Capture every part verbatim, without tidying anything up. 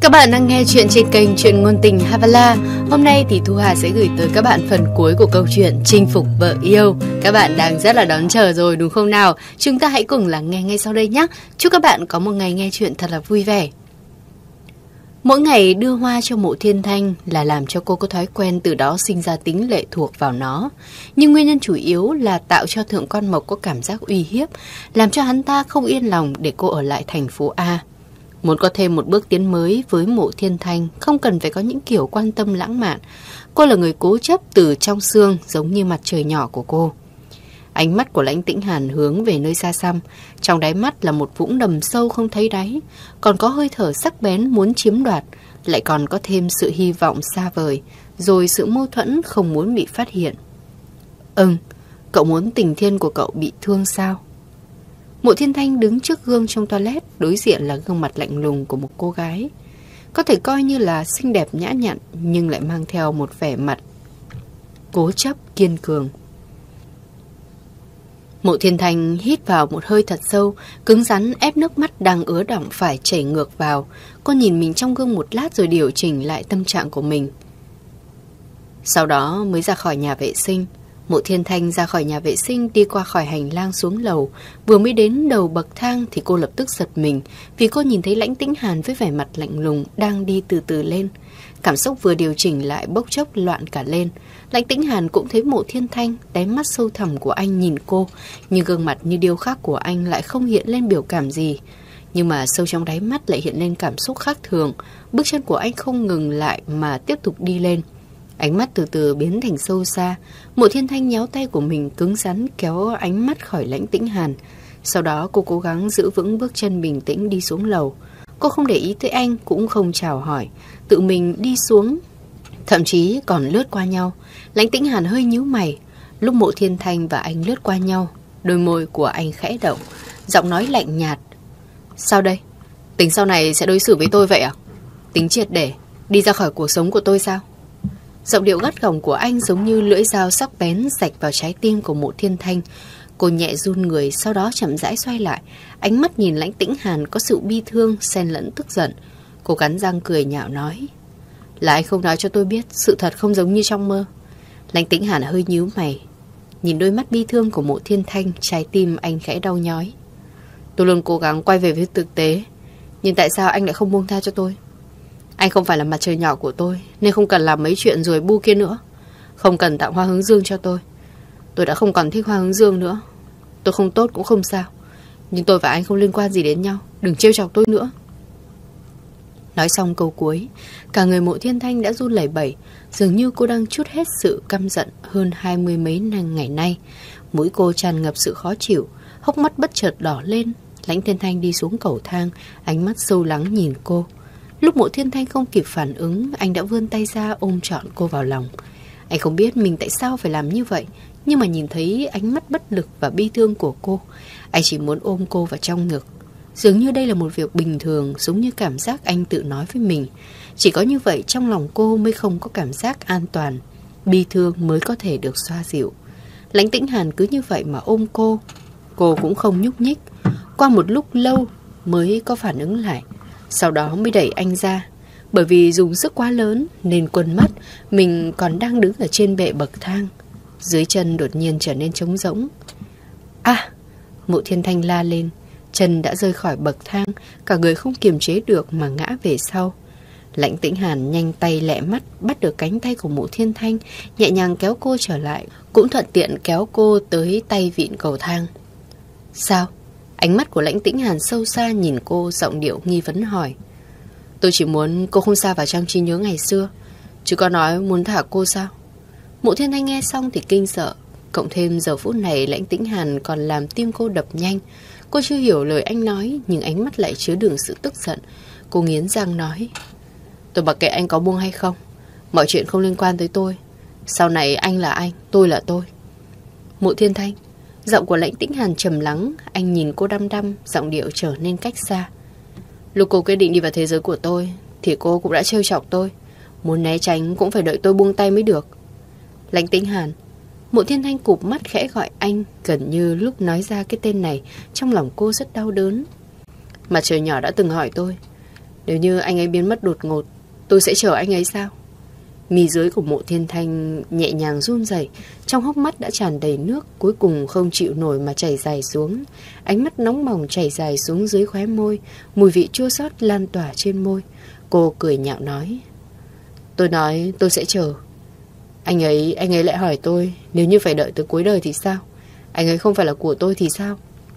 Các bạn đang nghe chuyện trên kênh Chuyện Ngôn Tình Havala. Hôm nay thì Thu Hà sẽ gửi tới các bạn phần cuối của câu chuyện Chinh Phục Vợ Yêu. Các bạn đang rất là đón chờ rồi đúng không nào? Chúng ta hãy cùng lắng nghe ngay sau đây nhé. Chúc các bạn có một ngày nghe chuyện thật là vui vẻ. Mỗi ngày đưa hoa cho Mộ Thiên Thanh là làm cho cô có thói quen từ đó sinh ra tính lệ thuộc vào nó. Nhưng nguyên nhân chủ yếu là tạo cho Thượng Quan Mộc có cảm giác uy hiếp, làm cho hắn ta không yên lòng để cô ở lại thành phố A. Muốn có thêm một bước tiến mới với Mộ Thiên Thanh, không cần phải có những kiểu quan tâm lãng mạn. Cô là người cố chấp từ trong xương, giống như mặt trời nhỏ của cô. Ánh mắt của Lãnh Tĩnh Hàn hướng về nơi xa xăm. Trong đáy mắt là một vũng đầm sâu không thấy đáy, còn có hơi thở sắc bén muốn chiếm đoạt, lại còn có thêm sự hy vọng xa vời, rồi sự mâu thuẫn không muốn bị phát hiện. Ừm, cậu muốn tình thiên của cậu bị thương sao? Mộ Thiên Thanh đứng trước gương trong toilet, đối diện là gương mặt lạnh lùng của một cô gái. Có thể coi như là xinh đẹp nhã nhặn, nhưng lại mang theo một vẻ mặt cố chấp, kiên cường. Mộ Thiên Thanh hít vào một hơi thật sâu, cứng rắn ép nước mắt đang ứa đọng phải chảy ngược vào. Cô nhìn mình trong gương một lát rồi điều chỉnh lại tâm trạng của mình. Sau đó mới ra khỏi nhà vệ sinh. Mộ Thiên Thanh ra khỏi nhà vệ sinh, đi qua khỏi hành lang xuống lầu. Vừa mới đến đầu bậc thang thì cô lập tức giật mình, vì cô nhìn thấy Lãnh Tĩnh Hàn với vẻ mặt lạnh lùng đang đi từ từ lên. Cảm xúc vừa điều chỉnh lại bốc chốc loạn cả lên. Lãnh Tĩnh Hàn cũng thấy Mộ Thiên Thanh, đáy mắt sâu thẳm của anh nhìn cô, nhưng gương mặt như điêu khắc của anh lại không hiện lên biểu cảm gì. Nhưng mà sâu trong đáy mắt lại hiện lên cảm xúc khác thường. Bước chân của anh không ngừng lại mà tiếp tục đi lên. Ánh mắt từ từ biến thành sâu xa. Mộ Thiên Thanh nhéo tay của mình cứng rắn kéo ánh mắt khỏi Lãnh Tĩnh Hàn. Sau đó cô cố gắng giữ vững bước chân bình tĩnh đi xuống lầu. Cô không để ý tới anh, cũng không chào hỏi, tự mình đi xuống, thậm chí còn lướt qua nhau. Lãnh Tĩnh Hàn hơi nhíu mày. Lúc Mộ Thiên Thanh và anh lướt qua nhau, đôi môi của anh khẽ động, giọng nói lạnh nhạt. Sao đây? Tính sau này sẽ đối xử với tôi vậy à? Tính triệt để đi ra khỏi cuộc sống của tôi sao? Giọng điệu gắt gỏng của anh giống như lưỡi dao sắc bén rạch vào trái tim của Mộ Thiên Thanh. Cô nhẹ run người, sau đó chậm rãi xoay lại. Ánh mắt nhìn Lãnh Tĩnh Hàn có sự bi thương, xen lẫn tức giận. Cô cắn răng cười nhạo nói: Là anh không nói cho tôi biết, sự thật không giống như trong mơ. Lãnh Tĩnh Hàn hơi nhíu mày, nhìn đôi mắt bi thương của Mộ Thiên Thanh, trái tim anh khẽ đau nhói. Tôi luôn cố gắng quay về với thực tế, nhưng tại sao anh lại không buông tha cho tôi? Anh không phải là mặt trời nhỏ của tôi, nên không cần làm mấy chuyện rồi bu kia nữa. Không cần tặng hoa hướng dương cho tôi. Tôi đã không còn thích hoa hướng dương nữa. Tôi không tốt cũng không sao, nhưng tôi và anh không liên quan gì đến nhau. Đừng trêu chọc tôi nữa. Nói xong câu cuối, cả người Mộ Thiên Thanh đã run lẩy bẩy, dường như cô đang trút hết sự căm giận hơn hai mươi mấy năm ngày nay. Mũi cô tràn ngập sự khó chịu, hốc mắt bất chợt đỏ lên. Lãnh Thiên Thanh đi xuống cầu thang, ánh mắt sâu lắng nhìn cô. Lúc Mộ Thiên Thanh không kịp phản ứng, anh đã vươn tay ra ôm trọn cô vào lòng. Anh không biết mình tại sao phải làm như vậy, nhưng mà nhìn thấy ánh mắt bất lực và bi thương của cô, anh chỉ muốn ôm cô vào trong ngực. Dường như đây là một việc bình thường, giống như cảm giác anh tự nói với mình. Chỉ có như vậy trong lòng cô mới không có cảm giác an toàn, bi thương mới có thể được xoa dịu. Lãnh Tĩnh Hàn cứ như vậy mà ôm cô. Cô cũng không nhúc nhích. Qua một lúc lâu mới có phản ứng lại, sau đó mới đẩy anh ra. Bởi vì dùng sức quá lớn nên quên mất mình còn đang đứng ở trên bệ bậc thang. Dưới chân đột nhiên trở nên trống rỗng. À! Mộ Thiên Thanh la lên. Chân đã rơi khỏi bậc thang, cả người không kiềm chế được mà ngã về sau. Lãnh Tĩnh Hàn nhanh tay lẹ mắt bắt được cánh tay của Mộ Thiên Thanh, nhẹ nhàng kéo cô trở lại, cũng thuận tiện kéo cô tới tay vịn cầu thang. Sao? Ánh mắt của Lãnh Tĩnh Hàn sâu xa nhìn cô, giọng điệu nghi vấn hỏi. Tôi chỉ muốn cô không sa vào trang trí nhớ ngày xưa, chứ có nói muốn thả cô sao? Mộ Thiên Thanh nghe xong thì kinh sợ, cộng thêm giờ phút này Lãnh Tĩnh Hàn còn làm tim cô đập nhanh. Cô chưa hiểu lời anh nói, nhưng ánh mắt lại chứa đựng sự tức giận. Cô nghiến răng nói: Tôi mặc kệ anh có buông hay không, mọi chuyện không liên quan tới tôi. Sau này anh là anh, tôi là tôi. Mộ Thiên Thanh. Giọng của Lãnh Tĩnh Hàn trầm lắng. Anh nhìn cô đăm đăm, giọng điệu trở nên cách xa. Lúc cô quyết định đi vào thế giới của tôi thì cô cũng đã trêu chọc tôi. Muốn né tránh cũng phải đợi tôi buông tay mới được. Lãnh Tĩnh Hàn. Mộ Thiên Thanh cụp mắt khẽ gọi anh. Gần như lúc nói ra cái tên này, trong lòng cô rất đau đớn. Mặt trời nhỏ đã từng hỏi tôi, Nếu như anh ấy biến mất đột ngột, tôi sẽ chở anh ấy sao? Mí dưới của Mộ Thiên Thanh nhẹ nhàng run rẩy, trong hốc mắt đã tràn đầy nước, cuối cùng không chịu nổi mà chảy dài xuống. Ánh mắt nóng bỏng chảy dài xuống dưới khóe môi, mùi vị chua xót lan tỏa trên môi. Cô cười nhạo nói: Tôi nói tôi sẽ chờ. Anh ấy, anh ấy lại hỏi tôi, nếu như phải đợi tới cuối đời thì sao? Anh ấy không phải là của tôi thì sao?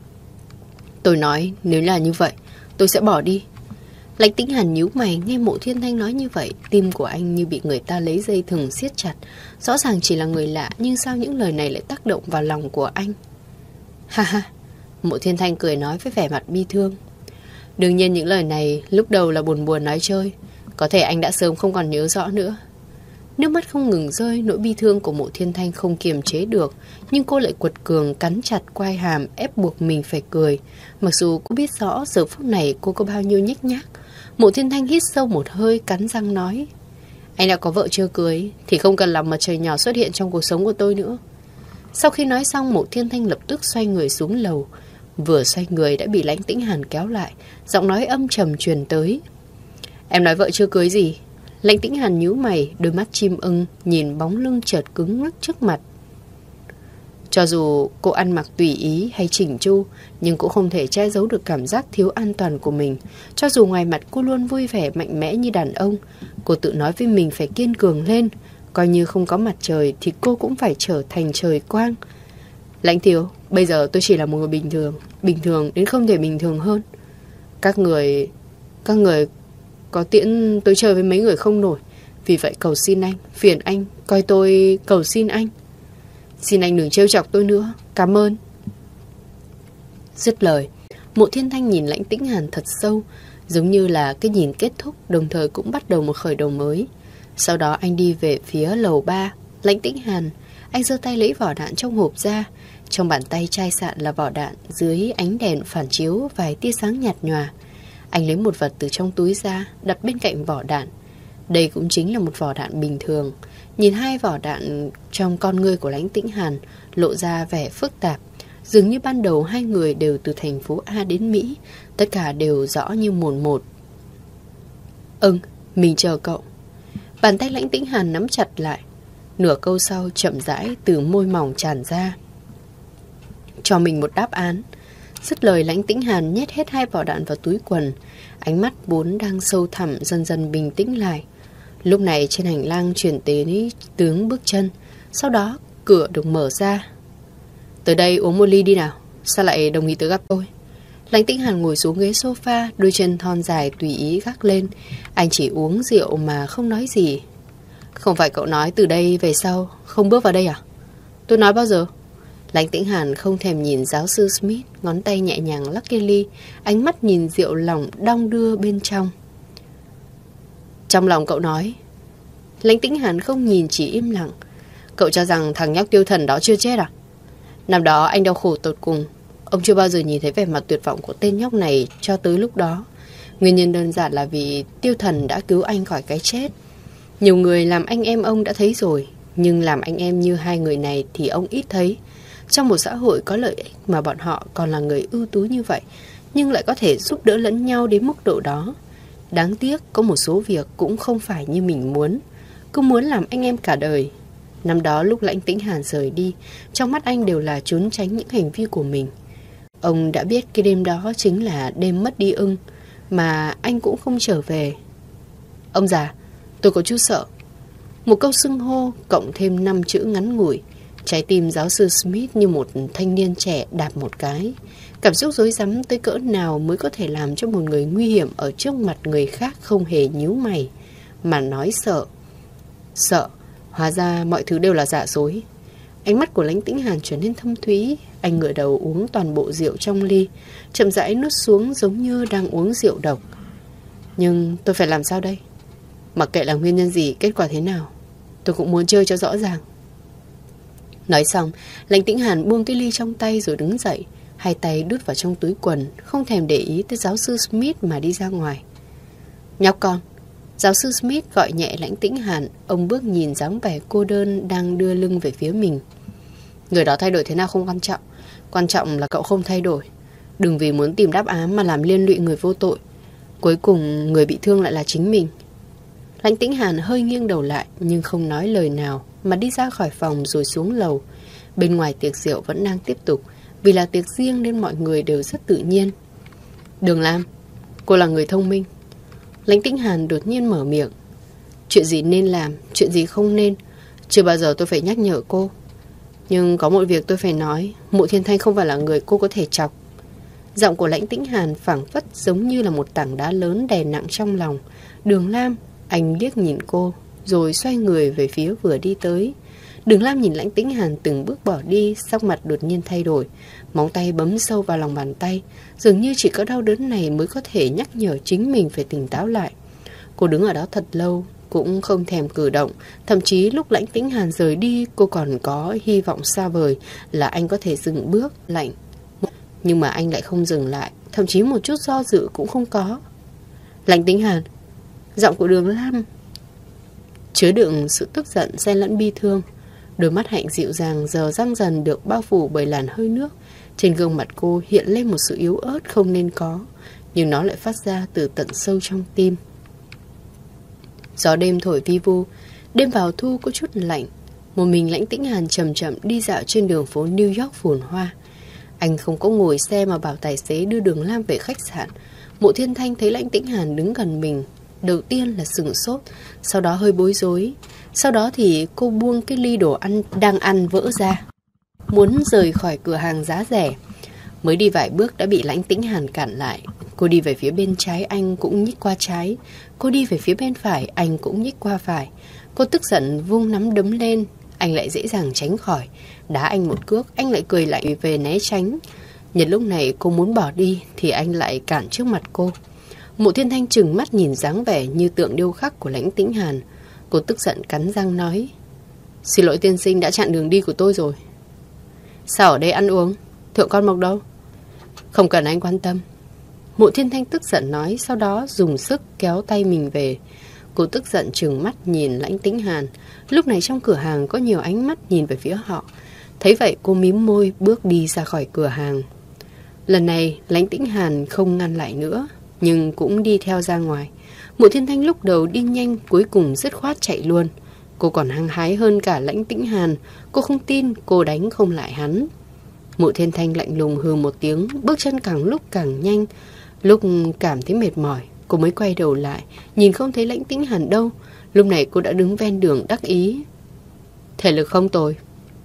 Tôi nói nếu là như vậy, tôi sẽ bỏ đi. Lãnh Tĩnh Hàn nhíu mày, nghe Mộ Thiên Thanh nói như vậy, tim của anh như bị người ta lấy dây thừng siết chặt. Rõ ràng chỉ là người lạ, nhưng sao những lời này lại tác động vào lòng của anh? Ha ha, Mộ Thiên Thanh cười nói với vẻ mặt bi thương. Đương nhiên những lời này lúc đầu là buồn buồn nói chơi, có thể anh đã sớm không còn nhớ rõ nữa. Nước mắt không ngừng rơi, nỗi bi thương của Mộ Thiên Thanh không kiềm chế được, nhưng cô lại quật cường cắn chặt quai hàm, ép buộc mình phải cười. Mặc dù cô biết rõ giờ phút này cô có bao nhiêu nhếch nhác. Mộ Thiên Thanh hít sâu một hơi, cắn răng nói: Anh đã có vợ chưa cưới thì không cần làm mặt trời nhỏ xuất hiện trong cuộc sống của tôi nữa. Sau khi nói xong, Mộ Thiên Thanh lập tức xoay người xuống lầu. Vừa xoay người đã bị Lãnh Tĩnh Hàn kéo lại, giọng nói âm trầm truyền tới: Em nói vợ chưa cưới gì? Lãnh Tĩnh Hàn nhíu mày, đôi mắt chim ưng nhìn bóng lưng chợt cứng ngắc trước mặt. Cho dù cô ăn mặc tùy ý hay chỉnh chu, nhưng cũng không thể che giấu được cảm giác thiếu an toàn của mình. Cho dù ngoài mặt cô luôn vui vẻ mạnh mẽ như đàn ông, cô tự nói với mình phải kiên cường lên. Coi như không có mặt trời thì cô cũng phải trở thành trời quang. Lãnh thiếu, bây giờ tôi chỉ là một người bình thường, bình thường đến không thể bình thường hơn. Các người... Các người có tiễn tôi chơi với mấy người không nổi. Vì vậy cầu xin anh, phiền anh, coi tôi cầu xin anh. Xin anh đừng trêu chọc tôi nữa, cảm ơn. Dứt lời, Mộ Thiên Thanh nhìn Lãnh Tĩnh Hàn thật sâu, giống như là cái nhìn kết thúc, đồng thời cũng bắt đầu một khởi đầu mới. Sau đó anh đi về phía lầu ba. Lãnh Tĩnh Hàn, anh giơ tay lấy vỏ đạn trong hộp ra. Trong bàn tay chai sạn là vỏ đạn, dưới ánh đèn phản chiếu vài tia sáng nhạt nhòa. Anh lấy một vật từ trong túi ra, đặt bên cạnh vỏ đạn. Đây cũng chính là một vỏ đạn bình thường. Nhìn hai vỏ đạn trong con ngươi của Lãnh Tĩnh Hàn lộ ra vẻ phức tạp. Dường như ban đầu hai người đều từ thành phố A đến Mỹ, tất cả đều rõ như mồn một. Ừm, mình chờ cậu. Bàn tay Lãnh Tĩnh Hàn nắm chặt lại. Nửa câu sau chậm rãi từ môi mỏng tràn ra. Cho mình một đáp án. Dứt lời, Lãnh Tĩnh Hàn nhét hết hai vỏ đạn vào túi quần. Ánh mắt vốn đang sâu thẳm dần dần bình tĩnh lại. Lúc này trên hành lang truyền tới tiếng bước chân. Sau đó cửa được mở ra. Tới đây uống một ly đi nào. Sao lại đồng ý tới gặp tôi? Lãnh Tĩnh Hàn ngồi xuống ghế sofa, đôi chân thon dài tùy ý gác lên. Anh chỉ uống rượu mà không nói gì. Không phải cậu nói từ đây về sau không bước vào đây à? Tôi nói bao giờ? Lãnh Tĩnh Hàn không thèm nhìn giáo sư Smith, ngón tay nhẹ nhàng lắc cái ly, ánh mắt nhìn rượu lỏng đong đưa bên trong. Trong lòng cậu nói. Lãnh Tĩnh Hàn không nhìn, chỉ im lặng. Cậu cho rằng thằng nhóc Tiêu Thần đó chưa chết à? Năm đó anh đau khổ tột cùng. Ông chưa bao giờ nhìn thấy vẻ mặt tuyệt vọng của tên nhóc này cho tới lúc đó. Nguyên nhân đơn giản là vì Tiêu Thần đã cứu anh khỏi cái chết. Nhiều người làm anh em ông đã thấy rồi, nhưng làm anh em như hai người này thì ông ít thấy. Trong một xã hội có lợi ích mà bọn họ còn là người ưu tú như vậy, nhưng lại có thể giúp đỡ lẫn nhau đến mức độ đó. Đáng tiếc có một số việc cũng không phải như mình muốn. Cứ muốn làm anh em cả đời. Năm đó lúc Lãnh Tĩnh Hàn rời đi, trong mắt anh đều là trốn tránh những hành vi của mình. Ông đã biết cái đêm đó chính là đêm mất đi ưng, mà anh cũng không trở về. Ông già, tôi có chút sợ. Một câu xưng hô cộng thêm năm chữ ngắn ngủi. Trái tim giáo sư Smith như một thanh niên trẻ đạp một cái. Cảm xúc rối rắm tới cỡ nào mới có thể làm cho một người nguy hiểm ở trước mặt người khác không hề nhíu mày, mà nói sợ. Sợ, hóa ra mọi thứ đều là giả dối. Ánh mắt của Lãnh Tĩnh Hàn trở nên thâm thúy. Anh ngửa đầu uống toàn bộ rượu trong ly, chậm rãi nuốt xuống giống như đang uống rượu độc. Nhưng tôi phải làm sao đây? Mặc kệ là nguyên nhân gì, kết quả thế nào, tôi cũng muốn chơi cho rõ ràng. Nói xong, Lãnh Tĩnh Hàn buông cái ly trong tay rồi đứng dậy, hai tay đút vào trong túi quần, không thèm để ý tới giáo sư Smith mà đi ra ngoài. Nhóc con. Giáo sư Smith gọi nhẹ Lãnh Tĩnh Hàn. Ông bước nhìn dáng vẻ cô đơn đang đưa lưng về phía mình. Người đó thay đổi thế nào không quan trọng, quan trọng là cậu không thay đổi. Đừng vì muốn tìm đáp án mà làm liên lụy người vô tội. Cuối cùng người bị thương lại là chính mình. Lãnh Tĩnh Hàn hơi nghiêng đầu lại nhưng không nói lời nào mà đi ra khỏi phòng rồi xuống lầu. Bên ngoài tiệc rượu vẫn đang tiếp tục, vì là tiệc riêng nên mọi người đều rất tự nhiên. Đường Lam, cô là người thông minh. Lãnh Tĩnh Hàn đột nhiên mở miệng. Chuyện gì nên làm, chuyện gì không nên, chưa bao giờ tôi phải nhắc nhở cô. Nhưng có một việc tôi phải nói, Mộ Thiên Thanh không phải là người cô có thể chọc. Giọng của Lãnh Tĩnh Hàn phảng phất giống như là một tảng đá lớn đè nặng trong lòng. Đường Lam, anh liếc nhìn cô, rồi xoay người về phía vừa đi tới. Đường Lam nhìn Lãnh Tĩnh Hàn từng bước bỏ đi, sắc mặt đột nhiên thay đổi. Móng tay bấm sâu vào lòng bàn tay, dường như chỉ có đau đớn này mới có thể nhắc nhở chính mình phải tỉnh táo lại. Cô đứng ở đó thật lâu, cũng không thèm cử động. Thậm chí lúc Lãnh Tĩnh Hàn rời đi, cô còn có hy vọng xa vời là anh có thể dừng bước lạnh. Nhưng mà anh lại không dừng lại, thậm chí một chút do dự cũng không có. Lãnh Tĩnh Hàn. Giọng của Đường Lam chứa đựng sự tức giận xen lẫn bi thương. Đôi mắt hạnh dịu dàng giờ răng dần được bao phủ bởi làn hơi nước. Trên gương mặt cô hiện lên một sự yếu ớt không nên có, nhưng nó lại phát ra từ tận sâu trong tim. Gió đêm thổi vi vu, đêm vào thu có chút lạnh. Một mình Lãnh Tĩnh Hàn chậm chậm đi dạo trên đường phố New York phồn hoa. Anh không có ngồi xe mà bảo tài xế đưa Đường Lam về khách sạn. Mộ Thiên Thanh thấy Lãnh Tĩnh Hàn đứng gần mình, đầu tiên là sửng sốt, sau đó hơi bối rối. Sau đó thì cô buông cái ly đồ ăn đang ăn vỡ ra, muốn rời khỏi cửa hàng giá rẻ. Mới đi vài bước đã bị Lãnh Tĩnh Hàn cản lại. Cô đi về phía bên trái, anh cũng nhích qua trái. Cô đi về phía bên phải, anh cũng nhích qua phải. Cô tức giận vung nắm đấm lên, anh lại dễ dàng tránh khỏi. Đá anh một cước, anh lại cười lại về né tránh. Nhân lúc này cô muốn bỏ đi thì anh lại cản trước mặt cô. Mộ Thiên Thanh trừng mắt nhìn dáng vẻ như tượng điêu khắc của Lãnh Tĩnh Hàn. Cô tức giận cắn răng nói: Xin lỗi tiên sinh đã chặn đường đi của tôi rồi. Sao ở đây ăn uống? Thượng con mộc đâu? Không cần anh quan tâm. Mộ Thiên Thanh tức giận nói, sau đó dùng sức kéo tay mình về. Cô tức giận trừng mắt nhìn Lãnh Tĩnh Hàn. Lúc này trong cửa hàng có nhiều ánh mắt nhìn về phía họ. Thấy vậy cô mím môi bước đi ra khỏi cửa hàng. Lần này Lãnh Tĩnh Hàn không ngăn lại nữa, nhưng cũng đi theo ra ngoài. Mộ Thiên Thanh lúc đầu đi nhanh, cuối cùng dứt khoát chạy luôn. Cô còn hăng hái hơn cả Lãnh Tĩnh Hàn. Cô không tin cô đánh không lại hắn. Mộ Thiên Thanh lạnh lùng hừ một tiếng, bước chân càng lúc càng nhanh. Lúc cảm thấy mệt mỏi, cô mới quay đầu lại, nhìn không thấy Lãnh Tĩnh Hàn đâu. Lúc này cô đã đứng ven đường đắc ý. Thể lực không tồi.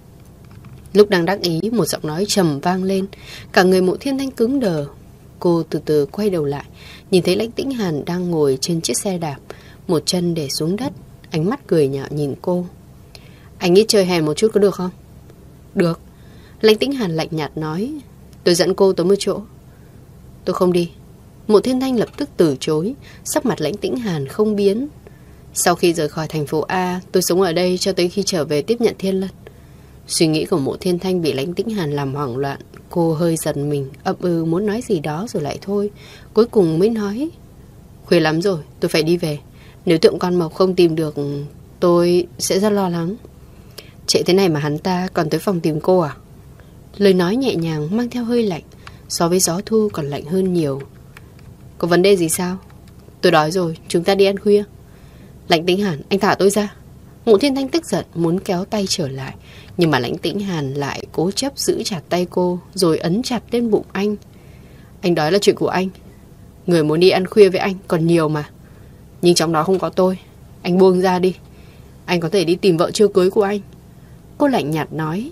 Lúc đang đắc ý, một giọng nói trầm vang lên. Cả người Mộ Thiên Thanh cứng đờ. Cô từ từ quay đầu lại, nhìn thấy Lãnh Tĩnh Hàn đang ngồi trên chiếc xe đạp, một chân để xuống đất, ánh mắt cười nhạo nhìn cô. Anh ít chơi hèn một chút có được không? Được. Lãnh Tĩnh Hàn lạnh nhạt nói. Tôi dẫn cô tới một chỗ. Tôi không đi. Mộ Thiên Thanh lập tức từ chối. Sắc mặt Lãnh Tĩnh Hàn không biến. Sau khi rời khỏi thành phố A, tôi sống ở đây cho tới khi trở về tiếp nhận Thiên Lân. Suy nghĩ của Mộ Thiên Thanh bị Lãnh Tĩnh Hàn làm hoảng loạn. Cô hơi giận mình, ậm ừ muốn nói gì đó rồi lại thôi. Cuối cùng mới nói: Khuya lắm rồi, tôi phải đi về. Nếu Thượng Quan Mộc không tìm được, tôi sẽ rất lo lắng. Trễ thế này mà hắn ta còn tới phòng tìm cô à? Lời nói nhẹ nhàng mang theo hơi lạnh, so với gió thu còn lạnh hơn nhiều. Có vấn đề gì sao? Tôi đói rồi, chúng ta đi ăn khuya. Lãnh Tĩnh Hàn, anh thả tôi ra. Mộ Thiên Thanh tức giận muốn kéo tay trở lại, nhưng mà Lãnh Tĩnh Hàn lại cố chấp giữ chặt tay cô, rồi ấn chặt lên bụng anh. Anh đói là chuyện của anh. Người muốn đi ăn khuya với anh còn nhiều mà, nhưng trong đó không có tôi. Anh buông ra đi. Anh có thể đi tìm vợ chưa cưới của anh. Cô lạnh nhạt nói.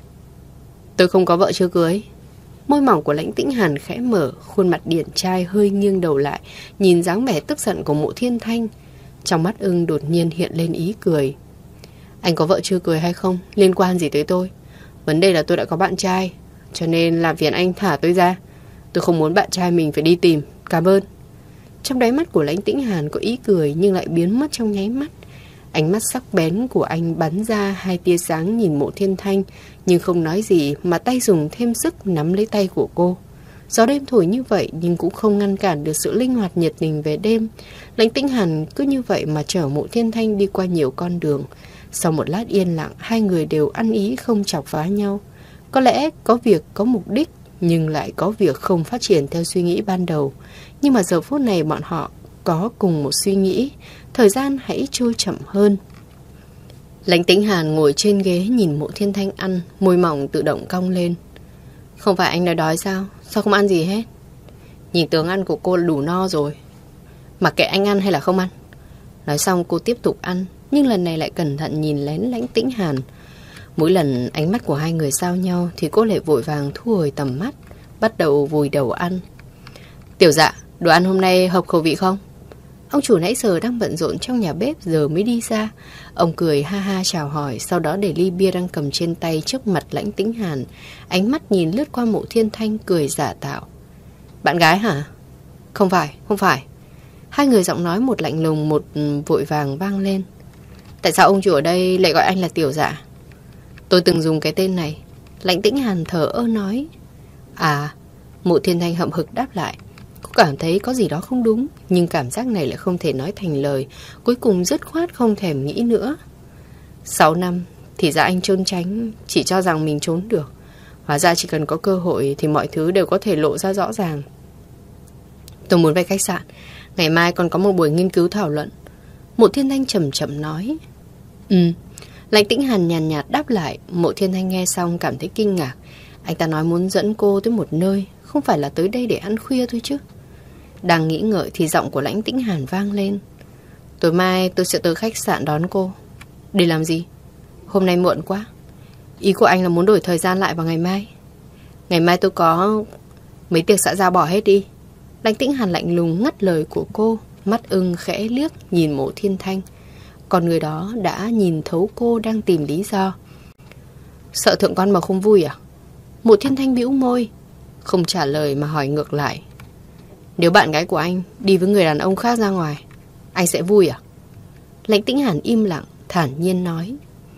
Tôi không có vợ chưa cưới. Môi mỏng của Lãnh Tĩnh Hàn khẽ mở, khuôn mặt điển trai hơi nghiêng đầu lại, nhìn dáng vẻ tức giận của Mộ Thiên Thanh. Trong mắt ưng đột nhiên hiện lên ý cười. Anh có vợ chưa cưới hay không liên quan gì tới tôi. Vấn đề là tôi đã có bạn trai, cho nên làm phiền anh thả tôi ra. Tôi không muốn bạn trai mình phải đi tìm. Cảm ơn. Trong đáy mắt của Lãnh Tĩnh Hàn có ý cười nhưng lại biến mất trong nháy mắt. Ánh mắt sắc bén của anh bắn ra hai tia sáng nhìn Mộ Thiên Thanh, nhưng không nói gì mà tay dùng thêm sức nắm lấy tay của cô. Gió đêm thổi như vậy nhưng cũng không ngăn cản được sự linh hoạt nhiệt tình về đêm. Lãnh Tĩnh Hàn cứ như vậy mà chở Mộ Thiên Thanh đi qua nhiều con đường. Sau một lát yên lặng, hai người đều ăn ý không chọc phá nhau. Có lẽ có việc có mục đích, nhưng lại có việc không phát triển theo suy nghĩ ban đầu. Nhưng mà giờ phút này bọn họ có cùng một suy nghĩ, thời gian hãy trôi chậm hơn. Lãnh Tĩnh Hàn ngồi trên ghế nhìn Mộ Thiên Thanh ăn, môi mỏng tự động cong lên. Không phải anh nói đói sao? Sao không ăn gì hết? Nhìn tướng ăn của cô đủ no rồi. Mặc kệ anh ăn hay là không ăn. Nói xong cô tiếp tục ăn, nhưng lần này lại cẩn thận nhìn lén Lãnh Tĩnh Hàn. Mỗi lần ánh mắt của hai người giao nhau thì cô lại vội vàng thu hồi tầm mắt, bắt đầu vùi đầu ăn. Tiểu Dạ, đồ ăn hôm nay hợp khẩu vị không? Ông chủ nãy giờ đang bận rộn trong nhà bếp giờ mới đi ra. Ông cười ha ha chào hỏi, sau đó để ly bia đang cầm trên tay trước mặt Lãnh Tĩnh Hàn. Ánh mắt nhìn lướt qua Mộ Thiên Thanh cười giả tạo. Bạn gái hả? Không phải, không phải. Hai người giọng nói một lạnh lùng một vội vàng vang lên. Tại sao ông chủ ở đây lại gọi anh là Tiểu Dạ? Tôi từng dùng cái tên này. Lãnh Tĩnh Hàn thở ơ nói. À, Mộ Thiên Thanh hậm hực đáp lại. Cô cảm thấy có gì đó không đúng, nhưng cảm giác này lại không thể nói thành lời. Cuối cùng dứt khoát không thèm nghĩ nữa. Sáu năm thì ra anh trốn tránh, chỉ cho rằng mình trốn được. Hóa ra chỉ cần có cơ hội thì mọi thứ đều có thể lộ ra rõ ràng. Tôi muốn về khách sạn. Ngày mai còn có một buổi nghiên cứu thảo luận. Mộ Thiên Thanh chậm chậm nói. Ừ. Lãnh Tĩnh Hàn nhàn nhạt đáp lại. Mộ Thiên Thanh nghe xong cảm thấy kinh ngạc. Anh ta nói muốn dẫn cô tới một nơi, không phải là tới đây để ăn khuya thôi chứ. Đang nghĩ ngợi thì giọng của Lãnh Tĩnh Hàn vang lên. Tối mai tôi sẽ tới khách sạn đón cô. Để làm gì? Hôm nay muộn quá. Ý của anh là muốn đổi thời gian lại vào ngày mai. Ngày mai tôi có mấy tiệc xã giao, bỏ hết đi. Lãnh Tĩnh Hàn lạnh lùng ngắt lời của cô. Mắt ưng khẽ liếc nhìn Mộ Thiên Thanh. Còn người đó đã nhìn thấu cô đang tìm lý do. Sợ thượng quan mà không vui à? Mộ Thiên Thanh bĩu môi, không trả lời mà hỏi ngược lại. Nếu bạn gái của anh đi với người đàn ông khác ra ngoài, anh sẽ vui à? Lãnh Tĩnh Hàn im lặng, thản nhiên nói.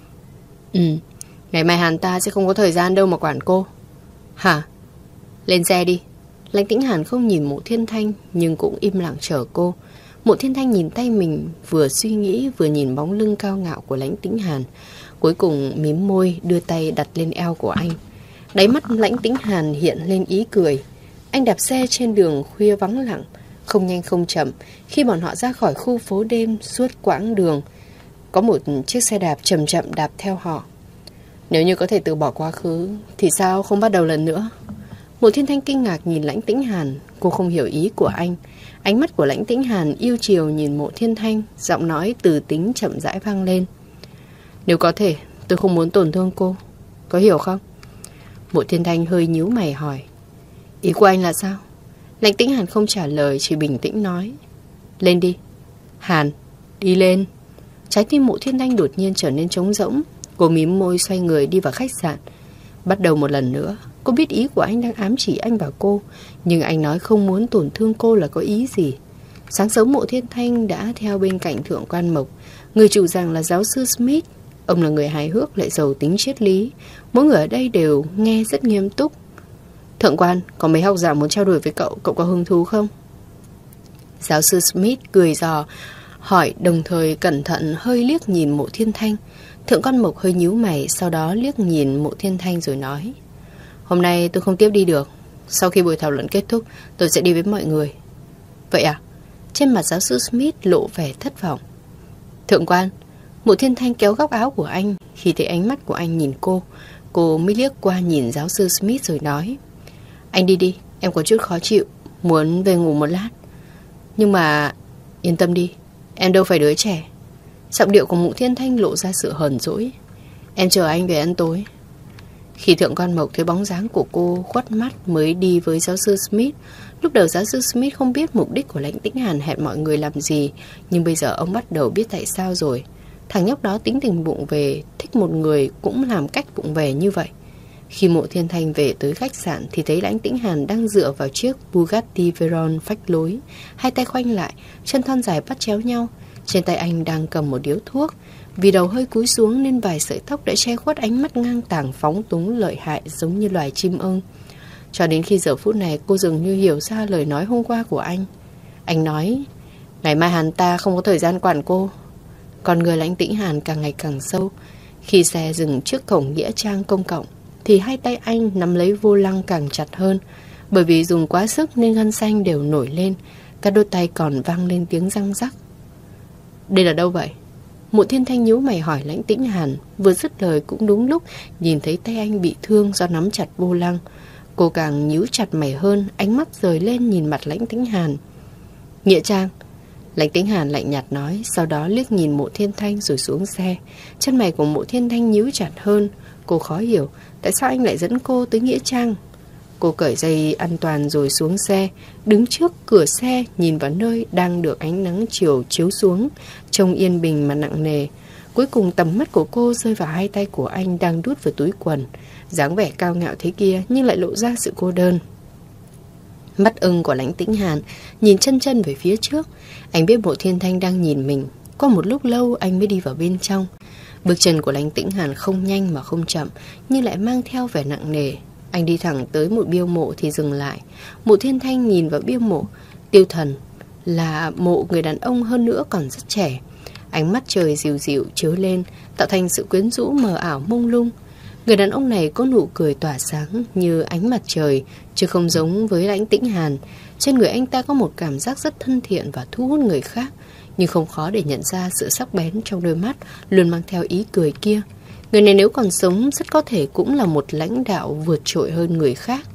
Ừ, ngày mai Hàn ta sẽ không có thời gian đâu mà quản cô. Hả? Lên xe đi. Lãnh Tĩnh Hàn không nhìn Mộ Thiên Thanh, nhưng cũng im lặng chờ cô. Mộ Thiên Thanh nhìn tay mình, vừa suy nghĩ vừa nhìn bóng lưng cao ngạo của Lãnh Tĩnh Hàn. Cuối cùng mím môi đưa tay đặt lên eo của anh. Đáy mắt Lãnh Tĩnh Hàn hiện lên ý cười. Anh đạp xe trên đường khuya vắng lặng, không nhanh không chậm. Khi bọn họ ra khỏi khu phố đêm, suốt quãng đường có một chiếc xe đạp chậm chậm đạp theo họ. Nếu như có thể từ bỏ quá khứ thì sao không bắt đầu lần nữa? Mộ Thiên Thanh kinh ngạc nhìn Lãnh Tĩnh Hàn. Cô không hiểu ý của anh. Ánh mắt của Lãnh Tĩnh Hàn yêu chiều nhìn Mộ Thiên Thanh, giọng nói từ tính chậm rãi vang lên. Nếu có thể, tôi không muốn tổn thương cô, có hiểu không? Mộ Thiên Thanh hơi nhíu mày hỏi. Ý của anh là sao? Lãnh Tĩnh Hàn không trả lời, chỉ bình tĩnh nói. Lên đi. Hàn, đi lên. Trái tim Mộ Thiên Thanh đột nhiên trở nên trống rỗng. Cô mím môi xoay người đi vào khách sạn. Bắt đầu một lần nữa. Cô biết ý của anh đang ám chỉ anh và cô, nhưng anh nói không muốn tổn thương cô là có ý gì? Sáng sớm Mộ Thiên Thanh đã theo bên cạnh Thượng quan Mộc. Người chủ rằng là giáo sư Smith. Ông là người hài hước lại giàu tính triết lý. Mỗi người ở đây đều nghe rất nghiêm túc. Thượng quan, có mấy học giả muốn trao đổi với cậu, cậu có hứng thú không? Giáo sư Smith cười giò hỏi, đồng thời cẩn thận hơi liếc nhìn Mộ Thiên Thanh. Thượng quan Mộc hơi nhíu mày, sau đó liếc nhìn Mộ Thiên Thanh rồi nói. Hôm nay tôi không tiếp đi được. Sau khi buổi thảo luận kết thúc, tôi sẽ đi với mọi người. Vậy à? Trên mặt giáo sư Smith lộ vẻ thất vọng. Thượng quan, Mộ Thiên Thanh kéo góc áo của anh. Khi thấy ánh mắt của anh nhìn cô, cô mới liếc qua nhìn giáo sư Smith rồi nói. Anh đi đi, em có chút khó chịu, muốn về ngủ một lát. Nhưng mà yên tâm đi, em đâu phải đứa trẻ. Giọng điệu của Mộ Thiên Thanh lộ ra sự hờn dỗi. Em chờ anh về ăn tối. Khi Thượng quan Mộc thấy bóng dáng của cô khuất mắt mới đi với giáo sư Smith. Lúc đầu giáo sư Smith không biết mục đích của Lãnh Tĩnh Hàn hẹn mọi người làm gì, nhưng bây giờ ông bắt đầu biết tại sao rồi. Thằng nhóc đó tính tình bụng về, thích một người cũng làm cách bụng về như vậy. Khi Mộ Thiên Thanh về tới khách sạn thì thấy Lãnh Tĩnh Hàn đang dựa vào chiếc Bugatti Veyron phách lối, hai tay khoanh lại, chân thon dài bắt chéo nhau. Trên tay anh đang cầm một điếu thuốc. Vì đầu hơi cúi xuống nên vài sợi tóc đã che khuất ánh mắt ngang tàng phóng túng lợi hại giống như loài chim ưng. Cho đến khi giờ phút này cô dường như hiểu ra lời nói hôm qua của anh. Anh nói, ngày mai hắn ta không có thời gian quản cô. Còn người Lãnh Tĩnh Hàn càng ngày càng sâu. Khi xe dừng trước cổng nghĩa trang công cộng, thì hai tay anh nắm lấy vô lăng càng chặt hơn. Bởi vì dùng quá sức nên gân xanh đều nổi lên, các đôi tay còn vang lên tiếng răng rắc. Đây là đâu vậy? Mộ Thiên Thanh nhíu mày hỏi Lãnh Tĩnh Hàn. Vừa dứt lời cũng đúng lúc nhìn thấy tay anh bị thương do nắm chặt vô lăng. Cô càng nhíu chặt mày hơn, ánh mắt rời lên nhìn mặt Lãnh Tĩnh Hàn. Nghĩa trang. Lãnh Tĩnh Hàn lạnh nhạt nói, sau đó liếc nhìn Mộ Thiên Thanh rồi xuống xe. Chân mày của Mộ Thiên Thanh nhíu chặt hơn. Cô khó hiểu tại sao anh lại dẫn cô tới nghĩa trang. Cô cởi dây an toàn rồi xuống xe, đứng trước cửa xe nhìn vào nơi đang được ánh nắng chiều chiếu xuống, trông yên bình mà nặng nề. Cuối cùng tầm mắt của cô rơi vào hai tay của anh đang đút vào túi quần, dáng vẻ cao ngạo thế kia nhưng lại lộ ra sự cô đơn. Mắt ưng của Lãnh Tĩnh Hàn nhìn chân chân về phía trước. Anh biết Mộ Thiên Thanh đang nhìn mình. Qua một lúc lâu anh mới đi vào bên trong. Bước chân của Lãnh Tĩnh Hàn không nhanh mà không chậm, nhưng lại mang theo vẻ nặng nề. Anh đi thẳng tới một bia mộ thì dừng lại. Mộ Thiên Thanh nhìn vào bia mộ. Tiêu Thần là mộ người đàn ông, hơn nữa còn rất trẻ. Ánh mắt trời dịu dịu chiếu lên, tạo thành sự quyến rũ mờ ảo mông lung. Người đàn ông này có nụ cười tỏa sáng như ánh mặt trời, chứ không giống với Lãnh Tĩnh Hàn. Trên người anh ta có một cảm giác rất thân thiện và thu hút người khác, nhưng không khó để nhận ra sự sắc bén trong đôi mắt luôn mang theo ý cười kia. Người này nếu còn sống rất có thể cũng là một lãnh đạo vượt trội hơn người khác.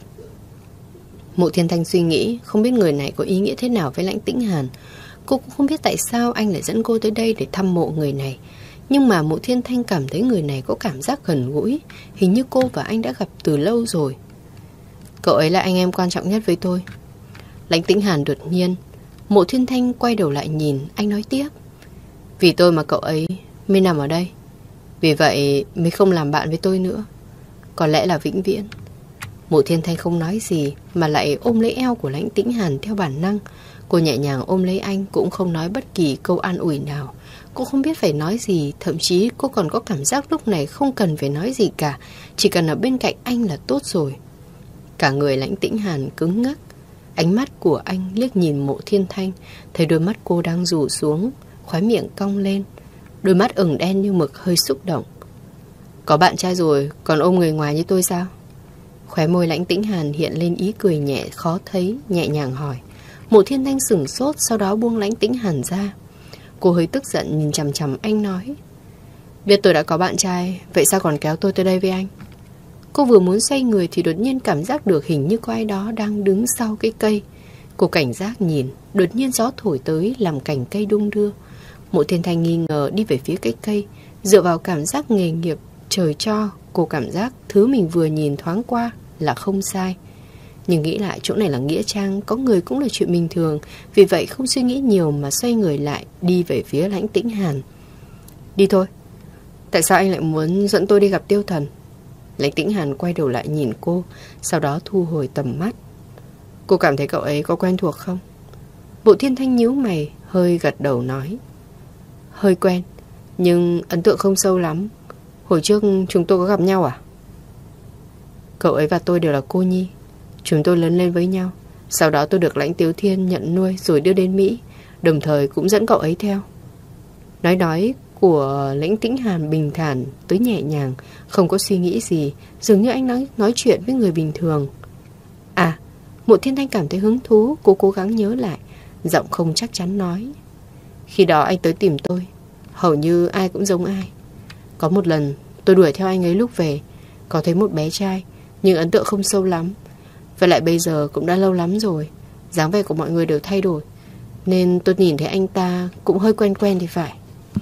Mộ Thiên Thanh suy nghĩ không biết người này có ý nghĩa thế nào với Lãnh Tĩnh Hàn. Cô cũng không biết tại sao anh lại dẫn cô tới đây để thăm mộ người này. Nhưng mà Mộ Thiên Thanh cảm thấy người này có cảm giác gần gũi. Hình như cô và anh đã gặp từ lâu rồi. Cậu ấy là anh em quan trọng nhất với tôi. Lãnh Tĩnh Hàn đột nhiên. Mộ Thiên Thanh quay đầu lại nhìn. Anh nói tiếp. Vì tôi mà cậu ấy mới nằm ở đây. Vì vậy mới không làm bạn với tôi nữa. Có lẽ là vĩnh viễn. Mộ Thiên Thanh không nói gì mà lại ôm lấy eo của Lãnh Tĩnh Hàn theo bản năng. Cô nhẹ nhàng ôm lấy anh, cũng không nói bất kỳ câu an ủi nào. Cô không biết phải nói gì. Thậm chí cô còn có cảm giác lúc này không cần phải nói gì cả, chỉ cần ở bên cạnh anh là tốt rồi. Cả người Lãnh Tĩnh Hàn cứng ngắc. Ánh mắt của anh liếc nhìn Mộ Thiên Thanh, thấy đôi mắt cô đang rủ xuống, khóe miệng cong lên, đôi mắt ửng đen như mực hơi xúc động. Có bạn trai rồi còn ôm người ngoài như tôi sao? Khóe môi Lãnh Tĩnh Hàn hiện lên ý cười nhẹ khó thấy, nhẹ nhàng hỏi. Mộ Thiên Thanh sửng sốt, sau đó buông Lãnh Tĩnh Hàn ra. Cô hơi tức giận nhìn chằm chằm anh nói. Biết tôi đã có bạn trai, vậy sao còn kéo tôi tới đây với anh? Cô vừa muốn xoay người thì đột nhiên cảm giác được hình như có ai đó đang đứng sau cái cây. Cô cảnh giác nhìn, đột nhiên gió thổi tới làm cành cây đung đưa. Mộ Thiên Thanh nghi ngờ đi về phía cái cây. Dựa vào cảm giác nghề nghiệp trời cho, cô cảm giác thứ mình vừa nhìn thoáng qua là không sai. Nhưng nghĩ lại chỗ này là nghĩa trang, có người cũng là chuyện bình thường. Vì vậy không suy nghĩ nhiều mà xoay người lại, đi về phía Lãnh Tĩnh Hàn. Đi thôi. Tại sao anh lại muốn dẫn tôi đi gặp Tiêu Thần? Lãnh Tĩnh Hàn quay đầu lại nhìn cô, sau đó thu hồi tầm mắt. Cô cảm thấy cậu ấy có quen thuộc không? Mộ Thiên Thanh nhíu mày, hơi gật đầu nói. Hơi quen, nhưng ấn tượng không sâu lắm. Hồi trước chúng tôi có gặp nhau à? Cậu ấy và tôi đều là cô nhi. Chúng tôi lớn lên với nhau. Sau đó tôi được Lãnh Tiếu Thiên nhận nuôi rồi đưa đến Mỹ, đồng thời cũng dẫn cậu ấy theo. Nói nói của Lãnh Tĩnh Hàn bình thản tới nhẹ nhàng, không có suy nghĩ gì, dường như anh nói, nói chuyện với người bình thường. À, Mộ Thiên Thanh cảm thấy hứng thú. Cô cố gắng nhớ lại, giọng không chắc chắn nói. Khi đó anh tới tìm tôi, hầu như ai cũng giống ai. Có một lần tôi đuổi theo anh ấy lúc về, có thấy một bé trai, nhưng ấn tượng không sâu lắm. Và lại bây giờ cũng đã lâu lắm rồi, dáng vẻ của mọi người đều thay đổi, nên tôi nhìn thấy anh ta cũng hơi quen quen thì phải.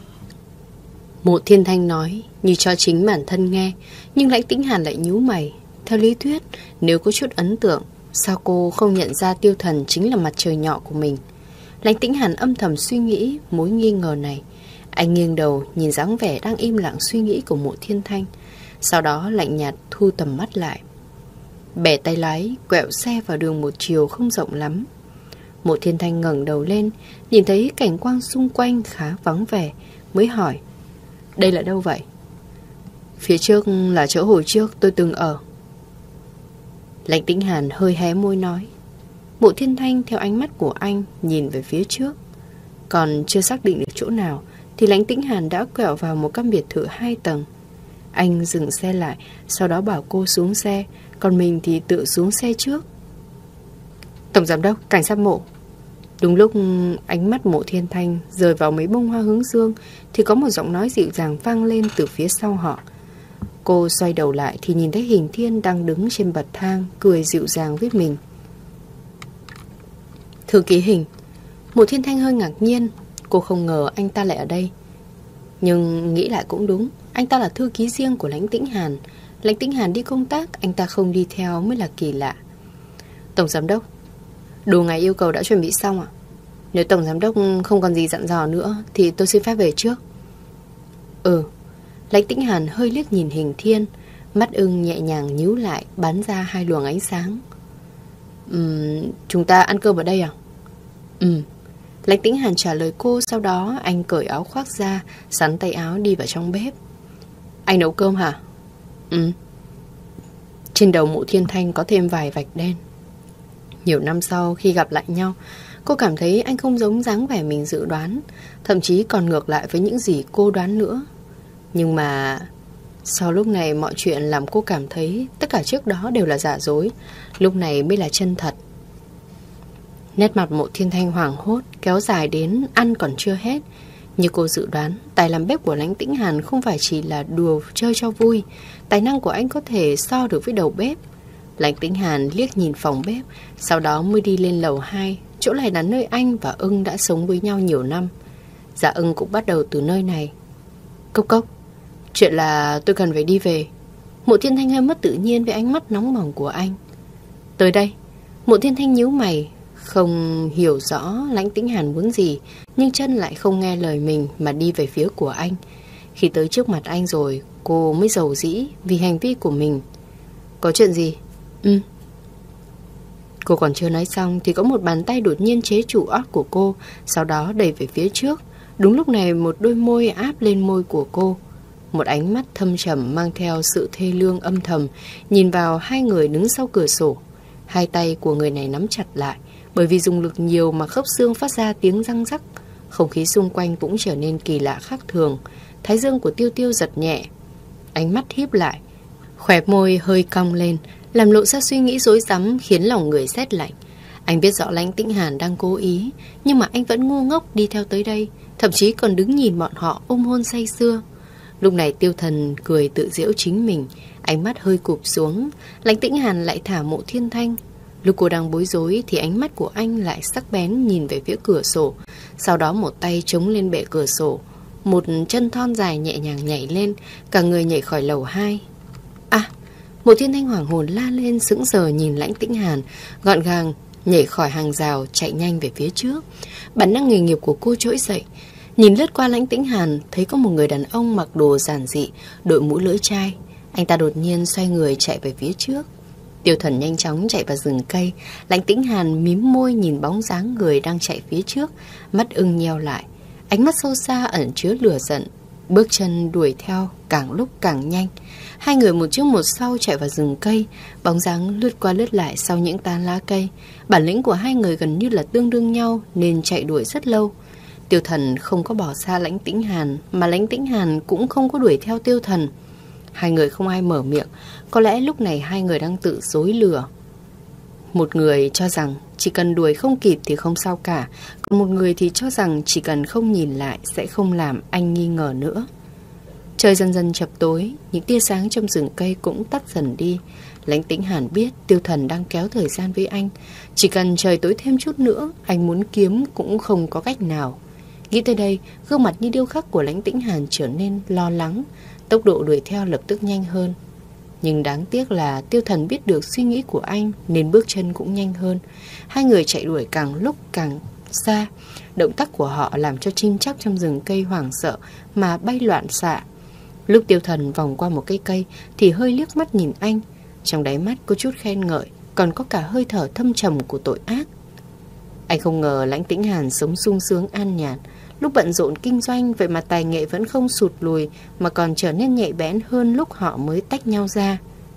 Mộ Thiên Thanh nói như cho chính bản thân nghe. Nhưng Lãnh Tĩnh Hàn lại nhíu mày. Theo lý thuyết, nếu có chút ấn tượng, sao cô không nhận ra Tiêu Thần chính là mặt trời nhỏ của mình? Lãnh Tĩnh Hàn âm thầm suy nghĩ mối nghi ngờ này. Anh nghiêng đầu nhìn dáng vẻ đang im lặng suy nghĩ của Mộ Thiên Thanh, sau đó lạnh nhạt thu tầm mắt lại, bẻ tay lái quẹo xe vào đường một chiều không rộng lắm. Mộ Thiên Thanh ngẩng đầu lên, nhìn thấy cảnh quang xung quanh khá vắng vẻ, mới hỏi. Đây là đâu vậy? Phía trước là chỗ hồi trước tôi từng ở. Lãnh Tĩnh Hàn hơi hé môi nói. Mộ Thiên Thanh theo ánh mắt của anh nhìn về phía trước. Còn chưa xác định được chỗ nào thì Lãnh Tĩnh Hàn đã quẹo vào một căn biệt thự hai tầng. Anh dừng xe lại, sau đó bảo cô xuống xe, còn mình thì tự xuống xe trước. Tổng giám đốc, cảnh sát Mộ. Đúng lúc ánh mắt Mộ Thiên Thanh rơi vào mấy bông hoa hướng dương thì có một giọng nói dịu dàng vang lên từ phía sau họ. Cô xoay đầu lại thì nhìn thấy Hình Thiên đang đứng trên bậc thang, cười dịu dàng với mình. Thư ký Hình. Mộ Thiên Thanh hơi ngạc nhiên. Cô không ngờ anh ta lại ở đây. Nhưng nghĩ lại cũng đúng, anh ta là thư ký riêng của Lãnh Tĩnh Hàn. Lãnh Tĩnh Hàn đi công tác, anh ta không đi theo mới là kỳ lạ. Tổng giám đốc, đồ ngài yêu cầu đã chuẩn bị xong ạ? Nếu tổng giám đốc không còn gì dặn dò nữa thì tôi xin phép về trước. Ừ. Lãnh Tĩnh Hàn hơi liếc nhìn Hình Thiên, mắt ưng nhẹ nhàng nhíu lại, bắn ra hai luồng ánh sáng. Ừm, chúng ta ăn cơm ở đây à? Ừm. Lãnh Tĩnh Hàn trả lời cô. Sau đó anh cởi áo khoác ra, sắn tay áo đi vào trong bếp. Anh nấu cơm hả? Ừ. Trên đầu Mộ Thiên Thanh có thêm vài vạch đen. Nhiều năm sau khi gặp lại nhau, cô cảm thấy anh không giống dáng vẻ mình dự đoán, thậm chí còn ngược lại với những gì cô đoán nữa. Nhưng mà sau lúc này mọi chuyện làm cô cảm thấy tất cả trước đó đều là giả dối, lúc này mới là chân thật. Nét mặt Mộ Thiên Thanh hoảng hốt, kéo dài đến ăn còn chưa hết. Như cô dự đoán, tài làm bếp của Lãnh Tĩnh Hàn không phải chỉ là đùa chơi cho vui. Tài năng của anh có thể so được với đầu bếp. Lãnh Tĩnh Hàn liếc nhìn phòng bếp, sau đó mới đi lên lầu hai. Chỗ này là nơi anh và ưng đã sống với nhau nhiều năm. Dạ ưng cũng bắt đầu từ nơi này. Cốc cốc, chuyện là tôi cần phải đi về. Mộ Thiên Thanh hơi mất tự nhiên với ánh mắt nóng bỏng của anh. Tới đây. Mộ Thiên Thanh nhíu mày, không hiểu rõ Lãnh Tĩnh Hàn muốn gì, nhưng chân lại không nghe lời mình mà đi về phía của anh. Khi tới trước mặt anh rồi, cô mới giàu dĩ vì hành vi của mình. Có chuyện gì? Ừ. Cô còn chưa nói xong thì có một bàn tay đột nhiên chế trụ ót của cô, sau đó đẩy về phía trước. Đúng lúc này một đôi môi áp lên môi của cô. Một ánh mắt thâm trầm mang theo sự thê lương âm thầm nhìn vào hai người đứng sau cửa sổ. Hai tay của người này nắm chặt lại, bởi vì dùng lực nhiều mà khớp xương phát ra tiếng răng rắc. Không khí xung quanh cũng trở nên kỳ lạ khác thường. Thái dương của Tiêu Tiêu giật nhẹ, ánh mắt híp lại, khóe môi hơi cong lên, làm lộ ra suy nghĩ rối rắm khiến lòng người rét lạnh. Anh biết rõ Lãnh Tĩnh Hàn đang cố ý, nhưng mà anh vẫn ngu ngốc đi theo tới đây, thậm chí còn đứng nhìn bọn họ ôm hôn say sưa. Lúc này Tiêu Thần cười tự giễu chính mình, ánh mắt hơi cụp xuống. Lãnh Tĩnh Hàn lại thả Mộ Thiên Thanh. Lúc cô đang bối rối thì ánh mắt của anh lại sắc bén nhìn về phía cửa sổ. Sau đó một tay chống lên bệ cửa sổ, một chân thon dài nhẹ nhàng nhảy lên, cả người nhảy khỏi lầu hai. À! Mộ Thiên Thanh hoảng hồn la lên, sững sờ nhìn Lãnh Tĩnh Hàn, gọn gàng nhảy khỏi hàng rào, chạy nhanh về phía trước. Bản năng nghề nghiệp của cô trỗi dậy, nhìn lướt qua Lãnh Tĩnh Hàn, thấy có một người đàn ông mặc đồ giản dị, đội mũ lưỡi chai. Anh ta đột nhiên xoay người chạy về phía trước. Tiêu Thần nhanh chóng chạy vào rừng cây. Lãnh Tĩnh Hàn mím môi nhìn bóng dáng người đang chạy phía trước, mắt ưng nheo lại, ánh mắt sâu xa ẩn chứa lửa giận. Bước chân đuổi theo càng lúc càng nhanh. Hai người một trước một sau chạy vào rừng cây, bóng dáng lướt qua lướt lại sau những tán lá cây. Bản lĩnh của hai người gần như là tương đương nhau nên chạy đuổi rất lâu. Tiêu Thần không có bỏ xa Lãnh Tĩnh Hàn, mà Lãnh Tĩnh Hàn cũng không có đuổi theo Tiêu Thần. Hai người không ai mở miệng. Có lẽ lúc này hai người đang tự dối lừa. Một người cho rằng chỉ cần đuổi không kịp thì không sao cả, còn một người thì cho rằng chỉ cần không nhìn lại sẽ không làm anh nghi ngờ nữa. Trời dần dần chập tối, những tia sáng trong rừng cây cũng tắt dần đi. Lãnh Tĩnh Hàn biết Tiêu Thần đang kéo thời gian với anh. Chỉ cần trời tối thêm chút nữa, anh muốn kiếm cũng không có cách nào. Nghĩ tới đây, gương mặt như điêu khắc của Lãnh Tĩnh Hàn trở nên lo lắng. Tốc độ đuổi theo lập tức nhanh hơn. Nhưng đáng tiếc là Tiêu Thần biết được suy nghĩ của anh nên bước chân cũng nhanh hơn. Hai người chạy đuổi càng lúc càng xa. Động tác của họ làm cho chim chóc trong rừng cây hoảng sợ mà bay loạn xạ. Lúc Tiêu Thần vòng qua một cây cây thì hơi liếc mắt nhìn anh. Trong đáy mắt có chút khen ngợi, còn có cả hơi thở thâm trầm của tội ác. Anh không ngờ Lãnh Tĩnh Hàn sống sung sướng an nhàn. Lúc bận rộn kinh doanh, vậy mà tài nghệ vẫn không sụt lùi, mà còn trở nên nhạy bén hơn lúc họ mới tách nhau ra.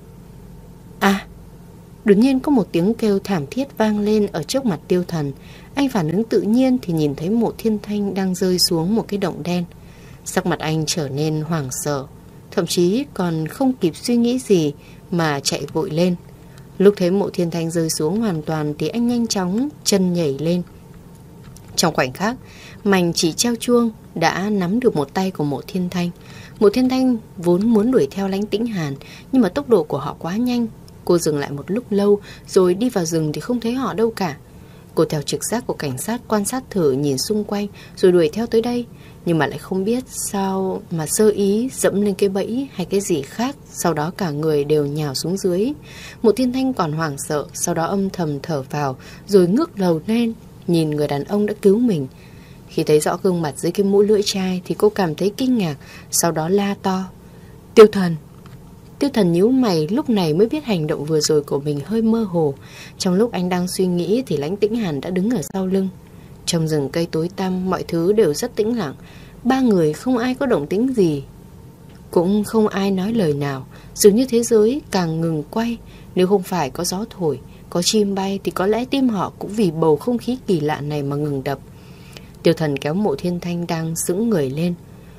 À! Đột nhiên có một tiếng kêu thảm thiết vang lên ở trước mặt Tiêu Thần. Anh phản ứng tự nhiên thì nhìn thấy Mộ Thiên Thanh đang rơi xuống một cái động đen. Sắc mặt anh trở nên hoảng sợ. thậm chí còn không kịp suy nghĩ gì mà chạy vội lên. Lúc thấy Mộ Thiên Thanh rơi xuống hoàn toàn thì anh nhanh chóng chân nhảy lên. Trong khoảnh khắc, mảnh chỉ treo chuông đã nắm được một tay của Mộ Thiên Thanh. Mộ Thiên Thanh vốn muốn đuổi theo Lãnh Tĩnh Hàn, nhưng mà tốc độ của họ quá nhanh. Cô dừng lại một lúc lâu rồi đi vào rừng thì không thấy họ đâu cả. Cô theo trực giác của cảnh sát quan sát thử, nhìn xung quanh rồi đuổi theo tới đây. Nhưng mà lại không biết sao mà sơ ý dẫm lên cái bẫy hay cái gì khác. Sau đó cả người đều nhào xuống dưới. Mộ Thiên Thanh còn hoảng sợ, sau đó âm thầm thở vào rồi ngước đầu lên nhìn người đàn ông đã cứu mình. Khi thấy rõ gương mặt dưới cái mũ lưỡi chai thì cô cảm thấy kinh ngạc, sau đó la to: Tiêu Thần! Tiêu Thần nhíu mày, lúc này mới biết hành động vừa rồi của mình hơi mơ hồ. Trong lúc anh đang suy nghĩ thì Lãnh Tĩnh Hàn đã đứng ở sau lưng. Trong rừng cây tối tăm, mọi thứ đều rất tĩnh lặng. Ba người không ai có động tĩnh gì, cũng không ai nói lời nào. Dường như thế giới càng ngừng quay. Nếu không phải có gió thổi, có chim bay thì có lẽ tim họ cũng vì bầu không khí kỳ lạ này mà ngừng đập. Tiêu Thần kéo Mộ Thiên Thanh đang sững người lên.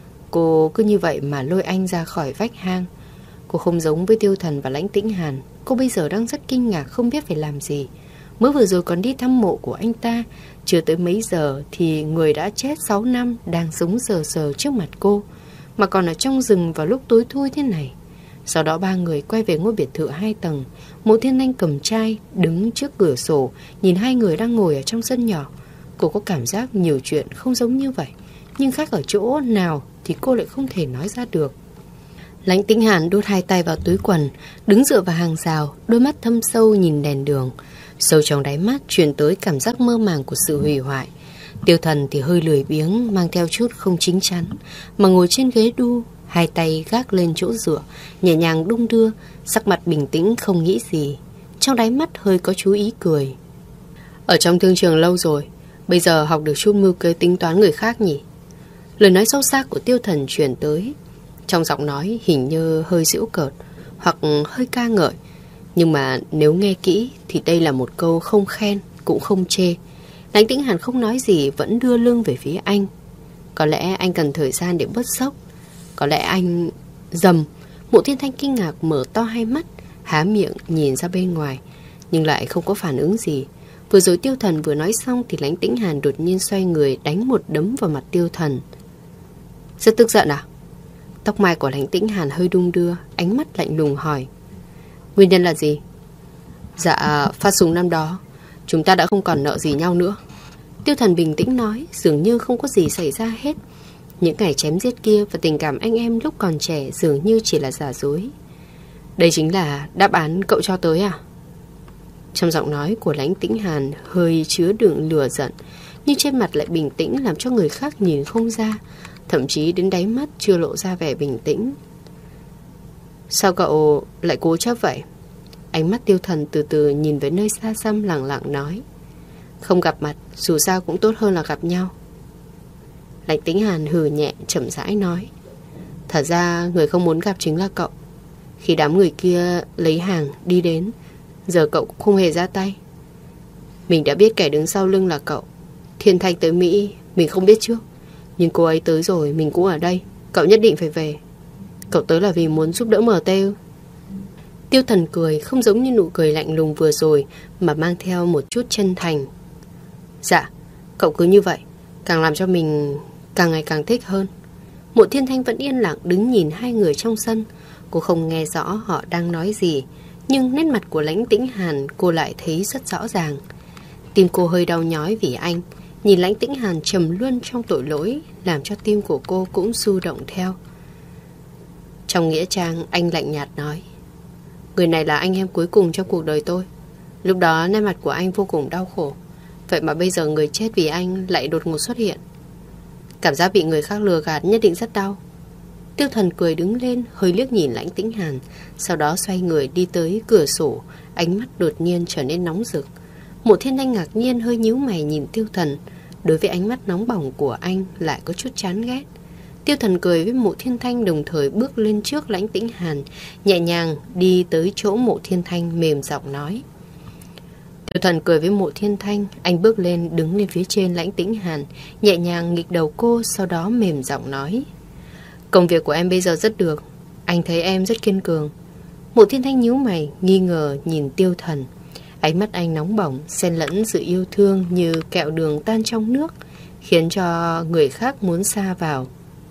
Cô cứ như vậy mà lôi anh ra khỏi vách hang. Cô không giống với Tiêu Thần và Lãnh Tĩnh Hàn. Cô bây giờ đang rất kinh ngạc, không biết phải làm gì. Mới vừa rồi còn đi thăm mộ của anh ta, chưa tới mấy giờ thì người đã chết sáu năm đang sống sờ sờ trước mặt cô, mà còn ở trong rừng vào lúc tối thui thế này. Sau đó ba người quay về ngôi biệt thự hai tầng. Mộ Thiên Thanh cầm chai đứng trước cửa sổ, nhìn hai người đang ngồi ở trong sân nhỏ. Cô có cảm giác nhiều chuyện không giống như vậy, nhưng khác ở chỗ nào thì cô lại không thể nói ra được. Lãnh Tĩnh Hàn đút hai tay vào túi quần, đứng dựa vào hàng rào, đôi mắt thâm sâu nhìn đèn đường. Sâu trong đáy mắt truyền tới cảm giác mơ màng của sự hủy hoại. Tiêu Thần thì hơi lười biếng, mang theo chút không chín chắn, mà ngồi trên ghế đu, hai tay gác lên chỗ dựa, nhẹ nhàng đung đưa, sắc mặt bình tĩnh không nghĩ gì. Trong đáy mắt hơi có chú ý cười. Ở trong thương trường lâu rồi, bây giờ học được chút mưu kế tính toán người khác nhỉ? Lời nói sâu xa của Tiêu Thần truyền tới. Trong giọng nói hình như hơi giễu cợt hoặc hơi ca ngợi, nhưng mà nếu nghe kỹ thì đây là một câu không khen cũng không chê. Lãnh Tĩnh Hàn không nói gì, vẫn đưa lưng về phía anh. Có lẽ anh cần thời gian để bớt sốc. Có lẽ anh... Dầm. Mộ Thiên Thanh kinh ngạc mở to hai mắt, há miệng nhìn ra bên ngoài, nhưng lại không có phản ứng gì. Vừa rồi Tiêu Thần vừa nói xong thì Lãnh Tĩnh Hàn đột nhiên xoay người đánh một đấm vào mặt Tiêu Thần. Rất tức giận à? Tóc mai của Lãnh Tĩnh Hàn hơi đung đưa, ánh mắt lạnh lùng hỏi. Nguyên nhân là gì? Dạ, phát súng năm đó chúng ta đã không còn nợ gì nhau nữa. Tiêu Thần bình tĩnh nói, dường như không có gì xảy ra hết. Những ngày chém giết kia và tình cảm anh em lúc còn trẻ dường như chỉ là giả dối. Đây chính là đáp án cậu cho tới à? Trong giọng nói của Lãnh Tĩnh Hàn hơi chứa đựng lửa giận, nhưng trên mặt lại bình tĩnh làm cho người khác nhìn không ra. Thậm chí đến đáy mắt chưa lộ ra vẻ bình tĩnh. Sao cậu lại cố chấp vậy? Ánh mắt Tiêu Thần từ từ nhìn về nơi xa xăm, lặng lặng nói. Không gặp mặt dù sao cũng tốt hơn là gặp nhau. Lãnh Tĩnh Hàn hừ nhẹ, chậm rãi nói. Thật ra người không muốn gặp chính là cậu. Khi đám người kia lấy hàng đi đến, giờ cậu cũng không hề ra tay. Mình đã biết kẻ đứng sau lưng là cậu. Thiên Thanh tới Mỹ mình không biết trước, nhưng cô ấy tới rồi, mình cũng ở đây. Cậu nhất định phải về. Cậu tới là vì muốn giúp đỡ em tê ư? Tiêu Thần cười, không giống như nụ cười lạnh lùng vừa rồi, mà mang theo một chút chân thành. Dạ, cậu cứ như vậy, càng làm cho mình càng ngày càng thích hơn. Mộ Thiên Thanh vẫn yên lặng đứng nhìn hai người trong sân. Cô không nghe rõ họ đang nói gì, nhưng nét mặt của Lãnh Tĩnh Hàn cô lại thấy rất rõ ràng. Tim cô hơi đau nhói vì anh. Nhìn Lãnh Tĩnh Hàn trầm luân trong tội lỗi, làm cho tim của cô cũng xu động theo. Trong nghĩa trang, anh lạnh nhạt nói. Người này là anh em cuối cùng trong cuộc đời tôi. Lúc đó nét mặt của anh vô cùng đau khổ. Vậy mà bây giờ người chết vì anh lại đột ngột xuất hiện. Cảm giác bị người khác lừa gạt nhất định rất đau. Tiêu Thần cười đứng lên, hơi liếc nhìn Lãnh Tĩnh Hàn, sau đó xoay người đi tới cửa sổ. Ánh mắt đột nhiên trở nên nóng rực. Mộ Thiên Thanh ngạc nhiên hơi nhíu mày nhìn Tiêu Thần. Đối với ánh mắt nóng bỏng của anh lại có chút chán ghét. Tiêu Thần cười với Mộ Thiên Thanh, đồng thời bước lên trước Lãnh Tĩnh Hàn, nhẹ nhàng đi tới chỗ Mộ Thiên Thanh, mềm giọng nói. Tiêu Thần cười với Mộ Thiên Thanh, anh bước lên đứng lên phía trên Lãnh Tĩnh Hàn, nhẹ nhàng nghịch đầu cô, sau đó mềm giọng nói. Công việc của em bây giờ rất được, Anh thấy em rất kiên cường. Mộ Thiên Thanh nhíu mày, nghi ngờ nhìn Tiêu Thần. Ánh mắt anh nóng bỏng, xen lẫn sự yêu thương như kẹo đường tan trong nước, khiến cho người khác muốn xa vào.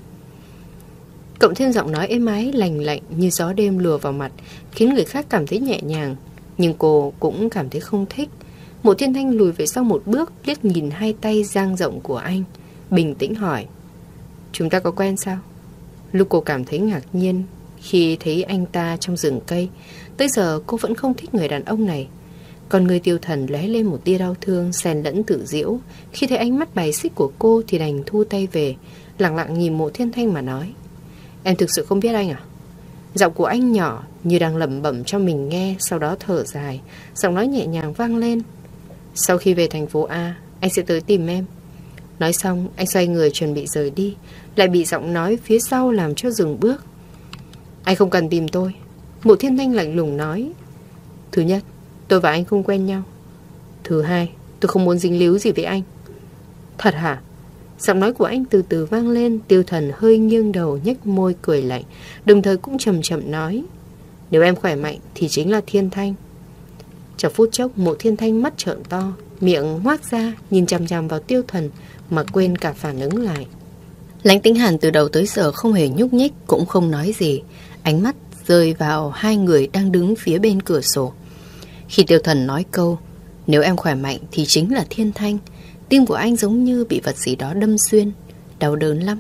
Cộng thêm giọng nói êm ái lành lạnh như gió đêm lùa vào mặt, khiến người khác cảm thấy nhẹ nhàng. Nhưng cô cũng cảm thấy không thích. Mộ Thiên Thanh lùi về sau một bước, liếc nhìn hai tay dang rộng của anh, bình tĩnh hỏi: Chúng ta có quen sao? Lúc cô cảm thấy ngạc nhiên khi thấy anh ta trong rừng cây, tới giờ cô vẫn không thích người đàn ông này. Còn người Tiêu Thần lóe lên một tia đau thương xen lẫn tự giễu. Khi thấy ánh mắt bài xích của cô thì đành thu tay về, lặng lặng nhìn Mộ Thiên Thanh mà nói: Em thực sự không biết anh à? Giọng của anh nhỏ như đang lẩm bẩm cho mình nghe, sau đó thở dài, giọng nói nhẹ nhàng vang lên: Sau khi về thành phố A, anh sẽ tới tìm em. Nói xong, anh xoay người chuẩn bị rời đi, lại bị giọng nói phía sau làm cho dừng bước. Anh không cần tìm tôi. Mộ Thiên Thanh lạnh lùng nói: Thứ nhất, tôi và anh không quen nhau. Thứ hai, tôi không muốn dính líu gì với anh. Thật hả? Giọng nói của anh từ từ vang lên. Tiêu Thần hơi nghiêng đầu, nhếch môi cười lạnh, đồng thời cũng chậm chậm nói: Nếu em khỏe mạnh thì chính là Thiên Thanh. Trong phút chốc, Mộ Thiên Thanh mắt trợn to, miệng ngoác ra nhìn chằm chằm vào Tiêu Thần mà quên cả phản ứng lại. Lãnh Tĩnh Hàn từ đầu tới giờ không hề nhúc nhích, cũng không nói gì. Ánh mắt rơi vào hai người đang đứng phía bên cửa sổ. Khi Tiêu Thần nói câu nếu em khỏe mạnh thì chính là Thiên Thanh, tim của anh giống như bị vật gì đó đâm xuyên, đau đớn lắm.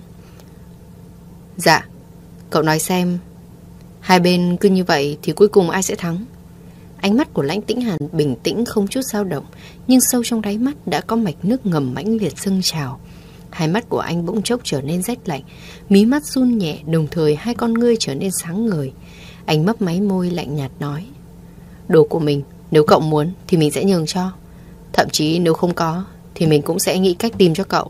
Dạ, cậu nói xem, hai bên cứ như vậy thì cuối cùng ai sẽ thắng? Ánh mắt của Lãnh Tĩnh Hàn bình tĩnh không chút dao động, nhưng sâu trong đáy mắt đã có mạch nước ngầm mãnh liệt dâng trào. Hai mắt của anh bỗng chốc trở nên rét lạnh, mí mắt run nhẹ, đồng thời hai con ngươi trở nên sáng ngời. Anh mấp máy môi lạnh nhạt nói: Đồ của mình, nếu cậu muốn thì mình sẽ nhường cho. Thậm chí nếu không có thì mình cũng sẽ nghĩ cách tìm cho cậu.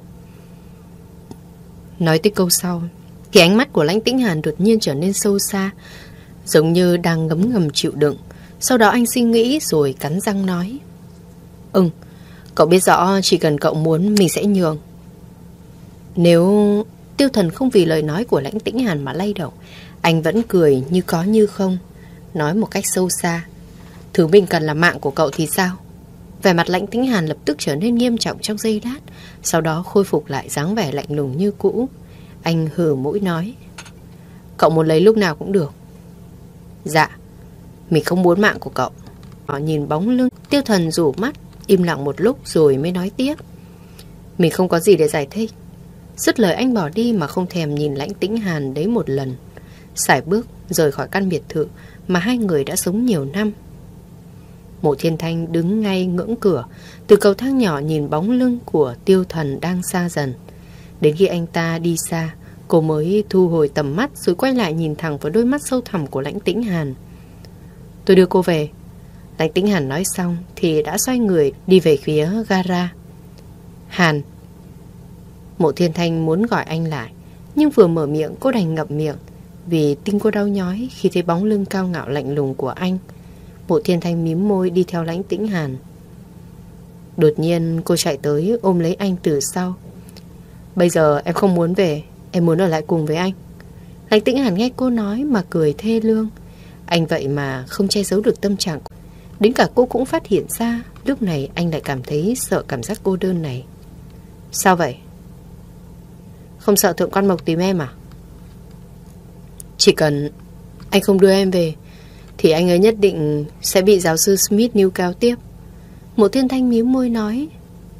Nói tới câu sau thì ánh mắt của Lãnh Tĩnh Hàn đột nhiên trở nên sâu xa, giống như đang ngấm ngầm chịu đựng. Sau đó anh suy nghĩ rồi cắn răng nói: Ừ, cậu biết rõ chỉ cần cậu muốn mình sẽ nhường. Nếu... Tiêu Thần không vì lời nói của Lãnh Tĩnh Hàn mà lay động, anh vẫn cười như có như không, nói một cách sâu xa: Thứ mình cần là mạng của cậu thì sao? Vẻ mặt Lãnh Tĩnh Hàn lập tức trở nên nghiêm trọng trong giây lát, sau đó khôi phục lại dáng vẻ lạnh lùng như cũ. Anh hừ mũi nói: Cậu muốn lấy lúc nào cũng được. Dạ, mình không muốn mạng của cậu. Họ nhìn bóng lưng Tiêu Thần rủ mắt, im lặng một lúc rồi mới nói tiếp: Mình không có gì để giải thích. Dứt lời anh bỏ đi mà không thèm nhìn Lãnh Tĩnh Hàn đấy một lần, sải bước rời khỏi căn biệt thự mà hai người đã sống nhiều năm. Mộ Thiên Thanh đứng ngay ngưỡng cửa, từ cầu thang nhỏ nhìn bóng lưng của Tiêu Thần đang xa dần. Đến khi anh ta đi xa, cô mới thu hồi tầm mắt rồi quay lại nhìn thẳng vào đôi mắt sâu thẳm của Lãnh Tĩnh Hàn. Tôi đưa cô về. Lãnh Tĩnh Hàn nói xong thì đã xoay người đi về phía gara. Hàn. Mộ Thiên Thanh muốn gọi anh lại, nhưng vừa mở miệng cô đành ngậm miệng, vì tim cô đau nhói khi thấy bóng lưng cao ngạo lạnh lùng của anh. Mộ Thiên Thanh mím môi đi theo Lãnh Tĩnh Hàn. Đột nhiên cô chạy tới ôm lấy anh từ sau. Bây giờ em không muốn về, em muốn ở lại cùng với anh. Lãnh Tĩnh Hàn nghe cô nói mà cười thê lương. Anh vậy mà không che giấu được tâm trạng. Đến cả cô cũng phát hiện ra. Lúc này anh lại cảm thấy sợ cảm giác cô đơn này. Sao vậy? Không sợ Thượng Quan Mộc tìm em à? Chỉ cần anh không đưa em về thì anh ấy nhất định sẽ bị giáo sư Smith níu kéo tiếp. Mộ Thiên Thanh mím môi nói,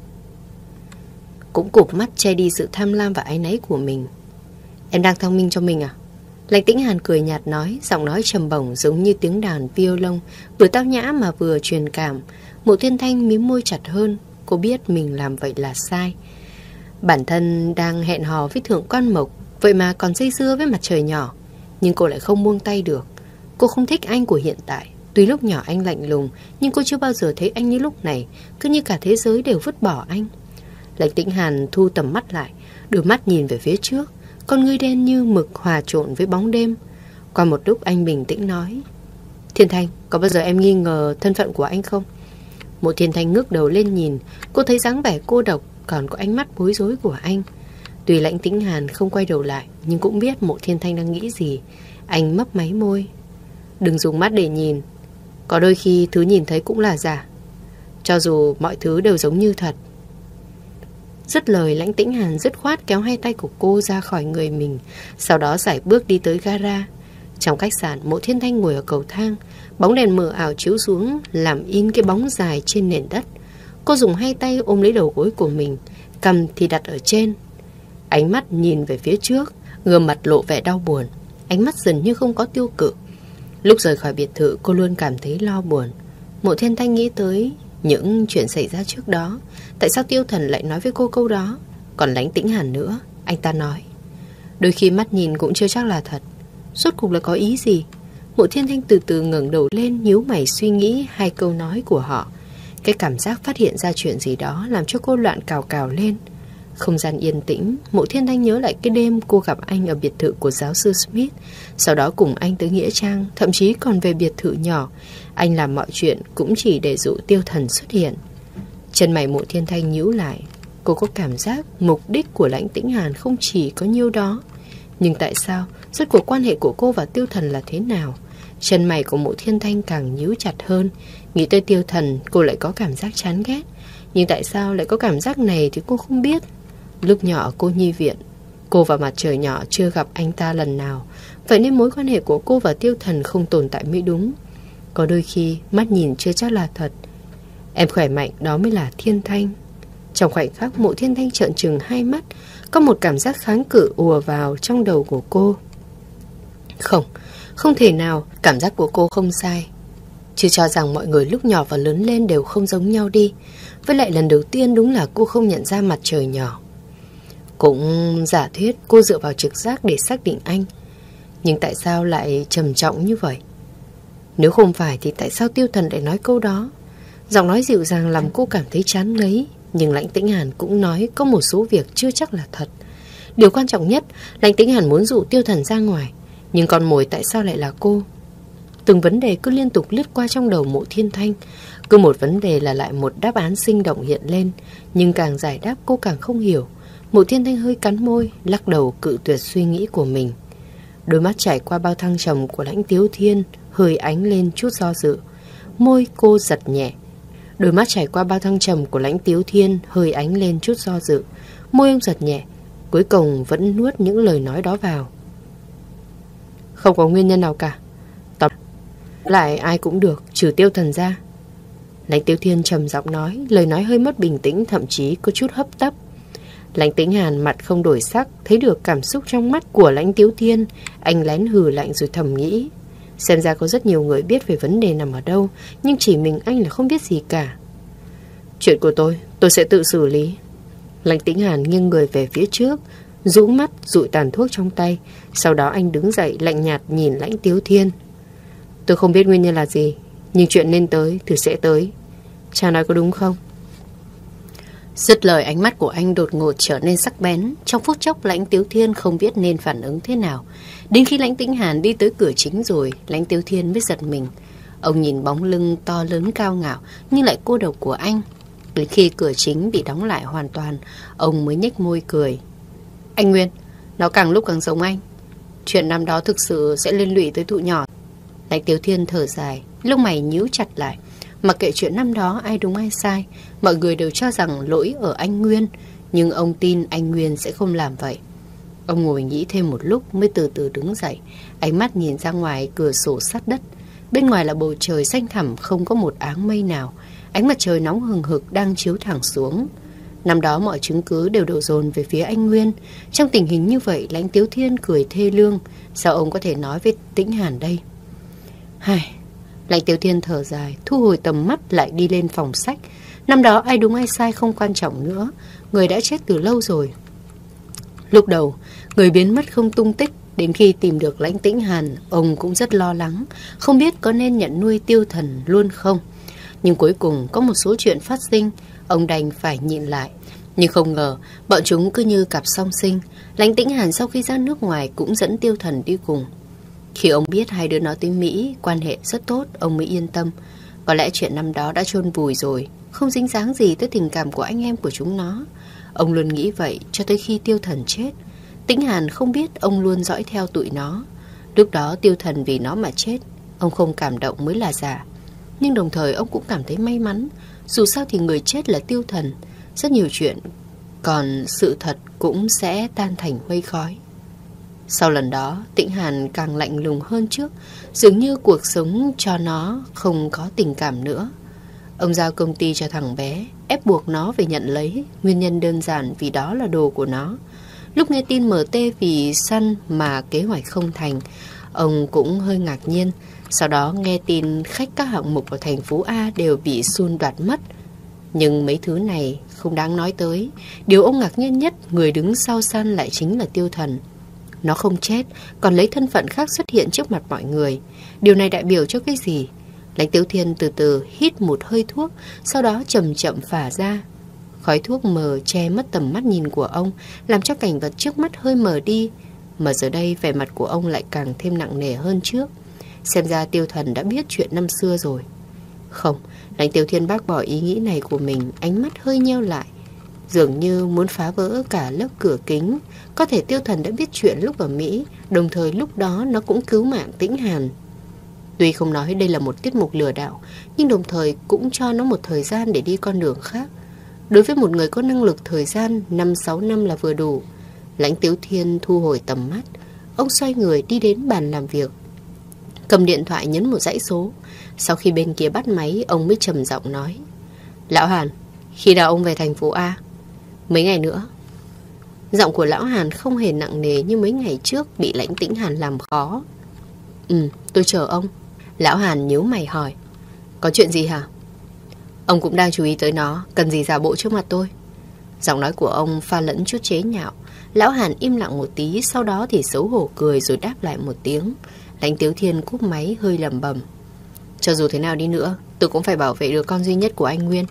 cũng cụp mắt che đi sự tham lam và áy náy của mình. Em đang thông minh cho mình à? Lãnh Tĩnh Hàn cười nhạt nói, giọng nói trầm bổng giống như tiếng đàn violon, vừa tao nhã mà vừa truyền cảm. Mộ Thiên Thanh mím môi chặt hơn. Cô biết mình làm vậy là sai. Bản thân đang hẹn hò với Thượng Quan Mộc, vậy mà còn dây dưa với mặt trời nhỏ. Nhưng cô lại không buông tay được. Cô không thích anh của hiện tại. Tuy lúc nhỏ anh lạnh lùng, nhưng cô chưa bao giờ thấy anh như lúc này, cứ như cả thế giới đều vứt bỏ anh. Lãnh Tĩnh Hàn thu tầm mắt lại, đôi mắt nhìn về phía trước, con ngươi đen như mực hòa trộn với bóng đêm. Qua một lúc anh bình tĩnh nói, Thiên Thanh, có bao giờ em nghi ngờ thân phận của anh không? Mộ Thiên Thanh ngước đầu lên nhìn, cô thấy dáng vẻ cô độc, còn có ánh mắt bối rối của anh. Tuy Lãnh Tĩnh Hàn không quay đầu lại, nhưng cũng biết Mộ Thiên Thanh đang nghĩ gì. Anh mấp máy môi. Đừng dùng mắt để nhìn. Có đôi khi thứ nhìn thấy cũng là giả, cho dù mọi thứ đều giống như thật. Dứt lời, Lãnh Tĩnh Hàn dứt khoát kéo hai tay của cô ra khỏi người mình, sau đó sải bước đi tới gara. Trong khách sạn, Mộ Thiên Thanh ngồi ở cầu thang, bóng đèn mờ ảo chiếu xuống làm in cái bóng dài trên nền đất. Cô dùng hai tay ôm lấy đầu gối của mình, cằm thì đặt ở trên. Ánh mắt nhìn về phía trước, gương mặt lộ vẻ đau buồn, ánh mắt dần như không có tiêu cự. Lúc rời khỏi biệt thự, cô luôn cảm thấy lo buồn. Mộ Thiên Thanh nghĩ tới những chuyện xảy ra trước đó. Tại sao Tiêu Thần lại nói với cô câu đó? Còn Lãnh Tĩnh Hàn nữa, anh ta nói đôi khi mắt nhìn cũng chưa chắc là thật. Rốt cuộc là có ý gì? Mộ Thiên Thanh từ từ ngẩng đầu lên, nhíu mày suy nghĩ hai câu nói của họ. Cái cảm giác phát hiện ra chuyện gì đó làm cho cô loạn cào cào lên. Không gian yên tĩnh, Mộ Thiên Thanh nhớ lại cái đêm cô gặp anh ở biệt thự của giáo sư Smith, sau đó cùng anh tới Nghĩa Trang, thậm chí còn về biệt thự nhỏ. Anh làm mọi chuyện cũng chỉ để dụ Tiêu Thần xuất hiện. Chân mày Mộ Thiên Thanh nhíu lại. Cô có cảm giác mục đích của Lãnh Tĩnh Hàn không chỉ có nhiêu đó. Nhưng tại sao? Rốt cuộc quan hệ của cô và Tiêu Thần là thế nào? Chân mày của Mộ Thiên Thanh càng nhíu chặt hơn. Nghĩ tới Tiêu Thần, cô lại có cảm giác chán ghét. Nhưng tại sao lại có cảm giác này thì cô không biết. Lúc nhỏ ở cô nhi viện, cô và Mặt Trời nhỏ chưa gặp anh ta lần nào. Vậy nên mối quan hệ của cô và Tiêu Thần không tồn tại mới đúng. Có đôi khi mắt nhìn chưa chắc là thật. Em khỏe mạnh, đó mới là Thiên Thanh. Trong khoảnh khắc, Mộ Thiên Thanh trợn trừng hai mắt. Có một cảm giác kháng cự ùa vào trong đầu của cô. Không, không thể nào. Cảm giác của cô không sai. Chứ cho rằng mọi người lúc nhỏ và lớn lên đều không giống nhau đi. Với lại lần đầu tiên đúng là cô không nhận ra Mặt Trời nhỏ. Cũng giả thuyết cô dựa vào trực giác để xác định anh. Nhưng tại sao lại trầm trọng như vậy? Nếu không phải thì tại sao Tiêu Thần lại nói câu đó? Giọng nói dịu dàng làm cô cảm thấy chán ngấy. Nhưng Lãnh Tĩnh Hàn cũng nói có một số việc chưa chắc là thật. Điều quan trọng nhất, Lãnh Tĩnh Hàn muốn dụ Tiêu Thần ra ngoài. Nhưng con mồi tại sao lại là cô? Từng vấn đề cứ liên tục lướt qua trong đầu Mộ Thiên Thanh. Cứ một vấn đề là lại một đáp án sinh động hiện lên. Nhưng càng giải đáp cô càng không hiểu. Mộ Thiên Thanh hơi cắn môi, lắc đầu cự tuyệt suy nghĩ của mình. Đôi mắt trải qua bao thăng trầm của Lãnh Tiếu Thiên hơi ánh lên chút do dự. Môi cô giật nhẹ. Đôi mắt trải qua bao thăng trầm của Lãnh Tiếu Thiên hơi ánh lên chút do dự. Môi ông giật nhẹ. Cuối cùng vẫn nuốt những lời nói đó vào. Không có nguyên nhân nào cả. Tập lại ai cũng được, trừ Tiêu Thần ra. Lãnh Tiếu Thiên trầm giọng nói, lời nói hơi mất bình tĩnh, thậm chí có chút hấp tấp. Lãnh Tĩnh Hàn mặt không đổi sắc, thấy được cảm xúc trong mắt của Lãnh Tiếu Thiên. Anh lén hừ lạnh rồi thầm nghĩ, xem ra có rất nhiều người biết về vấn đề nằm ở đâu, nhưng chỉ mình anh là không biết gì cả. Chuyện của tôi, tôi sẽ tự xử lý. Lãnh Tĩnh Hàn nghiêng người về phía trước, rũ mắt dụi tàn thuốc trong tay. Sau đó anh đứng dậy lạnh nhạt nhìn Lãnh Tiếu Thiên. Tôi không biết nguyên nhân là gì, nhưng chuyện nên tới thì sẽ tới. Cha nói có đúng không? Dứt lời, ánh mắt của anh đột ngột trở nên sắc bén. Trong phút chốc, Lãnh Tiếu Thiên không biết nên phản ứng thế nào. Đến khi Lãnh Tĩnh Hàn đi tới cửa chính rồi, Lãnh Tiếu Thiên mới giật mình. Ông nhìn bóng lưng to lớn cao ngạo nhưng lại cô độc của anh. Đến khi cửa chính bị đóng lại hoàn toàn, ông mới nhếch môi cười. Anh Nguyên, nó càng lúc càng giống anh. Chuyện năm đó thực sự sẽ liên lụy tới tụi nhỏ. Lãnh Tiếu Thiên thở dài, lông mày nhíu chặt lại. Mặc kệ chuyện năm đó ai đúng ai sai, mọi người đều cho rằng lỗi ở anh Nguyên. Nhưng ông tin anh Nguyên sẽ không làm vậy. Ông ngồi nghĩ thêm một lúc mới từ từ đứng dậy. Ánh mắt nhìn ra ngoài cửa sổ sát đất. Bên ngoài là bầu trời xanh thẳm, không có một áng mây nào. Ánh mặt trời nóng hừng hực đang chiếu thẳng xuống. Năm đó mọi chứng cứ đều đổ dồn về phía anh Nguyên. Trong tình hình như vậy, Lãnh Tiếu Thiên cười thê lương. Sao ông có thể nói với Tĩnh Hàn đây? Hài... Lãnh Tiếu Thiên thở dài, thu hồi tầm mắt lại đi lên phòng sách. Năm đó ai đúng ai sai không quan trọng nữa. Người đã chết từ lâu rồi. Lúc đầu, người biến mất không tung tích. Đến khi tìm được Lãnh Tĩnh Hàn, ông cũng rất lo lắng, không biết có nên nhận nuôi Tiêu Thần luôn không. Nhưng cuối cùng có một số chuyện phát sinh, ông đành phải nhịn lại. Nhưng không ngờ, bọn chúng cứ như cặp song sinh. Lãnh Tĩnh Hàn sau khi ra nước ngoài cũng dẫn Tiêu Thần đi cùng. Khi ông biết hai đứa nó tới Mỹ, quan hệ rất tốt, ông mới yên tâm. Có lẽ chuyện năm đó đã chôn vùi rồi, không dính dáng gì tới tình cảm của anh em của chúng nó. Ông luôn nghĩ vậy cho tới khi Tiêu Thần chết. Tĩnh Hàn không biết ông luôn dõi theo tụi nó. Lúc đó Tiêu Thần vì nó mà chết, ông không cảm động mới là giả. Nhưng đồng thời ông cũng cảm thấy may mắn. Dù sao thì người chết là Tiêu Thần. Rất nhiều chuyện, còn sự thật cũng sẽ tan thành mây khói. Sau lần đó, Tĩnh Hàn càng lạnh lùng hơn trước. Dường như cuộc sống cho nó không có tình cảm nữa. Ông giao công ty cho thằng bé, ép buộc nó phải nhận lấy. Nguyên nhân đơn giản vì đó là đồ của nó. Lúc nghe tin em tê vì săn mà kế hoạch không thành, ông cũng hơi ngạc nhiên. Sau đó nghe tin khách các hạng mục ở thành phố A đều bị Sun đoạt mất. Nhưng mấy thứ này không đáng nói tới. Điều ông ngạc nhiên nhất, người đứng sau săn lại chính là Tiêu Thần. Nó không chết, còn lấy thân phận khác xuất hiện trước mặt mọi người. Điều này đại biểu cho cái gì? Lãnh Tiếu Thiên từ từ hít một hơi thuốc, sau đó chậm chậm phả ra. Khói thuốc mờ che mất tầm mắt nhìn của ông, làm cho cảnh vật trước mắt hơi mờ đi. Mà giờ đây vẻ mặt của ông lại càng thêm nặng nề hơn trước. Xem ra Tiêu Thần đã biết chuyện năm xưa rồi. Không, Lãnh Tiếu Thiên bác bỏ ý nghĩ này của mình, ánh mắt hơi nheo lại, dường như muốn phá vỡ cả lớp cửa kính. Có thể Tiêu Thần đã biết chuyện lúc ở Mỹ, đồng thời lúc đó nó cũng cứu mạng Tĩnh Hàn. Tuy không nói đây là một tiết mục lừa đảo, nhưng đồng thời cũng cho nó một thời gian để đi con đường khác. Đối với một người có năng lực, thời gian năm sáu năm là vừa đủ. Lãnh Tiếu Thiên thu hồi tầm mắt. Ông xoay người đi đến bàn làm việc, cầm điện thoại nhấn một dãy số. Sau khi bên kia bắt máy, ông mới trầm giọng nói: Lão Hàn, khi nào ông về thành phố A? Mấy ngày nữa. Giọng của Lão Hàn không hề nặng nề như mấy ngày trước bị Lãnh Tĩnh Hàn làm khó. Ừ, tôi chờ ông. Lão Hàn nhíu mày hỏi: Có chuyện gì hả? Ông cũng đang chú ý tới nó, cần gì giả bộ trước mặt tôi? Giọng nói của ông pha lẫn chút chế nhạo. Lão Hàn im lặng một tí, sau đó thì xấu hổ cười rồi đáp lại một tiếng. Lãnh Tiếu Thiên cúp máy hơi lẩm bẩm: Cho dù thế nào đi nữa, tôi cũng phải bảo vệ đứa con duy nhất của anh Nguyên.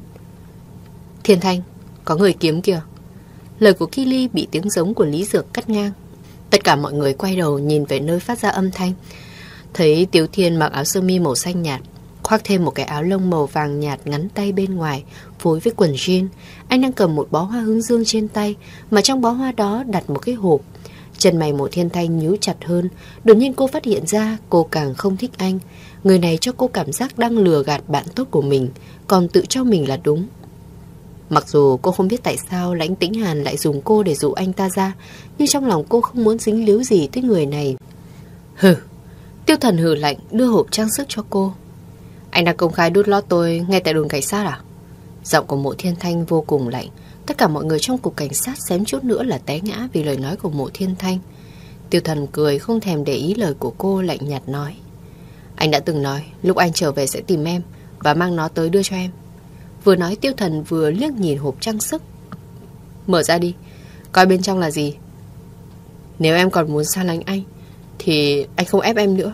Thiên Thanh, có người kiếm kìa. Lời của Kili bị tiếng giống của Lý Dược cắt ngang. Tất cả mọi người quay đầu nhìn về nơi phát ra âm thanh. Thấy Tiếu Thiên mặc áo sơ mi màu xanh nhạt, khoác thêm một cái áo lông màu vàng nhạt ngắn tay bên ngoài, phối với quần jean. Anh đang cầm một bó hoa hướng dương trên tay, mà trong bó hoa đó đặt một cái hộp. Chân mày Mộ Thiên Thanh nhíu chặt hơn. Đột nhiên cô phát hiện ra cô càng không thích anh. Người này cho cô cảm giác đang lừa gạt bạn tốt của mình, còn tự cho mình là đúng. Mặc dù cô không biết tại sao Lãnh Tĩnh Hàn lại dùng cô để dụ anh ta ra, nhưng trong lòng cô không muốn dính líu gì tới người này. Hừ. Tiêu Thần hừ lạnh đưa hộp trang sức cho cô. Anh đã công khai đút lót tôi ngay tại đồn cảnh sát à? Giọng của Mộ Thiên Thanh vô cùng lạnh. Tất cả mọi người trong cục cảnh sát xém chút nữa là té ngã vì lời nói của Mộ Thiên Thanh. Tiêu Thần cười không thèm để ý lời của cô, lạnh nhạt nói: Anh đã từng nói lúc anh trở về sẽ tìm em và mang nó tới đưa cho em. Vừa nói Tiêu Thần vừa liếc nhìn hộp trang sức. Mở ra đi, coi bên trong là gì. Nếu em còn muốn xa lánh anh thì anh không ép em nữa.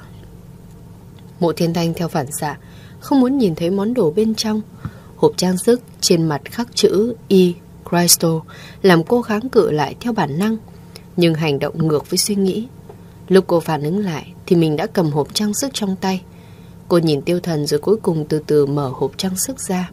Mộ Thiên Thanh theo phản xạ không muốn nhìn thấy món đồ bên trong. Hộp trang sức trên mặt khắc chữ E. Crystal làm cô kháng cự lại theo bản năng, nhưng hành động ngược với suy nghĩ. Lúc cô phản ứng lại thì mình đã cầm hộp trang sức trong tay. Cô nhìn Tiêu Thần rồi cuối cùng từ từ mở hộp trang sức ra.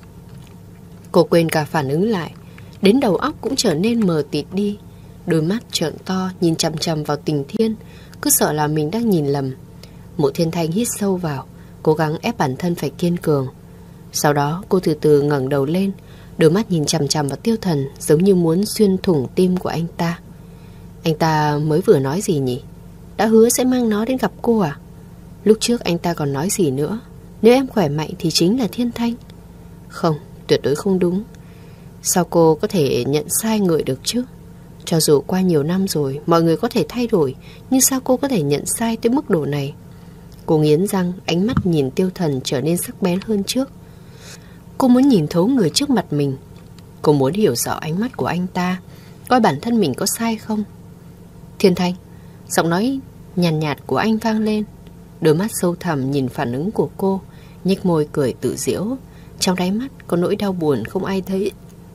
Cô quên cả phản ứng lại, đến đầu óc cũng trở nên mờ tịt đi. Đôi mắt trợn to nhìn chằm chằm vào Tình Thiên, cứ sợ là mình đang nhìn lầm. Mộ Thiên Thanh hít sâu vào, cố gắng ép bản thân phải kiên cường. Sau đó cô từ từ ngẩng đầu lên, đôi mắt nhìn chằm chằm vào Tiêu Thần, giống như muốn xuyên thủng tim của anh ta. Anh ta mới vừa nói gì nhỉ? Đã hứa sẽ mang nó đến gặp cô à? Lúc trước anh ta còn nói gì nữa? Nếu em khỏe mạnh thì chính là Thiên Thanh. Không, tuyệt đối không đúng. Sao cô có thể nhận sai người được chứ? Cho dù qua nhiều năm rồi mọi người có thể thay đổi, nhưng sao cô có thể nhận sai tới mức độ này? Cô nghiến răng, ánh mắt nhìn Tiêu Thần trở nên sắc bén hơn trước. Cô muốn nhìn thấu người trước mặt mình. Cô muốn hiểu rõ ánh mắt của anh ta, coi bản thân mình có sai không. Thiên Thanh, giọng nói nhàn nhạt, nhạt của anh vang lên. Đôi mắt sâu thẳm nhìn phản ứng của cô, nhếch môi cười tự giễu. Trong đáy mắt có nỗi đau buồn không ai thấy.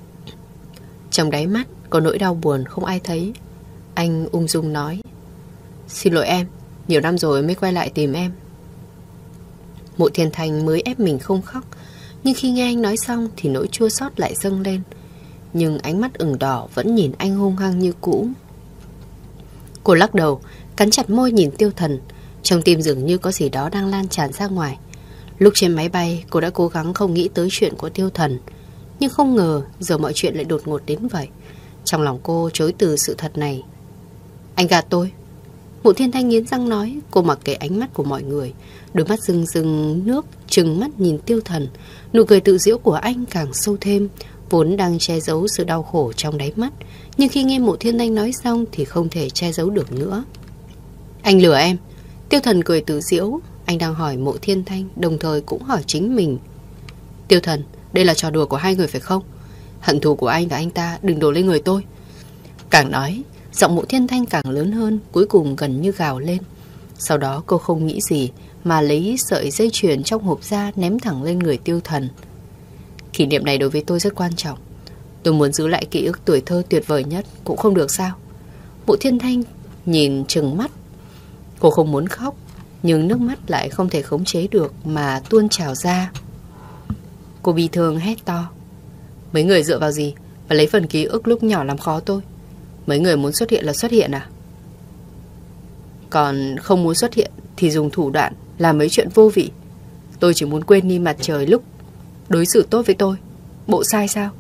Trong đáy mắt có nỗi đau buồn không ai thấy. Anh ung dung nói: Xin lỗi em, nhiều năm rồi mới quay lại tìm em. Mộ Thiên Thanh mới ép mình không khóc, nhưng khi nghe anh nói xong thì nỗi chua xót lại dâng lên. Nhưng ánh mắt ửng đỏ vẫn nhìn anh hung hăng như cũ. Cô lắc đầu, cắn chặt môi nhìn Tiêu Thần. Trong tim dường như có gì đó đang lan tràn ra ngoài. Lúc trên máy bay, cô đã cố gắng không nghĩ tới chuyện của Tiêu Thần, nhưng không ngờ giờ mọi chuyện lại đột ngột đến vậy. Trong lòng cô chối từ sự thật này. Anh gạt tôi. Mộ Thiên Thanh nghiến răng nói. Cô mặc kệ ánh mắt của mọi người, đôi mắt rưng rưng nước, trừng mắt nhìn Tiêu Thần. Nụ cười tự giễu của anh càng sâu thêm, vốn đang che giấu sự đau khổ trong đáy mắt, nhưng khi nghe Mộ Thiên Thanh nói xong thì không thể che giấu được nữa. Anh lừa em. Tiêu Thần cười tự giễu. Anh đang hỏi Mộ Thiên Thanh, đồng thời cũng hỏi chính mình. Tiêu Thần, đây là trò đùa của hai người phải không? Hận thù của anh và anh ta đừng đổ lên người tôi. Càng nói, giọng Mộ Thiên Thanh càng lớn hơn, cuối cùng gần như gào lên. Sau đó cô không nghĩ gì mà lấy sợi dây chuyền trong hộp ra ném thẳng lên người Tiêu Thần. Kỷ niệm này đối với tôi rất quan trọng. Tôi muốn giữ lại ký ức tuổi thơ tuyệt vời nhất, cũng không được sao? Mộ Thiên Thanh nhìn trừng mắt. Cô không muốn khóc, nhưng nước mắt lại không thể khống chế được mà tuôn trào ra. Cô bi thương hét to. Mấy người dựa vào gì và lấy phần ký ức lúc nhỏ làm khó tôi? Mấy người muốn xuất hiện là xuất hiện à? Còn không muốn xuất hiện thì dùng thủ đoạn làm mấy chuyện vô vị. Tôi chỉ muốn quên đi mặt trời lúc đối xử tốt với tôi. Bộ sai sao?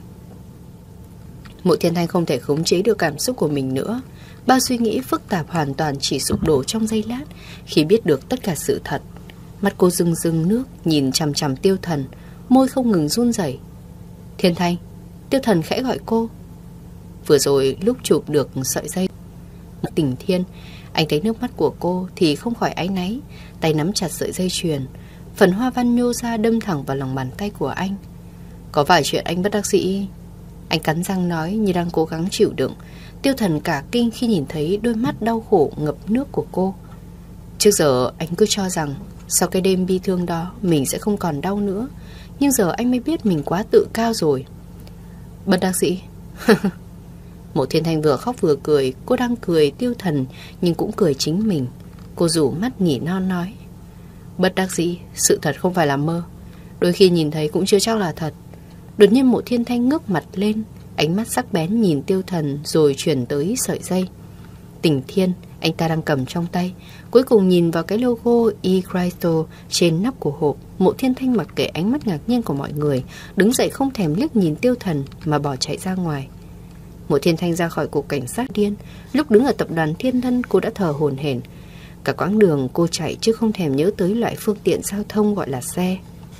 Mộ Thiên Thanh không thể khống chế được cảm xúc của mình nữa. Bao suy nghĩ phức tạp hoàn toàn chỉ sụp đổ trong giây lát khi biết được tất cả sự thật. Mắt cô rưng rưng nước, nhìn chằm chằm Tiêu Thần, môi không ngừng run rẩy. Thiên Thanh. Tiêu Thần khẽ gọi cô. Vừa rồi lúc chụp được sợi dây Tình Thiên, anh thấy nước mắt của cô thì không khỏi áy náy, tay nắm chặt sợi dây chuyền. Phần hoa văn nhô ra đâm thẳng vào lòng bàn tay của anh. Có vài chuyện anh bất đắc dĩ. Anh cắn răng nói như đang cố gắng chịu đựng. Tiêu Thần cả kinh khi nhìn thấy đôi mắt đau khổ ngập nước của cô. Trước giờ anh cứ cho rằng sau cái đêm bi thương đó mình sẽ không còn đau nữa, nhưng giờ anh mới biết mình quá tự cao rồi. Bất đắc dĩ. Mộ Thiên Thanh vừa khóc vừa cười. Cô đang cười Tiêu Thần nhưng cũng cười chính mình. Cô rủ mắt nhỉ non nói. Bất đắc dĩ, sự thật không phải là mơ. Đôi khi nhìn thấy cũng chưa chắc là thật. Đột nhiên Mộ Thiên Thanh ngước mặt lên, ánh mắt sắc bén nhìn Tiêu Thần rồi chuyển tới sợi dây Tình Thiên anh ta đang cầm trong tay. Cuối cùng nhìn vào cái logo E-Crystal trên nắp của hộp. Mộ Thiên Thanh mặc kệ ánh mắt ngạc nhiên của mọi người, đứng dậy không thèm liếc nhìn Tiêu Thần mà bỏ chạy ra ngoài. Mộ Thiên Thanh ra khỏi cục cảnh sát điên. Lúc đứng ở tập đoàn Thiên Thân cô đã thở hổn hển. Cả quãng đường cô chạy chứ không thèm nhớ tới loại phương tiện giao thông gọi là xe.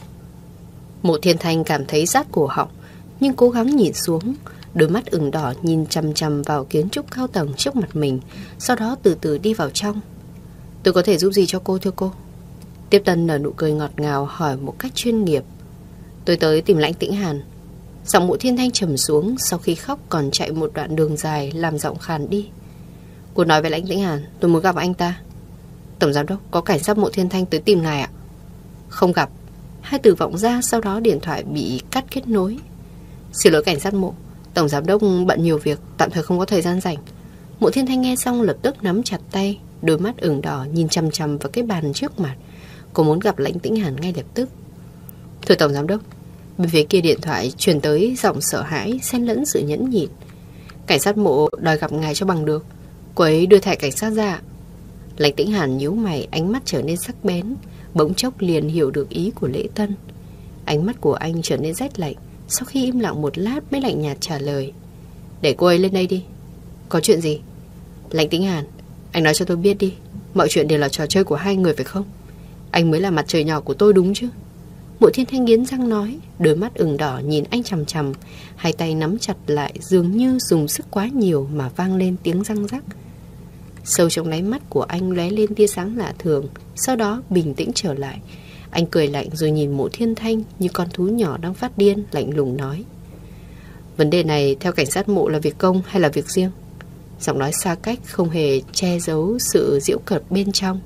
Mộ Thiên Thanh cảm thấy rát cổ họng, nhưng cố gắng nhìn xuống. Đôi mắt ửng đỏ nhìn chằm chằm vào kiến trúc cao tầng trước mặt mình, sau đó từ từ đi vào trong. Tôi có thể giúp gì cho cô thưa cô? Tiếp Tân nở nụ cười ngọt ngào hỏi một cách chuyên nghiệp. Tôi tới tìm Lãnh Tĩnh Hàn. Giọng Mộ Thiên Thanh trầm xuống, sau khi khóc còn chạy một đoạn đường dài làm giọng khàn đi. Cô nói với Lãnh Tĩnh Hàn, tôi muốn gặp anh ta. Tổng giám đốc, có cảnh sát Mộ Thiên Thanh tới tìm ngài ạ. Không gặp. Hai từ vọng ra, sau đó điện thoại bị cắt kết nối. Xin lỗi cảnh sát Mộ, tổng giám đốc bận nhiều việc, tạm thời không có thời gian rảnh. Mộ Thiên Thanh nghe xong lập tức nắm chặt tay, đôi mắt ửng đỏ nhìn chằm chằm vào cái bàn trước mặt. Cô muốn gặp Lãnh Tĩnh Hàn ngay lập tức. Thưa tổng giám đốc. Bên phía kia điện thoại truyền tới giọng sợ hãi xen lẫn sự nhẫn nhịn. Cảnh sát Mộ đòi gặp ngài cho bằng được. Cô ấy đưa thẻ cảnh sát ra. Lãnh Tĩnh Hàn nhíu mày, ánh mắt trở nên sắc bén. Bỗng chốc liền hiểu được ý của Lễ Tân. Ánh mắt của anh trở nên rét lạnh. Sau khi im lặng một lát mới lạnh nhạt trả lời. Để cô ấy lên đây đi. Có chuyện gì? Lãnh Tĩnh Hàn, anh nói cho tôi biết đi. Mọi chuyện đều là trò chơi của hai người phải không? Anh mới là mặt trời nhỏ của tôi đúng chứ? Mộ Thiên Thanh nghiến răng nói, đôi mắt ửng đỏ nhìn anh chằm chằm, hai tay nắm chặt lại dường như dùng sức quá nhiều mà vang lên tiếng răng rắc. Sâu trong đáy mắt của anh lóe lên tia sáng lạ thường, sau đó bình tĩnh trở lại. Anh cười lạnh rồi nhìn Mộ Thiên Thanh như con thú nhỏ đang phát điên, lạnh lùng nói. Vấn đề này theo cảnh sát Mộ là việc công hay là việc riêng? Giọng nói xa cách không hề che giấu sự giễu cợt bên trong.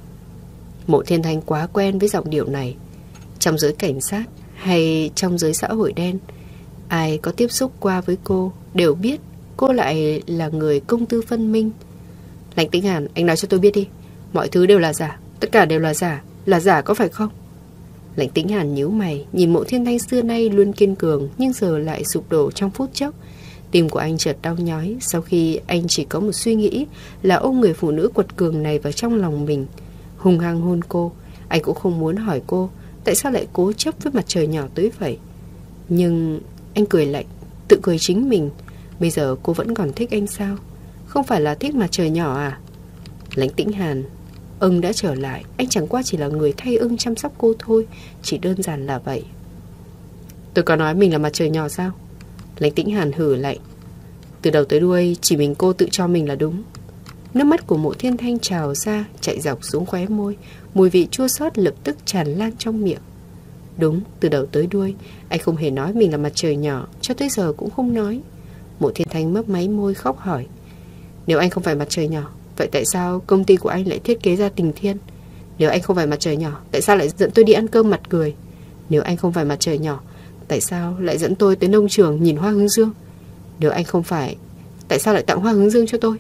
Mộ Thiên Thanh quá quen với giọng điệu này. Trong giới cảnh sát hay trong giới xã hội đen, ai có tiếp xúc qua với cô đều biết cô lại là người công tư phân minh. Lãnh Tĩnh Hàn, anh nói cho tôi biết đi. Mọi thứ đều là giả, tất cả đều là giả. Là giả có phải không? Lãnh Tĩnh Hàn nhíu mày, nhìn Mộ Thiên Thanh xưa nay luôn kiên cường nhưng giờ lại sụp đổ trong phút chốc. Tim của anh chợt đau nhói sau khi anh chỉ có một suy nghĩ là ôm người phụ nữ quật cường này vào trong lòng mình. hung hăng hôn cô. Anh cũng không muốn hỏi cô tại sao lại cố chấp với mặt trời nhỏ tới vậy. Nhưng anh cười lạnh, tự cười chính mình. Bây giờ cô vẫn còn thích anh sao? Không phải là thích mặt trời nhỏ à? Lãnh Tĩnh Hàn, ưng đã trở lại. Anh chẳng qua chỉ là người thay ưng chăm sóc cô thôi. Chỉ đơn giản là vậy. Tôi có nói mình là mặt trời nhỏ sao? Lãnh Tĩnh Hàn hử lạnh. Từ đầu tới đuôi chỉ mình cô tự cho mình là đúng. Nước mắt của Mộ Thiên Thanh trào ra, chạy dọc xuống khóe môi. Mùi vị chua xót lập tức tràn lan trong miệng. Đúng, từ đầu tới đuôi anh không hề nói mình là mặt trời nhỏ. Cho tới giờ cũng không nói. Mộ Thiên Thanh mấp máy môi khóc hỏi. Nếu anh không phải mặt trời nhỏ, vậy tại sao công ty của anh lại thiết kế ra Tình Thiên? Nếu anh không phải mặt trời nhỏ, tại sao lại dẫn tôi đi ăn cơm mặt cười? Nếu anh không phải mặt trời nhỏ, tại sao lại dẫn tôi tới nông trường nhìn hoa hướng dương? Nếu anh không phải, tại sao lại tặng hoa hướng dương cho tôi?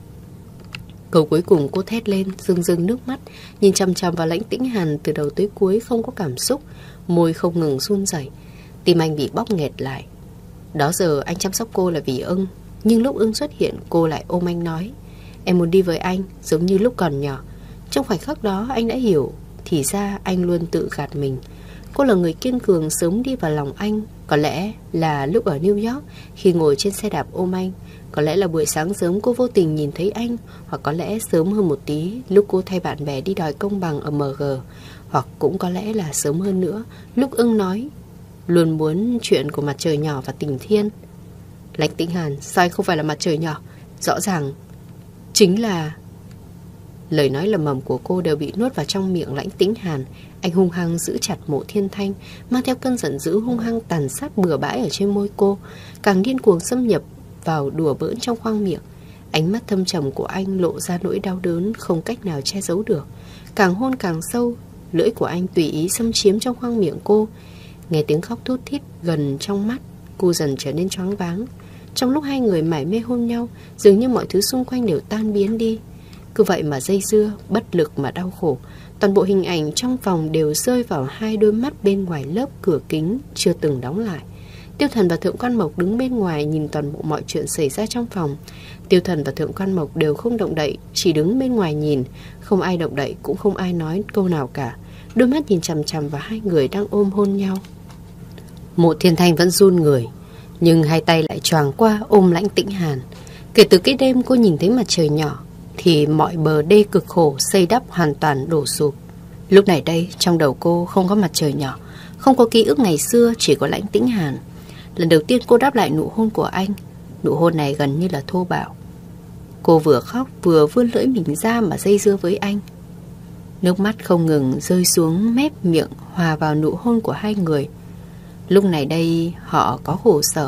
Câu cuối cùng cô thét lên, rưng rưng nước mắt, nhìn chằm chằm vào Lãnh Tĩnh Hàn từ đầu tới cuối không có cảm xúc, môi không ngừng run rẩy. Tim anh bị bóp nghẹt lại. Đó giờ anh chăm sóc cô là vì ưng, nhưng lúc ưng xuất hiện cô lại ôm anh nói, em muốn đi với anh giống như lúc còn nhỏ. Trong khoảnh khắc đó anh đã hiểu, thì ra anh luôn tự gạt mình. Cô là người kiên cường sớm đi vào lòng anh. Có lẽ là lúc ở New York, khi ngồi trên xe đạp ôm anh. Có lẽ là buổi sáng sớm cô vô tình nhìn thấy anh. Hoặc có lẽ sớm hơn một tí, lúc cô thay bạn bè đi đòi công bằng ở em giê. Hoặc cũng có lẽ là sớm hơn nữa, lúc ưng nói luôn muốn chuyện của mặt trời nhỏ và Tình Thiên. Lãnh Tĩnh Hàn, sao anh không phải là mặt trời nhỏ? Rõ ràng chính là... Lời nói lầm bầm của cô đều bị nuốt vào trong miệng Lãnh Tĩnh Hàn. Anh hung hăng giữ chặt Mộ Thiên Thanh, mang theo cơn giận dữ hung hăng tàn sát bừa bãi ở trên môi cô, càng điên cuồng xâm nhập vào đùa bỡn trong khoang miệng. Ánh mắt thâm trầm của anh lộ ra nỗi đau đớn không cách nào che giấu được. Càng hôn càng sâu, lưỡi của anh tùy ý xâm chiếm trong khoang miệng cô. Nghe tiếng khóc thút thít gần trong mắt, cô dần trở nên choáng váng. Trong lúc hai người mải mê hôn nhau, dường như mọi thứ xung quanh đều tan biến đi. Cứ vậy mà dây dưa, bất lực mà đau khổ. Toàn bộ hình ảnh trong phòng đều rơi vào hai đôi mắt bên ngoài lớp cửa kính chưa từng đóng lại. Tiêu Thần và Thượng Quan Mộc đứng bên ngoài nhìn toàn bộ mọi chuyện xảy ra trong phòng. Tiêu Thần và Thượng Quan Mộc đều không động đậy, chỉ đứng bên ngoài nhìn. Không ai động đậy, cũng không ai nói câu nào cả. Đôi mắt nhìn chằm chằm vào hai người đang ôm hôn nhau. Mộ Thiên Thanh vẫn run người, nhưng hai tay lại choàng qua ôm Lãnh Tĩnh Hàn. Kể từ cái đêm cô nhìn thấy mặt trời nhỏ, thì mọi bờ đê cực khổ xây đắp hoàn toàn đổ sụp. Lúc này đây, trong đầu cô không có mặt trời nhỏ, không có ký ức ngày xưa, chỉ có Lãnh Tĩnh Hàn. Lần đầu tiên cô đáp lại nụ hôn của anh. Nụ hôn này gần như là thô bạo. Cô vừa khóc vừa vươn lưỡi mình ra mà dây dưa với anh. Nước mắt không ngừng rơi xuống mép miệng, hòa vào nụ hôn của hai người. Lúc này đây họ có khổ sở,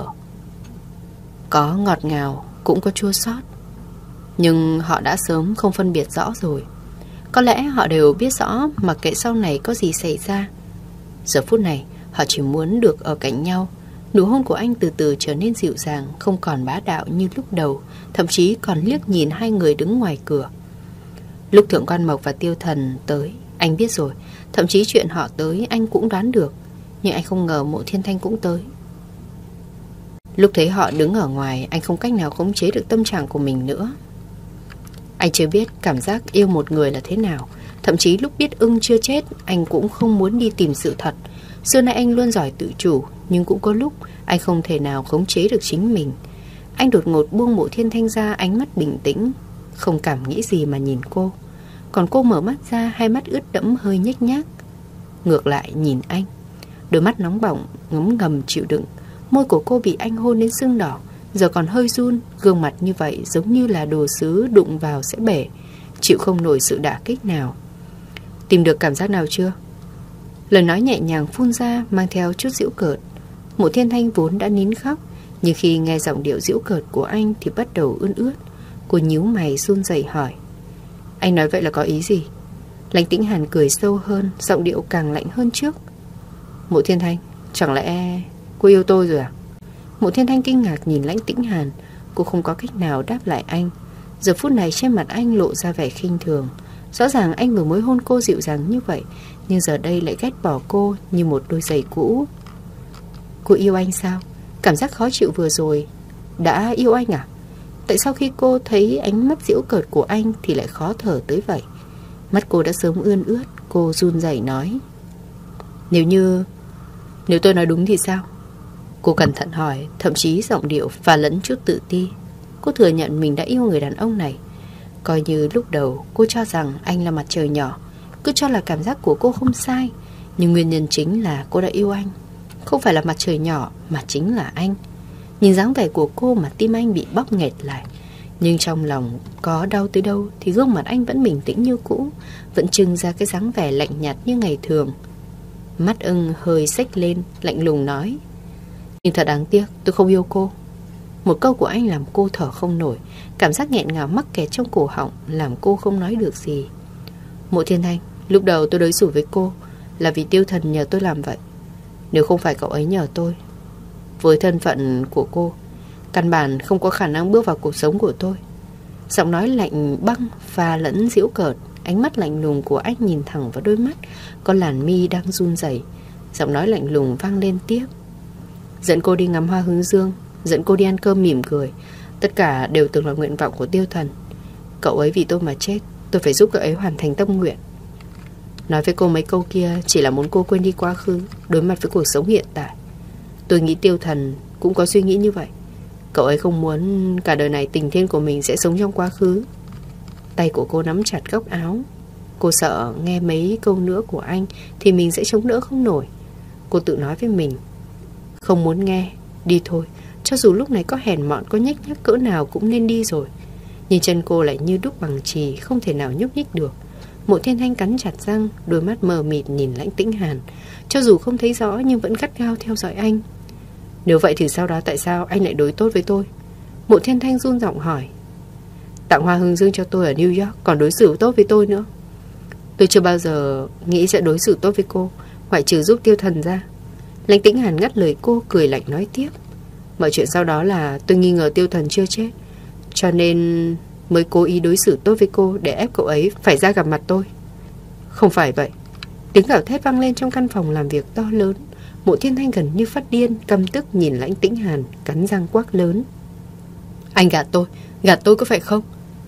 có ngọt ngào, cũng có chua xót. Nhưng họ đã sớm không phân biệt rõ rồi. Có lẽ họ đều biết rõ, mặc kệ sau này có gì xảy ra, giờ phút này họ chỉ muốn được ở cạnh nhau. Nụ hôn của anh từ từ trở nên dịu dàng, không còn bá đạo như lúc đầu, thậm chí còn liếc nhìn hai người đứng ngoài cửa. Lúc Thượng Quan Mộc và Tiêu Thần tới, anh biết rồi. Thậm chí chuyện họ tới anh cũng đoán được. Nhưng anh không ngờ Mộ Thiên Thanh cũng tới. Lúc thấy họ đứng ở ngoài, anh không cách nào khống chế được tâm trạng của mình nữa. Anh chưa biết cảm giác yêu một người là thế nào. Thậm chí lúc biết ưng chưa chết, anh cũng không muốn đi tìm sự thật. Xưa nay anh luôn giỏi tự chủ, nhưng cũng có lúc anh không thể nào khống chế được chính mình. Anh đột ngột buông Mộ Thiên Thanh ra, ánh mắt bình tĩnh, không cảm nghĩ gì mà nhìn cô. Còn cô mở mắt ra, hai mắt ướt đẫm hơi nhếch nhác, ngược lại nhìn anh. Đôi mắt nóng bỏng, ngấm ngầm chịu đựng. Môi của cô bị anh hôn đến sưng đỏ, giờ còn hơi run. Gương mặt như vậy giống như là đồ sứ đụng vào sẽ bể, chịu không nổi sự đả kích nào. Tìm được cảm giác nào chưa? Lời nói nhẹ nhàng phun ra, mang theo chút giễu cợt. Mộ Thiên Thanh vốn đã nín khóc, nhưng khi nghe giọng điệu giễu cợt của anh thì bắt đầu ươn ướt. Cô nhíu mày run rẩy hỏi, anh nói vậy là có ý gì? Lãnh Tĩnh Hàn cười sâu hơn, giọng điệu càng lạnh hơn trước. Mộ Thiên Thanh, chẳng lẽ cô yêu tôi rồi à? Mộ Thiên Thanh kinh ngạc nhìn Lãnh Tĩnh Hàn. Cô không có cách nào đáp lại anh. Giờ phút này trên mặt anh lộ ra vẻ khinh thường. Rõ ràng anh vừa mới hôn cô dịu dàng như vậy, nhưng giờ đây lại ghét bỏ cô như một đôi giày cũ. Cô yêu anh sao? Cảm giác khó chịu vừa rồi đã yêu anh à? Tại sao khi cô thấy ánh mắt giễu cợt của anh thì lại khó thở tới vậy? Mắt cô đã sớm ươn ướt. Cô run rẩy nói: Nếu như Nếu tôi nói đúng thì sao? Cô cẩn thận hỏi, thậm chí giọng điệu pha lẫn chút tự ti. Cô thừa nhận mình đã yêu người đàn ông này. Coi như lúc đầu cô cho rằng anh là mặt trời nhỏ, cứ cho là cảm giác của cô không sai. Nhưng nguyên nhân chính là cô đã yêu anh. Không phải là mặt trời nhỏ, mà chính là anh. Nhìn dáng vẻ của cô mà tim anh bị bóp nghẹt lại. Nhưng trong lòng có đau tới đâu thì gương mặt anh vẫn bình tĩnh như cũ, vẫn trưng ra cái dáng vẻ lạnh nhạt như ngày thường. Mắt ưng hơi xếch lên, lạnh lùng nói: Nhưng thật đáng tiếc, tôi không yêu cô. Một câu của anh làm cô thở không nổi. Cảm giác nghẹn ngào mắc kẹt trong cổ họng làm cô không nói được gì. Mộ Thiên Thanh, lúc đầu tôi đối xử với cô là vì Tiêu Thần nhờ tôi làm vậy. Nếu không phải cậu ấy nhờ tôi, với thân phận của cô, căn bản không có khả năng bước vào cuộc sống của tôi. Giọng nói lạnh băng pha lẫn giễu cợt. Ánh mắt lạnh lùng của anh nhìn thẳng vào đôi mắt con làn mi đang run rẩy. Giọng nói lạnh lùng vang lên tiếp: Dẫn cô đi ngắm hoa hướng dương, dẫn cô đi ăn cơm mỉm cười, tất cả đều từng là nguyện vọng của Tiêu Thần. Cậu ấy vì tôi mà chết, tôi phải giúp cậu ấy hoàn thành tâm nguyện. Nói với cô mấy câu kia chỉ là muốn cô quên đi quá khứ, đối mặt với cuộc sống hiện tại. Tôi nghĩ Tiêu Thần cũng có suy nghĩ như vậy. Cậu ấy không muốn cả đời này tình thiên của mình sẽ sống trong quá khứ. Tay của cô nắm chặt góc áo. Cô sợ nghe mấy câu nữa của anh thì mình sẽ chống đỡ không nổi. Cô tự nói với mình: Không muốn nghe, đi thôi. Cho dù lúc này có hèn mọn, có nhếch nhác cỡ nào cũng nên đi rồi. Nhưng chân cô lại như đúc bằng chì, không thể nào nhúc nhích được. Mộ Thiên Thanh cắn chặt răng, đôi mắt mờ mịt nhìn Lãnh Tĩnh Hàn. Cho dù không thấy rõ nhưng vẫn gắt gao theo dõi anh. Nếu vậy thì sau đó tại sao anh lại đối tốt với tôi? Mộ Thiên Thanh run giọng hỏi. Tặng hoa hướng dương cho tôi ở New York, còn đối xử tốt với tôi nữa. Tôi chưa bao giờ nghĩ sẽ đối xử tốt với cô, ngoại trừ giúp Tiêu Thần ra. Lãnh Tĩnh Hàn ngắt lời cô, cười lạnh nói tiếp: Mọi chuyện sau đó là tôi nghi ngờ Tiêu Thần chưa chết, cho nên mới cố ý đối xử tốt với cô để ép cậu ấy phải ra gặp mặt tôi. Không phải vậy. Tiếng gào thét vang lên trong căn phòng làm việc to lớn. Mộ Thiên Thanh gần như phát điên, căm tức nhìn Lãnh Tĩnh Hàn, cắn răng quát lớn: Anh gạt tôi, gạt tôi có phải không?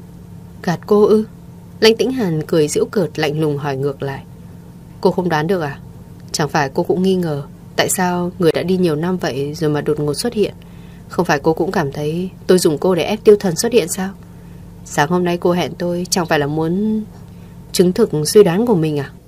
Gạt cô ư? Lãnh Tĩnh Hàn cười giễu cợt, lạnh lùng hỏi ngược lại: Cô không đoán được à? Chẳng phải cô cũng nghi ngờ tại sao người đã đi nhiều năm vậy rồi mà đột ngột xuất hiện? Không phải cô cũng cảm thấy tôi dùng cô để ép Tiêu Thần xuất hiện sao? Sáng hôm nay cô hẹn tôi chẳng phải là muốn chứng thực suy đoán của mình à?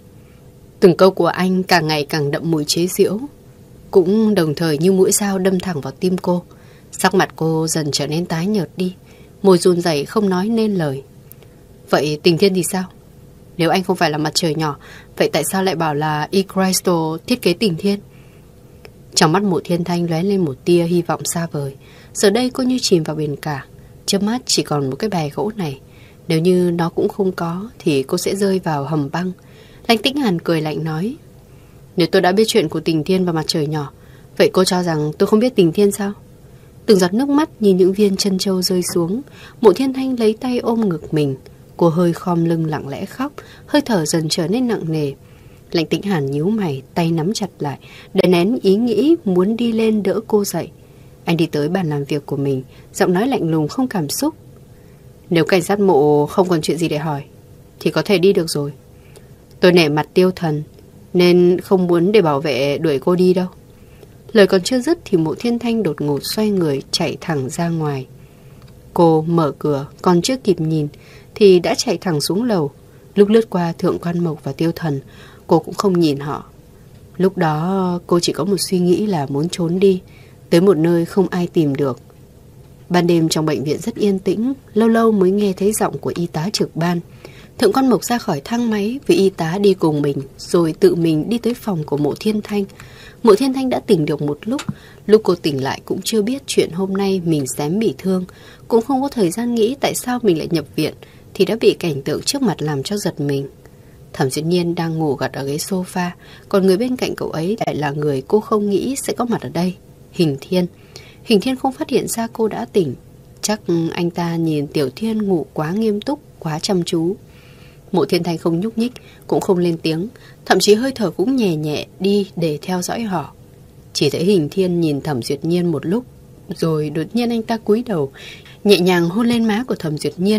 Từng câu của anh càng ngày càng đậm mùi chế giễu, cũng đồng thời như mũi dao đâm thẳng vào tim cô. Sắc mặt cô dần trở nên tái nhợt đi, môi run rẩy không nói nên lời. Vậy tình thiên thì sao? Nếu anh không phải là mặt trời nhỏ, vậy tại sao lại bảo là E. Crystal thiết kế tình thiên? Trong mắt Mộ Thiên Thanh lóe lên một tia hy vọng xa vời. Giờ đây cô như chìm vào biển cả, trước mắt chỉ còn một cái bè gỗ này. Nếu như nó cũng không có thì cô sẽ rơi vào hầm băng. Lãnh Tĩnh Hàn cười lạnh nói: Nếu tôi đã biết chuyện của tình thiên và mặt trời nhỏ, vậy cô cho rằng tôi không biết tình thiên sao? Từng giọt nước mắt như những viên chân châu rơi xuống. Mộ Thiên Thanh lấy tay ôm ngực mình. Cô hơi khom lưng lặng lẽ khóc, hơi thở dần trở nên nặng nề. Lãnh Tĩnh Hàn nhíu mày, tay nắm chặt lại, để nén ý nghĩ muốn đi lên đỡ cô dậy. Anh đi tới bàn làm việc của mình, giọng nói lạnh lùng không cảm xúc: Nếu cảnh sát Mộ không còn chuyện gì để hỏi thì có thể đi được rồi. Tôi nể mặt Tiêu Thần nên không muốn để bảo vệ đuổi cô đi đâu. Lời còn chưa dứt thì Mộ Thiên Thanh đột ngột xoay người chạy thẳng ra ngoài. Cô mở cửa, còn chưa kịp nhìn thì đã chạy thẳng xuống lầu. Lúc lướt qua Thượng Quan Mộc và Tiêu Thần, cô cũng không nhìn họ. Lúc đó cô chỉ có một suy nghĩ là muốn trốn đi, tới một nơi không ai tìm được. Ban đêm trong bệnh viện rất yên tĩnh, lâu lâu mới nghe thấy giọng của y tá trực ban. Thượng Quan Mộc ra khỏi thang máy với y tá đi cùng mình, rồi tự mình đi tới phòng của Mộ Thiên Thanh. Mộ Thiên Thanh đã tỉnh được một lúc. Lúc cô tỉnh lại cũng chưa biết chuyện hôm nay mình xém bị thương, cũng không có thời gian nghĩ tại sao mình lại nhập viện, thì đã bị cảnh tượng trước mặt làm cho giật mình. Thẩm Duyệt Nhiên đang ngủ gật ở ghế sofa, còn người bên cạnh cậu ấy lại là người cô không nghĩ sẽ có mặt ở đây, Hình Thiên. Hình Thiên không phát hiện ra cô đã tỉnh. Chắc anh ta nhìn Tiểu Thiên ngủ quá nghiêm túc, quá chăm chú. Mộ Thiên Thanh không nhúc nhích, cũng không lên tiếng, thậm chí hơi thở cũng nhẹ nhẹ đi để theo dõi họ. Chỉ thấy Hình Thiên nhìn Thẩm Duyệt Nhiên một lúc, rồi đột nhiên anh ta cúi đầu, nhẹ nhàng hôn lên má của Thẩm Duyệt Nhiên.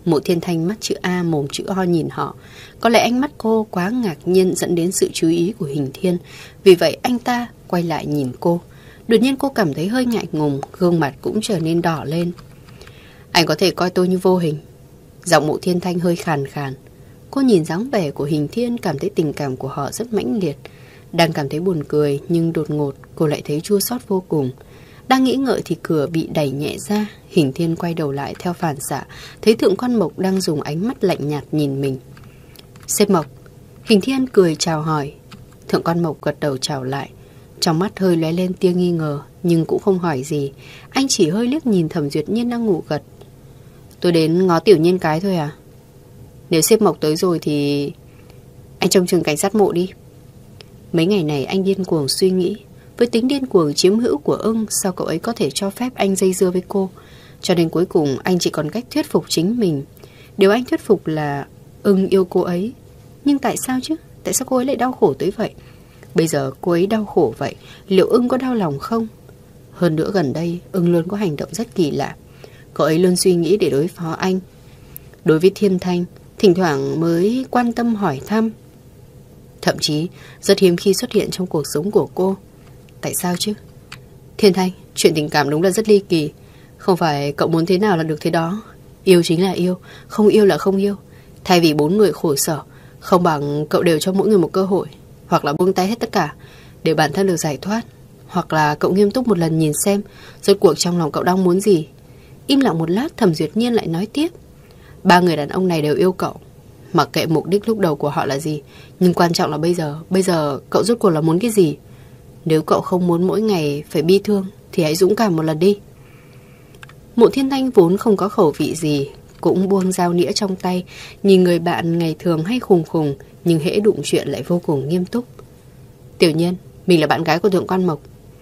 Mộ Thiên Thanh mắt chữ A mồm chữ O nhìn họ. Có lẽ ánh mắt cô quá ngạc nhiên dẫn đến sự chú ý của Hình Thiên. Vì vậy anh ta quay lại nhìn cô. Đột nhiên cô cảm thấy hơi ngại ngùng, gương mặt cũng trở nên đỏ lên. Anh có thể coi tôi như vô hình. Giọng Mộ Thiên Thanh hơi khàn khàn. Cô nhìn dáng vẻ của Hình Thiên, cảm thấy tình cảm của họ rất mãnh liệt. Đang cảm thấy buồn cười, nhưng đột ngột cô lại thấy chua xót vô cùng. Đang nghĩ ngợi thì cửa bị đẩy nhẹ ra. Hình Thiên quay đầu lại theo phản xạ, thấy Thượng Quan Mộc đang dùng ánh mắt lạnh nhạt nhìn mình. Sếp Mộc. Hình Thiên cười chào hỏi. Thượng Quan Mộc gật đầu chào lại. Trong mắt hơi lóe lên tia nghi ngờ, nhưng cũng không hỏi gì. Anh chỉ hơi liếc nhìn Thẩm Duyệt Nhiên đang ngủ gật. Tôi đến ngó Tiểu Nhiên cái thôi à? Nếu sếp Mộc tới rồi thì anh trông chừng cảnh sát Mộ đi. Mấy ngày này anh điên cuồng suy nghĩ. Với tính điên cuồng chiếm hữu của ưng, sao cậu ấy có thể cho phép anh dây dưa với cô? Cho nên cuối cùng anh chỉ còn cách thuyết phục chính mình. Điều anh thuyết phục là ưng yêu cô ấy. Nhưng tại sao chứ? Tại sao cô ấy lại đau khổ tới vậy? Bây giờ cô ấy đau khổ vậy, liệu ưng có đau lòng không? Hơn nữa gần đây ưng luôn có hành động rất kỳ lạ. Cậu ấy luôn suy nghĩ để đối phó anh. Đối với Thiên Thanh, thỉnh thoảng mới quan tâm hỏi thăm. Thậm chí rất hiếm khi xuất hiện trong cuộc sống của cô. Tại sao chứ? Thiên Thanh, chuyện tình cảm đúng là rất ly kỳ. Không phải cậu muốn thế nào là được thế đó. Yêu chính là yêu, không yêu là không yêu. Thay vì bốn người khổ sở, không bằng cậu đều cho mỗi người một cơ hội. Hoặc là buông tay hết tất cả để bản thân được giải thoát. Hoặc là cậu nghiêm túc một lần nhìn xem rốt cuộc trong lòng cậu đang muốn gì. Im lặng một lát, Thẩm Duyệt Nhiên lại nói tiếp. Ba người đàn ông này đều yêu cậu. Mặc kệ mục đích lúc đầu của họ là gì, nhưng quan trọng là bây giờ Bây giờ cậu rốt cuộc là muốn cái gì? Nếu cậu không muốn mỗi ngày phải bi thương thì hãy dũng cảm một lần đi. Mộ Thiên Thanh vốn không có khẩu vị gì, cũng buông dao nĩa trong tay. Nhìn người bạn ngày thường hay khùng khùng, nhưng hễ đụng chuyện lại vô cùng nghiêm túc. Tiểu Nhiên, mình là bạn gái của Thượng Quan Mộc.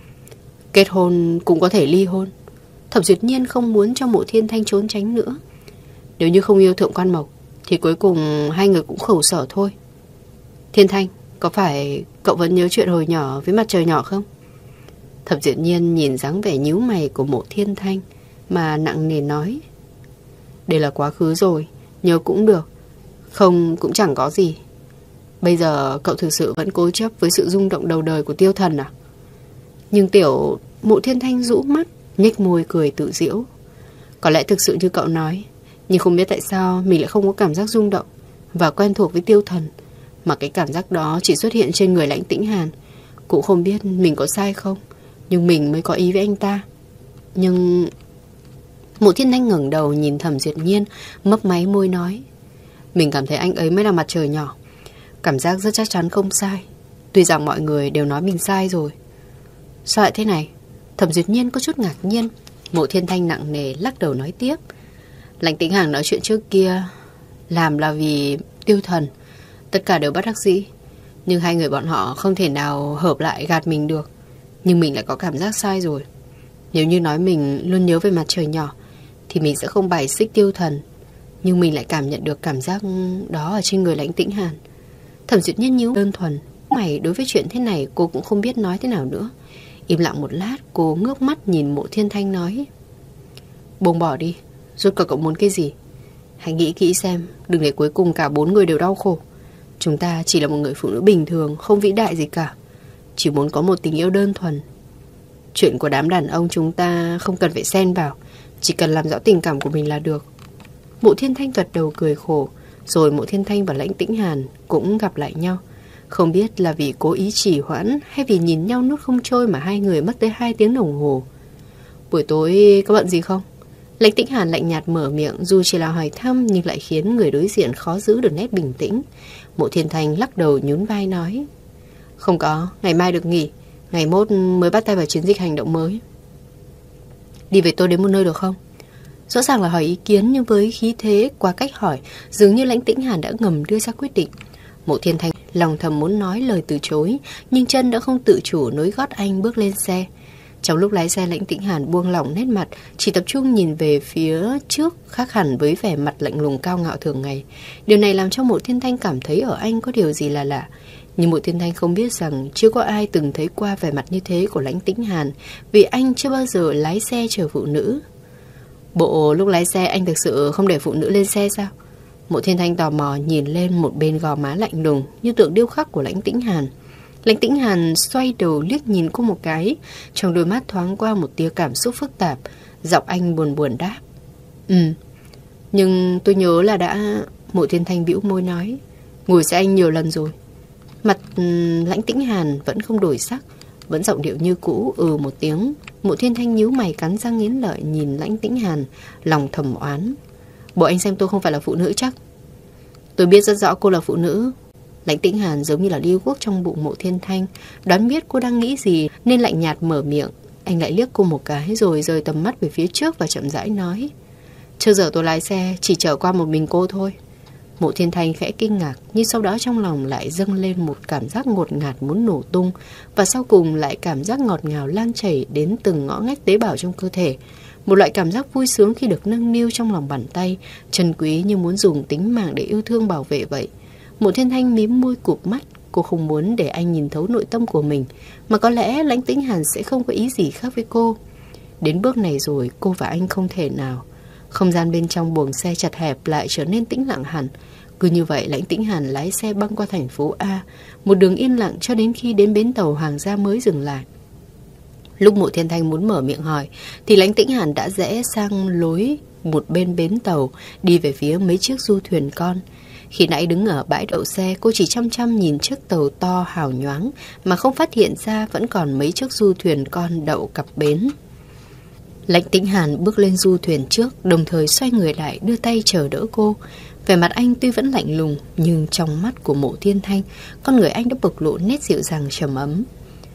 Kết hôn cũng có thể ly hôn. Thẩm Duyệt Nhiên không muốn cho Mộ Thiên Thanh trốn tránh nữa. Nếu như không yêu Thượng Quan Mộc thì cuối cùng hai người cũng khổ sở thôi. Thiên Thanh, có phải cậu vẫn nhớ chuyện hồi nhỏ với mặt trời nhỏ không? Thẩm Duyệt Nhiên nhìn dáng vẻ nhíu mày của Mộ Thiên Thanh mà nặng nề nói. Đây là quá khứ rồi, nhớ cũng được, không cũng chẳng có gì. Bây giờ cậu thực sự vẫn cố chấp với sự rung động đầu đời của Tiêu Thần à? Nhưng tiểu... Mộ Thiên Thanh rũ mắt, nhếch môi cười tự giễu. Có lẽ thực sự như cậu nói, nhưng không biết tại sao mình lại không có cảm giác rung động và quen thuộc với Tiêu Thần, mà cái cảm giác đó chỉ xuất hiện trên người Lãnh Tĩnh Hàn. Cũng không biết mình có sai không, nhưng mình mới có ý với anh ta. Nhưng... Mộ Thiên Thanh ngẩng đầu nhìn Thẩm Duyệt Nhiên, mấp máy môi nói. Mình cảm thấy anh ấy mới là mặt trời nhỏ. Cảm giác rất chắc chắn không sai. Tuy rằng mọi người đều nói mình sai rồi. Sao lại thế này? Thẩm Duyệt Nhiên có chút ngạc nhiên. Mộ Thiên Thanh nặng nề lắc đầu nói tiếp. Lãnh Tĩnh Hàn nói chuyện trước kia làm là vì Tiêu Thần. Tất cả đều bất đắc dĩ. Nhưng hai người bọn họ không thể nào hợp lại gạt mình được. Nhưng mình lại có cảm giác sai rồi. Nếu như nói mình luôn nhớ về mặt trời nhỏ thì mình sẽ không bài xích Tiêu Thần. Nhưng mình lại cảm nhận được cảm giác đó ở trên người Lãnh Tĩnh Hàn. Thẩm Duyệt Nhiên nhíu đơn thuần. Mày đối với chuyện thế này cô cũng không biết nói thế nào nữa. Im lặng một lát, cô ngước mắt nhìn Mộ Thiên Thanh nói. Buông bỏ đi, rốt cuộc cậu muốn cái gì? Hãy nghĩ kỹ xem, đừng để cuối cùng cả bốn người đều đau khổ. Chúng ta chỉ là một người phụ nữ bình thường, không vĩ đại gì cả. Chỉ muốn có một tình yêu đơn thuần. Chuyện của đám đàn ông chúng ta không cần phải xen vào, chỉ cần làm rõ tình cảm của mình là được. Mộ Thiên Thanh gật đầu cười khổ. Rồi Mộ Thiên Thanh và Lãnh Tĩnh Hàn cũng gặp lại nhau. Không biết là vì cố ý trì hoãn hay vì nhìn nhau nuốt không trôi mà hai người mất tới hai tiếng đồng hồ. Buổi tối có bận gì không? Lãnh Tĩnh Hàn lạnh nhạt mở miệng, dù chỉ là hỏi thăm nhưng lại khiến người đối diện khó giữ được nét bình tĩnh. Mộ Thiên Thanh lắc đầu nhún vai nói. Không có, ngày mai được nghỉ. Ngày mốt mới bắt tay vào chiến dịch hành động mới. Đi với tôi đến một nơi được không? Rõ ràng là hỏi ý kiến, nhưng với khí thế qua cách hỏi, dường như Lãnh Tĩnh Hàn đã ngầm đưa ra quyết định. Mộ Thiên Thanh lòng thầm muốn nói lời từ chối, nhưng chân đã không tự chủ nối gót anh bước lên xe. Trong lúc lái xe, Lãnh Tĩnh Hàn buông lỏng nét mặt, chỉ tập trung nhìn về phía trước, khác hẳn với vẻ mặt lạnh lùng cao ngạo thường ngày. Điều này làm cho Mộ Thiên Thanh cảm thấy ở anh có điều gì là lạ. Nhưng Mộ Thiên Thanh không biết rằng chưa có ai từng thấy qua vẻ mặt như thế của Lãnh Tĩnh Hàn, vì anh chưa bao giờ lái xe chở phụ nữ. Bộ lúc lái xe anh thực sự không để phụ nữ lên xe sao? Mộ Thiên Thanh tò mò nhìn lên một bên gò má lạnh lùng như tượng điêu khắc của Lãnh Tĩnh Hàn. Lãnh Tĩnh Hàn xoay đầu liếc nhìn cô một cái, trong đôi mắt thoáng qua một tia cảm xúc phức tạp. Giọng anh buồn buồn đáp: Ừ, nhưng tôi nhớ là đã... Mộ Thiên Thanh bĩu môi nói: Ngồi xe anh nhiều lần rồi. Mặt um, Lãnh Tĩnh Hàn vẫn không đổi sắc, vẫn giọng điệu như cũ, ừ một tiếng. Mộ Thiên Thanh nhíu mày cắn răng nghiến lợi nhìn Lãnh Tĩnh Hàn, lòng thầm oán: Bộ anh xem tôi không phải là phụ nữ chắc? Tôi biết rất rõ cô là phụ nữ. Lãnh Tĩnh Hàn giống như là điêu quốc trong bụng Mộ Thiên Thanh, đoán biết cô đang nghĩ gì nên lạnh nhạt mở miệng. Anh lại liếc cô một cái rồi rời tầm mắt về phía trước và chậm rãi nói: Trước giờ tôi lái xe chỉ chở qua một mình cô thôi. Mộ Thiên Thanh khẽ kinh ngạc, nhưng sau đó trong lòng lại dâng lên một cảm giác ngột ngạt muốn nổ tung, và sau cùng lại cảm giác ngọt ngào lan chảy đến từng ngõ ngách tế bào trong cơ thể. Một loại cảm giác vui sướng khi được nâng niu trong lòng bàn tay, trân quý như muốn dùng tính mạng để yêu thương bảo vệ vậy. Mộ Thiên Thanh mím môi cụp mắt, cô không muốn để anh nhìn thấu nội tâm của mình, mà có lẽ Lãnh Tĩnh Hàn sẽ không có ý gì khác với cô. Đến bước này rồi, cô và anh không thể nào. Không gian bên trong buồng xe chật hẹp lại trở nên tĩnh lặng hẳn. Cứ như vậy Lãnh Tĩnh Hàn lái xe băng qua thành phố A, một đường yên lặng cho đến khi đến bến tàu Hoàng Gia mới dừng lại. Lúc Mộ Thiên Thanh muốn mở miệng hỏi thì Lãnh Tĩnh Hàn đã rẽ sang lối một bên bến tàu, đi về phía mấy chiếc du thuyền con. Khi nãy đứng ở bãi đậu xe, cô chỉ chăm chăm nhìn chiếc tàu to hào nhoáng mà không phát hiện ra vẫn còn mấy chiếc du thuyền con đậu cặp bến. Lãnh Tĩnh Hàn bước lên du thuyền trước, đồng thời xoay người lại đưa tay chờ đỡ cô. Vẻ mặt anh tuy vẫn lạnh lùng, nhưng trong mắt của Mộ Thiên Thanh, con người anh đã bộc lộ nét dịu dàng trầm ấm.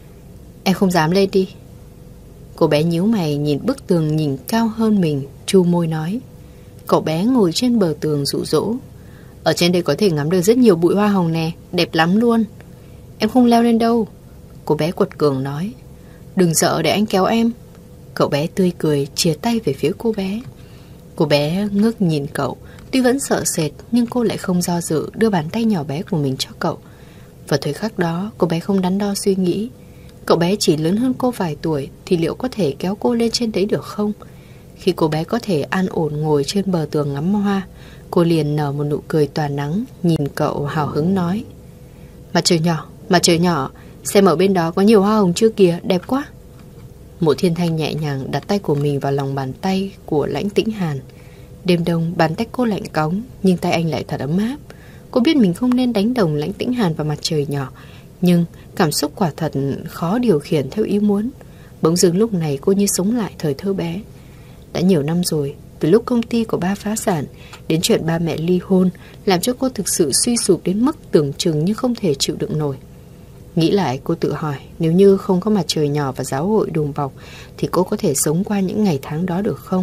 Em không dám lên đi. Cô bé nhíu mày nhìn bức tường nhìn cao hơn mình, chu môi nói. Cậu bé ngồi trên bờ tường dụ dỗ. Ở trên đây có thể ngắm được rất nhiều bụi hoa hồng nè, đẹp lắm luôn. Em không leo lên đâu. Cô bé quật cường nói. Đừng sợ, để anh kéo em. Cậu bé tươi cười chìa tay về phía cô bé. Cô bé ngước nhìn cậu, tuy vẫn sợ sệt nhưng cô lại không do dự, đưa bàn tay nhỏ bé của mình cho cậu. Vào thời khắc đó, cô bé không đắn đo suy nghĩ. Cậu bé chỉ lớn hơn cô vài tuổi thì liệu có thể kéo cô lên trên đấy được không? Khi cô bé có thể an ổn ngồi trên bờ tường ngắm hoa, cô liền nở một nụ cười tỏa nắng, nhìn cậu hào hứng nói. Mặt trời nhỏ, mặt trời nhỏ, xem ở bên đó có nhiều hoa hồng chưa kìa, đẹp quá. Mộ Thiên Thanh nhẹ nhàng đặt tay của mình vào lòng bàn tay của Lãnh Tĩnh Hàn. Đêm đông, bàn tay cô lạnh cóng, nhưng tay anh lại thật ấm áp. Cô biết mình không nên đánh đồng Lãnh Tĩnh Hàn vào mặt trời nhỏ, nhưng cảm xúc quả thật khó điều khiển theo ý muốn. Bỗng dưng lúc này cô như sống lại thời thơ bé. Đã nhiều năm rồi, từ lúc công ty của ba phá sản đến chuyện ba mẹ ly hôn, làm cho cô thực sự suy sụp đến mức tưởng chừng như không thể chịu đựng nổi. Nghĩ lại, cô tự hỏi, nếu như không có mặt trời nhỏ và giáo hội đùm bọc thì cô có thể sống qua những ngày tháng đó được không?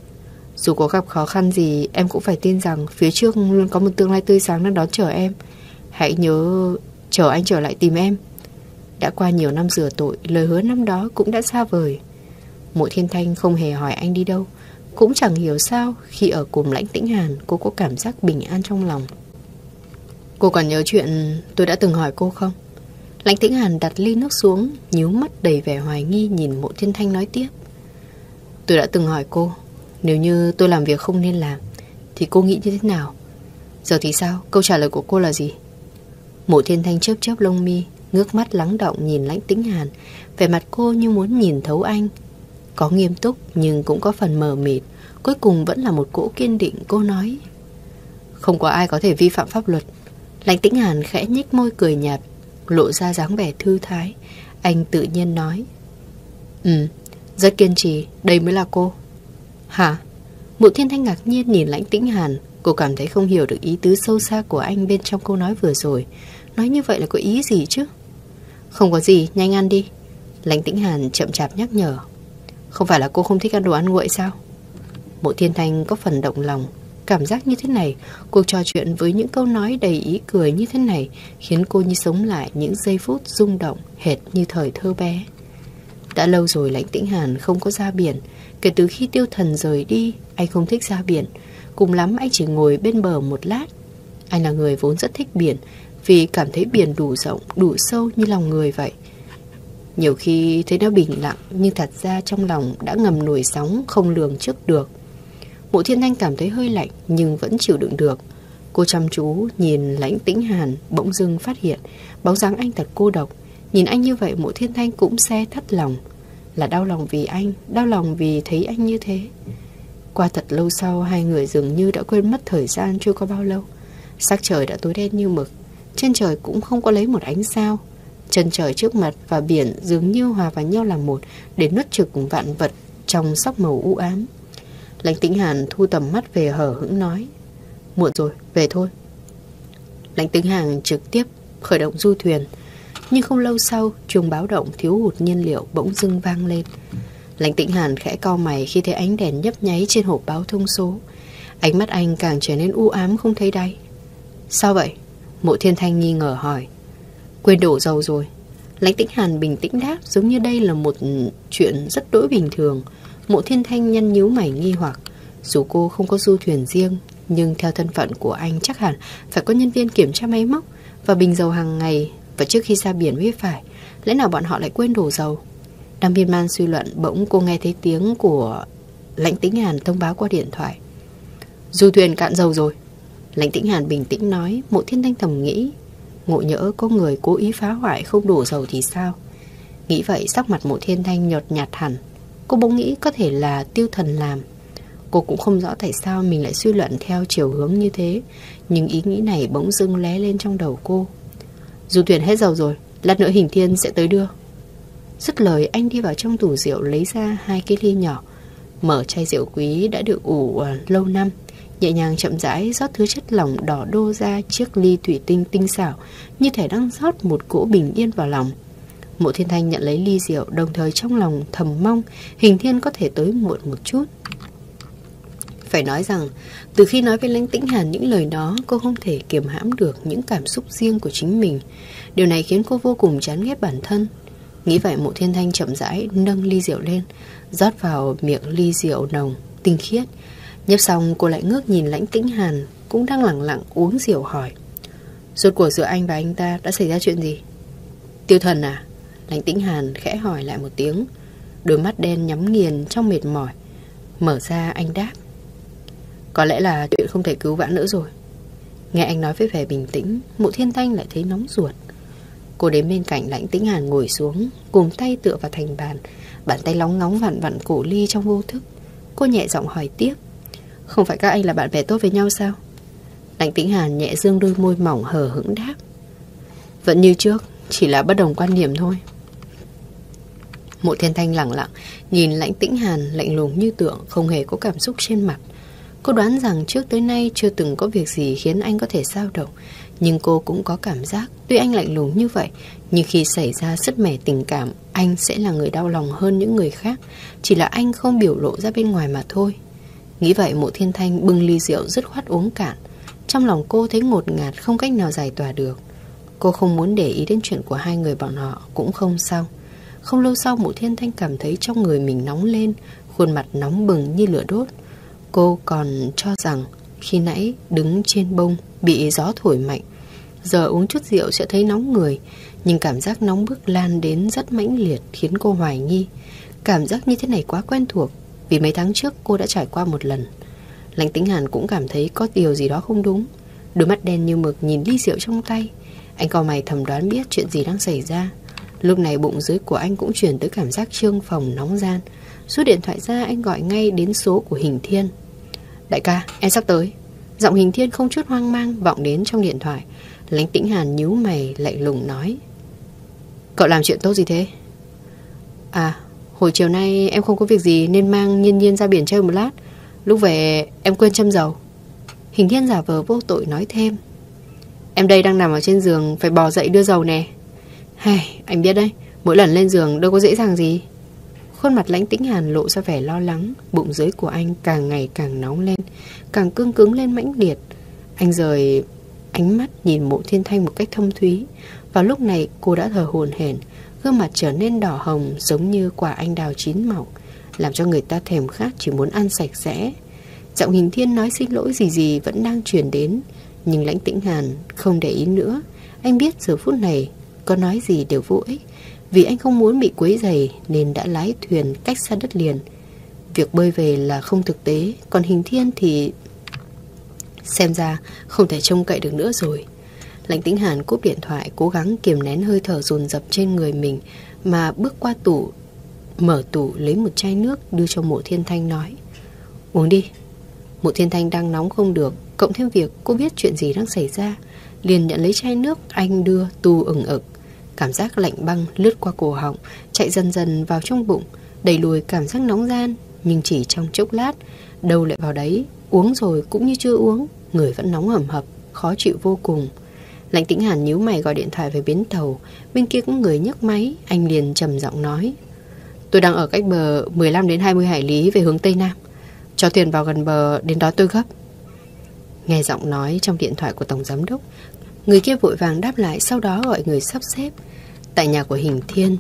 Dù có gặp khó khăn gì, em cũng phải tin rằng phía trước luôn có một tương lai tươi sáng đang đón chờ em. Hãy nhớ chờ anh trở lại tìm em. Đã qua nhiều năm rửa tội, lời hứa năm đó cũng đã xa vời. Mộ Thiên Thanh không hề hỏi anh đi đâu, cũng chẳng hiểu sao khi ở cùng Lãnh Tĩnh Hàn cô có cảm giác bình an trong lòng. Cô còn nhớ chuyện tôi đã từng hỏi cô không? Lãnh Tĩnh Hàn đặt ly nước xuống, nhíu mắt đầy vẻ hoài nghi nhìn Mộ Thiên Thanh nói tiếp. Tôi đã từng hỏi cô, nếu như tôi làm việc không nên làm thì cô nghĩ như thế nào? Giờ thì sao? Câu trả lời của cô là gì? Mộ Thiên Thanh chớp chớp lông mi, ngước mắt lắng động nhìn Lãnh Tĩnh Hàn. Vẻ mặt cô như muốn nhìn thấu anh. Có nghiêm túc nhưng cũng có phần mờ mịt. Cuối cùng vẫn là một cỗ kiên định. Cô nói, không có ai có thể vi phạm pháp luật. Lãnh Tĩnh Hàn khẽ nhếch môi cười nhạt, lộ ra dáng vẻ thư thái. Anh tự nhiên nói, Ừ, rất kiên trì, đây mới là cô. Hả? Mộ Thiên Thanh ngạc nhiên nhìn Lãnh Tĩnh Hàn. Cô cảm thấy không hiểu được ý tứ sâu xa của anh bên trong câu nói vừa rồi. Nói như vậy là có ý gì chứ? Không có gì, nhanh ăn đi. Lãnh Tĩnh Hàn chậm chạp nhắc nhở. Không phải là cô không thích ăn đồ ăn nguội sao? Mộ Thiên Thanh có phần động lòng. Cảm giác như thế này, cuộc trò chuyện với những câu nói đầy ý cười như thế này khiến cô như sống lại những giây phút rung động hệt như thời thơ bé. Đã lâu rồi Lãnh Tĩnh Hàn không có ra biển. Kể từ khi Tiêu Thần rời đi, anh không thích ra biển. Cùng lắm anh chỉ ngồi bên bờ một lát. Anh là người vốn rất thích biển, vì cảm thấy biển đủ rộng, đủ sâu như lòng người vậy. Nhiều khi thấy nó bình lặng, nhưng thật ra trong lòng đã ngầm nổi sóng không lường trước được. Mộ Thiên Thanh cảm thấy hơi lạnh nhưng vẫn chịu đựng được. Cô chăm chú nhìn Lãnh Tĩnh Hàn, bỗng dưng phát hiện bóng dáng anh thật cô độc. Nhìn anh như vậy Mộ Thiên Thanh cũng se thắt lòng. Là đau lòng vì anh, đau lòng vì thấy anh như thế. Qua thật lâu sau, hai người dường như đã quên mất thời gian trôi qua bao lâu. Sắc trời đã tối đen như mực, trên trời cũng không có lấy một ánh sao. Chân trời trước mặt và biển dường như hòa vào nhau làm một, để nuốt chửng vạn vật trong sắc màu u ám. Lãnh Tĩnh Hàn thu tầm mắt về, hờ hững nói: Muộn rồi, về thôi. Lãnh Tĩnh Hàn trực tiếp khởi động du thuyền. Nhưng không lâu sau, chuông báo động thiếu hụt nhiên liệu bỗng dưng vang lên. Lãnh Tĩnh Hàn khẽ cau mày khi thấy ánh đèn nhấp nháy trên hộp báo thông số. Ánh mắt anh càng trở nên u ám không thấy đáy. Sao vậy? Mộ Thiên Thanh nghi ngờ hỏi. Quên đổ dầu rồi. Lãnh Tĩnh Hàn bình tĩnh đáp, giống như đây là một chuyện rất đỗi bình thường. Mộ Thiên Thanh nhăn nhíu mày nghi hoặc. Dù cô không có du thuyền riêng, nhưng theo thân phận của anh chắc hẳn phải có nhân viên kiểm tra máy móc và bình dầu hàng ngày, và trước khi ra biển mới phải. Lẽ nào bọn họ lại quên đổ dầu? Đang miên man suy luận, bỗng cô nghe thấy tiếng của Lãnh Tĩnh Hàn thông báo qua điện thoại. Du thuyền cạn dầu rồi. Lãnh Tĩnh Hàn bình tĩnh nói. Mộ Thiên Thanh thầm nghĩ, ngộ nhỡ có người cố ý phá hoại không đổ dầu thì sao? Nghĩ vậy sắc mặt Mộ Thiên Thanh nhợt nhạt hẳn. Cô bỗng nghĩ có thể là Tiêu Thần làm. Cô cũng không rõ tại sao mình lại suy luận theo chiều hướng như thế, nhưng ý nghĩ này bỗng dưng lóe lên trong đầu cô. Du thuyền hết dầu rồi, lát nữa Hình Thiên sẽ tới đưa. Dứt lời anh đi vào trong tủ rượu lấy ra hai cái ly nhỏ, mở chai rượu quý đã được ủ uh, lâu năm, nhẹ nhàng chậm rãi rót thứ chất lỏng đỏ đô ra chiếc ly thủy tinh tinh xảo, như thể đang rót một cỗ bình yên vào lòng. Mộ Thiên Thanh nhận lấy ly rượu, đồng thời trong lòng thầm mong Hình Thiên có thể tới muộn một chút. Phải nói rằng, từ khi nói với Lãnh Tĩnh Hàn những lời đó, cô không thể kiềm hãm được những cảm xúc riêng của chính mình. Điều này khiến cô vô cùng chán ghét bản thân. Nghĩ vậy, Mộ Thiên Thanh chậm rãi nâng ly rượu lên, rót vào miệng ly rượu nồng, tinh khiết. Nhấp xong, cô lại ngước nhìn Lãnh Tĩnh Hàn, cũng đang lặng lặng uống rượu hỏi: Rốt cuộc giữa anh và anh ta đã xảy ra chuyện gì? Tiêu Thần à? Lãnh Tĩnh Hàn khẽ hỏi lại một tiếng. Đôi mắt đen nhắm nghiền trong mệt mỏi. Mở ra anh đáp: Có lẽ là chuyện không thể cứu vãn nữa rồi. Nghe anh nói với vẻ bình tĩnh, Mộ Thiên Thanh lại thấy nóng ruột. Cô đến bên cạnh Lãnh Tĩnh Hàn ngồi xuống, cùng tay tựa vào thành bàn, bàn tay lóng ngóng vặn vặn cổ ly trong vô thức. Cô nhẹ giọng hỏi tiếp: Không phải các anh là bạn bè tốt với nhau sao? Lãnh Tĩnh Hàn nhẹ dương đôi môi mỏng, hờ hững đáp: Vẫn như trước, chỉ là bất đồng quan điểm thôi. Mộ Thiên Thanh lặng lặng nhìn Lãnh Tĩnh Hàn, lạnh lùng như tượng, không hề có cảm xúc trên mặt. Cô đoán rằng trước tới nay chưa từng có việc gì khiến anh có thể dao động, nhưng cô cũng có cảm giác tuy anh lạnh lùng như vậy, nhưng khi xảy ra sứt mẻ tình cảm, anh sẽ là người đau lòng hơn những người khác. Chỉ là anh không biểu lộ ra bên ngoài mà thôi. Nghĩ vậy, Mộ Thiên Thanh bưng ly rượu dứt khoát uống cạn. Trong lòng cô thấy ngột ngạt, không cách nào giải tỏa được. Cô không muốn để ý đến chuyện của hai người bọn họ, cũng không sao. Không lâu sau, Mộ Thiên Thanh cảm thấy trong người mình nóng lên, khuôn mặt nóng bừng như lửa đốt. Cô còn cho rằng khi nãy đứng trên bông bị gió thổi mạnh, giờ uống chút rượu sẽ thấy nóng người. Nhưng cảm giác nóng bức lan đến rất mãnh liệt khiến cô hoài nghi. Cảm giác như thế này quá quen thuộc, vì mấy tháng trước cô đã trải qua một lần. Lãnh Tĩnh Hàn cũng cảm thấy có điều gì đó không đúng. Đôi mắt đen như mực nhìn ly rượu trong tay. Anh cau mày thầm đoán biết chuyện gì đang xảy ra. Lúc này bụng dưới của anh cũng chuyển tới cảm giác trương phồng nóng gian. Rút điện thoại ra, anh gọi ngay đến số của Hình Thiên. Đại ca, em sắp tới. Giọng Hình Thiên không chút hoang mang vọng đến trong điện thoại. Lãnh Tĩnh Hàn nhíu mày lạnh lùng nói: Cậu làm chuyện tốt gì thế? À, hồi chiều nay em không có việc gì nên mang Nhiên Nhiên ra biển chơi một lát. Lúc về em quên châm dầu. Hình Thiên giả vờ vô tội nói thêm: Em đây đang nằm ở trên giường, phải bò dậy đưa dầu nè. Hay, anh biết đấy, mỗi lần lên giường đâu có dễ dàng gì. Khuôn mặt Lãnh Tĩnh Hàn lộ ra vẻ lo lắng. Bụng dưới của anh càng ngày càng nóng lên, càng cương cứng lên mãnh liệt. Anh rời ánh mắt nhìn Mộ Thiên Thanh một cách thâm thúy. Vào lúc này cô đã thở hổn hển, gương mặt trở nên đỏ hồng giống như quả anh đào chín mọng, làm cho người ta thèm khát chỉ muốn ăn sạch sẽ. Giọng Hình Thiên nói xin lỗi gì gì vẫn đang truyền đến, nhưng Lãnh Tĩnh Hàn không để ý nữa. Anh biết giờ phút này có nói gì đều vô ích, vì anh không muốn bị quấy rầy nên đã lái thuyền cách xa đất liền. việc bơi về là không thực tế. Còn Hình Thiên thì xem ra không thể trông cậy được nữa rồi. Lãnh Tĩnh Hàn cúp điện thoại, cố gắng kiềm nén hơi thở dồn dập trên người mình, mà bước qua tủ, mở tủ lấy một chai nước đưa cho Mộ Thiên Thanh nói: uống đi. Mộ Thiên Thanh đang nóng không được, cộng thêm việc cô biết chuyện gì đang xảy ra, liền nhận lấy chai nước anh đưa tu ửng ực. Cảm giác lạnh băng lướt qua cổ họng, chạy dần dần vào trong bụng, đẩy lùi cảm giác nóng gian. Nhưng chỉ trong chốc lát, đâu lại vào đấy, uống rồi cũng như chưa uống, người vẫn nóng hầm hập, khó chịu vô cùng. Lãnh Tĩnh Hàn nhíu mày gọi điện thoại về bến tàu. Bên kia có người nhấc máy. Anh liền trầm giọng nói: tôi đang ở cách bờ mười lăm đến hai mươi hải lý về hướng Tây Nam, cho thuyền vào gần bờ, đến đó tôi gấp. Nghe giọng nói trong điện thoại của tổng giám đốc, người kia vội vàng đáp lại, sau đó gọi người sắp xếp. Tại nhà của Hình Thiên,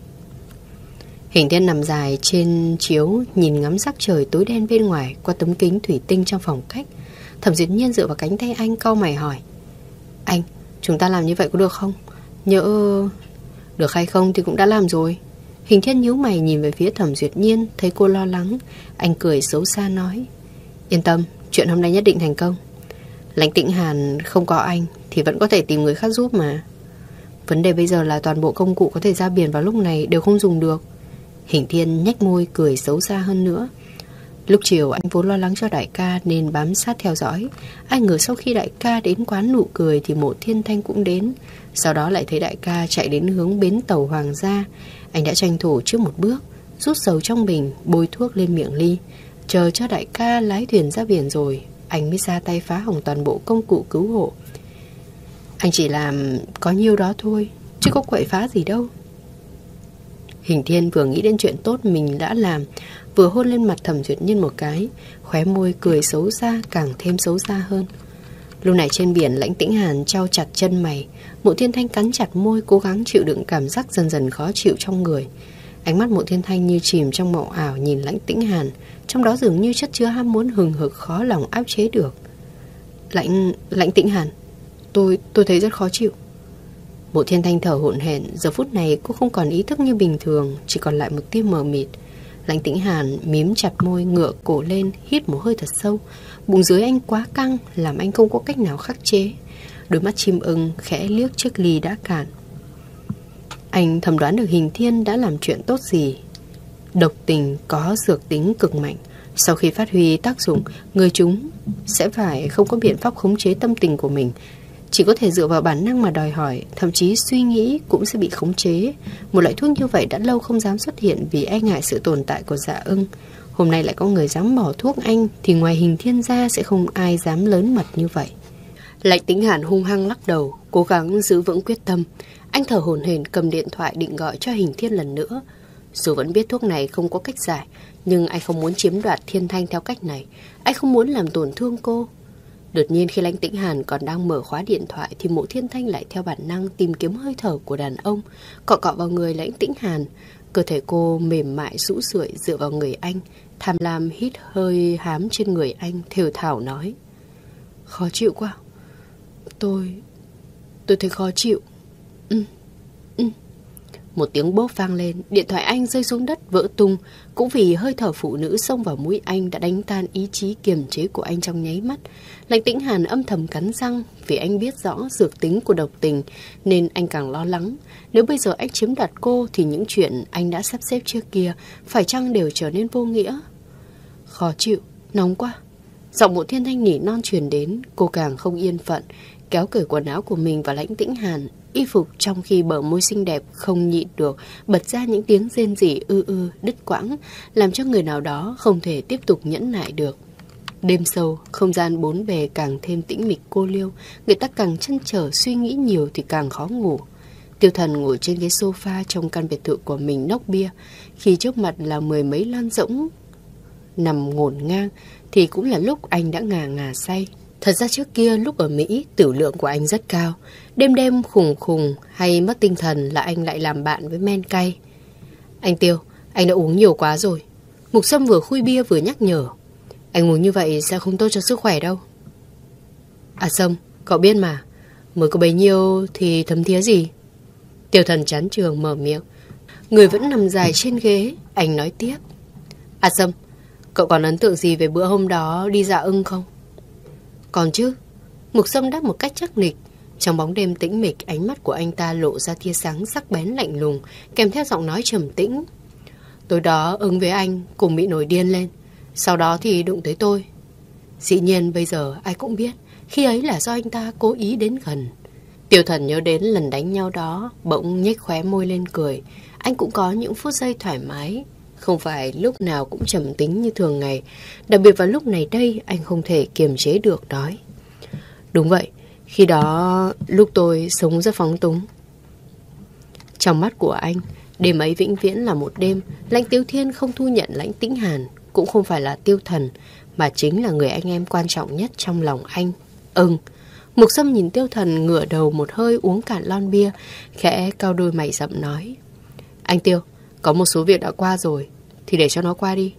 Hình Thiên nằm dài trên chiếu, nhìn ngắm sắc trời tối đen bên ngoài qua tấm kính thủy tinh trong phòng khách. Thẩm Duyệt Nhiên dựa vào cánh tay anh, cau mày hỏi: anh, chúng ta làm như vậy có được không? Nhỡ... Được hay không thì cũng đã làm rồi. Hình Thiên nhíu mày nhìn về phía Thẩm Duyệt Nhiên, thấy cô lo lắng, anh cười xấu xa nói: yên tâm, chuyện hôm nay nhất định thành công. Lãnh Tĩnh Hàn không có anh thì vẫn có thể tìm người khác giúp mà. Vấn đề bây giờ là toàn bộ công cụ có thể ra biển vào lúc này đều không dùng được. Hình Thiên nhếch môi cười xấu xa hơn nữa. Lúc chiều anh vốn lo lắng cho đại ca nên bám sát theo dõi. Ai ngờ sau khi đại ca đến quán nụ cười thì Mộ Thiên Thanh cũng đến. Sau đó lại thấy đại ca chạy đến hướng bến tàu Hoàng gia. Anh đã tranh thủ trước một bước, rút dầu trong bình, bôi thuốc lên miệng ly. Chờ cho đại ca lái thuyền ra biển rồi, anh mới ra tay phá hỏng toàn bộ công cụ cứu hộ. Anh chỉ làm có nhiêu đó thôi, chứ có quậy phá gì đâu. Hình Thiên vừa nghĩ đến chuyện tốt mình đã làm, vừa hôn lên mặt Thẩm Duyệt Nhiên một cái, khóe môi cười xấu xa, càng thêm xấu xa hơn. Lúc này trên biển, Lãnh Tĩnh Hàn trao chặt chân mày. Mộ Thiên Thanh cắn chặt môi, cố gắng chịu đựng cảm giác dần dần khó chịu trong người. Ánh mắt Mộ Thiên Thanh như chìm trong mộng ảo nhìn Lãnh Tĩnh Hàn, trong đó dường như chất chứa ham muốn hừng hực khó lòng áp chế được. Lãnh... Lãnh Tĩnh Hàn, Tôi... tôi thấy rất khó chịu. Mộ Thiên Thanh thở hổn hển. Giờ phút này cô không còn ý thức như bình thường, chỉ còn lại một tia mờ mịt. Lãnh Tĩnh Hàn mím chặt môi, ngửa cổ lên, hít một hơi thật sâu. Bụng dưới anh quá căng, làm anh không có cách nào khắc chế. Đôi mắt chim ưng khẽ liếc chiếc ly đã cạn. Anh thầm đoán được Hình Thiên đã làm chuyện tốt gì. Độc tình có dược tính cực mạnh. Sau khi phát huy tác dụng, người chúng sẽ phải không có biện pháp khống chế tâm tình của mình, chỉ có thể dựa vào bản năng mà đòi hỏi, thậm chí suy nghĩ cũng sẽ bị khống chế. Một loại thuốc như vậy đã lâu không dám xuất hiện vì e ngại sự tồn tại của Dạ Ưng. Hôm nay lại có người dám bỏ thuốc anh, thì ngoài Hình Thiên ra sẽ không ai dám lớn mật như vậy. Lãnh Tĩnh Hàn hung hăng lắc đầu, cố gắng giữ vững quyết tâm. Anh thở hổn hển cầm điện thoại định gọi cho Hình Thiên lần nữa. Dù vẫn biết thuốc này không có cách giải, nhưng anh không muốn chiếm đoạt Thiên Thanh theo cách này. Anh không muốn làm tổn thương cô. Đột nhiên khi Lãnh Tĩnh Hàn còn đang mở khóa điện thoại thì Mộ Thiên Thanh lại theo bản năng tìm kiếm hơi thở của đàn ông, cọ cọ vào người Lãnh Tĩnh Hàn. Cơ thể cô mềm mại rũ rượi dựa vào người anh, tham lam hít hơi hám trên người anh, thều thào nói: khó chịu quá. Tôi... tôi thấy khó chịu. Ừ, ừ. Một tiếng bốp vang lên, điện thoại anh rơi xuống đất vỡ tung. Cũng vì hơi thở phụ nữ xông vào mũi anh đã đánh tan ý chí kiềm chế của anh trong nháy mắt. Lãnh Tĩnh Hàn âm thầm cắn răng, vì anh biết rõ dược tính của độc tình nên anh càng lo lắng. Nếu bây giờ anh chiếm đoạt cô thì những chuyện anh đã sắp xếp trước kia phải chăng đều trở nên vô nghĩa. Khó chịu, nóng quá. Giọng Mộ Thiên Thanh nỉ non truyền đến. Cô càng không yên phận, kéo cởi quần áo của mình và Lãnh Tĩnh Hàn y phục, trong khi bờ môi xinh đẹp không nhịn được bật ra những tiếng rên rỉ ư ư đứt quãng, làm cho người nào đó không thể tiếp tục nhẫn nại được. Đêm sâu, không gian bốn bề càng thêm tĩnh mịch cô liêu. Người ta càng chăn trở, suy nghĩ nhiều thì càng khó ngủ. Tiêu Thần ngồi trên ghế sofa trong căn biệt thự của mình nốc bia, khi trước mặt là mười mấy lon rỗng nằm ngổn ngang, thì cũng là lúc anh đã ngà ngà say. Thật ra trước kia lúc ở Mỹ, tửu lượng của anh rất cao. Đêm đêm khùng khùng hay mất tinh thần là anh lại làm bạn với men cay. Anh Tiêu, anh đã uống nhiều quá rồi. Mục Sâm vừa khui bia vừa nhắc nhở. Anh uống như vậy sẽ không tốt cho sức khỏe đâu. À Sâm, cậu biết mà, mới có bấy nhiêu thì thấm thía gì. Tiêu Thần chán trường mở miệng. Người vẫn nằm dài trên ghế, anh nói tiếp. À Sâm, Cậu còn ấn tượng gì về bữa hôm đó đi Dạ Ưng không? Còn chứ. Mục Sâm đáp một cách chắc nịch. Trong bóng đêm tĩnh mịch, ánh mắt của anh ta lộ ra tia sáng sắc bén lạnh lùng, kèm theo giọng nói trầm tĩnh. Tối đó Ưng với anh cùng bị nổi điên lên, sau đó thì đụng tới tôi. Dĩ nhiên bây giờ ai cũng biết khi ấy là do anh ta cố ý đến gần. Tiêu Thần nhớ đến lần đánh nhau đó, bỗng nhếch khóe môi lên cười. Anh cũng có những phút giây thoải mái, không phải lúc nào cũng trầm tính như thường ngày. Đặc biệt vào lúc này đây, anh không thể kiềm chế được nói. Đúng vậy, khi đó lúc tôi sống rất phóng túng. Trong mắt của anh, đêm ấy vĩnh viễn là một đêm. Lãnh Tiếu Thiên không thu nhận Lãnh Tĩnh Hàn, cũng không phải là Tiêu Thần, mà chính là người anh em quan trọng nhất trong lòng anh. Ưng. Mục Sâm nhìn Tiêu Thần ngửa đầu một hơi uống cạn lon bia, khẽ cau đôi mày rậm nói. Anh Tiêu, có một số việc đã qua rồi, thì để cho nó qua đi.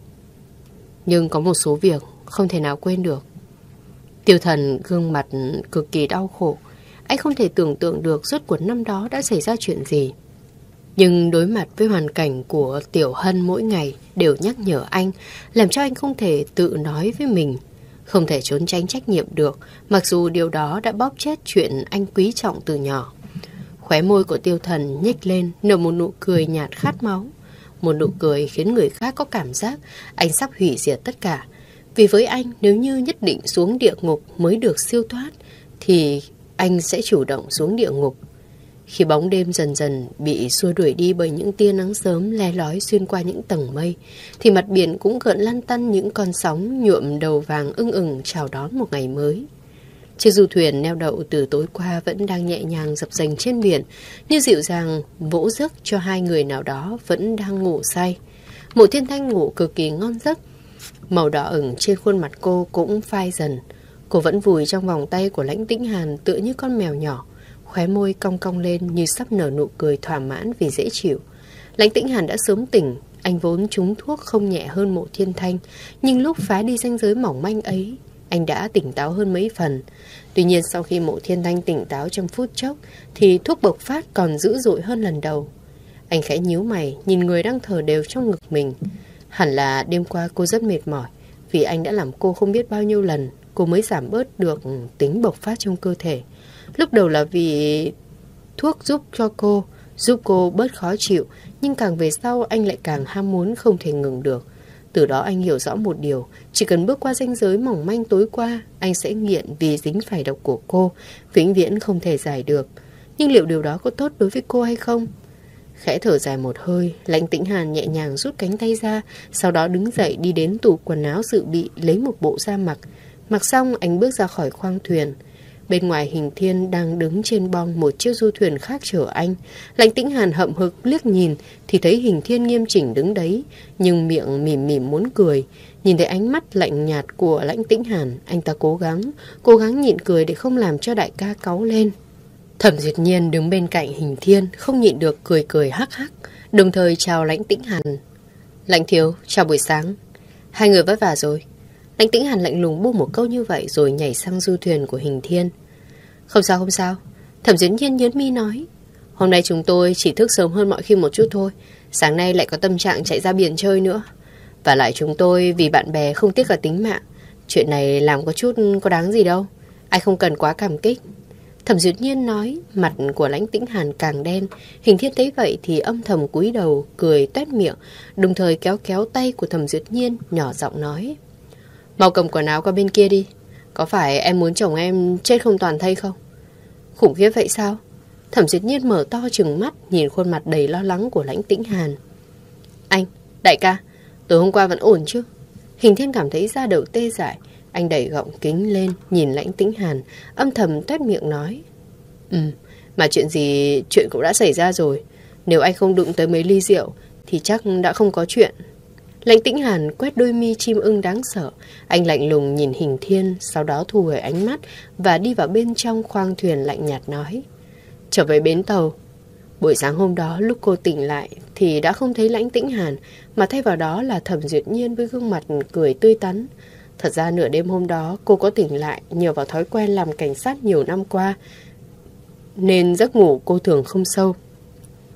Nhưng có một số việc không thể nào quên được. Tiêu Thần gương mặt cực kỳ đau khổ. Anh không thể tưởng tượng được rốt cuộc năm đó đã xảy ra chuyện gì. Nhưng đối mặt với hoàn cảnh của Tiểu Hân mỗi ngày đều nhắc nhở anh, làm cho anh không thể tự nói với mình, không thể trốn tránh trách nhiệm được, mặc dù điều đó đã bóp chết chuyện anh quý trọng từ nhỏ. Khóe môi của Tiêu Thần nhếch lên, nở một nụ cười nhạt khát máu. Một nụ cười khiến người khác có cảm giác anh sắp hủy diệt tất cả. Vì với anh, nếu như nhất định xuống địa ngục mới được siêu thoát, thì anh sẽ chủ động xuống địa ngục. Khi bóng đêm dần dần bị xua đuổi đi bởi những tia nắng sớm le lói xuyên qua những tầng mây, thì mặt biển cũng gợn lăn tăn những con sóng nhuộm đầu vàng ưng ửng chào đón một ngày mới. Chiếc du thuyền neo đậu từ tối qua vẫn đang nhẹ nhàng dập dềnh trên biển, như dịu dàng vỗ giấc cho hai người nào đó vẫn đang ngủ say. Mộ Thiên Thanh ngủ cực kỳ ngon giấc. Màu đỏ ửng trên khuôn mặt cô cũng phai dần. Cô vẫn vùi trong vòng tay của Lãnh Tĩnh Hàn tựa như con mèo nhỏ, khóe môi cong cong lên như sắp nở nụ cười thỏa mãn vì dễ chịu. Lãnh Tĩnh Hàn đã sớm tỉnh. Anh vốn trúng thuốc không nhẹ hơn Mộ Thiên Thanh, nhưng lúc phá đi ranh giới mỏng manh ấy, anh đã tỉnh táo hơn mấy phần. Tuy nhiên sau khi Mộ Thiên Thanh tỉnh táo trong phút chốc, thì thuốc bộc phát còn dữ dội hơn lần đầu. Anh khẽ nhíu mày nhìn người đang thở đều trong ngực mình. Hẳn là đêm qua cô rất mệt mỏi, vì anh đã làm cô không biết bao nhiêu lần cô mới giảm bớt được tính bộc phát trong cơ thể. Lúc đầu là vì thuốc giúp cho cô, giúp cô bớt khó chịu, nhưng càng về sau anh lại càng ham muốn không thể ngừng được. Từ đó anh hiểu rõ một điều, chỉ cần bước qua ranh giới mỏng manh tối qua, anh sẽ nghiện vì dính phải độc của cô, vĩnh viễn không thể giải được. Nhưng liệu điều đó có tốt đối với cô hay không? Khẽ thở dài một hơi, Lãnh Tĩnh Hàn nhẹ nhàng rút cánh tay ra, sau đó đứng dậy đi đến tủ quần áo dự bị lấy một bộ ra mặc. Mặc xong anh bước ra khỏi khoang thuyền. Bên ngoài Hình Thiên đang đứng trên bong một chiếc du thuyền khác chở anh. Lãnh Tĩnh Hàn hậm hực liếc nhìn thì thấy Hình Thiên nghiêm chỉnh đứng đấy, nhưng miệng mỉm mỉm muốn cười. Nhìn thấy ánh mắt lạnh nhạt của Lãnh Tĩnh Hàn, anh ta cố gắng, cố gắng nhịn cười để không làm cho đại ca cáu lên. Thẩm Duyệt Nhiên đứng bên cạnh Hình Thiên, không nhịn được cười cười hắc hắc, đồng thời chào Lãnh Tĩnh Hàn. Lãnh thiếu, chào buổi sáng. Hai người vất vả rồi. Lãnh Tĩnh Hàn lạnh lùng buông một câu như vậy rồi nhảy sang du thuyền của Hình Thiên. Không sao không sao. Thẩm Duyệt Nhiên nhớn mi nói. Hôm nay chúng tôi chỉ thức sớm hơn mọi khi một chút thôi. Sáng nay lại có tâm trạng chạy ra biển chơi nữa. Và lại chúng tôi vì bạn bè không tiếc cả tính mạng. Chuyện này làm có chút có đáng gì đâu. Anh không cần quá cảm kích. Thẩm Duyệt Nhiên nói. Mặt của Lãnh Tĩnh Hàn càng đen. Hình Thiên thấy vậy thì âm thầm cúi đầu cười toét miệng, đồng thời kéo kéo tay của Thẩm Duyệt Nhiên, nhỏ giọng nói. Mau cầm quần áo qua bên kia đi. Có phải em muốn chồng em chết không toàn thây không? Khủng khiếp vậy sao? Thẩm Duyệt Nhiên mở to trừng mắt nhìn khuôn mặt đầy lo lắng của Lãnh Tĩnh Hàn. Anh, đại ca, tối hôm qua vẫn ổn chứ? Hình Thiên cảm thấy da đầu tê dại. Anh đẩy gọng kính lên nhìn Lãnh Tĩnh Hàn, âm thầm toét miệng nói. Ừ, mà chuyện gì chuyện cũng đã xảy ra rồi. Nếu anh không đụng tới mấy ly rượu thì chắc đã không có chuyện. Lãnh Tĩnh Hàn quét đôi mi chim ưng đáng sợ. Anh lạnh lùng nhìn Hình Thiên, sau đó thu hồi ánh mắt và đi vào bên trong khoang thuyền lạnh nhạt nói. Trở về bến tàu. Buổi sáng hôm đó lúc cô tỉnh lại thì đã không thấy Lãnh Tĩnh Hàn, mà thay vào đó là Thẩm Duyệt Nhiên với gương mặt cười tươi tắn. Thật ra nửa đêm hôm đó cô có tỉnh lại nhờ vào thói quen làm cảnh sát nhiều năm qua, nên giấc ngủ cô thường không sâu.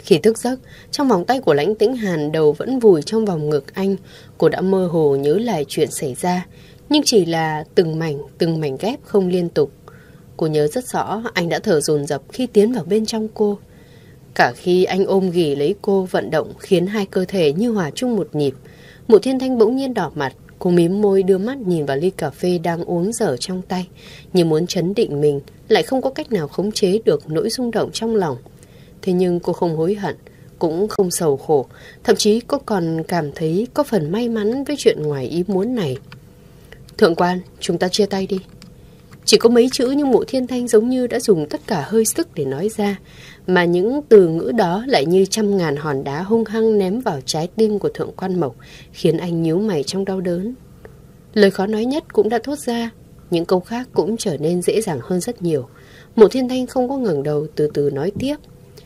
Khi thức giấc, trong vòng tay của Lãnh Tĩnh Hàn, đầu vẫn vùi trong vòng ngực anh, cô đã mơ hồ nhớ lại chuyện xảy ra, nhưng chỉ là từng mảnh, từng mảnh ghép không liên tục. Cô nhớ rất rõ anh đã thở dồn dập khi tiến vào bên trong cô. Cả khi anh ôm ghì lấy cô vận động khiến hai cơ thể như hòa chung một nhịp. Mộ Thiên Thanh bỗng nhiên đỏ mặt, cô mím môi đưa mắt nhìn vào ly cà phê đang uống dở trong tay, như muốn trấn định mình, lại không có cách nào khống chế được nỗi rung động trong lòng. Thế nhưng cô không hối hận, cũng không sầu khổ, thậm chí cô còn cảm thấy có phần may mắn với chuyện ngoài ý muốn này. Thượng quan, chúng ta chia tay đi. Chỉ có mấy chữ nhưng Mộ Thiên Thanh giống như đã dùng tất cả hơi sức để nói ra, mà những từ ngữ đó lại như trăm ngàn hòn đá hung hăng ném vào trái tim của Thượng quan Mộc, khiến anh nhíu mày trong đau đớn. Lời khó nói nhất cũng đã thốt ra, những câu khác cũng trở nên dễ dàng hơn rất nhiều. Mộ Thiên Thanh không có ngẩng đầu, từ từ nói tiếp.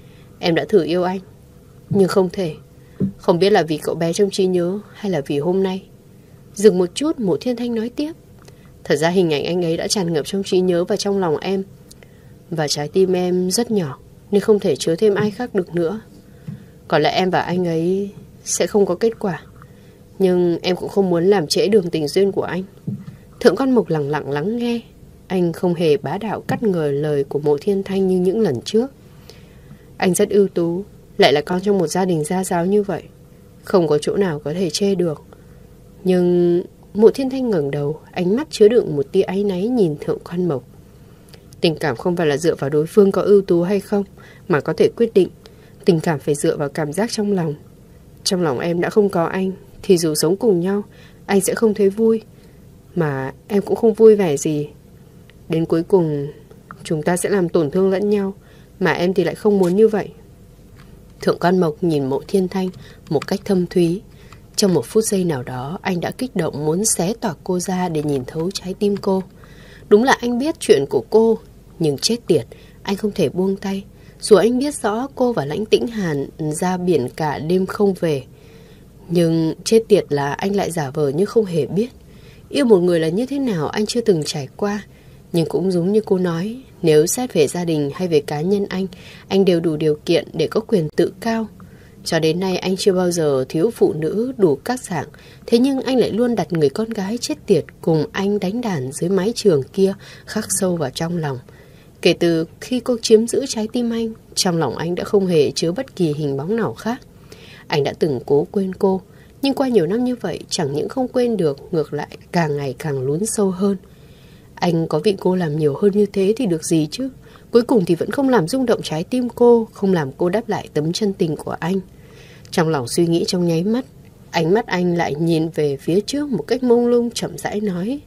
Em đã thử yêu anh, nhưng không thể. Không biết là vì cậu bé trong trí nhớ hay là vì hôm nay. Dừng một chút, Mộ Thiên Thanh nói tiếp. Thật ra hình ảnh anh ấy đã tràn ngập trong trí nhớ và trong lòng em. Và trái tim em rất nhỏ, nên không thể chứa thêm ai khác được nữa. Có lẽ em và anh ấy sẽ không có kết quả, nhưng em cũng không muốn làm trễ đường tình duyên của anh. Thượng quan Mộc lặng lặng lắng nghe. Anh không hề bá đạo cắt ngờ lời của Mộ Thiên Thanh như những lần trước. Anh rất ưu tú, lại là con trong một gia đình gia giáo như vậy, không có chỗ nào có thể chê được. Nhưng Mộ Thiên Thanh ngẩng đầu, ánh mắt chứa đựng một tia áy náy nhìn Thượng quan Mộc. Tình cảm không phải là dựa vào đối phương có ưu tú hay không mà có thể quyết định. Tình cảm phải dựa vào cảm giác trong lòng. Trong lòng em đã không có anh, thì dù sống cùng nhau, anh sẽ không thấy vui, mà em cũng không vui vẻ gì. Đến cuối cùng chúng ta sẽ làm tổn thương lẫn nhau, mà em thì lại không muốn như vậy. Thượng quan Mộc nhìn Mộ Thiên Thanh một cách thâm thúy. Trong một phút giây nào đó, anh đã kích động muốn xé toạc cô ra để nhìn thấu trái tim cô. Đúng là anh biết chuyện của cô, nhưng chết tiệt, anh không thể buông tay. Dù anh biết rõ cô và Lãnh Tĩnh Hàn ra biển cả đêm không về, nhưng chết tiệt là anh lại giả vờ như không hề biết. Yêu một người là như thế nào anh chưa từng trải qua. Nhưng cũng giống như cô nói, nếu xét về gia đình hay về cá nhân anh, anh đều đủ điều kiện để có quyền tự cao. Cho đến nay anh chưa bao giờ thiếu phụ nữ đủ các dạng. Thế nhưng anh lại luôn đặt người con gái chết tiệt cùng anh đánh đàn dưới mái trường kia khắc sâu vào trong lòng. Kể từ khi cô chiếm giữ trái tim anh, trong lòng anh đã không hề chứa bất kỳ hình bóng nào khác. Anh đã từng cố quên cô, nhưng qua nhiều năm như vậy, chẳng những không quên được, ngược lại càng ngày càng lún sâu hơn. Anh có vì cô làm nhiều hơn như thế thì được gì chứ? Cuối cùng thì vẫn không làm rung động trái tim cô, không làm cô đáp lại tấm chân tình của anh. Trong lòng suy nghĩ trong nháy mắt, ánh mắt anh lại nhìn về phía trước một cách mông lung, chậm rãi nói.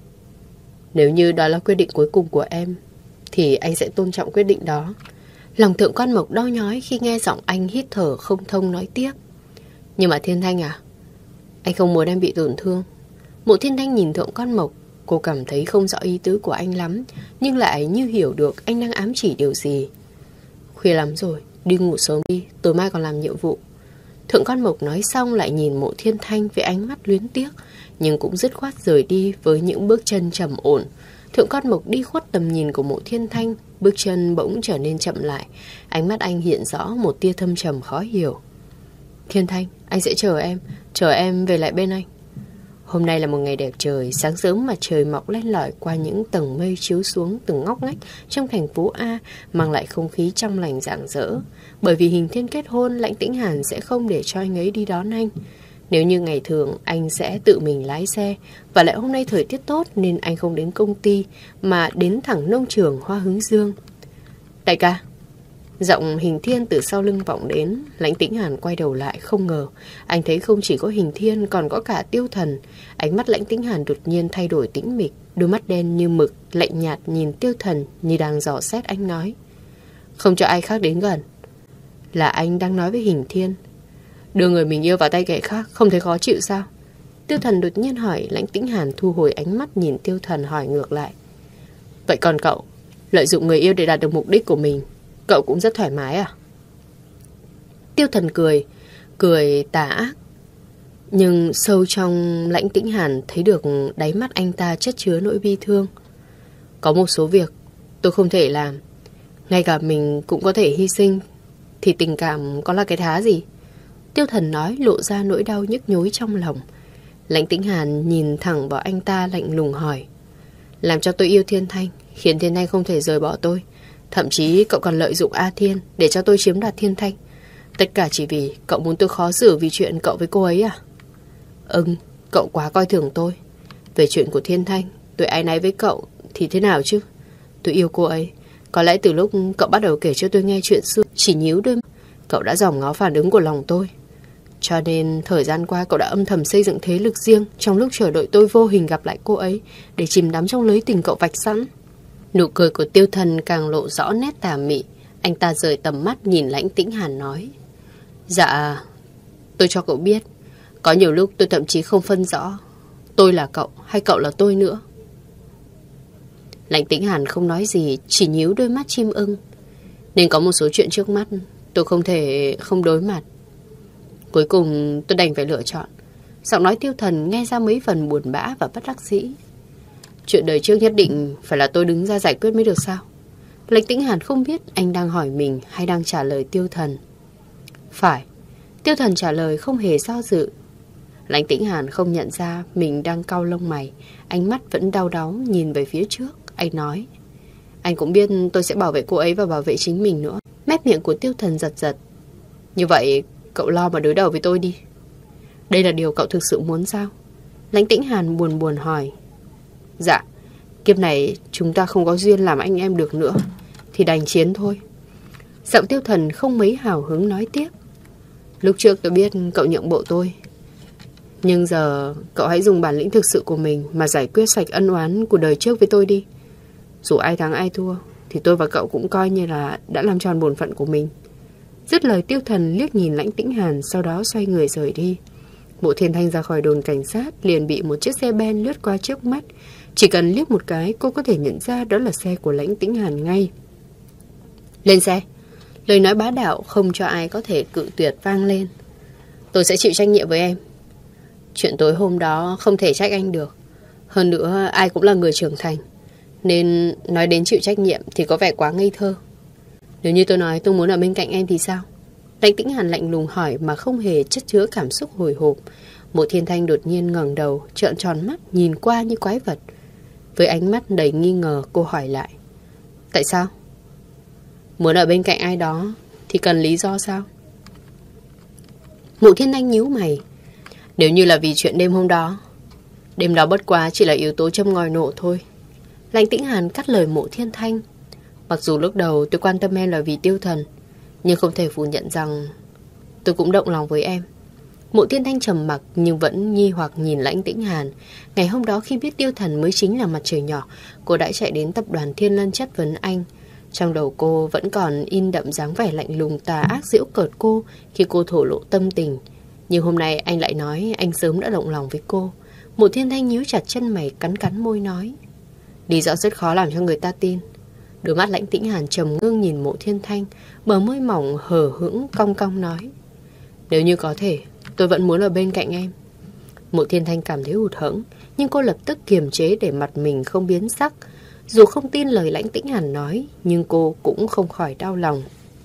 Nếu như đó là quyết định cuối cùng của em, thì anh sẽ tôn trọng quyết định đó. Lòng Thượng quan Mộc đau nhói khi nghe giọng anh hít thở không thông nói tiếp. Nhưng mà Thiên Thanh à, anh không muốn em bị tổn thương. Mộ Thiên Thanh nhìn Thượng quan Mộc. Cô cảm thấy không rõ ý tứ của anh lắm, nhưng lại như hiểu được anh đang ám chỉ điều gì. Khuya lắm rồi, đi ngủ sớm đi, tối mai còn làm nhiệm vụ. Thượng quan Mộc nói xong lại nhìn Mộ Thiên Thanh với ánh mắt luyến tiếc, nhưng cũng dứt khoát rời đi với những bước chân trầm ổn. Thượng quan Mộc đi khuất tầm nhìn của Mộ Thiên Thanh, bước chân bỗng trở nên chậm lại. Ánh mắt anh hiện rõ một tia thâm trầm khó hiểu. Thiên Thanh, anh sẽ chờ em, chờ em về lại bên anh. Hôm nay là một ngày đẹp trời, sáng sớm mà trời mọc len lỏi qua những tầng mây chiếu xuống từng ngóc ngách trong thành phố A, mang lại không khí trong lành rạng rỡ. Bởi vì Hình Thiên kết hôn, Lãnh Tĩnh Hàn sẽ không để cho anh ấy đi đón anh. Nếu như ngày thường, anh sẽ tự mình lái xe, và lại hôm nay thời tiết tốt nên anh không đến công ty, mà đến thẳng nông trường Hoa Hướng Dương. Đại ca! Giọng Hình Thiên từ sau lưng vọng đến. Lãnh Tĩnh Hàn quay đầu lại, không ngờ anh thấy không chỉ có Hình Thiên còn có cả Tiêu Thần. Ánh mắt Lãnh Tĩnh Hàn đột nhiên thay đổi tĩnh mịch, đôi mắt đen như mực lạnh nhạt nhìn Tiêu Thần như đang dò xét. Anh nói, không cho ai khác đến gần. Là anh đang nói với Hình Thiên. Đưa người mình yêu vào tay kẻ khác không thấy khó chịu sao? Tiêu Thần đột nhiên hỏi. Lãnh Tĩnh Hàn thu hồi ánh mắt nhìn Tiêu Thần, hỏi ngược lại, vậy còn cậu, lợi dụng người yêu để đạt được mục đích của mình, cậu cũng rất thoải mái à? Tiêu Thần cười, cười tà ác. Nhưng sâu trong Lãnh Tĩnh Hàn thấy được đáy mắt anh ta chất chứa nỗi bi thương. Có một số việc tôi không thể làm, ngay cả mình cũng có thể hy sinh, thì tình cảm có là cái thá gì? Tiêu Thần nói lộ ra nỗi đau nhức nhối trong lòng. Lãnh Tĩnh Hàn nhìn thẳng vào anh ta lạnh lùng hỏi. Làm cho tôi yêu Thiên Thanh, khiến Thiên Thanh không thể rời bỏ tôi. Thậm chí cậu còn lợi dụng A Thiên để cho tôi chiếm đoạt Thiên Thanh. Tất cả chỉ vì cậu muốn tôi khó xử vì chuyện cậu với cô ấy à? Ừm, cậu quá coi thường tôi. Về chuyện của Thiên Thanh, tôi áy náy với cậu thì thế nào chứ? Tôi yêu cô ấy. Có lẽ từ lúc cậu bắt đầu kể cho tôi nghe chuyện xưa, chỉ nhíu đôi mắt, cậu đã dòm ngó phản ứng của lòng tôi. Cho nên thời gian qua cậu đã âm thầm xây dựng thế lực riêng trong lúc chờ đợi tôi vô hình gặp lại cô ấy để chìm đắm trong lưới tình cậu vạch sẵn. Nụ cười của Tiêu Thần càng lộ rõ nét tà mị. Anh ta rời tầm mắt nhìn Lãnh Tĩnh Hàn nói. Dạ, tôi cho cậu biết, có nhiều lúc tôi thậm chí không phân rõ tôi là cậu hay cậu là tôi nữa. Lãnh Tĩnh Hàn không nói gì, chỉ nhíu đôi mắt chim ưng. Nên có một số chuyện trước mắt tôi không thể không đối mặt. Cuối cùng tôi đành phải lựa chọn. Giọng nói Tiêu Thần nghe ra mấy phần buồn bã và bất đắc dĩ. Chuyện đời trước nhất định phải là tôi đứng ra giải quyết mới được sao? Lãnh Tĩnh Hàn không biết anh đang hỏi mình hay đang trả lời Tiêu Thần. Phải. Tiêu Thần trả lời không hề do dự. Lãnh Tĩnh Hàn không nhận ra mình đang cau lông mày, ánh mắt vẫn đau đáu nhìn về phía trước. Anh nói, anh cũng biết tôi sẽ bảo vệ cô ấy và bảo vệ chính mình nữa. Mép miệng của Tiêu Thần giật giật. Như vậy cậu lo mà đối đầu với tôi đi. Đây là điều cậu thực sự muốn sao? Lãnh Tĩnh Hàn buồn buồn hỏi. Dạ, kiếp này chúng ta không có duyên làm anh em được nữa, thì đành chiến thôi. Giọng Tiêu Thần không mấy hào hứng nói tiếp. Lúc trước tôi biết cậu nhượng bộ tôi, nhưng giờ cậu hãy dùng bản lĩnh thực sự của mình mà giải quyết sạch ân oán của đời trước với tôi đi. Dù ai thắng ai thua thì tôi và cậu cũng coi như là đã làm tròn bổn phận của mình. Dứt lời, Tiêu Thần liếc nhìn Lãnh Tĩnh Hàn, sau đó xoay người rời đi. Mộ Thiên Thanh ra khỏi đồn cảnh sát liền bị một chiếc xe ben lướt qua trước mắt. Chỉ cần liếc một cái cô có thể nhận ra đó là xe của Lãnh Tĩnh Hàn ngay. Lên xe. Lời nói bá đạo không cho ai có thể cự tuyệt vang lên. Tôi sẽ chịu trách nhiệm với em. Chuyện tối hôm đó không thể trách anh được. Hơn nữa ai cũng là người trưởng thành, nên nói đến chịu trách nhiệm thì có vẻ quá ngây thơ. Nếu như tôi nói tôi muốn ở bên cạnh em thì sao? Lãnh Tĩnh Hàn lạnh lùng hỏi mà không hề chất chứa cảm xúc hồi hộp. Mộ Thiên Thanh đột nhiên ngẩng đầu, trợn tròn mắt nhìn qua như quái vật. Với ánh mắt đầy nghi ngờ, cô hỏi lại. Tại sao? Muốn ở bên cạnh ai đó thì cần lý do sao? Mộ Thiên Thanh nhíu mày. Nếu như là vì chuyện đêm hôm đó, đêm đó bất quá chỉ là yếu tố châm ngòi nổ thôi. Lãnh Tĩnh Hàn cắt lời Mộ Thiên Thanh. Mặc dù lúc đầu tôi quan tâm em là vì Tiêu Thần, nhưng không thể phủ nhận rằng tôi cũng động lòng với em. Mộ Thiên Thanh trầm mặc nhưng vẫn nghi hoặc nhìn Lãnh Tĩnh Hàn. Ngày hôm đó khi biết Tiêu Thần mới chính là mặt trời nhỏ, cô đã chạy đến tập đoàn Thiên Lân chất vấn anh. Trong đầu cô vẫn còn in đậm dáng vẻ lạnh lùng tà ác giễu cợt cô khi cô thổ lộ tâm tình. Nhưng hôm nay anh lại nói anh sớm đã động lòng với cô. Mộ Thiên Thanh nhíu chặt chân mày, cắn cắn môi nói. Lý do rất khó làm cho người ta tin. Đôi mắt Lãnh Tĩnh Hàn trầm ngưng nhìn Mộ Thiên Thanh, bờ môi mỏng hờ hững cong cong nói. Nếu như có thể, tôi vẫn muốn ở bên cạnh em. Mộ Thiên Thanh cảm thấy hụt hẫng, nhưng cô lập tức kiềm chế để mặt mình không biến sắc. Dù không tin lời Lãnh Tĩnh Hàn nói, nhưng cô cũng không khỏi đau lòng.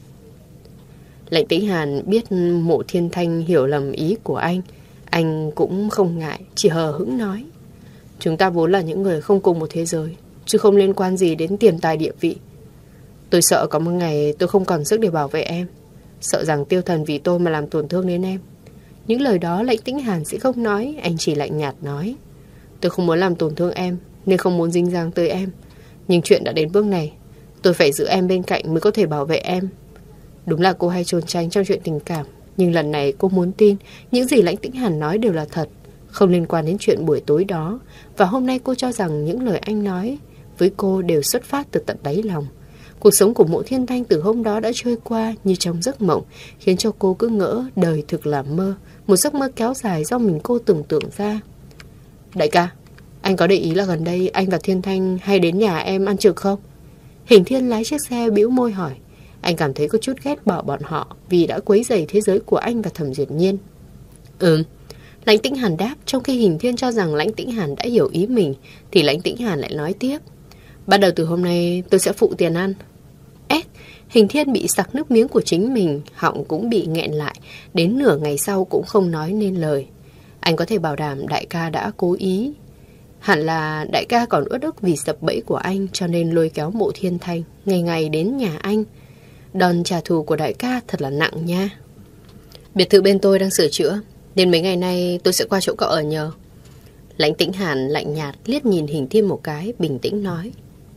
Lãnh Tĩnh Hàn biết Mộ Thiên Thanh hiểu lầm ý của anh. Anh cũng không ngại, chỉ hờ hững nói. Chúng ta vốn là những người không cùng một thế giới, chứ không liên quan gì đến tiền tài địa vị. Tôi sợ có một ngày tôi không còn sức để bảo vệ em, sợ rằng Tiêu Thần vì tôi mà làm tổn thương đến em. Những lời đó Lãnh Tĩnh Hàn sẽ không nói, anh chỉ lạnh nhạt nói. Tôi không muốn làm tổn thương em, nên không muốn dính dáng tới em. Nhưng chuyện đã đến bước này, tôi phải giữ em bên cạnh mới có thể bảo vệ em. Đúng là cô hay trốn tránh trong chuyện tình cảm, nhưng lần này cô muốn tin những gì Lãnh Tĩnh Hàn nói đều là thật, không liên quan đến chuyện buổi tối đó. Và hôm nay cô cho rằng những lời anh nói với cô đều xuất phát từ tận đáy lòng. Cuộc sống của Mộ Thiên Thanh từ hôm đó đã trôi qua như trong giấc mộng, khiến cho cô cứ ngỡ đời thực là mơ, một giấc mơ kéo dài do mình cô tưởng tượng ra. Đại ca, anh có để ý là gần đây anh và Thiên Thanh hay đến nhà em ăn trực không? Hình Thiên lái chiếc xe bĩu môi hỏi. Anh cảm thấy có chút ghét bỏ bọn họ vì đã quấy rầy thế giới của anh và Thẩm Duyệt Nhiên. Ừ, Lãnh Tĩnh Hàn đáp. Trong khi Hình Thiên cho rằng Lãnh Tĩnh Hàn đã hiểu ý mình, thì Lãnh Tĩnh Hàn lại nói tiếp. Bắt đầu từ hôm nay tôi sẽ phụ tiền ăn. Ê, Hình Thiên bị sặc nước miếng của chính mình, họng cũng bị nghẹn lại, đến nửa ngày sau cũng không nói nên lời. Anh có thể bảo đảm đại ca đã cố ý. Hẳn là đại ca còn uất ức vì sập bẫy của anh, cho nên lôi kéo Mộ Thiên Thanh ngày ngày đến nhà anh. Đòn trả thù của đại ca thật là nặng nha. Biệt thự bên tôi đang sửa chữa, nên mấy ngày nay tôi sẽ qua chỗ cậu ở nhờ. Lãnh Tĩnh Hàn lạnh nhạt liếc nhìn Hình Thiên một cái, bình tĩnh nói.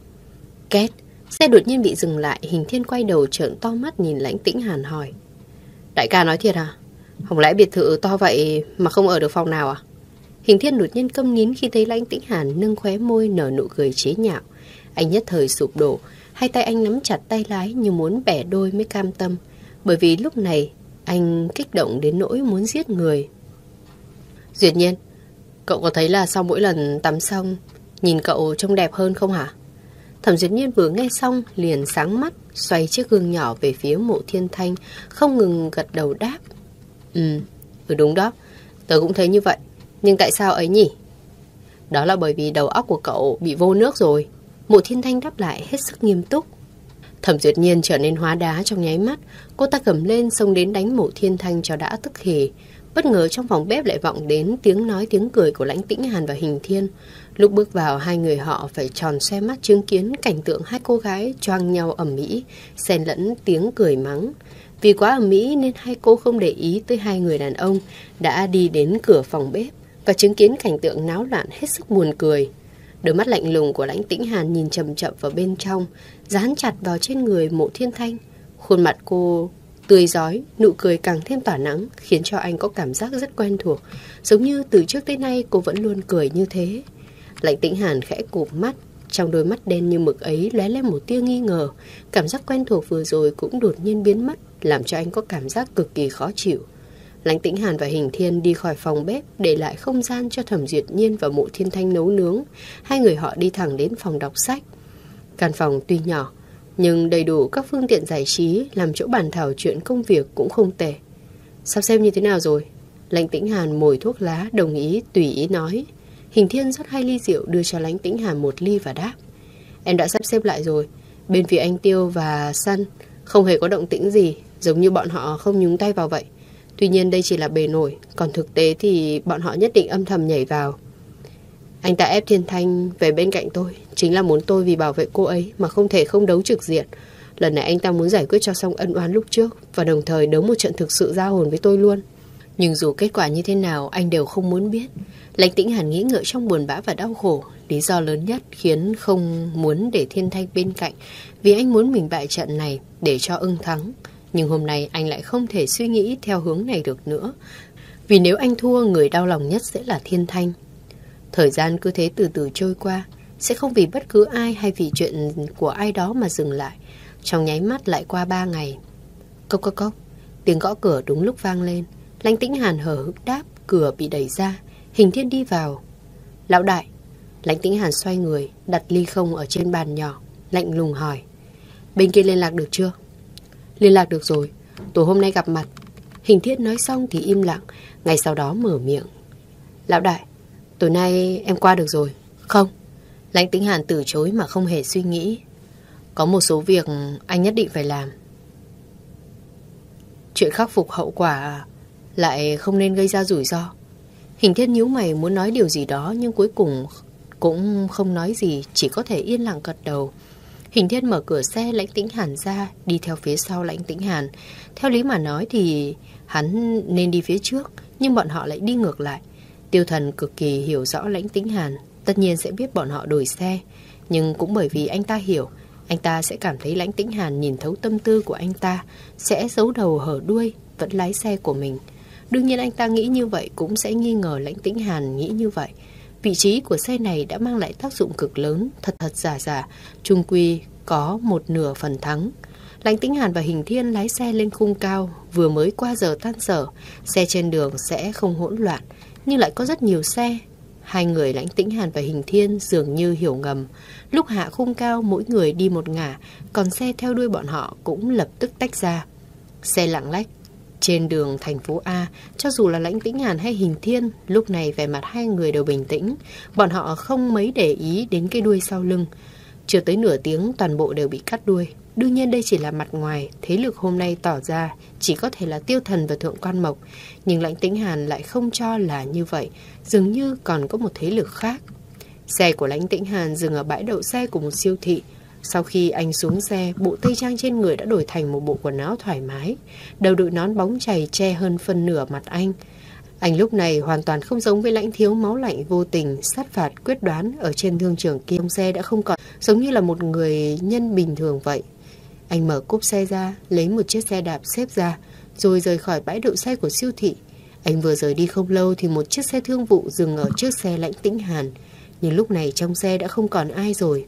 Két, xe đột nhiên bị dừng lại. Hình Thiên quay đầu trợn to mắt nhìn Lãnh Tĩnh Hàn hỏi. Đại ca nói thiệt à? Không lẽ biệt thự to vậy mà không ở được phòng nào à? Hình Thiên đột nhiên câm nín khi thấy Lãnh Tĩnh Hàn nâng khóe môi nở nụ cười chế nhạo. Anh nhất thời sụp đổ, hai tay anh nắm chặt tay lái như muốn bẻ đôi mới cam tâm. Bởi vì lúc này anh kích động đến nỗi muốn giết người. Duyệt Nhiên, cậu có thấy là sau mỗi lần tắm xong nhìn cậu trông đẹp hơn không hả? Thẩm Duyệt Nhiên vừa nghe xong liền sáng mắt, xoay chiếc gương nhỏ về phía Mộ Thiên Thanh, không ngừng gật đầu đáp. Ừ, ừ đúng đó, tớ cũng thấy như vậy. Nhưng tại sao ấy nhỉ? Đó là bởi vì đầu óc của cậu bị vô nước rồi. Mộ Thiên Thanh đáp lại hết sức nghiêm túc. Thẩm Duyệt Nhiên trở nên hóa đá trong nháy mắt. Cô ta cầm lên xông đến đánh Mộ Thiên Thanh cho đã tức khỉ. Bất ngờ trong phòng bếp lại vọng đến tiếng nói tiếng cười của Lãnh Tĩnh Hàn và Hình Thiên. Lúc bước vào, hai người họ phải tròn xoe mắt chứng kiến cảnh tượng hai cô gái choang nhau ầm ĩ, xen lẫn tiếng cười mắng. Vì quá ầm ĩ nên hai cô không để ý tới hai người đàn ông đã đi đến cửa phòng bếp và chứng kiến cảnh tượng náo loạn hết sức buồn cười. Đôi mắt lạnh lùng của Lãnh Tĩnh Hàn nhìn chậm chậm vào bên trong, dán chặt vào trên người Mộ Thiên Thanh. Khuôn mặt cô tươi rói, nụ cười càng thêm tỏa nắng, khiến cho anh có cảm giác rất quen thuộc, giống như từ trước tới nay cô vẫn luôn cười như thế. Lãnh Tĩnh Hàn khẽ cụp mắt, trong đôi mắt đen như mực ấy lóe lên một tia nghi ngờ. Cảm giác quen thuộc vừa rồi cũng đột nhiên biến mất, làm cho anh có cảm giác cực kỳ khó chịu. Lãnh Tĩnh Hàn và Hình Thiên đi khỏi phòng bếp, để lại không gian cho Thẩm Duyệt Nhiên và Mộ Thiên Thanh nấu nướng. Hai người họ đi thẳng đến phòng đọc sách. Căn phòng tuy nhỏ, nhưng đầy đủ các phương tiện giải trí, làm chỗ bàn thảo chuyện công việc cũng không tệ. Sắp xếp như thế nào rồi? Lãnh Tĩnh Hàn mồi thuốc lá, đồng ý, tùy ý nói. Hình Thiên rót hai ly rượu đưa cho Lãnh Tĩnh Hàn một ly và đáp. Em đã sắp xếp lại rồi. Bên phía anh Tiêu và Săn không hề có động tĩnh gì, giống như bọn họ không nhúng tay vào vậy. Tuy nhiên đây chỉ là bề nổi, còn thực tế thì bọn họ nhất định âm thầm nhảy vào. Anh ta ép Thiên Thanh về bên cạnh tôi, chính là muốn tôi vì bảo vệ cô ấy mà không thể không đấu trực diện. Lần này anh ta muốn giải quyết cho xong ân oán lúc trước, và đồng thời đấu một trận thực sự ra hồn với tôi luôn. Nhưng dù kết quả như thế nào anh đều không muốn biết. Lãnh Tĩnh Hàn nghĩ ngợi trong buồn bã và đau khổ. Lý do lớn nhất khiến không muốn để Thiên Thanh bên cạnh, vì anh muốn mình bại trận này để cho ưng thắng. Nhưng hôm nay anh lại không thể suy nghĩ theo hướng này được nữa, vì nếu anh thua, người đau lòng nhất sẽ là Thiên Thanh. Thời gian cứ thế từ từ trôi qua, sẽ không vì bất cứ ai hay vì chuyện của ai đó mà dừng lại. Trong nháy mắt lại qua ba ngày. Cốc cốc cốc, tiếng gõ cửa đúng lúc vang lên. Lãnh Tĩnh Hàn hờ hững đáp, cửa bị đẩy ra. Hình Thiên đi vào. Lão đại. Lãnh Tĩnh Hàn xoay người, đặt ly không ở trên bàn nhỏ, lạnh lùng hỏi. Bên kia liên lạc được chưa? Liên lạc được rồi, tối hôm nay gặp mặt. Hình Thiên nói xong thì im lặng, ngay sau đó mở miệng. Lão đại, tối nay em qua được rồi. Không. Lãnh Tĩnh Hàn từ chối mà không hề suy nghĩ. Có một số việc anh nhất định phải làm. Chuyện khắc phục hậu quả lại không nên gây ra rủi ro. Hình Thiên nhíu mày muốn nói điều gì đó, nhưng cuối cùng cũng không nói gì, chỉ có thể yên lặng gật đầu. Hình Thiên mở cửa xe Lãnh Tĩnh Hàn ra, đi theo phía sau Lãnh Tĩnh Hàn. Theo lý mà nói thì hắn nên đi phía trước, nhưng bọn họ lại đi ngược lại. Tiêu Thần cực kỳ hiểu rõ Lãnh Tĩnh Hàn, tất nhiên sẽ biết bọn họ đổi xe. Nhưng cũng bởi vì anh ta hiểu, anh ta sẽ cảm thấy Lãnh Tĩnh Hàn nhìn thấu tâm tư của anh ta, sẽ giấu đầu hở đuôi, vẫn lái xe của mình. Đương nhiên anh ta nghĩ như vậy cũng sẽ nghi ngờ Lãnh Tĩnh Hàn nghĩ như vậy. Vị trí của xe này đã mang lại tác dụng cực lớn, thật thật giả giả, chung quy có một nửa phần thắng. Lãnh Tĩnh Hàn và Hình Thiên lái xe lên khung cao, vừa mới qua giờ tan sở, xe trên đường sẽ không hỗn loạn, nhưng lại có rất nhiều xe. Hai người Lãnh Tĩnh Hàn và Hình Thiên dường như hiểu ngầm. Lúc hạ khung cao mỗi người đi một ngả, còn xe theo đuôi bọn họ cũng lập tức tách ra. Xe lạng lách trên đường thành phố A, cho dù là Lãnh Tĩnh Hàn hay Hình Thiên, lúc này vẻ mặt hai người đều bình tĩnh. Bọn họ không mấy để ý đến cái đuôi sau lưng. Chưa tới nửa tiếng toàn bộ đều bị cắt đuôi. Đương nhiên đây chỉ là mặt ngoài, thế lực hôm nay tỏ ra chỉ có thể là Tiêu Thần và Thượng Quan Mộc. Nhưng Lãnh Tĩnh Hàn lại không cho là như vậy, dường như còn có một thế lực khác. Xe của Lãnh Tĩnh Hàn dừng ở bãi đậu xe của một siêu thị. Sau khi anh xuống xe, bộ tây trang trên người đã đổi thành một bộ quần áo thoải mái. Đầu đội nón bóng chày che hơn phân nửa mặt anh. Anh lúc này hoàn toàn không giống với Lãnh Thiếu máu lạnh vô tình, sát phạt quyết đoán ở trên thương trường kia. Xe đã không còn giống như là một người nhân bình thường vậy. Anh mở cốp xe ra, lấy một chiếc xe đạp xếp ra, rồi rời khỏi bãi đậu xe của siêu thị. Anh vừa rời đi không lâu thì một chiếc xe thương vụ dừng ở trước xe Lãnh Tĩnh Hàn. Nhưng lúc này trong xe đã không còn ai rồi.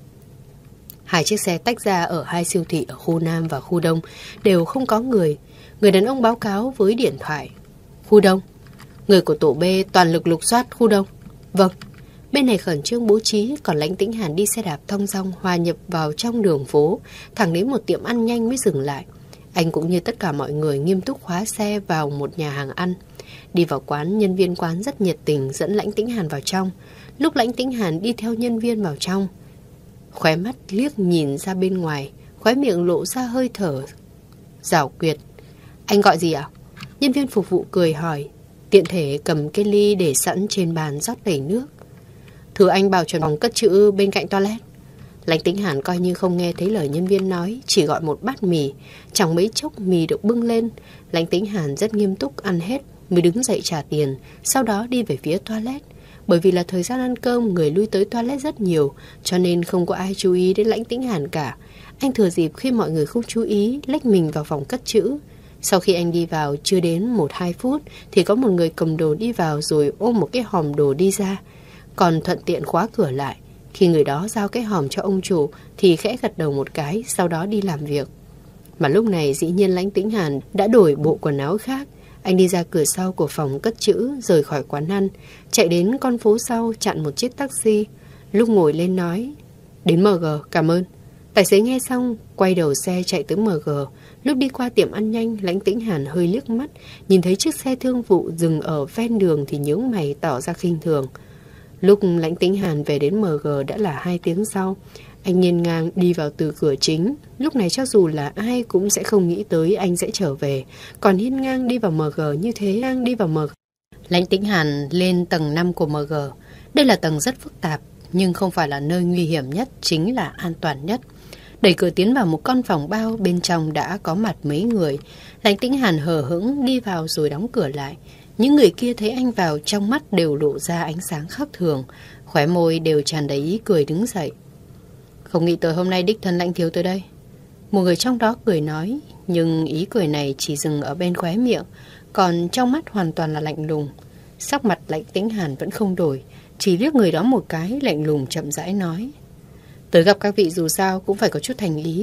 Hai chiếc xe tách ra ở hai siêu thị ở khu Nam và khu Đông, đều không có người. Người đàn ông báo cáo với điện thoại. Khu Đông. Người của tổ B toàn lực lục soát khu Đông. Vâng. Bên này khẩn trương bố trí, còn Lãnh Tĩnh Hàn đi xe đạp thong dong hòa nhập vào trong đường phố, thẳng đến một tiệm ăn nhanh mới dừng lại. Anh cũng như tất cả mọi người nghiêm túc khóa xe vào một nhà hàng ăn. Đi vào quán, nhân viên quán rất nhiệt tình dẫn Lãnh Tĩnh Hàn vào trong. Lúc Lãnh Tĩnh Hàn đi theo nhân viên vào trong, khóe mắt liếc nhìn ra bên ngoài, khóe miệng lộ ra hơi thở giảo quyệt. Anh gọi gì ạ? Nhân viên phục vụ cười hỏi, tiện thể cầm cái ly để sẵn trên bàn rót đầy nước. Thưa anh bảo chuẩn phòng cất trữ bên cạnh toilet. Lãnh Tĩnh Hàn coi như không nghe thấy lời nhân viên nói, chỉ gọi một bát mì. Chẳng mấy chốc mì được bưng lên. Lãnh Tĩnh Hàn rất nghiêm túc ăn hết mới đứng dậy trả tiền, sau đó đi về phía toilet. Bởi vì là thời gian ăn cơm, người lui tới toilet rất nhiều, cho nên không có ai chú ý đến Lãnh Tĩnh Hàn cả. Anh thừa dịp khi mọi người không chú ý, lách mình vào phòng cất trữ. Sau khi anh đi vào chưa đến một hai phút thì có một người cầm đồ đi vào rồi ôm một cái hòm đồ đi ra, còn thuận tiện khóa cửa lại. Khi người đó giao cái hòm cho ông chủ thì khẽ gật đầu một cái, sau đó đi làm việc. Mà lúc này dĩ nhiên Lãnh Tĩnh Hàn đã đổi bộ quần áo khác. Anh đi ra cửa sau của phòng cất trữ, rời khỏi quán ăn, chạy đến con phố sau, chặn một chiếc taxi. Lúc ngồi lên nói, đến em giê, cảm ơn. Tài xế nghe xong, quay đầu xe chạy tới em giê. Lúc đi qua tiệm ăn nhanh, Lãnh Tĩnh Hàn hơi liếc mắt, nhìn thấy chiếc xe thương vụ dừng ở ven đường thì nhướng mày tỏ ra khinh thường. Lúc Lãnh Tĩnh Hàn về đến em giê đã là hai tiếng sau. Anh nghiêng ngang đi vào từ cửa chính. Lúc này cho dù là ai cũng sẽ không nghĩ tới anh sẽ trở về. Còn hiên ngang đi vào em giê như thế, ngang đi vào em giê. Lãnh Tĩnh Hàn lên tầng năm của em giê. Đây là tầng rất phức tạp, nhưng không phải là nơi nguy hiểm nhất, chính là an toàn nhất. Đẩy cửa tiến vào một con phòng bao, bên trong đã có mặt mấy người. Lãnh Tĩnh Hàn hờ hững đi vào rồi đóng cửa lại. Những người kia thấy anh vào, trong mắt đều lộ ra ánh sáng khác thường, khóe môi đều tràn đầy ý cười đứng dậy. Không nghĩ tới hôm nay đích thân Lãnh thiếu tới đây. Một người trong đó cười nói, nhưng ý cười này chỉ dừng ở bên khóe miệng, còn trong mắt hoàn toàn là lạnh lùng. Sắc mặt Lãnh Tĩnh Hàn vẫn không đổi, chỉ liếc người đó một cái, lạnh lùng chậm rãi nói, tới gặp các vị dù sao cũng phải có chút thành ý.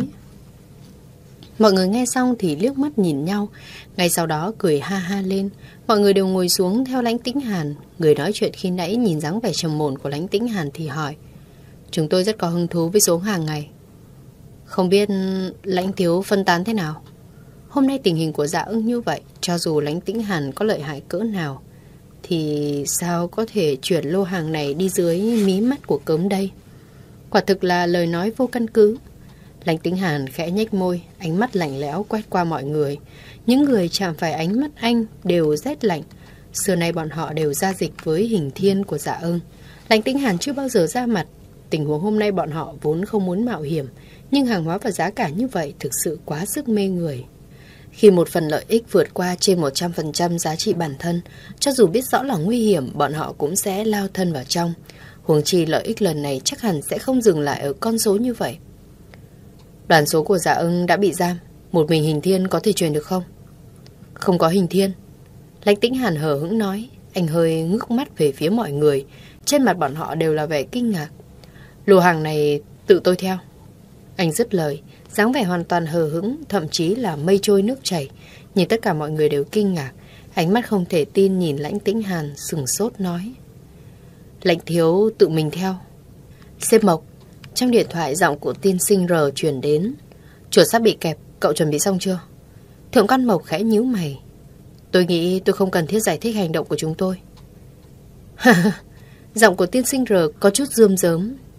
Mọi người nghe xong thì liếc mắt nhìn nhau, ngay sau đó cười ha ha lên. Mọi người đều ngồi xuống theo Lãnh Tĩnh Hàn. Người nói chuyện khi nãy nhìn dáng vẻ trầm ổn của Lãnh Tĩnh Hàn thì hỏi, chúng tôi rất có hứng thú với số hàng ngày. Không biết Lãnh thiếu phân tán thế nào? Hôm nay tình hình của Dạ Ưng như vậy, cho dù Lãnh Tĩnh Hàn có lợi hại cỡ nào thì sao có thể chuyển lô hàng này đi dưới mí mắt của cớm đây? Quả thực là lời nói vô căn cứ. Lãnh Tĩnh Hàn khẽ nhếch môi, ánh mắt lạnh lẽo quét qua mọi người. Những người chạm phải ánh mắt anh đều rét lạnh. Xưa nay bọn họ đều giao dịch với Hình Thiên của Dạ Ưng. Lãnh Tĩnh Hàn chưa bao giờ ra mặt. Tình huống hôm nay bọn họ vốn không muốn mạo hiểm, nhưng hàng hóa và giá cả như vậy thực sự quá sức mê người. Khi một phần lợi ích vượt qua trên một trăm phần trăm giá trị bản thân, cho dù biết rõ là nguy hiểm, bọn họ cũng sẽ lao thân vào trong. Huống chi lợi ích lần này chắc hẳn sẽ không dừng lại ở con số như vậy. Đoàn số của Dạ Ưng đã bị giam, một mình Hình Thiên có thể truyền được không? Không có Hình Thiên. Lãnh Tĩnh Hàn hờ hững nói. Anh hơi ngước mắt về phía mọi người. Trên mặt bọn họ đều là vẻ kinh ngạc. Lô hàng này tự tôi theo. Anh dứt lời, dáng vẻ hoàn toàn hờ hững, thậm chí là mây trôi nước chảy. Nhìn tất cả mọi người đều kinh ngạc. Ánh mắt không thể tin nhìn Lãnh Tĩnh Hàn, sửng sốt nói, Lãnh thiếu tự mình theo. Sếp Mộc. Trong điện thoại giọng của tiên sinh R truyền đến. Chuột sắp bị kẹp, cậu chuẩn bị xong chưa? Thượng Quan Mộc khẽ nhíu mày. Tôi nghĩ tôi không cần thiết giải thích hành động của chúng tôi. Giọng của tiên sinh R có chút rươm rớm.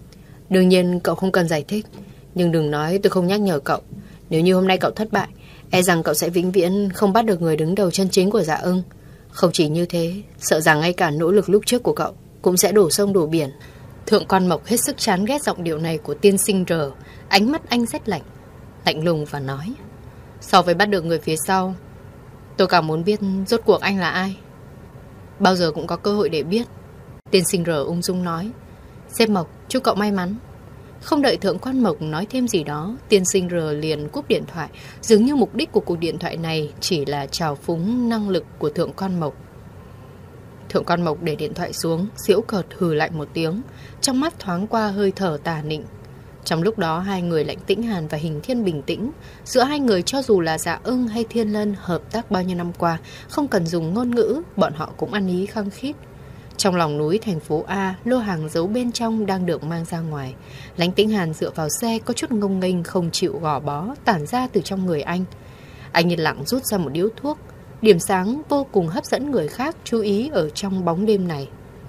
Đương nhiên cậu không cần giải thích, nhưng đừng nói tôi không nhắc nhở cậu. Nếu như hôm nay cậu thất bại, e rằng cậu sẽ vĩnh viễn không bắt được người đứng đầu chân chính của Dạ Ưng. Không chỉ như thế, sợ rằng ngay cả nỗ lực lúc trước của cậu cũng sẽ đổ sông đổ biển. Thượng Quan Mộc hết sức chán ghét giọng điệu này của tiên sinh R. Ánh mắt anh rét lạnh, lạnh lùng và nói: so với bắt được người phía sau, tôi càng muốn biết rốt cuộc anh là ai. Bao giờ cũng có cơ hội để biết. Tiên sinh R ung dung nói: sếp Mộc, chúc cậu may mắn. Không đợi Thượng Quan Mộc nói thêm gì đó, tiên sinh R liền cúp điện thoại. Dường như mục đích của cuộc điện thoại này chỉ là trào phúng năng lực của Thượng Quan Mộc. Thượng Quan Mộc để điện thoại xuống, giễu cợt hừ lạnh một tiếng, trong mắt thoáng qua hơi thở tà nịnh. Trong lúc đó hai người Lãnh Tĩnh Hàn và Hình Thiên bình tĩnh. Giữa hai người cho dù là Dạ Ưng hay Thiên Lân hợp tác bao nhiêu năm qua, không cần dùng ngôn ngữ, bọn họ cũng ăn ý khăng khít. Trong lòng núi thành phố A, lô hàng giấu bên trong đang được mang ra ngoài. Lãnh Tĩnh Hàn dựa vào xe có chút ngông nghênh không chịu gò bó tản ra từ trong người anh. Anh yên lặng rút ra một điếu thuốc. Điểm sáng vô cùng hấp dẫn người khác chú ý ở trong bóng đêm này.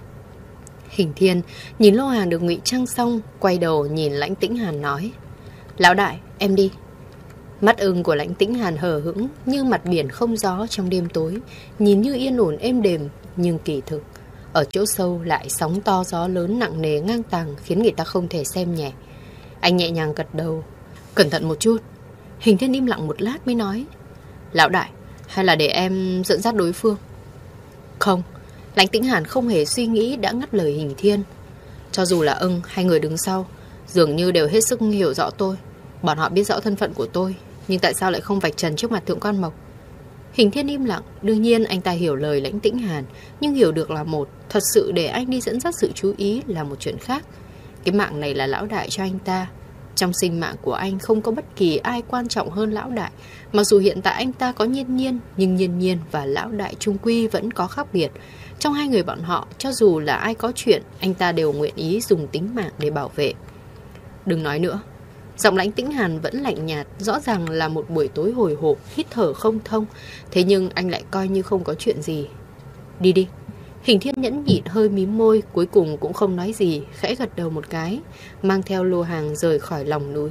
Hình Thiên nhìn lô hàng được ngụy trang xong, quay đầu nhìn Lãnh Tĩnh Hàn nói: lão đại, em đi. Mắt ưng của Lãnh Tĩnh Hàn hờ hững như mặt biển không gió trong đêm tối, nhìn như yên ổn êm đềm, nhưng kỳ thực ở chỗ sâu lại sóng to gió lớn nặng nề ngang tàng, khiến người ta không thể xem nhẹ. Anh nhẹ nhàng gật đầu: cẩn thận một chút. Hình Thiên im lặng một lát mới nói: lão đại, hay là để em dẫn dắt đối phương? Không. Lãnh Tĩnh Hàn không hề suy nghĩ đã ngắt lời Hình Thiên. Cho dù là ưng hay người đứng sau, dường như đều hết sức hiểu rõ tôi. Bọn họ biết rõ thân phận của tôi, nhưng tại sao lại không vạch trần trước mặt Thượng Quan Mộc? Hình Thiên im lặng. Đương nhiên anh ta hiểu lời Lãnh Tĩnh Hàn, nhưng hiểu được là một, thật sự để anh đi dẫn dắt sự chú ý là một chuyện khác. Cái mạng này là lão đại cho anh ta. Trong sinh mạng của anh không có bất kỳ ai quan trọng hơn lão đại. Mặc dù hiện tại anh ta có Nhiên Nhiên, nhưng Nhiên Nhiên và lão đại chung quy vẫn có khác biệt. Trong hai người bọn họ, cho dù là ai có chuyện, anh ta đều nguyện ý dùng tính mạng để bảo vệ. Đừng nói nữa. Giọng Lãnh Tĩnh Hàn vẫn lạnh nhạt, rõ ràng là một buổi tối hồi hộp, hít thở không thông. Thế nhưng anh lại coi như không có chuyện gì. Đi đi. Hình Thiên nhẫn nhịn hơi mím môi, cuối cùng cũng không nói gì, khẽ gật đầu một cái, mang theo lô hàng rời khỏi lòng núi.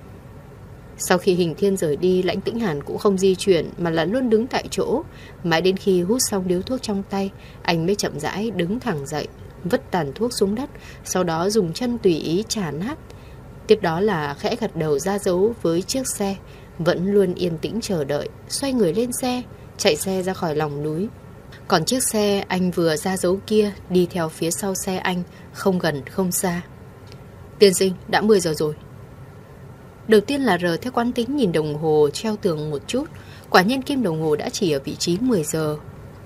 Sau khi Hình Thiên rời đi, Lãnh Tĩnh Hàn cũng không di chuyển mà là luôn đứng tại chỗ. Mãi đến khi hút xong điếu thuốc trong tay, anh mới chậm rãi đứng thẳng dậy, vứt tàn thuốc xuống đất, sau đó dùng chân tùy ý chà nát. Tiếp đó là khẽ gật đầu ra dấu với chiếc xe, vẫn luôn yên tĩnh chờ đợi, xoay người lên xe, chạy xe ra khỏi lòng núi. Còn chiếc xe anh vừa ra dấu kia đi theo phía sau xe anh, không gần không xa. Tiên sinh, đã mười giờ rồi. Đầu tiên là R theo quán tính nhìn đồng hồ treo tường một chút. Quả nhiên kim đồng hồ đã chỉ ở vị trí mười giờ.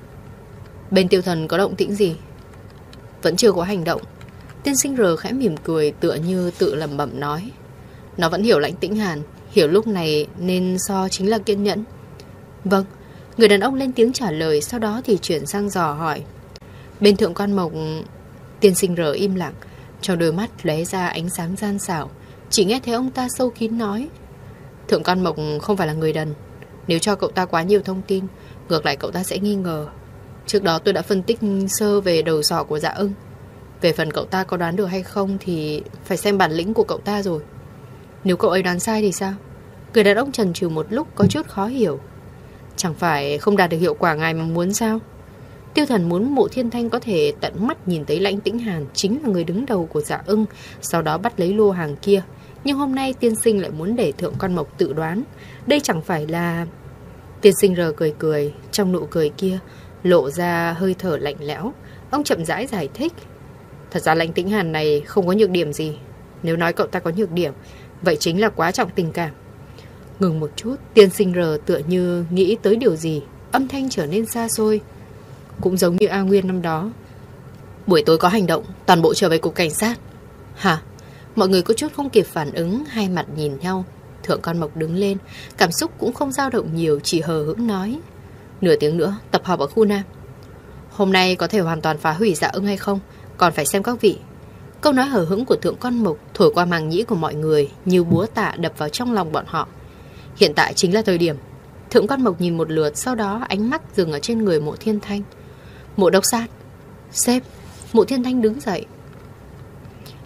Bên Tiêu Thần có động tĩnh gì? Vẫn chưa có hành động. Tiên sinh R khẽ mỉm cười, tựa như tự lẩm bẩm nói: nó vẫn hiểu Lãnh Tĩnh Hàn, hiểu lúc này nên so chính là kiên nhẫn. Vâng. Người đàn ông lên tiếng trả lời, sau đó thì chuyển sang dò hỏi: bên Thượng Quan Mộc? Tiên sinh R im lặng, trong đôi mắt lóe ra ánh sáng gian xảo. Chỉ nghe thấy ông ta sâu kín nói: Thượng Quan Mộc không phải là người đần. Nếu cho cậu ta quá nhiều thông tin, ngược lại cậu ta sẽ nghi ngờ. Trước đó tôi đã phân tích sơ về đầu sỏ của Dạ Ưng. Về phần cậu ta có đoán được hay không thì phải xem bản lĩnh của cậu ta rồi. Nếu cậu ấy đoán sai thì sao? Người đàn ông chần chừ một lúc, có chút khó hiểu. Chẳng phải không đạt được hiệu quả ngài mà muốn sao? Tiêu Thần muốn Mộ Thiên Thanh có thể tận mắt nhìn thấy Lãnh Tĩnh Hàn chính là người đứng đầu của Dạ Ưng, sau đó bắt lấy lô hàng kia. Nhưng hôm nay tiên sinh lại muốn để Thượng Quan Mộc tự đoán. Đây chẳng phải là... Tiên sinh R cười cười, trong nụ cười kia lộ ra hơi thở lạnh lẽo. Ông chậm rãi giải thích: thật ra Lãnh Tĩnh Hàn này không có nhược điểm gì. Nếu nói cậu ta có nhược điểm, vậy chính là quá trọng tình cảm. Ngừng một chút, tiên sinh R tựa như nghĩ tới điều gì, âm thanh trở nên xa xôi. Cũng giống như A Nguyên năm đó. Buổi tối có hành động, toàn bộ trở về cục cảnh sát. Hả? Mọi người có chút không kịp phản ứng, hai mặt nhìn nhau. Thượng Quan Mộc đứng lên, cảm xúc cũng không dao động nhiều, chỉ hờ hững nói: nửa tiếng nữa tập hợp ở khu Nam. Hôm nay có thể hoàn toàn phá hủy Dạ Ưng hay không, còn phải xem các vị. Câu nói hờ hững của Thượng Quan Mộc thổi qua màng nhĩ của mọi người, như búa tạ đập vào trong lòng bọn họ. Hiện tại chính là thời điểm. Thượng Quan Mộc nhìn một lượt, sau đó ánh mắt dừng ở trên người Mộ Thiên Thanh. Mộ đốc sát. Sếp. Mộ Thiên Thanh đứng dậy.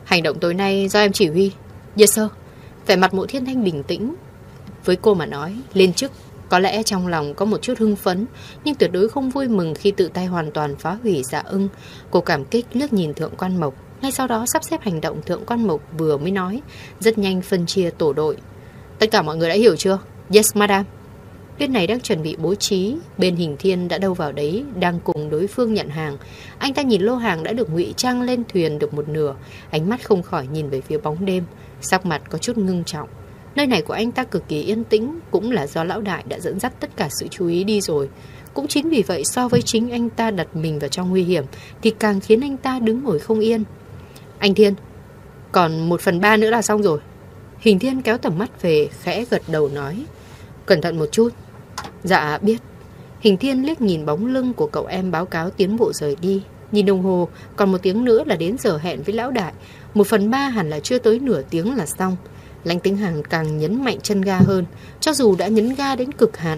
Hành động tối nay do em chỉ huy. Yes sir. Vẻ mặt Mộ Thiên Thanh bình tĩnh. Với cô mà nói, lên chức có lẽ trong lòng có một chút hưng phấn, nhưng tuyệt đối không vui mừng khi tự tay hoàn toàn phá hủy Dạ Ưng. Cô cảm kích liếc nhìn Thượng Quan Mộc, ngay sau đó sắp xếp hành động Thượng Quan Mộc vừa mới nói, rất nhanh phân chia tổ đội. Tất cả mọi người đã hiểu chưa? Yes madam. Bên này đang chuẩn bị bố trí, bên Hình Thiên đã đâu vào đấy, đang cùng đối phương nhận hàng. Anh ta nhìn lô hàng đã được ngụy trang lên thuyền được một nửa, ánh mắt không khỏi nhìn về phía bóng đêm, sắc mặt có chút ngưng trọng. Nơi này của anh ta cực kỳ yên tĩnh, cũng là do lão đại đã dẫn dắt tất cả sự chú ý đi rồi. Cũng chính vì vậy so với chính anh ta đặt mình vào trong nguy hiểm thì càng khiến anh ta đứng ngồi không yên. Anh Thiên, còn một phần ba nữa là xong rồi. Hình Thiên kéo tầm mắt về, khẽ gật đầu nói. Cẩn thận một chút. Dạ biết. Hình Thiên liếc nhìn bóng lưng của cậu em báo cáo tiến bộ rời đi. Nhìn đồng hồ, còn một tiếng nữa là đến giờ hẹn với lão đại. Một phần ba hẳn là chưa tới nửa tiếng là xong. Lãnh Tĩnh Hàn càng nhấn mạnh chân ga hơn, cho dù đã nhấn ga đến cực hạn,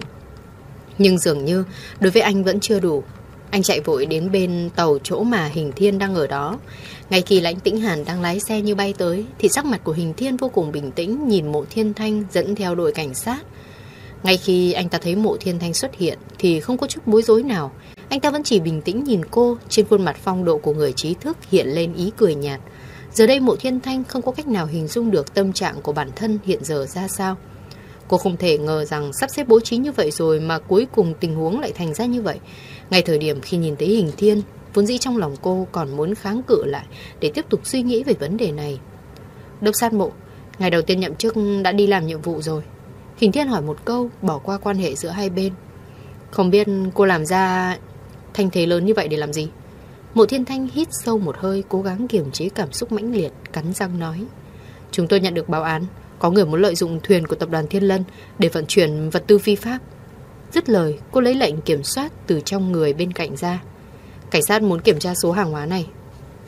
nhưng dường như đối với anh vẫn chưa đủ. Anh chạy vội đến bên tàu chỗ mà Hình Thiên đang ở đó. Ngay khi Lãnh Tĩnh Hàn đang lái xe như bay tới thì sắc mặt của Hình Thiên vô cùng bình tĩnh, nhìn Mộ Thiên Thanh dẫn theo đội cảnh sát. Ngay khi anh ta thấy Mộ Thiên Thanh xuất hiện thì không có chút bối rối nào. Anh ta vẫn chỉ bình tĩnh nhìn cô, trên khuôn mặt phong độ của người trí thức hiện lên ý cười nhạt. Giờ đây Mộ Thiên Thanh không có cách nào hình dung được tâm trạng của bản thân hiện giờ ra sao. Cô không thể ngờ rằng sắp xếp bố trí như vậy rồi mà cuối cùng tình huống lại thành ra như vậy. Ngay thời điểm khi nhìn thấy Hình Thiên, vốn dĩ trong lòng cô còn muốn kháng cự lại để tiếp tục suy nghĩ về vấn đề này. Đốc sát Mộ, ngày đầu tiên nhậm chức đã đi làm nhiệm vụ rồi. Hình Thiên hỏi một câu, bỏ qua quan hệ giữa hai bên. Không biết cô làm ra thanh thế lớn như vậy để làm gì? Mộ Thiên Thanh hít sâu một hơi, cố gắng kiềm chế cảm xúc mãnh liệt, cắn răng nói. Chúng tôi nhận được báo án, có người muốn lợi dụng thuyền của tập đoàn Thiên Lân để vận chuyển vật tư phi pháp. Dứt lời, cô lấy lệnh kiểm soát từ trong người bên cạnh ra. Cảnh sát muốn kiểm tra số hàng hóa này.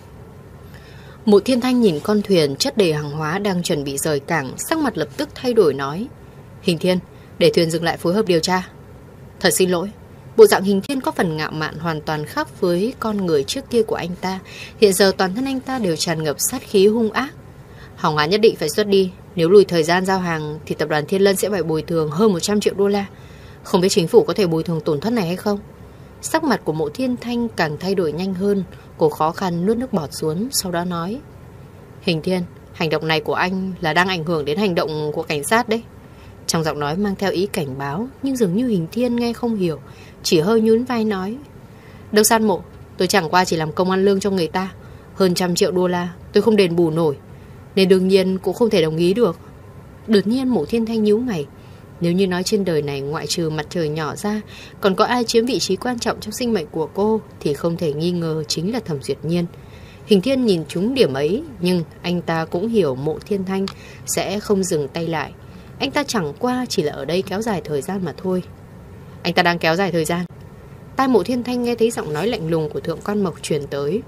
Mộ Thiên Thanh nhìn con thuyền chất đầy hàng hóa đang chuẩn bị rời cảng, sắc mặt lập tức thay đổi nói. Hình Thiên, để thuyền dừng lại phối hợp điều tra. Thật xin lỗi. Bộ dạng Hình Thiên có phần ngạo mạn hoàn toàn khác với con người trước kia của anh ta. Hiện giờ toàn thân anh ta đều tràn ngập sát khí hung ác. Hàng hóa nhất định phải xuất đi. Nếu lùi thời gian giao hàng thì tập đoàn Thiên Lân sẽ phải bồi thường hơn một trăm triệu đô la. Không biết chính phủ có thể bồi thường tổn thất này hay không? Sắc mặt của Mộ Thiên Thanh càng thay đổi nhanh hơn. Cô khó khăn nuốt nước bọt xuống, sau đó nói. Hình Thiên, hành động này của anh là đang ảnh hưởng đến hành động của cảnh sát đấy. Trong giọng nói mang theo ý cảnh báo, nhưng dường như Hình Thiên nghe không hiểu, chỉ hơi nhún vai nói. Đốc sát Mộ, tôi chẳng qua chỉ làm công ăn lương cho người ta. Hơn trăm triệu đô la tôi không đền bù nổi, nên đương nhiên cũng không thể đồng ý được. Đột nhiên Mộ Thiên Thanh nhíu mày. Nếu như nói trên đời này ngoại trừ mặt trời nhỏ ra còn có ai chiếm vị trí quan trọng trong sinh mệnh của cô thì không thể nghi ngờ chính là Thẩm Duyệt Nhiên. Hình Thiên nhìn trúng điểm ấy, nhưng anh ta cũng hiểu Mộ Thiên Thanh sẽ không dừng tay lại. Anh ta chẳng qua chỉ là ở đây kéo dài thời gian mà thôi. Anh ta đang kéo dài thời gian. Tai Mộ Thiên Thanh nghe thấy giọng nói lạnh lùng của Thượng Quan Mộc truyền tới.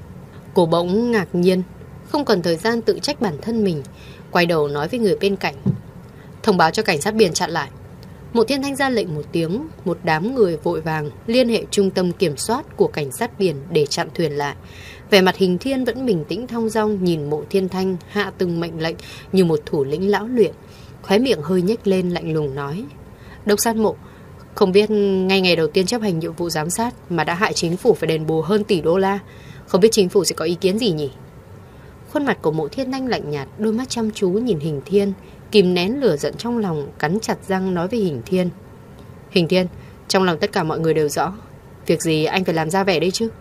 Cô bỗng ngạc nhiên, không cần thời gian tự trách bản thân mình, quay đầu nói với người bên cạnh. Thông báo cho cảnh sát biển chặn lại. Mộ Thiên Thanh ra lệnh một tiếng, một đám người vội vàng liên hệ trung tâm kiểm soát của cảnh sát biển để chặn thuyền lại. Vẻ mặt Hình Thiên vẫn bình tĩnh thong dong nhìn Mộ Thiên Thanh hạ từng mệnh lệnh như một thủ lĩnh lão luyện. Khóe miệng hơi nhếch lên lạnh lùng nói. Đốc sát Mộ, không biết ngay ngày đầu tiên chấp hành nhiệm vụ giám sát mà đã hại chính phủ phải đền bù hơn tỷ đô la. Không biết chính phủ sẽ có ý kiến gì nhỉ? Khuôn mặt của Mộ Thiên Thanh lạnh nhạt, đôi mắt chăm chú nhìn Hình Thiên, kìm nén lửa giận trong lòng, cắn chặt răng nói với Hình Thiên. Hình Thiên, trong lòng tất cả mọi người đều rõ, việc gì anh phải làm ra vẻ đấy chứ?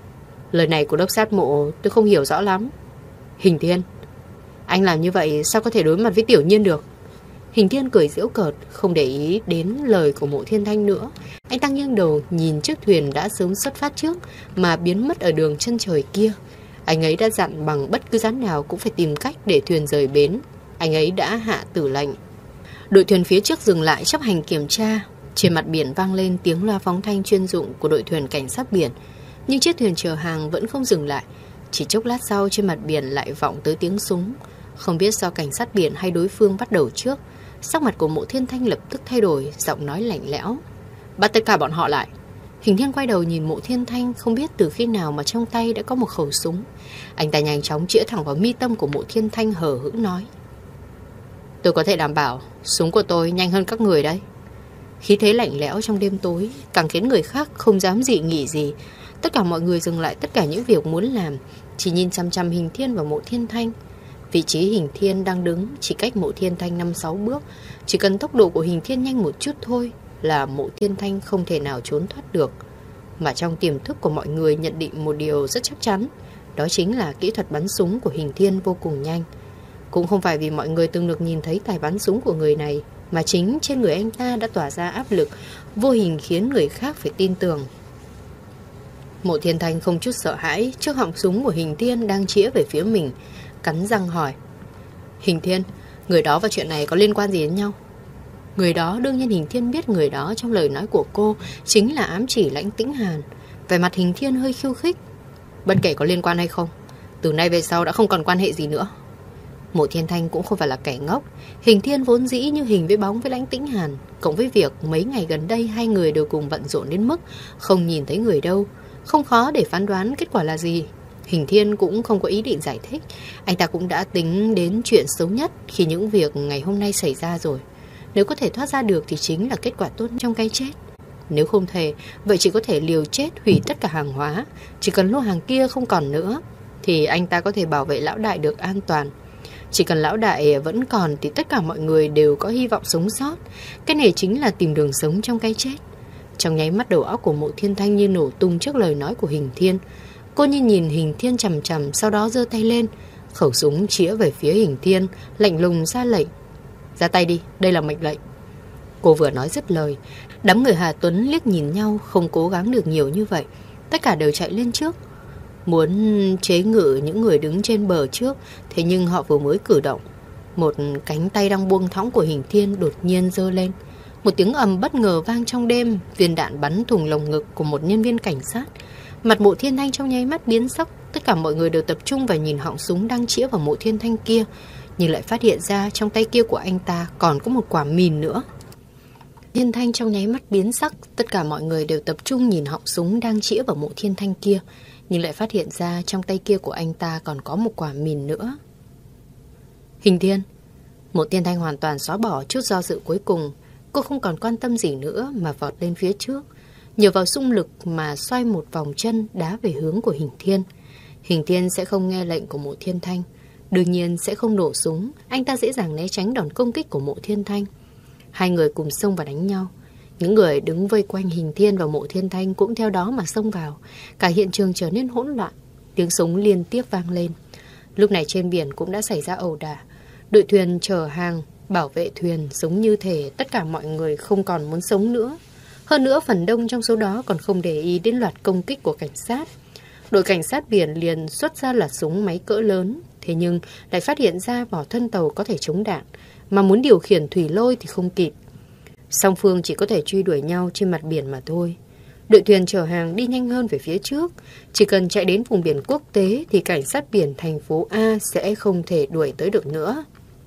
Lời này của đốc sát Mộ tôi không hiểu rõ lắm. Hình Thiên, anh làm như vậy sao có thể đối mặt với Tiểu Nhiên được? Hình Thiên cười giễu cợt, không để ý đến lời của Mộ Thiên Thanh nữa. Anh ta nghiêng đầu nhìn chiếc thuyền đã sớm xuất phát trước mà biến mất ở đường chân trời kia. Anh ấy đã dặn bằng bất cứ giá nào cũng phải tìm cách để thuyền rời bến. Anh ấy đã hạ tử lệnh. Đội thuyền phía trước dừng lại chấp hành kiểm tra. Trên mặt biển vang lên tiếng loa phóng thanh chuyên dụng của đội thuyền cảnh sát biển. Nhưng chiếc thuyền chở hàng vẫn không dừng lại. Chỉ chốc lát sau trên mặt biển lại vọng tới tiếng súng. Không biết do cảnh sát biển hay đối phương bắt đầu trước. Sắc mặt của Mộ Thiên Thanh lập tức thay đổi, giọng nói lạnh lẽo. Bắt tất cả bọn họ lại. Hình Thiên quay đầu nhìn Mộ Thiên Thanh, không biết từ khi nào mà trong tay đã có một khẩu súng. Anh ta nhanh chóng chĩa thẳng vào mi tâm của Mộ Thiên Thanh, hờ hững nói: tôi có thể đảm bảo súng của tôi nhanh hơn các người đấy. Khí thế lạnh lẽo trong đêm tối càng khiến người khác không dám dị nghị gì. Tất cả mọi người dừng lại tất cả những việc muốn làm, chỉ nhìn chăm chăm Hình Thiên và Mộ Thiên Thanh. Vị trí Hình Thiên đang đứng chỉ cách Mộ Thiên Thanh năm sáu bước. Chỉ cần tốc độ của Hình Thiên nhanh một chút thôi là Mộ Thiên Thanh không thể nào trốn thoát được. Mà trong tiềm thức của mọi người nhận định một điều rất chắc chắn, đó chính là kỹ thuật bắn súng của Hình Thiên vô cùng nhanh. Cũng không phải vì mọi người từng được nhìn thấy tài bắn súng của người này, mà chính trên người anh ta đã tỏa ra áp lực vô hình khiến người khác phải tin tưởng. Mộ Thiên Thanh không chút sợ hãi trước họng súng của Hình Thiên đang chĩa về phía mình, cắn răng hỏi: Hình Thiên, người đó và chuyện này có liên quan gì đến nhau? Người đó, đương nhiên Hình Thiên biết người đó trong lời nói của cô chính là ám chỉ Lãnh Tĩnh Hàn. Vẻ mặt Hình Thiên hơi khiêu khích: bất kể có liên quan hay không, từ nay về sau đã không còn quan hệ gì nữa. Mộ Thiên Thanh cũng không phải là kẻ ngốc. Hình Thiên vốn dĩ như hình với bóng với Lãnh Tĩnh Hàn, cộng với việc mấy ngày gần đây hai người đều cùng bận rộn đến mức không nhìn thấy người đâu, không khó để phán đoán kết quả là gì. Hình Thiên cũng không có ý định giải thích. Anh ta cũng đã tính đến chuyện xấu nhất khi những việc ngày hôm nay xảy ra rồi. Nếu có thể thoát ra được thì chính là kết quả tốt trong cái chết. Nếu không thể, vậy chỉ có thể liều chết hủy tất cả hàng hóa. Chỉ cần lô hàng kia không còn nữa thì anh ta có thể bảo vệ lão đại được an toàn. Chỉ cần lão đại vẫn còn thì tất cả mọi người đều có hy vọng sống sót. Cái này chính là tìm đường sống trong cái chết. Trong nháy mắt đầu óc của Mộ Thiên Thanh như nổ tung trước lời nói của Hình Thiên. Cô nhìn nhìn Hình Thiên chằm chằm, sau đó giơ tay lên, khẩu súng chĩa về phía Hình Thiên, lạnh lùng ra lệnh: ra tay đi, đây là mệnh lệnh. Cô vừa nói dứt lời, đám người Hà Tuấn liếc nhìn nhau, không cố gắng được nhiều như vậy. Tất cả đều chạy lên trước, muốn chế ngự những người đứng trên bờ trước. Thế nhưng họ vừa mới cử động, một cánh tay đang buông thõng của Hình Thiên đột nhiên giơ lên. Một tiếng ầm bất ngờ vang trong đêm, viên đạn bắn thủng lồng ngực của một nhân viên cảnh sát. Mặt Mộ Thiên Thanh trong nháy mắt biến sắc. Tất cả mọi người đều tập trung và nhìn họng súng đang chĩa vào Mộ Thiên Thanh kia, nhưng lại phát hiện ra trong tay kia của anh ta còn có một quả mìn nữa. Thiên Thanh trong nháy mắt biến sắc. Tất cả mọi người đều tập trung nhìn họng súng đang chĩa vào Mộ Thiên Thanh kia, nhưng lại phát hiện ra trong tay kia của anh ta còn có một quả mìn nữa. Hình Thiên. Mộ Thiên Thanh hoàn toàn xóa bỏ chút do dự cuối cùng. Cô không còn quan tâm gì nữa mà vọt lên phía trước, nhờ vào xung lực mà xoay một vòng chân đá về hướng của Hình Thiên. Hình Thiên sẽ không nghe lệnh của Mộ Thiên Thanh, đương nhiên sẽ không nổ súng. Anh ta dễ dàng né tránh đòn công kích của Mộ Thiên Thanh. Hai người cùng xông và đánh nhau. Những người đứng vây quanh Hình Thiên và Mộ Thiên Thanh cũng theo đó mà xông vào. Cả hiện trường trở nên hỗn loạn, tiếng súng liên tiếp vang lên. Lúc này trên biển cũng đã xảy ra ẩu đả. Đội thuyền chở hàng bảo vệ thuyền giống như thể tất cả mọi người không còn muốn sống nữa. Hơn nữa phần đông trong số đó còn không để ý đến loạt công kích của cảnh sát. Đội cảnh sát biển liền xuất ra loạt súng máy cỡ lớn, thế nhưng lại phát hiện ra vỏ thân tàu có thể chống đạn, mà muốn điều khiển thủy lôi thì không kịp. Song phương chỉ có thể truy đuổi nhau trên mặt biển mà thôi. Đội thuyền chở hàng đi nhanh hơn về phía trước. Chỉ cần chạy đến vùng biển quốc tế thì cảnh sát biển thành phố A sẽ không thể đuổi tới được nữa.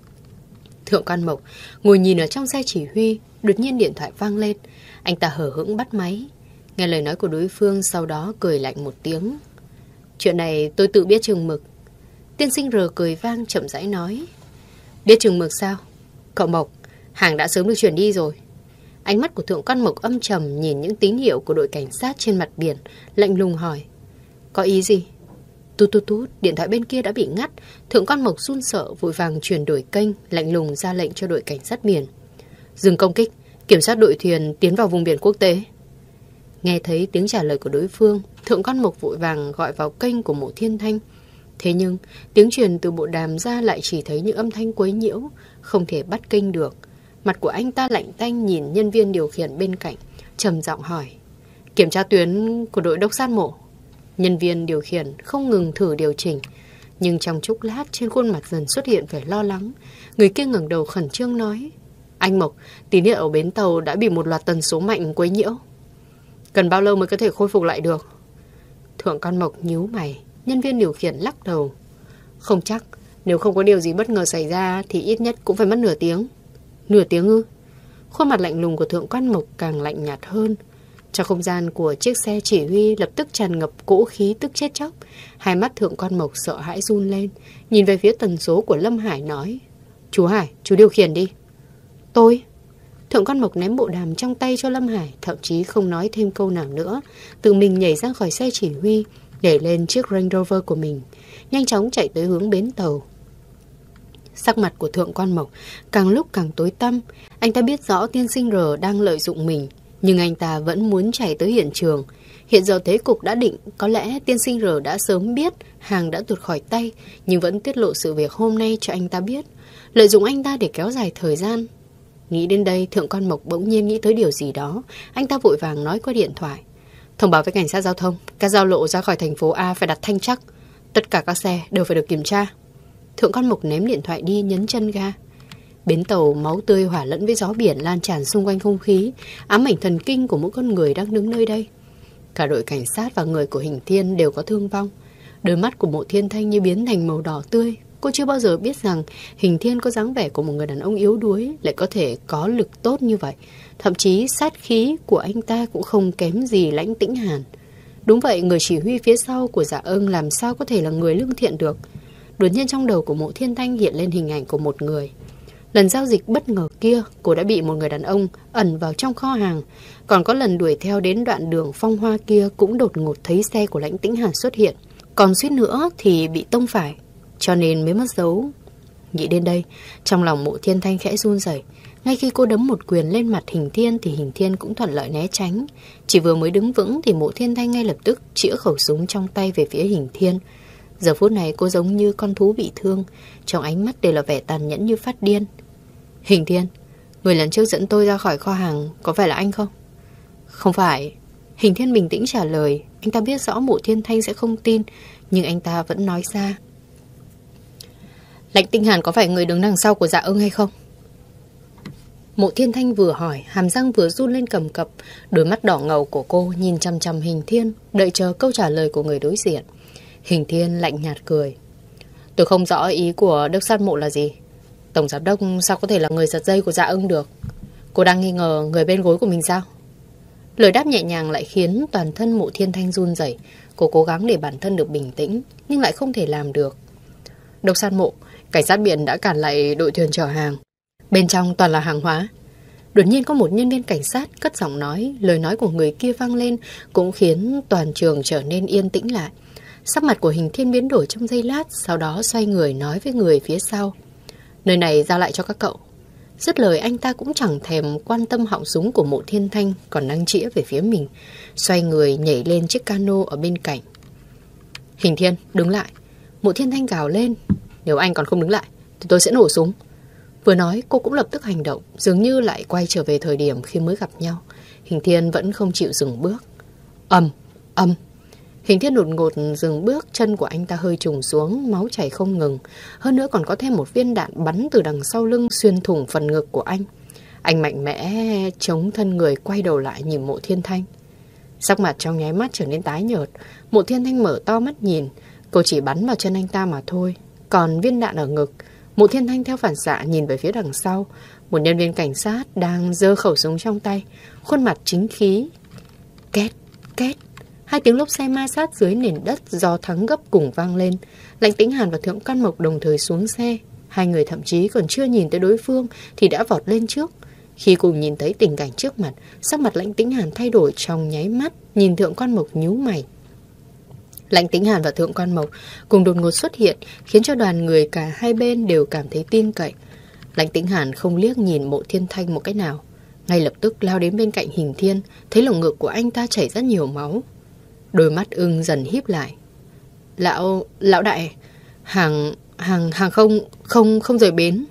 Thượng Quan Mộc ngồi nhìn ở trong xe chỉ huy, đột nhiên điện thoại vang lên. Anh ta hở hững bắt máy, nghe lời nói của đối phương, sau đó cười lạnh một tiếng. Chuyện này tôi tự biết chừng mực. Tiên sinh R cười vang chậm rãi nói. Biết chừng mực sao? Cậu Mộc, hàng đã sớm được chuyển đi rồi. Ánh mắt của Thượng Quan Mộc âm trầm nhìn những tín hiệu của đội cảnh sát trên mặt biển, lạnh lùng hỏi. Có ý gì? Tút tút tút, điện thoại bên kia đã bị ngắt. Thượng Quan Mộc run sợ vội vàng chuyển đổi kênh, lạnh lùng ra lệnh cho đội cảnh sát biển. Dừng công kích, kiểm soát đội thuyền tiến vào vùng biển quốc tế. Nghe thấy tiếng trả lời của đối phương, Thượng Quan Mộc vội vàng gọi vào kênh của Mộ Thiên Thanh. Thế nhưng tiếng truyền từ bộ đàm ra lại chỉ thấy những âm thanh quấy nhiễu, không thể bắt kênh được. Mặt của anh ta lạnh tanh nhìn nhân viên điều khiển bên cạnh, trầm giọng hỏi. Kiểm tra tuyến của đội đốc sát Mộ. Nhân viên điều khiển không ngừng thử điều chỉnh, nhưng trong chốc lát trên khuôn mặt dần xuất hiện vẻ lo lắng. Người kia ngẩng đầu khẩn trương nói. Anh Mộc, tín hiệu ở bến tàu đã bị một loạt tần số mạnh quấy nhiễu. Cần bao lâu mới có thể khôi phục lại được? Thượng Quan Mộc nhíu mày. Nhân viên điều khiển lắc đầu. Không chắc, nếu không có điều gì bất ngờ xảy ra thì ít nhất cũng phải mất nửa tiếng. Nửa tiếng ư? Khuôn mặt lạnh lùng của Thượng Quan Mộc càng lạnh nhạt hơn. Trong không gian của chiếc xe chỉ huy lập tức tràn ngập cỗ khí tức chết chóc. Hai mắt Thượng Quan Mộc sợ hãi run lên, nhìn về phía tần số của Lâm Hải nói: Chú Hải, chú điều khiển đi. Tôi. Thượng Quan Mộc ném bộ đàm trong tay cho Lâm Hải, thậm chí không nói thêm câu nào nữa, tự mình nhảy ra khỏi xe chỉ huy, để lên chiếc Range Rover của mình, nhanh chóng chạy tới hướng bến tàu. Sắc mặt của Thượng Quan Mộc càng lúc càng tối tăm. Anh ta biết rõ tiên sinh R đang lợi dụng mình, nhưng anh ta vẫn muốn chạy tới hiện trường. Hiện giờ thế cục đã định, có lẽ tiên sinh R đã sớm biết hàng đã tuột khỏi tay, nhưng vẫn tiết lộ sự việc hôm nay cho anh ta biết, lợi dụng anh ta để kéo dài thời gian. Nghĩ đến đây, Thượng Quan Mộc bỗng nhiên nghĩ tới điều gì đó. Anh ta vội vàng nói qua điện thoại: Thông báo với cảnh sát giao thông, các giao lộ ra khỏi thành phố A phải đặt thanh chắc, tất cả các xe đều phải được kiểm tra. Thượng Quan Mộc ném điện thoại đi, nhấn chân ga. Bến tàu máu tươi hòa lẫn với gió biển lan tràn xung quanh không khí, ám ảnh thần kinh của mỗi con người đang đứng nơi đây. Cả đội cảnh sát và người của Hình Thiên đều có thương vong. Đôi mắt của Mộ Thiên Thanh như biến thành màu đỏ tươi. Cô chưa bao giờ biết rằng Hình Thiên có dáng vẻ của một người đàn ông yếu đuối lại có thể có lực tốt như vậy. Thậm chí sát khí của anh ta cũng không kém gì Lãnh Tĩnh Hàn. Đúng vậy, người chỉ huy phía sau của Dạ Ưng làm sao có thể là người lương thiện được. Đột nhiên trong đầu của Mộ Thiên Thanh hiện lên hình ảnh của một người. Lần giao dịch bất ngờ kia, cô đã bị một người đàn ông ẩn vào trong kho hàng. Còn có lần đuổi theo đến đoạn đường Phong Hoa kia cũng đột ngột thấy xe của Lãnh Tĩnh Hàn xuất hiện. Còn suýt nữa thì bị tông phải, cho nên mới mất dấu. Nghĩ đến đây, trong lòng Mộ Thiên Thanh khẽ run rẩy. Ngay khi cô đấm một quyền lên mặt Hình Thiên thì Hình Thiên cũng thuận lợi né tránh. Chỉ vừa mới đứng vững thì Mộ Thiên Thanh ngay lập tức chĩa khẩu súng trong tay về phía Hình Thiên. Giờ phút này cô giống như con thú bị thương, trong ánh mắt đều là vẻ tàn nhẫn như phát điên. Hình Thiên, người lần trước dẫn tôi ra khỏi kho hàng có phải là anh không? Không phải. Hình Thiên bình tĩnh trả lời. Anh ta biết rõ Mộ Thiên Thanh sẽ không tin, nhưng anh ta vẫn nói ra. Lãnh Tĩnh Hàn có phải người đứng đằng sau của Dạ Ưng hay không? Mộ Thiên Thanh vừa hỏi, hàm răng vừa run lên cầm cập. Đôi mắt đỏ ngầu của cô nhìn chằm chằm Hình Thiên, đợi chờ câu trả lời của người đối diện. Hình Thiên lạnh nhạt cười. Tôi không rõ ý của Đức Sát Mộ là gì. Tổng giám đốc sao có thể là người giật dây của Dạ Ưng được? Cô đang nghi ngờ người bên gối của mình sao? Lời đáp nhẹ nhàng lại khiến toàn thân Mộ Thiên Thanh run rẩy. Cô cố gắng để bản thân được bình tĩnh, nhưng lại không thể làm được. Đốc Sát Mộ, cảnh sát biển đã cản lại đội thuyền chở hàng. Bên trong toàn là hàng hóa. Đột nhiên có một nhân viên cảnh sát cất giọng nói. Lời nói của người kia vang lên cũng khiến toàn trường trở nên yên tĩnh lại. Sắc mặt của Hình Thiên biến đổi trong giây lát, sau đó xoay người nói với người phía sau. Nơi này giao lại cho các cậu. Dứt lời anh ta cũng chẳng thèm quan tâm họng súng của Mộ Thiên Thanh còn đang chĩa về phía mình. Xoay người nhảy lên chiếc cano ở bên cạnh. Hình Thiên, đứng lại. Mộ Thiên Thanh gào lên. Nếu anh còn không đứng lại thì tôi sẽ nổ súng. Vừa nói cô cũng lập tức hành động, dường như lại quay trở về thời điểm khi mới gặp nhau. Hình Thiên vẫn không chịu dừng bước. Ầm, ầm. Hình Thiên đột ngột dừng bước, chân của anh ta hơi trùng xuống, máu chảy không ngừng. Hơn nữa còn có thêm một viên đạn bắn từ đằng sau lưng xuyên thủng phần ngực của anh. Anh mạnh mẽ chống thân người quay đầu lại nhìn Mộ Thiên Thanh. Sắc mặt trong nháy mắt trở nên tái nhợt. Mộ Thiên Thanh mở to mắt nhìn. Cô chỉ bắn vào chân anh ta mà thôi. Còn viên đạn ở ngực, Mộ Thiên Thanh theo phản xạ nhìn về phía đằng sau. Một nhân viên cảnh sát đang giơ khẩu súng trong tay, khuôn mặt chính khí. Két, két. Hai tiếng lốp xe ma sát dưới nền đất do thắng gấp cùng vang lên. Lãnh Tĩnh Hàn và Thượng Quan Mộc đồng thời xuống xe. Hai người thậm chí còn chưa nhìn tới đối phương thì đã vọt lên trước. Khi cùng nhìn thấy tình cảnh trước mặt, sắc mặt Lãnh Tĩnh Hàn thay đổi trong nháy mắt, nhìn Thượng Quan Mộc nhíu mày. Lãnh Tĩnh Hàn và Thượng Quan Mộc cùng đột ngột xuất hiện, khiến cho đoàn người cả hai bên đều cảm thấy tin cậy. Lãnh Tĩnh Hàn không liếc nhìn Mộ Thiên Thanh một cái nào, ngay lập tức lao đến bên cạnh Hình Thiên, thấy lồng ngực của anh ta chảy rất nhiều máu. Đôi mắt ưng dần híp lại. Lão, lão đại, hàng, hàng, hàng không, không, không rời bến.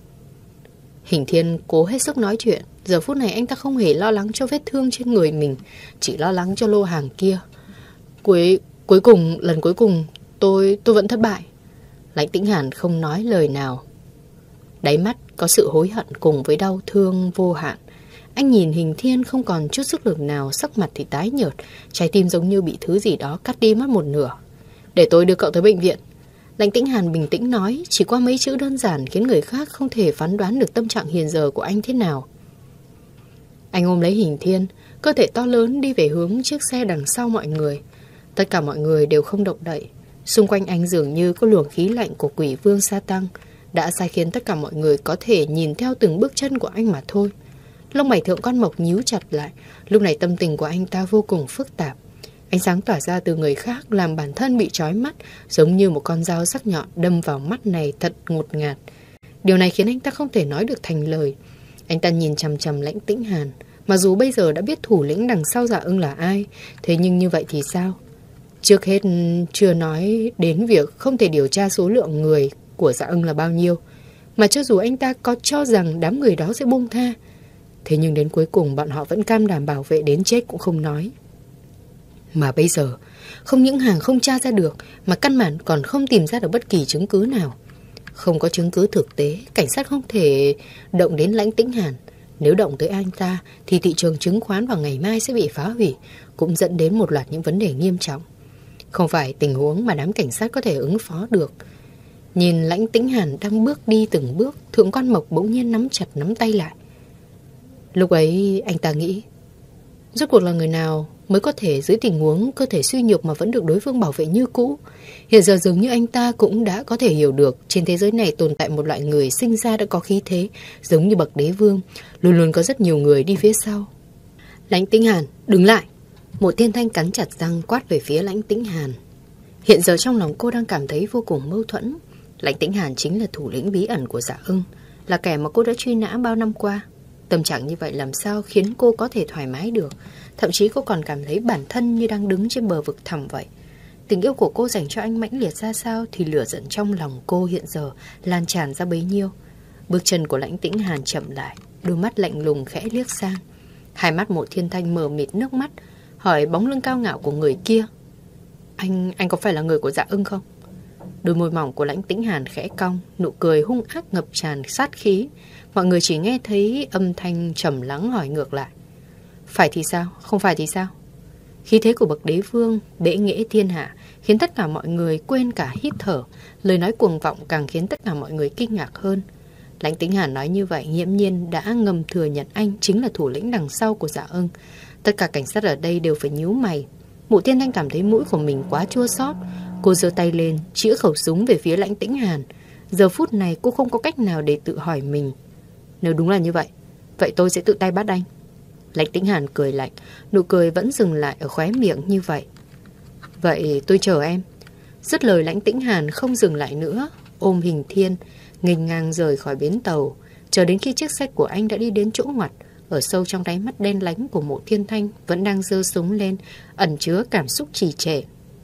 Hình Thiên cố hết sức nói chuyện. Giờ phút này anh ta không hề lo lắng cho vết thương trên người mình, chỉ lo lắng cho lô hàng kia. Cuối, cuối cùng, lần cuối cùng, tôi, tôi vẫn thất bại. Lãnh Tĩnh Hàn không nói lời nào. Đáy mắt có sự hối hận cùng với đau thương vô hạn. Anh nhìn Hình Thiên không còn chút sức lực nào, sắc mặt thì tái nhợt, trái tim giống như bị thứ gì đó cắt đi mất một nửa. Để tôi đưa cậu tới bệnh viện. Lãnh Tĩnh Hàn bình tĩnh nói, chỉ qua mấy chữ đơn giản khiến người khác không thể phán đoán được tâm trạng hiện giờ của anh thế nào. Anh ôm lấy Hình Thiên, cơ thể to lớn đi về hướng chiếc xe đằng sau mọi người. Tất cả mọi người đều không động đậy. Xung quanh anh dường như có luồng khí lạnh của quỷ vương sa tăng đã sai khiến tất cả mọi người có thể nhìn theo từng bước chân của anh mà thôi. Lông mày Thượng Quan Mộc nhíu chặt lại. Lúc này tâm tình của anh ta vô cùng phức tạp. Ánh sáng tỏa ra từ người khác làm bản thân bị chói mắt, giống như một con dao sắc nhọn đâm vào mắt này thật ngột ngạt. Điều này khiến anh ta không thể nói được thành lời. Anh ta nhìn chằm chằm Lãnh Tĩnh Hàn. Mặc dù bây giờ đã biết thủ lĩnh đằng sau Dạ Ưng là ai, thế nhưng như vậy thì sao? Trước hết chưa nói đến việc không thể điều tra số lượng người của Dạ Ưng là bao nhiêu, mà cho dù anh ta có cho rằng đám người đó sẽ buông tha, thế nhưng đến cuối cùng bọn họ vẫn cam đảm bảo vệ đến chết cũng không nói. Mà bây giờ, không những hàng không tra ra được, mà căn bản còn không tìm ra được bất kỳ chứng cứ nào. Không có chứng cứ thực tế, cảnh sát không thể động đến Lãnh Tĩnh Hàn. Nếu động tới anh ta, thì thị trường chứng khoán vào ngày mai sẽ bị phá hủy, cũng dẫn đến một loạt những vấn đề nghiêm trọng. Không phải tình huống mà đám cảnh sát có thể ứng phó được. Nhìn Lãnh Tĩnh Hàn đang bước đi từng bước, Thượng Quan Mộc bỗng nhiên nắm chặt nắm tay lại. Lúc ấy anh ta nghĩ, rốt cuộc là người nào mới có thể dưới tình huống cơ thể suy nhược mà vẫn được đối phương bảo vệ như cũ. Hiện giờ dường như anh ta cũng đã có thể hiểu được trên thế giới này tồn tại một loại người sinh ra đã có khí thế, giống như bậc đế vương, luôn luôn có rất nhiều người đi phía sau. Lãnh Tĩnh Hàn, đứng lại! Một Thiên Thanh cắn chặt răng quát về phía Lãnh Tĩnh Hàn. Hiện giờ trong lòng cô đang cảm thấy vô cùng mâu thuẫn. Lãnh Tĩnh Hàn chính là thủ lĩnh bí ẩn của Dạ Ưng, là kẻ mà cô đã truy nã bao năm qua. Tâm trạng như vậy làm sao khiến cô có thể thoải mái được. Thậm chí cô còn cảm thấy bản thân như đang đứng trên bờ vực thẳm vậy. Tình yêu của cô dành cho anh mãnh liệt ra sao, thì lửa giận trong lòng cô hiện giờ lan tràn ra bấy nhiêu. Bước chân của Lãnh Tĩnh Hàn chậm lại, đôi mắt lạnh lùng khẽ liếc sang. Hai mắt Một Thiên Thanh mờ mịt nước mắt, hỏi bóng lưng cao ngạo của người kia. Anh, anh có phải là người của Dạ Ưng không? Đôi môi mỏng của Lãnh Tĩnh Hàn khẽ cong, nụ cười hung ác ngập tràn sát khí. Mọi người chỉ nghe thấy âm thanh trầm lắng hỏi ngược lại. Phải thì sao? Không phải thì sao? Khí thế của bậc đế vương bệ nghệ thiên hạ khiến tất cả mọi người quên cả hít thở. Lời nói cuồng vọng càng khiến tất cả mọi người kinh ngạc hơn. Lãnh Tĩnh Hàn nói như vậy nghiễm nhiên đã ngầm thừa nhận anh chính là thủ lĩnh đằng sau của Dạ Ưng. Tất cả cảnh sát ở đây đều phải nhíu mày. Mụ Thiên Thanh cảm thấy mũi của mình quá chua xót. Cô giơ tay lên chĩa khẩu súng về phía Lãnh Tĩnh Hàn. Giờ phút này cô không có cách nào để tự hỏi mình. Nếu đúng là như vậy, vậy tôi sẽ tự tay bắt anh. Lãnh Tĩnh Hàn cười lạnh, nụ cười vẫn dừng lại ở khóe miệng như vậy. Vậy tôi chờ em. Dứt lời Lãnh Tĩnh Hàn không dừng lại nữa, ôm Hình Thiên nghênh ngang rời khỏi bến tàu, chờ đến khi chiếc xe của anh đã đi đến chỗ ngoặt. Ở sâu trong đáy mắt đen lánh của Mộ Thiên Thanh vẫn đang giơ súng lên, ẩn chứa cảm xúc trì trệ.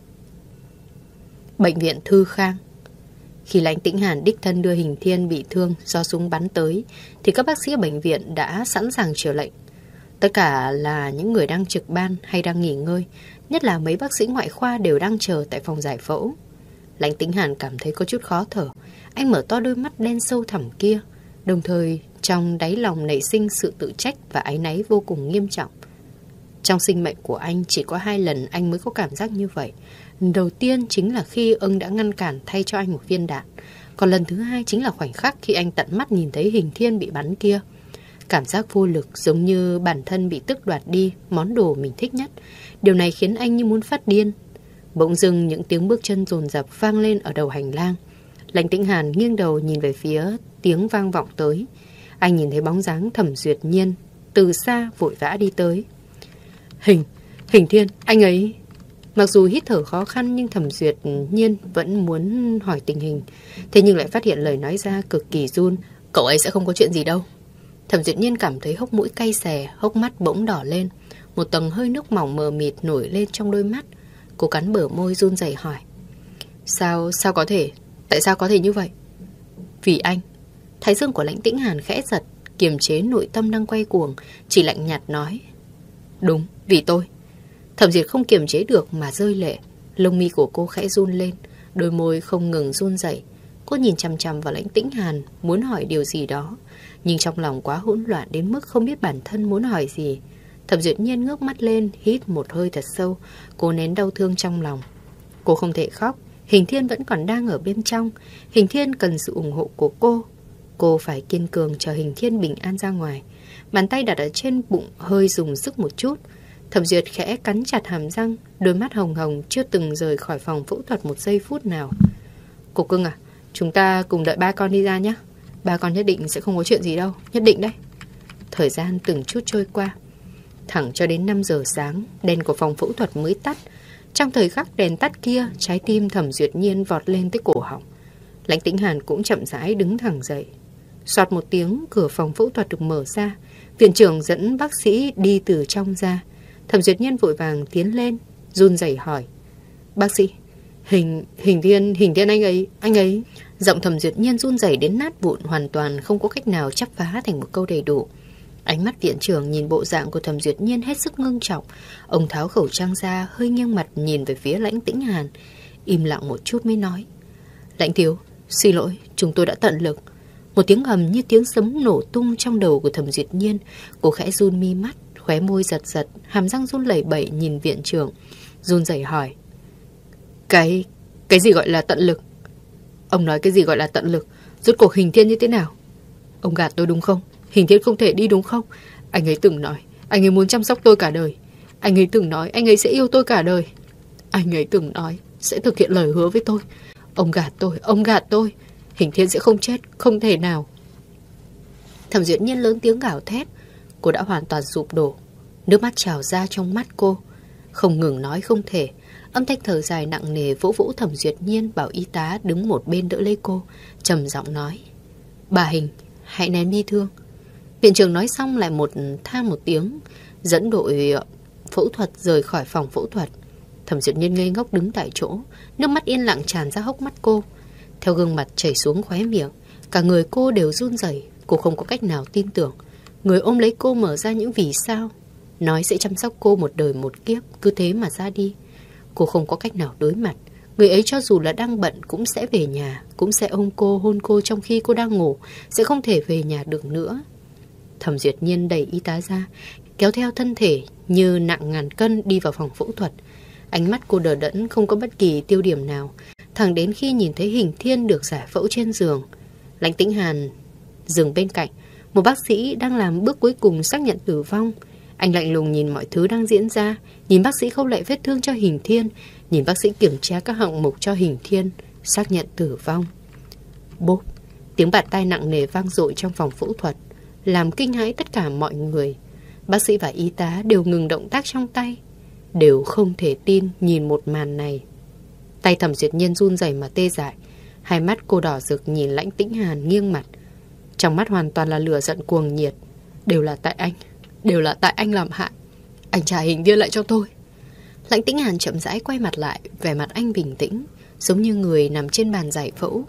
Bệnh viện Thư Khang. Khi Lãnh Tĩnh Hàn đích thân đưa Hình Thiên bị thương do súng bắn tới, thì các bác sĩ ở bệnh viện đã sẵn sàng chờ lệnh. Tất cả là những người đang trực ban hay đang nghỉ ngơi, nhất là mấy bác sĩ ngoại khoa đều đang chờ tại phòng giải phẫu. Lãnh Tĩnh Hàn cảm thấy có chút khó thở. Anh mở to đôi mắt đen sâu thẳm kia, đồng thời trong đáy lòng nảy sinh sự tự trách và áy náy vô cùng nghiêm trọng. Trong sinh mệnh của anh chỉ có hai lần anh mới có cảm giác như vậy. Lần đầu tiên chính là khi Ưng đã ngăn cản thay cho anh một viên đạn. Còn lần thứ hai chính là khoảnh khắc khi anh tận mắt nhìn thấy Hình Thiên bị bắn kia. Cảm giác vô lực giống như bản thân bị tước đoạt đi món đồ mình thích nhất. Điều này khiến anh như muốn phát điên. Bỗng dưng những tiếng bước chân dồn dập vang lên ở đầu hành lang. Lãnh Tĩnh Hàn nghiêng đầu nhìn về phía tiếng vang vọng tới. Anh nhìn thấy bóng dáng Thẩm Duyệt Nhiên từ xa vội vã đi tới. Hình, Hình Thiên, anh ấy... Mặc dù hít thở khó khăn nhưng Thẩm Duyệt Nhiên vẫn muốn hỏi tình hình. Thế nhưng lại phát hiện lời nói ra cực kỳ run. Cậu ấy sẽ không có chuyện gì đâu. Thẩm Duyệt Nhiên cảm thấy hốc mũi cay xè, hốc mắt bỗng đỏ lên. Một tầng hơi nước mỏng mờ mịt nổi lên trong đôi mắt. Cô cắn bờ môi run rẩy hỏi. Sao, sao có thể? Tại sao có thể như vậy? Vì anh. Thái dương của Lãnh Tĩnh Hàn khẽ giật, kiềm chế nội tâm đang quay cuồng, chỉ lạnh nhạt nói. Đúng, vì tôi. Thẩm Duyệt không kiềm chế được mà rơi lệ. Lông mi của cô khẽ run lên, đôi môi không ngừng run rẩy. Cô nhìn chằm chằm vào Lãnh Tĩnh Hàn, muốn hỏi điều gì đó, nhưng trong lòng quá hỗn loạn đến mức không biết bản thân muốn hỏi gì. Thẩm Duyệt Nhiên ngước mắt lên, hít một hơi thật sâu, cô nén đau thương trong lòng. Cô không thể khóc, Hình Thiên vẫn còn đang ở bên trong. Hình Thiên cần sự ủng hộ của cô. Cô phải kiên cường chờ Hình Thiên bình an ra ngoài. Bàn tay đặt ở trên bụng hơi dùng sức một chút. Thẩm Duyệt khẽ cắn chặt hàm răng, đôi mắt hồng hồng chưa từng rời khỏi phòng phẫu thuật một giây phút nào. Cô cưng à, chúng ta cùng đợi ba con đi ra nhé. Ba con nhất định sẽ không có chuyện gì đâu, nhất định đấy. Thời gian từng chút trôi qua. Thẳng cho đến năm giờ sáng, đèn của phòng phẫu thuật mới tắt. Trong thời khắc đèn tắt kia, trái tim Thẩm Duyệt Nhiên vọt lên tới cổ họng. Lãnh Tĩnh Hàn cũng chậm rãi đứng thẳng dậy. Soạt một tiếng, cửa phòng phẫu thuật được mở ra. Viện trưởng dẫn bác sĩ đi từ trong ra. Thẩm Duyệt Nhiên vội vàng tiến lên, run rẩy hỏi: Bác sĩ, hình hình thiên hình thiên anh ấy anh ấy Giọng Thẩm Duyệt Nhiên run rẩy đến nát vụn, hoàn toàn không có cách nào chắp vá thành một câu đầy đủ. Ánh mắt viện trưởng nhìn bộ dạng của Thẩm Duyệt Nhiên hết sức ngưng trọng. Ông tháo khẩu trang ra, hơi nghiêng mặt nhìn về phía Lãnh Tĩnh Hàn, im lặng một chút mới nói: Lãnh thiếu, xin lỗi, chúng tôi đã tận lực. Một tiếng ầm như tiếng sấm nổ tung trong đầu của Thẩm Duyệt Nhiên. Cô khẽ run mi mắt, khóe môi giật giật, hàm răng run lẩy bẩy nhìn viện trưởng, run rẩy hỏi: Cái... cái gì gọi là tận lực? Ông nói cái gì gọi là tận lực? Rốt cuộc Hình Thiên như thế nào? Ông gạt tôi đúng không? Hình Thiên không thể đi đúng không? Anh ấy từng nói anh ấy muốn chăm sóc tôi cả đời. Anh ấy từng nói anh ấy sẽ yêu tôi cả đời. Anh ấy từng nói sẽ thực hiện lời hứa với tôi. Ông gạt tôi, ông gạt tôi. Hình Thiên sẽ không chết, không thể nào. Thẩm Duyệt Nhiên lớn tiếng gào thét. Cô đã hoàn toàn sụp đổ. Nước mắt trào ra trong mắt cô. Không ngừng nói không thể. Âm thanh thở dài nặng nề vỗ vỗ Thẩm Duyệt Nhiên, bảo y tá đứng một bên đỡ lấy cô, trầm giọng nói: Bà Hình, hãy nén bi thương. Viện trưởng nói xong lại một than một tiếng, dẫn đội phẫu thuật rời khỏi phòng phẫu thuật. Thẩm Duyệt Nhiên ngây ngốc đứng tại chỗ, nước mắt yên lặng tràn ra hốc mắt cô, theo gương mặt chảy xuống khóe miệng. Cả người cô đều run rẩy. Cô không có cách nào tin tưởng. Người ôm lấy cô mở ra những vì sao, nói sẽ chăm sóc cô một đời một kiếp, cứ thế mà ra đi. Cô không có cách nào đối mặt. Người ấy cho dù là đang bận cũng sẽ về nhà, cũng sẽ ôm cô, hôn cô trong khi cô đang ngủ, sẽ không thể về nhà được nữa. Thẩm Duyệt Nhiên đẩy y tá ra, kéo theo thân thể như nặng ngàn cân đi vào phòng phẫu thuật. Ánh mắt cô đờ đẫn, không có bất kỳ tiêu điểm nào, thẳng đến khi nhìn thấy Hình Thiên được giải phẫu trên giường. Lãnh Tĩnh Hàn dừng bên cạnh, một bác sĩ đang làm bước cuối cùng xác nhận tử vong. Anh lạnh lùng nhìn mọi thứ đang diễn ra, nhìn bác sĩ khâu lại vết thương cho Hình Thiên, nhìn bác sĩ kiểm tra các hạng mục cho Hình Thiên, xác nhận tử vong. Bốp, tiếng bạt tai nặng nề vang dội trong phòng phẫu thuật, làm kinh hãi tất cả mọi người. Bác sĩ và y tá đều ngừng động tác trong tay, đều không thể tin nhìn một màn này. Tay Thẩm Duyệt Nhiên run rẩy mà tê dại, hai mắt cô đỏ rực nhìn Lãnh Tĩnh Hàn nghiêng mặt, trong mắt hoàn toàn là lửa giận cuồng nhiệt. Đều là tại anh, đều là tại anh làm hại. Anh trả Hình Thiên lại cho tôi. Lãnh Tĩnh Hàn chậm rãi quay mặt lại, vẻ mặt anh bình tĩnh, giống như người nằm trên bàn giải phẫu.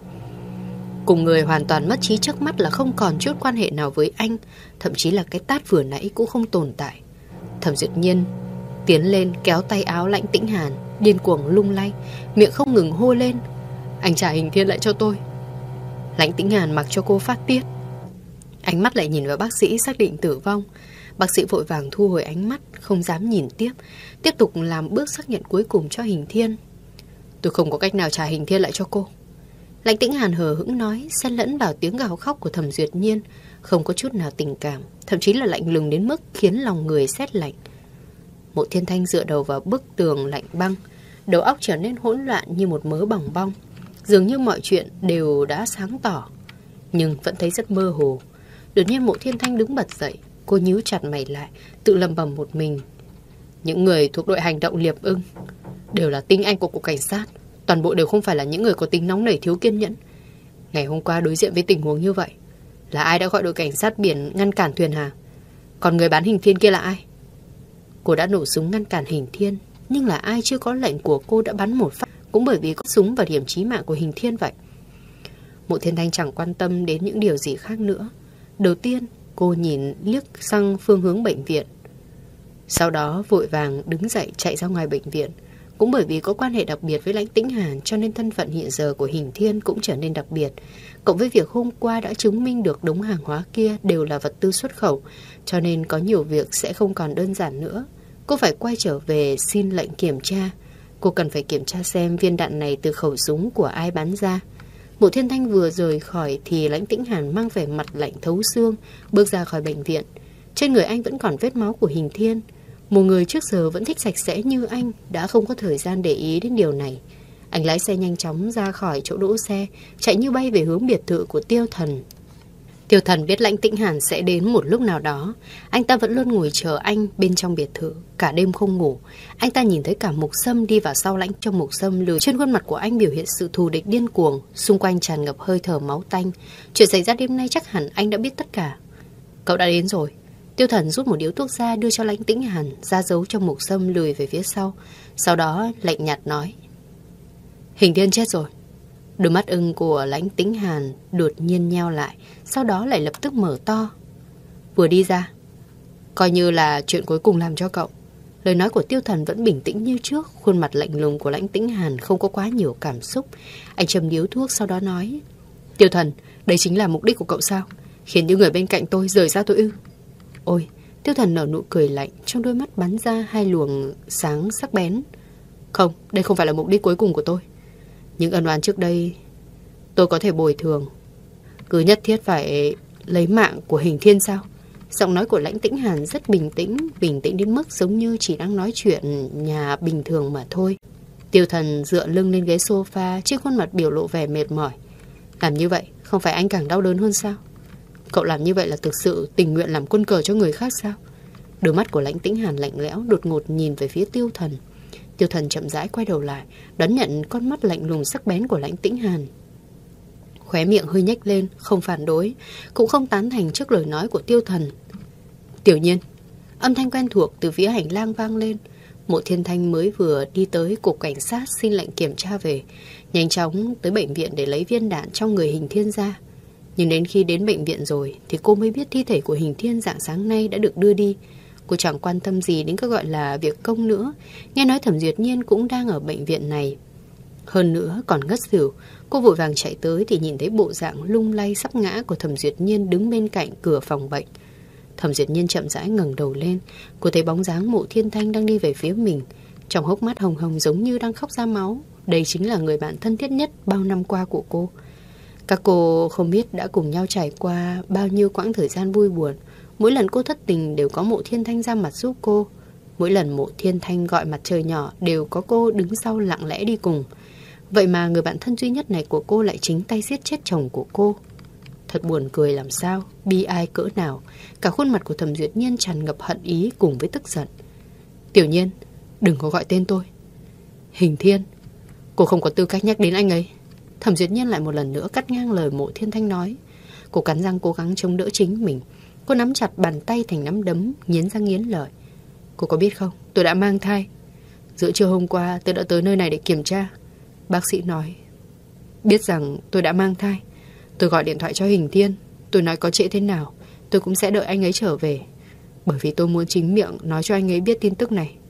Cùng người hoàn toàn mất trí trước mắt là không còn chút quan hệ nào với anh, thậm chí là cái tát vừa nãy cũng không tồn tại. Thẩm Duyệt Nhiên tiến lên kéo tay áo Lãnh Tĩnh Hàn, điên cuồng lung lay, miệng không ngừng hô lên: Anh trả Hình Thiên lại cho tôi. Lãnh Tĩnh Hàn mặc cho cô phát tiết, ánh mắt lại nhìn vào bác sĩ xác định tử vong. Bác sĩ vội vàng thu hồi ánh mắt, không dám nhìn tiếp, tiếp tục làm bước xác nhận cuối cùng cho Hình Thiên. Tôi không có cách nào trả Hình Thiên lại cho cô. Lãnh Tĩnh Hàn hờ hững nói, xen lẫn vào tiếng gào khóc của Thẩm Duyệt Nhiên, không có chút nào tình cảm, thậm chí là lạnh lùng đến mức khiến lòng người sét lạnh. Mộ Thiên Thanh dựa đầu vào bức tường lạnh băng, đầu óc trở nên hỗn loạn như một mớ bòng bong. Dường như mọi chuyện đều đã sáng tỏ, nhưng vẫn thấy rất mơ hồ. Đột nhiên Mộ Thiên Thanh đứng bật dậy, cô nhíu chặt mày lại, tự lẩm bẩm một mình: những người thuộc đội hành động Liệp Ưng đều là tinh anh của cục cảnh sát, toàn bộ đều không phải là những người có tính nóng nảy thiếu kiên nhẫn. Ngày hôm qua đối diện với tình huống như vậy, là ai đã gọi đội cảnh sát biển ngăn cản thuyền hàng? Còn người bán Hình Thiên kia là ai? Cô đã nổ súng ngăn cản Hình Thiên, nhưng là ai chưa có lệnh của cô đã bắn một phát, cũng bởi vì có súng vào điểm chí mạng của Hình Thiên vậy. Mộ Thiên Thanh chẳng quan tâm đến những điều gì khác nữa. Đầu tiên, cô nhìn liếc sang phương hướng bệnh viện, sau đó vội vàng đứng dậy chạy ra ngoài bệnh viện. Cũng bởi vì có quan hệ đặc biệt với Lãnh Tĩnh Hàn, cho nên thân phận hiện giờ của Hình Thiên cũng trở nên đặc biệt. Cộng với việc hôm qua đã chứng minh được đống hàng hóa kia đều là vật tư xuất khẩu, cho nên có nhiều việc sẽ không còn đơn giản nữa. Cô phải quay trở về xin lệnh kiểm tra. Cô cần phải kiểm tra xem viên đạn này từ khẩu súng của ai bắn ra. Mộ Thiên Thanh vừa rời khỏi thì Lãnh Tĩnh Hàn mang vẻ mặt lạnh thấu xương bước ra khỏi bệnh viện. Trên người anh vẫn còn vết máu của Hình Thiên. Một người trước giờ vẫn thích sạch sẽ như anh đã không có thời gian để ý đến điều này. Anh lái xe nhanh chóng ra khỏi chỗ đỗ xe, chạy như bay về hướng biệt thự của Tiêu Thần. Tiêu Thần biết Lãnh Tĩnh Hàn sẽ đến một lúc nào đó. Anh ta vẫn luôn ngồi chờ anh bên trong biệt thự, cả đêm không ngủ. Anh ta nhìn thấy cả Mục Sâm đi vào sau Lãnh trong Mục Sâm lười. Trên khuôn mặt của anh biểu hiện sự thù địch điên cuồng, xung quanh tràn ngập hơi thở máu tanh. Chuyện xảy ra đêm nay chắc hẳn anh đã biết tất cả. Cậu đã đến rồi. Tiêu Thần rút một điếu thuốc ra đưa cho Lãnh Tĩnh Hàn, ra giấu trong Mục Sâm lười về phía sau. Sau đó lạnh nhạt nói: Hình Thiên chết rồi. Đôi mắt ưng của Lãnh Tĩnh Hàn đột nhiên nheo lại, sau đó lại lập tức mở to. Vừa đi ra, coi như là chuyện cuối cùng làm cho cậu. Lời nói của Tiêu Thần vẫn bình tĩnh như trước. Khuôn mặt lạnh lùng của Lãnh Tĩnh Hàn không có quá nhiều cảm xúc. Anh châm điếu thuốc sau đó nói: Tiêu Thần, đây chính là mục đích của cậu sao? Khiến những người bên cạnh tôi rời xa tôi ư? Ôi, Tiêu Thần nở nụ cười lạnh, trong đôi mắt bắn ra hai luồng sáng sắc bén. Không, đây không phải là mục đích cuối cùng của tôi. Những ân oán trước đây tôi có thể bồi thường. Cứ nhất thiết phải lấy mạng của Hình Thiên sao? Giọng nói của Lãnh Tĩnh Hàn rất bình tĩnh, bình tĩnh đến mức giống như chỉ đang nói chuyện nhà bình thường mà thôi. Tiêu Thần dựa lưng lên ghế sofa, trên khuôn mặt biểu lộ vẻ mệt mỏi. Làm như vậy không phải anh càng đau đớn hơn sao? Cậu làm như vậy là thực sự tình nguyện làm quân cờ cho người khác sao? Đôi mắt của Lãnh Tĩnh Hàn lạnh lẽo, đột ngột nhìn về phía Tiêu Thần. Tiêu Thần chậm rãi quay đầu lại, đón nhận con mắt lạnh lùng sắc bén của Lãnh Tĩnh Hàn. Khóe miệng hơi nhếch lên, không phản đối, cũng không tán thành trước lời nói của Tiêu Thần. Tiểu Nhiên. Âm thanh quen thuộc từ phía hành lang vang lên. Mộ Thiên Thanh mới vừa đi tới cục cảnh sát xin lệnh kiểm tra về, nhanh chóng tới bệnh viện để lấy viên đạn trong người Hình Thiên ra. Nhưng đến khi đến bệnh viện rồi thì cô mới biết thi thể của Hình Thiên rạng sáng nay đã được đưa đi. Cô chẳng quan tâm gì đến cái gọi là việc công nữa. Nghe nói Thẩm Duyệt Nhiên cũng đang ở bệnh viện này. Hơn nữa còn ngất xỉu. Cô vội vàng chạy tới thì nhìn thấy bộ dạng lung lay sắp ngã của Thẩm Duyệt Nhiên đứng bên cạnh cửa phòng bệnh. Thẩm Duyệt Nhiên chậm rãi ngẩng đầu lên. Cô thấy bóng dáng Mộ Thiên Thanh đang đi về phía mình, trong hốc mắt hồng hồng giống như đang khóc ra máu. Đây chính là người bạn thân thiết nhất bao năm qua của cô. Các cô không biết đã cùng nhau trải qua bao nhiêu quãng thời gian vui buồn. Mỗi lần cô thất tình đều có Mộ Thiên Thanh ra mặt giúp cô. Mỗi lần Mộ Thiên Thanh gọi mặt trời nhỏ đều có cô đứng sau lặng lẽ đi cùng. Vậy mà người bạn thân duy nhất này của cô lại chính tay giết chết chồng của cô. Thật buồn cười làm sao, bi ai cỡ nào. Cả khuôn mặt của Thẩm Duyệt Nhiên tràn ngập hận ý cùng với tức giận. Tiểu Nhiên, đừng có gọi tên tôi. Hình Thiên, cô không có tư cách nhắc đến anh ấy. Thẩm Duyệt Nhiên lại một lần nữa cắt ngang lời Mộ Thiên Thanh nói. Cô cắn răng cố gắng chống đỡ chính mình. Cô nắm chặt bàn tay thành nắm đấm, nghiến răng nghiến lợi. Cô có biết không, tôi đã mang thai. Giữa trưa hôm qua tôi đã tới nơi này để kiểm tra. Bác sĩ nói biết rằng tôi đã mang thai. Tôi gọi điện thoại cho Hình Thiên. Tôi nói có trễ thế nào tôi cũng sẽ đợi anh ấy trở về, bởi vì tôi muốn chính miệng nói cho anh ấy biết tin tức này.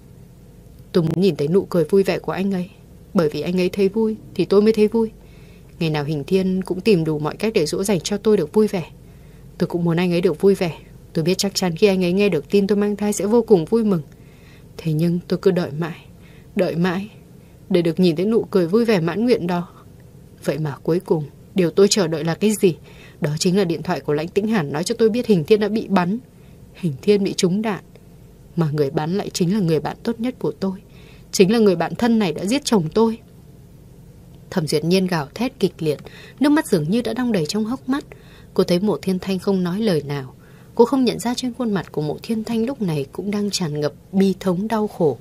Tôi muốn nhìn thấy nụ cười vui vẻ của anh ấy, bởi vì anh ấy thấy vui thì tôi mới thấy vui. Ngày nào Hình Thiên cũng tìm đủ mọi cách để dỗ dành cho tôi được vui vẻ. Tôi cũng muốn anh ấy được vui vẻ. Tôi biết chắc chắn khi anh ấy nghe được tin tôi mang thai sẽ vô cùng vui mừng. Thế nhưng tôi cứ đợi mãi, đợi mãi để được nhìn thấy nụ cười vui vẻ mãn nguyện đó. Vậy mà cuối cùng điều tôi chờ đợi là cái gì? Đó chính là điện thoại của Lãnh Tĩnh Hàn nói cho tôi biết Hình Thiên đã bị bắn. Hình Thiên bị trúng đạn. Mà người bắn lại chính là người bạn tốt nhất của tôi, chính là người bạn thân này đã giết chồng tôi. Thẩm Duyệt Nhiên gào thét kịch liệt, nước mắt dường như đã đong đầy trong hốc mắt. Cô thấy Mộ Thiên Thanh không nói lời nào. Cô không nhận ra trên khuôn mặt của Mộ Thiên Thanh lúc này cũng đang tràn ngập bi thống đau khổ.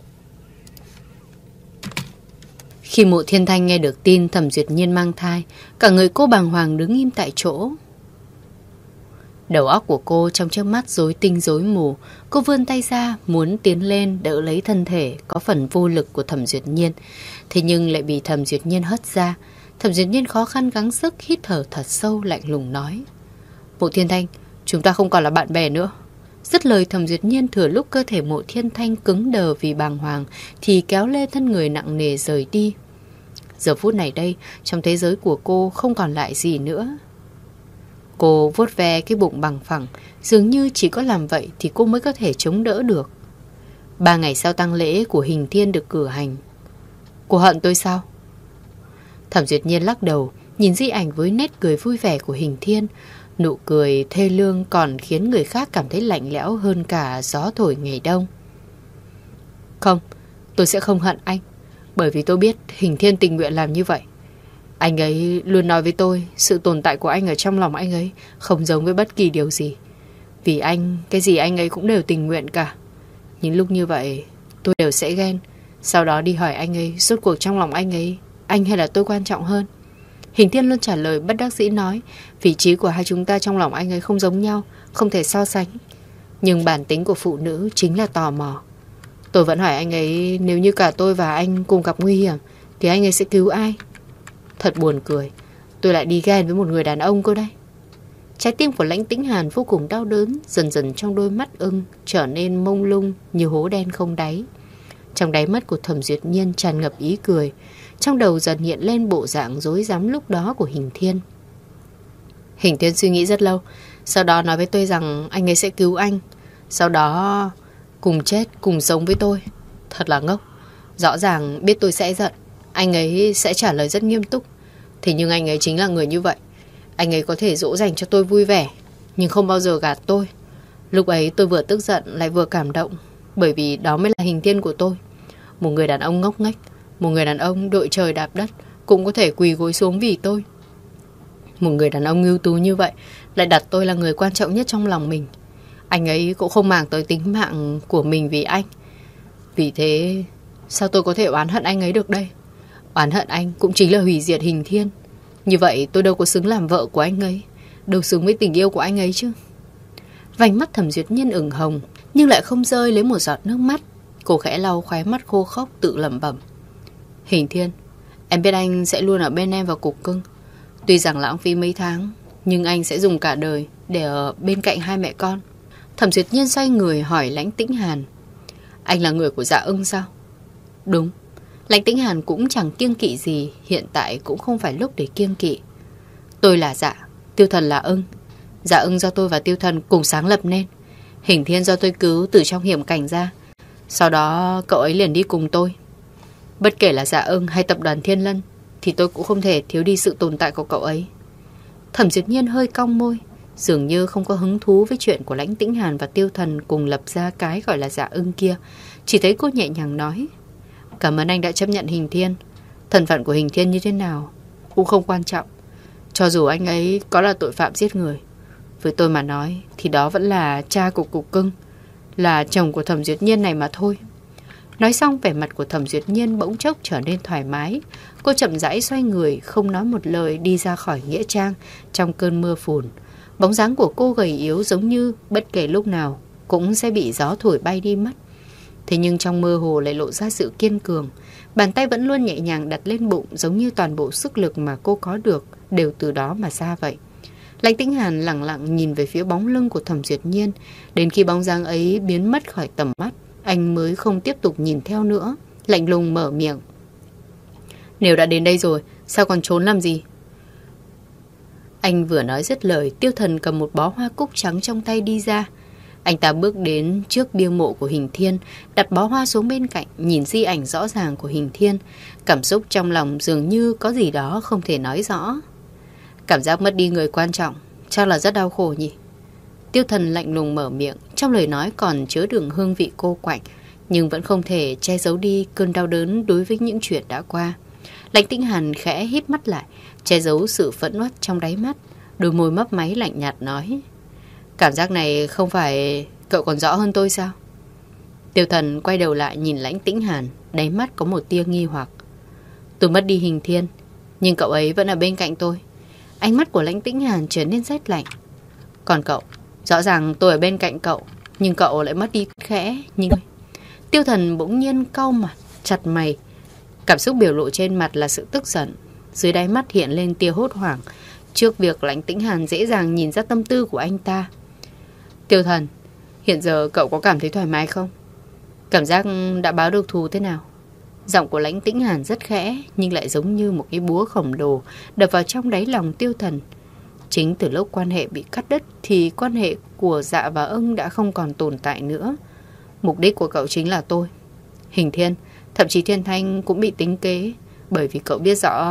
Khi Mộ Thiên Thanh nghe được tin Thẩm Duyệt Nhiên mang thai, cả người cô bàng hoàng đứng im tại chỗ. Đầu óc của cô trong chớp mắt rối tinh rối mù. Cô vươn tay ra muốn tiến lên đỡ lấy thân thể có phần vô lực của Thẩm Duyệt Nhiên, thế nhưng lại bị Thẩm Duyệt Nhiên hất ra. Thẩm Duyệt Nhiên khó khăn gắng sức hít thở thật sâu, lạnh lùng nói: Mộ Thiên Thanh, chúng ta không còn là bạn bè nữa. Dứt lời, Thẩm Duyệt Nhiên thừa lúc cơ thể Mộ Thiên Thanh cứng đờ vì bàng hoàng thì kéo lê thân người nặng nề rời đi. Giờ phút này đây, trong thế giới của cô không còn lại gì nữa. Cô vuốt ve cái bụng bằng phẳng, dường như chỉ có làm vậy thì cô mới có thể chống đỡ được. Ba ngày sau tang lễ của Hình Thiên được cử hành. Cô hận tôi sao? Thẩm Duyệt Nhiên lắc đầu, Nhìn di ảnh với nét cười vui vẻ của Hình Thiên, nụ cười thê lương còn khiến người khác cảm thấy lạnh lẽo hơn cả gió thổi ngày đông. Không, tôi sẽ không hận anh, bởi vì tôi biết Hình Thiên tình nguyện làm như vậy. Anh ấy luôn nói với tôi sự tồn tại của anh ở trong lòng anh ấy không giống với bất kỳ điều gì. Vì anh, cái gì anh ấy cũng đều tình nguyện cả. Những lúc như vậy tôi đều sẽ ghen, sau đó đi hỏi anh ấy rốt cuộc trong lòng anh ấy, anh hay là tôi quan trọng hơn. Hình Thiên luôn trả lời bất đắc dĩ nói vị trí của hai chúng ta trong lòng anh ấy không giống nhau, không thể so sánh. Nhưng bản tính của phụ nữ chính là tò mò. Tôi vẫn hỏi anh ấy nếu như cả tôi và anh cùng gặp nguy hiểm thì anh ấy sẽ cứu ai. Thật buồn cười, tôi lại đi ghen với một người đàn ông cơ đây. Trái tim của Lãnh Tĩnh Hàn vô cùng đau đớn. Dần dần trong đôi mắt ưng trở nên mông lung như hố đen không đáy. Trong đáy mắt của Thẩm Duyệt Nhiên tràn ngập ý cười. Trong đầu dần hiện lên bộ dạng rối rắm lúc đó của Hình Thiên. Hình Thiên suy nghĩ rất lâu, sau đó nói với tôi rằng anh ấy sẽ cứu anh, sau đó cùng chết cùng sống với tôi. Thật là ngốc. Rõ ràng biết tôi sẽ giận, anh ấy sẽ trả lời rất nghiêm túc. Thế nhưng anh ấy chính là người như vậy. Anh ấy có thể dỗ dành cho tôi vui vẻ, nhưng không bao giờ gạt tôi. Lúc ấy tôi vừa tức giận lại vừa cảm động, bởi vì đó mới là Hình Thiên của tôi. Một người đàn ông ngốc nghếch, một người đàn ông đội trời đạp đất cũng có thể quỳ gối xuống vì tôi. Một người đàn ông ưu tú như vậy lại đặt tôi là người quan trọng nhất trong lòng mình. Anh ấy cũng không màng tới tính mạng của mình vì anh. Vì thế sao tôi có thể oán hận anh ấy được đây? Oán hận anh cũng chính là hủy diệt Hình Thiên. Như vậy tôi đâu có xứng làm vợ của anh ấy, đâu xứng với tình yêu của anh ấy chứ. Vành mắt Thẩm Duyệt Nhiên ửng hồng, nhưng lại không rơi lấy một giọt nước mắt. Cô khẽ lau khóe mắt khô khốc tự lẩm bẩm. Hình Thiên, em biết anh sẽ luôn ở bên em vào cục cưng. Tuy rằng lãng phí mấy tháng, nhưng anh sẽ dùng cả đời để ở bên cạnh hai mẹ con. Thẩm Duyệt Nhiên xoay người hỏi Lãnh Tĩnh Hàn. Anh là người của Dạ Ưng sao? Đúng. Lãnh Tĩnh Hàn cũng chẳng kiêng kỵ gì, hiện tại cũng không phải lúc để kiêng kỵ. Tôi là Dạ, Tiêu Thần là Ưng. Dạ Ưng do tôi và Tiêu Thần cùng sáng lập nên. Hình Thiên do tôi cứu từ trong hiểm cảnh ra. Sau đó cậu ấy liền đi cùng tôi. Bất kể là Dạ Ưng hay tập đoàn Thiên Lân thì tôi cũng không thể thiếu đi sự tồn tại của cậu ấy. Thẩm Duyệt Nhiên hơi cong môi, dường như không có hứng thú với chuyện của Lãnh Tĩnh Hàn và Tiêu Thần cùng lập ra cái gọi là Dạ Ưng kia. Chỉ thấy cô nhẹ nhàng nói, cảm ơn anh đã chấp nhận Hình Thiên. Thân phận của Hình Thiên như thế nào cũng không quan trọng. Cho dù anh ấy có là tội phạm giết người, với tôi mà nói thì đó vẫn là cha của cục cưng, là chồng của Thẩm Duyệt Nhiên này mà thôi. Nói xong vẻ mặt của Thẩm Duyệt Nhiên bỗng chốc trở nên thoải mái. Cô chậm rãi xoay người, không nói một lời đi ra khỏi nghĩa trang trong cơn mưa phùn. Bóng dáng của cô gầy yếu giống như bất kể lúc nào cũng sẽ bị gió thổi bay đi mất. Thế nhưng trong mơ hồ lại lộ ra sự kiên cường. Bàn tay vẫn luôn nhẹ nhàng đặt lên bụng, giống như toàn bộ sức lực mà cô có được đều từ đó mà ra vậy. Lãnh Tĩnh Hàn lặng lặng nhìn về phía bóng lưng của Thẩm Duyệt Nhiên. Đến khi bóng dáng ấy biến mất khỏi tầm mắt, anh mới không tiếp tục nhìn theo nữa, lạnh lùng mở miệng. Nếu đã đến đây rồi, sao còn trốn làm gì? Anh vừa nói dứt lời, Tiêu Thần cầm một bó hoa cúc trắng trong tay đi ra. Anh ta bước đến trước bia mộ của Hình Thiên, đặt bó hoa xuống bên cạnh, nhìn di ảnh rõ ràng của Hình Thiên. Cảm xúc trong lòng dường như có gì đó không thể nói rõ. Cảm giác mất đi người quan trọng chắc là rất đau khổ nhỉ? Tiêu Thần lạnh lùng mở miệng, trong lời nói còn chứa đựng hương vị cô quạnh, nhưng vẫn không thể che giấu đi cơn đau đớn đối với những chuyện đã qua. Lãnh Tĩnh Hàn khẽ híp mắt lại, che giấu sự phẫn uất trong đáy mắt, đôi môi mấp máy lạnh nhạt nói, cảm giác này không phải cậu còn rõ hơn tôi sao? Tiêu Thần quay đầu lại nhìn Lãnh Tĩnh Hàn, đáy mắt có một tia nghi hoặc. Tôi mất đi Hình Thiên, nhưng cậu ấy vẫn ở bên cạnh tôi. Ánh mắt của Lãnh Tĩnh Hàn trở nên rét lạnh. Còn cậu, rõ ràng tôi ở bên cạnh cậu, nhưng cậu lại mất đi khẽ. Nhưng Tiêu Thần bỗng nhiên cau mặt, chặt mày. Cảm xúc biểu lộ trên mặt là sự tức giận, dưới đáy mắt hiện lên tia hốt hoảng trước việc Lãnh Tĩnh Hàn dễ dàng nhìn ra tâm tư của anh ta. Tiêu Thần, hiện giờ cậu có cảm thấy thoải mái không? Cảm giác đã báo được thù thế nào? Giọng của Lãnh Tĩnh Hàn rất khẽ, nhưng lại giống như một cái búa khổng lồ đập vào trong đáy lòng Tiêu Thần. Chính từ lúc quan hệ bị cắt đứt thì quan hệ của Dạ và Ưng đã không còn tồn tại nữa. Mục đích của cậu chính là tôi, Hình Thiên, thậm chí Thiên Thanh cũng bị tính kế, bởi vì cậu biết rõ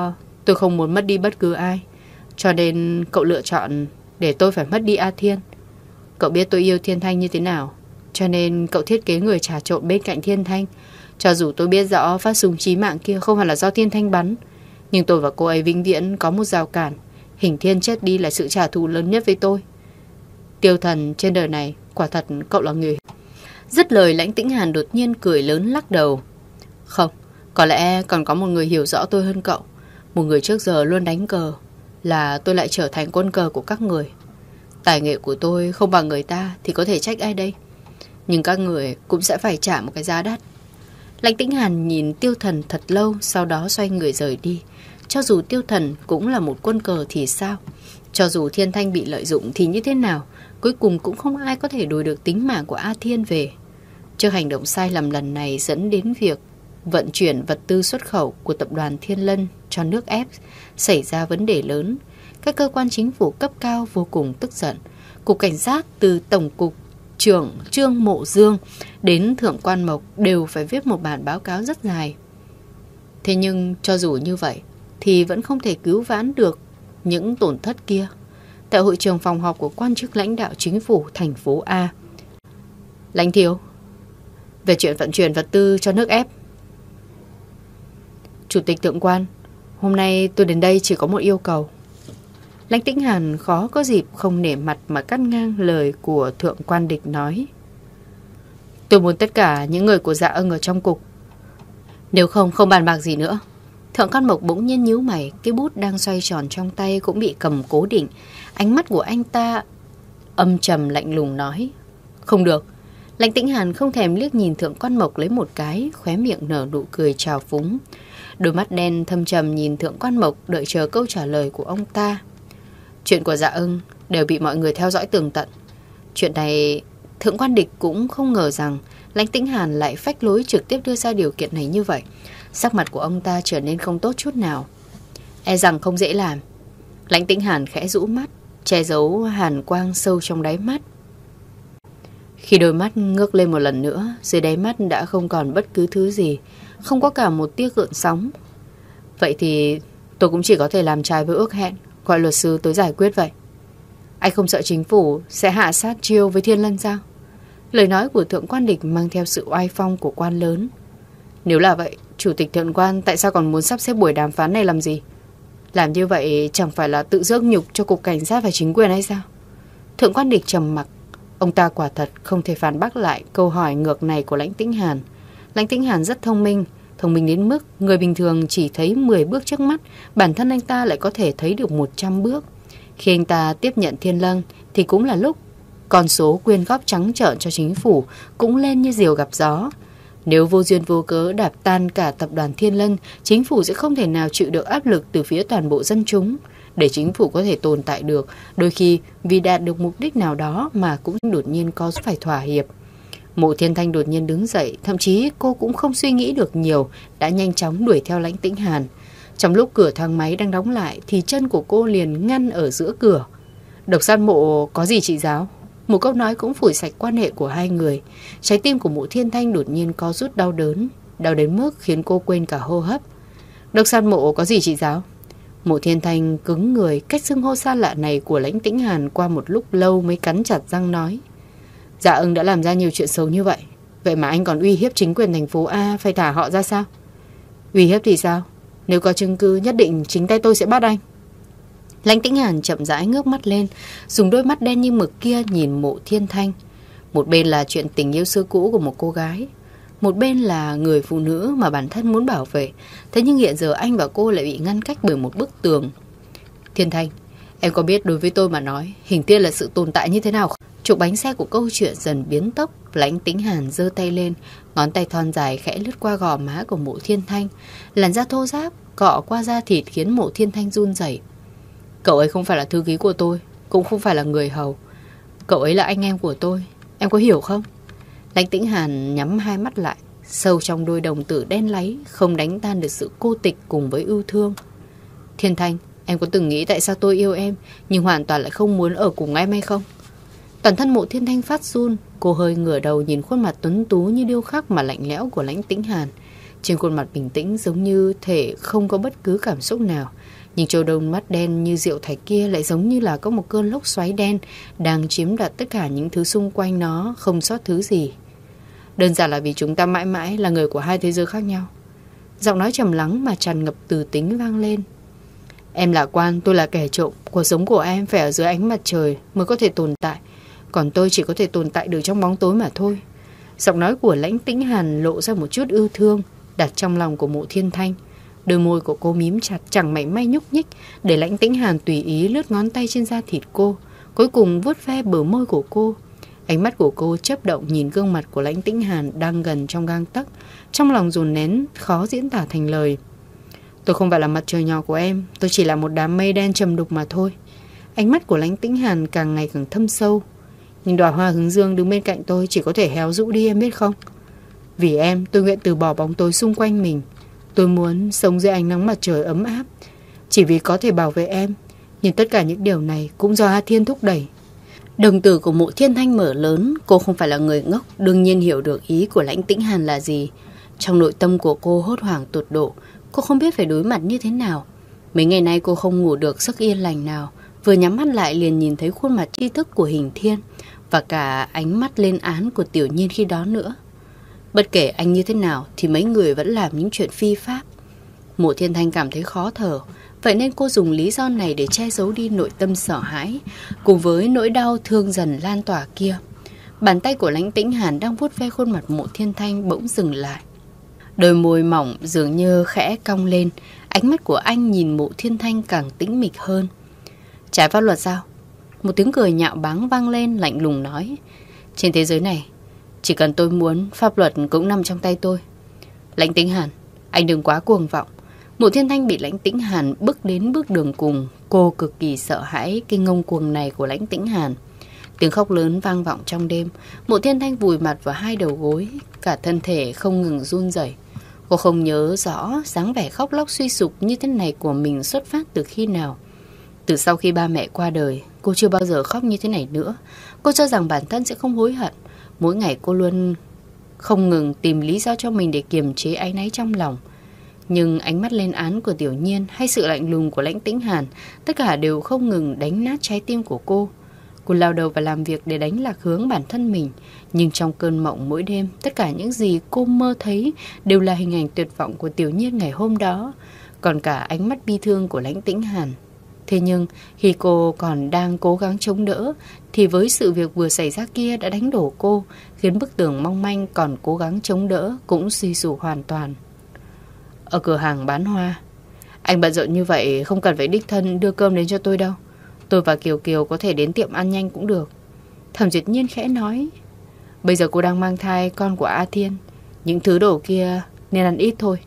Tôi không muốn mất đi bất cứ ai, cho nên cậu lựa chọn để tôi phải mất đi A Thiên. Cậu biết tôi yêu Thiên Thanh như thế nào, cho nên cậu thiết kế người trà trộn bên cạnh Thiên Thanh. Cho dù tôi biết rõ phát súng chí mạng kia không phải là do Thiên Thanh bắn, nhưng tôi và cô ấy vĩnh viễn có một rào cản. Hình Thiên chết đi là sự trả thù lớn nhất với tôi. Tiêu Thần, trên đời này quả thật cậu là người. Dứt lời, Lãnh Tĩnh Hàn đột nhiên cười lớn lắc đầu. Không, có lẽ còn có một người hiểu rõ tôi hơn cậu. Một người trước giờ luôn đánh cờ, là tôi lại trở thành quân cờ của các người. Tài nghệ của tôi không bằng người ta thì có thể trách ai đây? Nhưng các người cũng sẽ phải trả một cái giá đắt. Lãnh Tĩnh Hàn nhìn Tiêu Thần thật lâu, sau đó xoay người rời đi. Cho dù Tiêu Thần cũng là một quân cờ thì sao? Cho dù Thiên Thanh bị lợi dụng thì như thế nào? Cuối cùng cũng không ai có thể đòi được tính mạng của A Thiên về. Trước hành động sai lầm lần này dẫn đến việc vận chuyển vật tư xuất khẩu của tập đoàn Thiên Lân cho nước ép xảy ra vấn đề lớn. Các cơ quan chính phủ cấp cao vô cùng tức giận. Cục Cảnh sát từ Tổng cục trưởng Trương Mộ Dương đến Thượng quan Mộc đều phải viết một bản báo cáo rất dài. Thế nhưng cho dù như vậy thì vẫn không thể cứu vãn được những tổn thất kia. Tại hội trường phòng họp của quan chức lãnh đạo chính phủ thành phố A, Lãnh thiếu, về chuyện vận chuyển vật tư cho nước ép. Chủ tịch Thượng quan, hôm nay tôi đến đây chỉ có một yêu cầu. Lãnh Tĩnh Hàn khó có dịp không nể mặt mà cắt ngang lời của Thượng quan Địch nói. Tôi muốn tất cả những người của Dạ Ưng ở trong cục. Nếu không, không bàn bạc gì nữa. Thượng quan Mộc bỗng nhiên nhíu mày, cái bút đang xoay tròn trong tay cũng bị cầm cố định. Ánh mắt của anh ta âm trầm lạnh lùng nói. Không được. Lãnh Tĩnh Hàn không thèm liếc nhìn Thượng quan Mộc lấy một cái, khóe miệng nở nụ cười trào phúng. Đôi mắt đen thâm trầm nhìn Thượng quan Mộc, đợi chờ câu trả lời của ông ta. Chuyện của Dạ Ưng đều bị mọi người theo dõi tường tận. Chuyện này Thượng quan Địch cũng không ngờ rằng Lãnh Tĩnh Hàn lại phách lối trực tiếp đưa ra điều kiện này như vậy. Sắc mặt của ông ta trở nên không tốt chút nào. E rằng không dễ làm. Lãnh Tĩnh Hàn khẽ rũ mắt, che giấu hàn quang sâu trong đáy mắt. Khi đôi mắt ngước lên một lần nữa, dưới đáy mắt đã không còn bất cứ thứ gì, không có cả một tia gợn sóng. Vậy thì tôi cũng chỉ có thể làm trái với ước hẹn, gọi luật sư tới giải quyết vậy. Anh không sợ chính phủ sẽ hạ sát chiêu với Thiên Lân sao? Lời nói của Thượng quan Địch mang theo sự oai phong của quan lớn. Nếu là vậy, Chủ tịch Thượng quan tại sao còn muốn sắp xếp buổi đàm phán này làm gì? Làm như vậy chẳng phải là tự rước nhục cho Cục Cảnh sát và chính quyền hay sao? Thượng quan Địch trầm mặc. Ông ta quả thật không thể phản bác lại câu hỏi ngược này của Lãnh Tĩnh Hàn. Lãnh Tĩnh Hàn rất thông minh, thông minh đến mức người bình thường chỉ thấy mười bước trước mắt, bản thân anh ta lại có thể thấy được một trăm bước. Khi anh ta tiếp nhận Thiên Lân thì cũng là lúc con số quyên góp trắng trợn cho chính phủ cũng lên như diều gặp gió. Nếu vô duyên vô cớ đạp tan cả tập đoàn Thiên Lân, chính phủ sẽ không thể nào chịu được áp lực từ phía toàn bộ dân chúng. Để chính phủ có thể tồn tại được, đôi khi vì đạt được mục đích nào đó mà cũng đột nhiên có phải thỏa hiệp. Mộ Thiên Thanh đột nhiên đứng dậy, thậm chí cô cũng không suy nghĩ được nhiều, đã nhanh chóng đuổi theo Lãnh Tĩnh Hàn. Trong lúc cửa thang máy đang đóng lại thì chân của cô liền ngăn ở giữa cửa. Độc sát Mộ có gì chị giáo? Một câu nói cũng phủi sạch quan hệ của hai người. Trái tim của Mộ Thiên Thanh đột nhiên co rút đau đớn, đau đến mức khiến cô quên cả hô hấp. Độc sát Mộ có gì chị giáo? Mộ Thiên Thanh cứng người, cách xưng hô xa lạ này của Lãnh Tĩnh Hàn qua một lúc lâu mới cắn chặt răng nói. Dạ Ưng đã làm ra nhiều chuyện xấu như vậy, vậy mà anh còn uy hiếp chính quyền thành phố A phải thả họ ra sao? Uy hiếp thì sao? Nếu có chứng cứ nhất định chính tay tôi sẽ bắt anh. Lãnh Tĩnh Hàn chậm rãi ngước mắt lên, dùng đôi mắt đen như mực kia nhìn Mộ Thiên Thanh. Một bên là chuyện tình yêu xưa cũ của một cô gái, một bên là người phụ nữ mà bản thân muốn bảo vệ. Thế nhưng hiện giờ anh và cô lại bị ngăn cách bởi một bức tường. Thiên Thanh, em có biết đối với tôi mà nói Hình Thiên là sự tồn tại như thế nào không? Trục bánh xe của câu chuyện dần biến tốc. Lãnh Tĩnh Hàn giơ tay lên, ngón tay thon dài khẽ lướt qua gò má của Mộ Thiên Thanh. Làn da thô ráp cọ qua da thịt khiến Mộ Thiên Thanh run rẩy. Cậu ấy không phải là thư ký của tôi, cũng không phải là người hầu. Cậu ấy là anh em của tôi, em có hiểu không? Lãnh Tĩnh Hàn nhắm hai mắt lại, sâu trong đôi đồng tử đen láy không đánh tan được sự cô tịch cùng với yêu thương. Thiên Thanh, em có từng nghĩ tại sao tôi yêu em nhưng hoàn toàn lại không muốn ở cùng em hay không? Toàn thân Mộ Thiên Thanh phát run, cô hơi ngửa đầu nhìn khuôn mặt tuấn tú như điêu khắc mà lạnh lẽo của Lãnh Tĩnh Hàn. Trên khuôn mặt bình tĩnh giống như thể không có bất cứ cảm xúc nào. Nhưng chỗ đôi mắt đen như rượu thạch kia lại giống như là có một cơn lốc xoáy đen đang chiếm đoạt tất cả những thứ xung quanh nó, không sót thứ gì. Đơn giản là vì chúng ta mãi mãi là người của hai thế giới khác nhau. Giọng nói trầm lắng mà tràn ngập từ tính vang lên. Em lạc quan, tôi là kẻ trộm. Cuộc sống của em phải ở dưới ánh mặt trời mới có thể tồn tại, còn tôi chỉ có thể tồn tại được trong bóng tối mà thôi. Giọng nói của Lãnh Tĩnh Hàn lộ ra một chút ưu thương đặt trong lòng của Mộ Thiên Thanh. Đôi môi của cô mím chặt, chẳng mảy may nhúc nhích, để Lãnh Tĩnh Hàn tùy ý lướt ngón tay trên da thịt cô, cuối cùng vuốt ve bờ môi của cô. Ánh mắt của cô chớp động nhìn gương mặt của Lãnh Tĩnh Hàn đang gần trong gang tấc, trong lòng dồn nén khó diễn tả thành lời. Tôi không phải là mặt trời nhỏ của em, tôi chỉ là một đám mây đen trầm đục mà thôi. Ánh mắt của Lãnh Tĩnh Hàn càng ngày càng thâm sâu. Nhưng đóa hoa hướng dương đứng bên cạnh tôi chỉ có thể héo rũ đi, em biết không? Vì em, tôi nguyện từ bỏ bóng tối xung quanh mình. Tôi muốn sống dưới ánh nắng mặt trời ấm áp, chỉ vì có thể bảo vệ em. Nhưng tất cả những điều này cũng do A Thiên thúc đẩy. Đồng tử của Mộ Thiên Thanh mở lớn. Cô không phải là người ngốc, đương nhiên hiểu được ý của Lãnh Tĩnh Hàn là gì. Trong nội tâm của cô hốt hoảng tột độ. Cô không biết phải đối mặt như thế nào. Mấy ngày nay cô không ngủ được giấc yên lành nào. Vừa nhắm mắt lại liền nhìn thấy khuôn mặt tri thức của Hình Thiên, và cả ánh mắt lên án của Tiểu Nhiên khi đó nữa. Bất kể anh như thế nào thì mấy người vẫn làm những chuyện phi pháp. Mộ Thiên Thanh cảm thấy khó thở, vậy nên cô dùng lý do này để che giấu đi nội tâm sợ hãi cùng với nỗi đau thương dần lan tỏa kia. Bàn tay của Lãnh Tĩnh Hàn đang vuốt ve khuôn mặt Mộ Thiên Thanh bỗng dừng lại. Đôi môi mỏng dường như khẽ cong lên. Ánh mắt của anh nhìn Mộ Thiên Thanh càng tĩnh mịch hơn. Trái pháp luật sao? Một tiếng cười nhạo báng vang lên, lạnh lùng nói. Trên thế giới này, chỉ cần tôi muốn, pháp luật cũng nằm trong tay tôi. Lãnh Tĩnh Hàn, anh đừng quá cuồng vọng. Mộ Thiên Thanh bị Lãnh Tĩnh Hàn bước đến bước đường cùng. Cô cực kỳ sợ hãi cái ngông cuồng này của Lãnh Tĩnh Hàn. Tiếng khóc lớn vang vọng trong đêm. Mộ Thiên Thanh vùi mặt vào hai đầu gối, cả thân thể không ngừng run rẩy. Cô không nhớ rõ dáng vẻ khóc lóc suy sụp như thế này của mình xuất phát từ khi nào. Từ sau khi ba mẹ qua đời, cô chưa bao giờ khóc như thế này nữa. Cô cho rằng bản thân sẽ không hối hận. Mỗi ngày cô luôn không ngừng tìm lý do cho mình để kiềm chế áy náy trong lòng. Nhưng ánh mắt lên án của Tiểu Nhiên hay sự lạnh lùng của Lãnh Tĩnh Hàn, tất cả đều không ngừng đánh nát trái tim của cô. Cô lao đầu vào làm việc để đánh lạc hướng bản thân mình. Nhưng trong cơn mộng mỗi đêm, tất cả những gì cô mơ thấy đều là hình ảnh tuyệt vọng của Tiểu Nhiên ngày hôm đó, còn cả ánh mắt bi thương của Lãnh Tĩnh Hàn. Thế nhưng khi cô còn đang cố gắng chống đỡ thì với sự việc vừa xảy ra kia đã đánh đổ cô, khiến bức tường mong manh còn cố gắng chống đỡ cũng suy sụp hoàn toàn. Ở cửa hàng bán hoa, anh bận rộn như vậy không cần phải đích thân đưa cơm đến cho tôi đâu. Tôi và Kiều Kiều có thể đến tiệm ăn nhanh cũng được. Thẩm Duyệt Nhiên khẽ nói. Bây giờ cô đang mang thai con của A Thiên, những thứ đồ kia nên ăn ít thôi.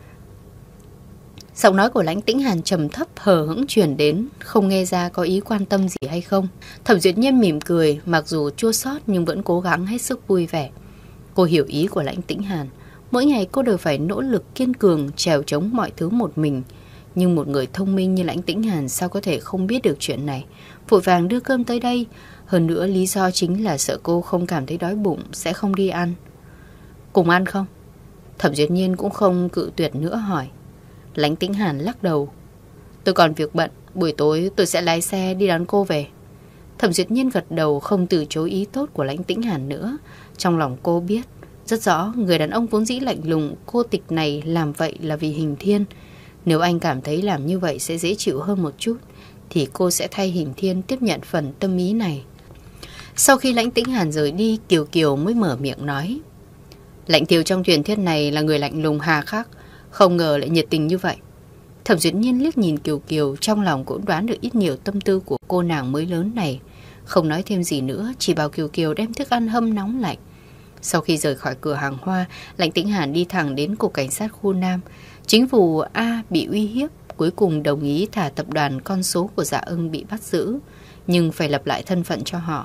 Giọng nói của Lãnh Tĩnh Hàn trầm thấp hờ hững truyền đến, không nghe ra có ý quan tâm gì hay không. Thẩm Duyệt Nhiên mỉm cười, mặc dù chua xót nhưng vẫn cố gắng hết sức vui vẻ. Cô hiểu ý của Lãnh Tĩnh Hàn. Mỗi ngày cô đều phải nỗ lực kiên cường trèo chống mọi thứ một mình. Nhưng một người thông minh như Lãnh Tĩnh Hàn sao có thể không biết được chuyện này. Vội vàng đưa cơm tới đây. Hơn nữa lý do chính là sợ cô không cảm thấy đói bụng, sẽ không đi ăn. Cùng ăn không? Thẩm Duyệt Nhiên cũng không cự tuyệt nữa hỏi. Lãnh Tĩnh Hàn lắc đầu. Tôi còn việc bận, buổi tối tôi sẽ lái xe đi đón cô về. Thẩm Duyệt Nhiên gật đầu, không từ chối ý tốt của Lãnh Tĩnh Hàn nữa. Trong lòng cô biết rất rõ người đàn ông vốn dĩ lạnh lùng cô tịch này làm vậy là vì Hình Thiên. Nếu anh cảm thấy làm như vậy sẽ dễ chịu hơn một chút thì cô sẽ thay Hình Thiên tiếp nhận phần tâm ý này. Sau khi Lãnh Tĩnh Hàn rời đi, Kiều Kiều mới mở miệng nói. Lãnh Thiếu trong truyền thuyết này là người lạnh lùng hà khắc, không ngờ lại nhiệt tình như vậy. Thẩm Duyệt Nhiên liếc nhìn Kiều Kiều, trong lòng cũng đoán được ít nhiều tâm tư của cô nàng mới lớn này. Không nói thêm gì nữa, chỉ bảo Kiều Kiều đem thức ăn hâm nóng lạnh. Sau khi rời khỏi cửa hàng hoa, Lãnh Tĩnh Hàn đi thẳng đến cục cảnh sát khu Nam. Chính phủ A bị uy hiếp, cuối cùng đồng ý thả tập đoàn con số của Dạ Ưng bị bắt giữ, nhưng phải lập lại thân phận cho họ.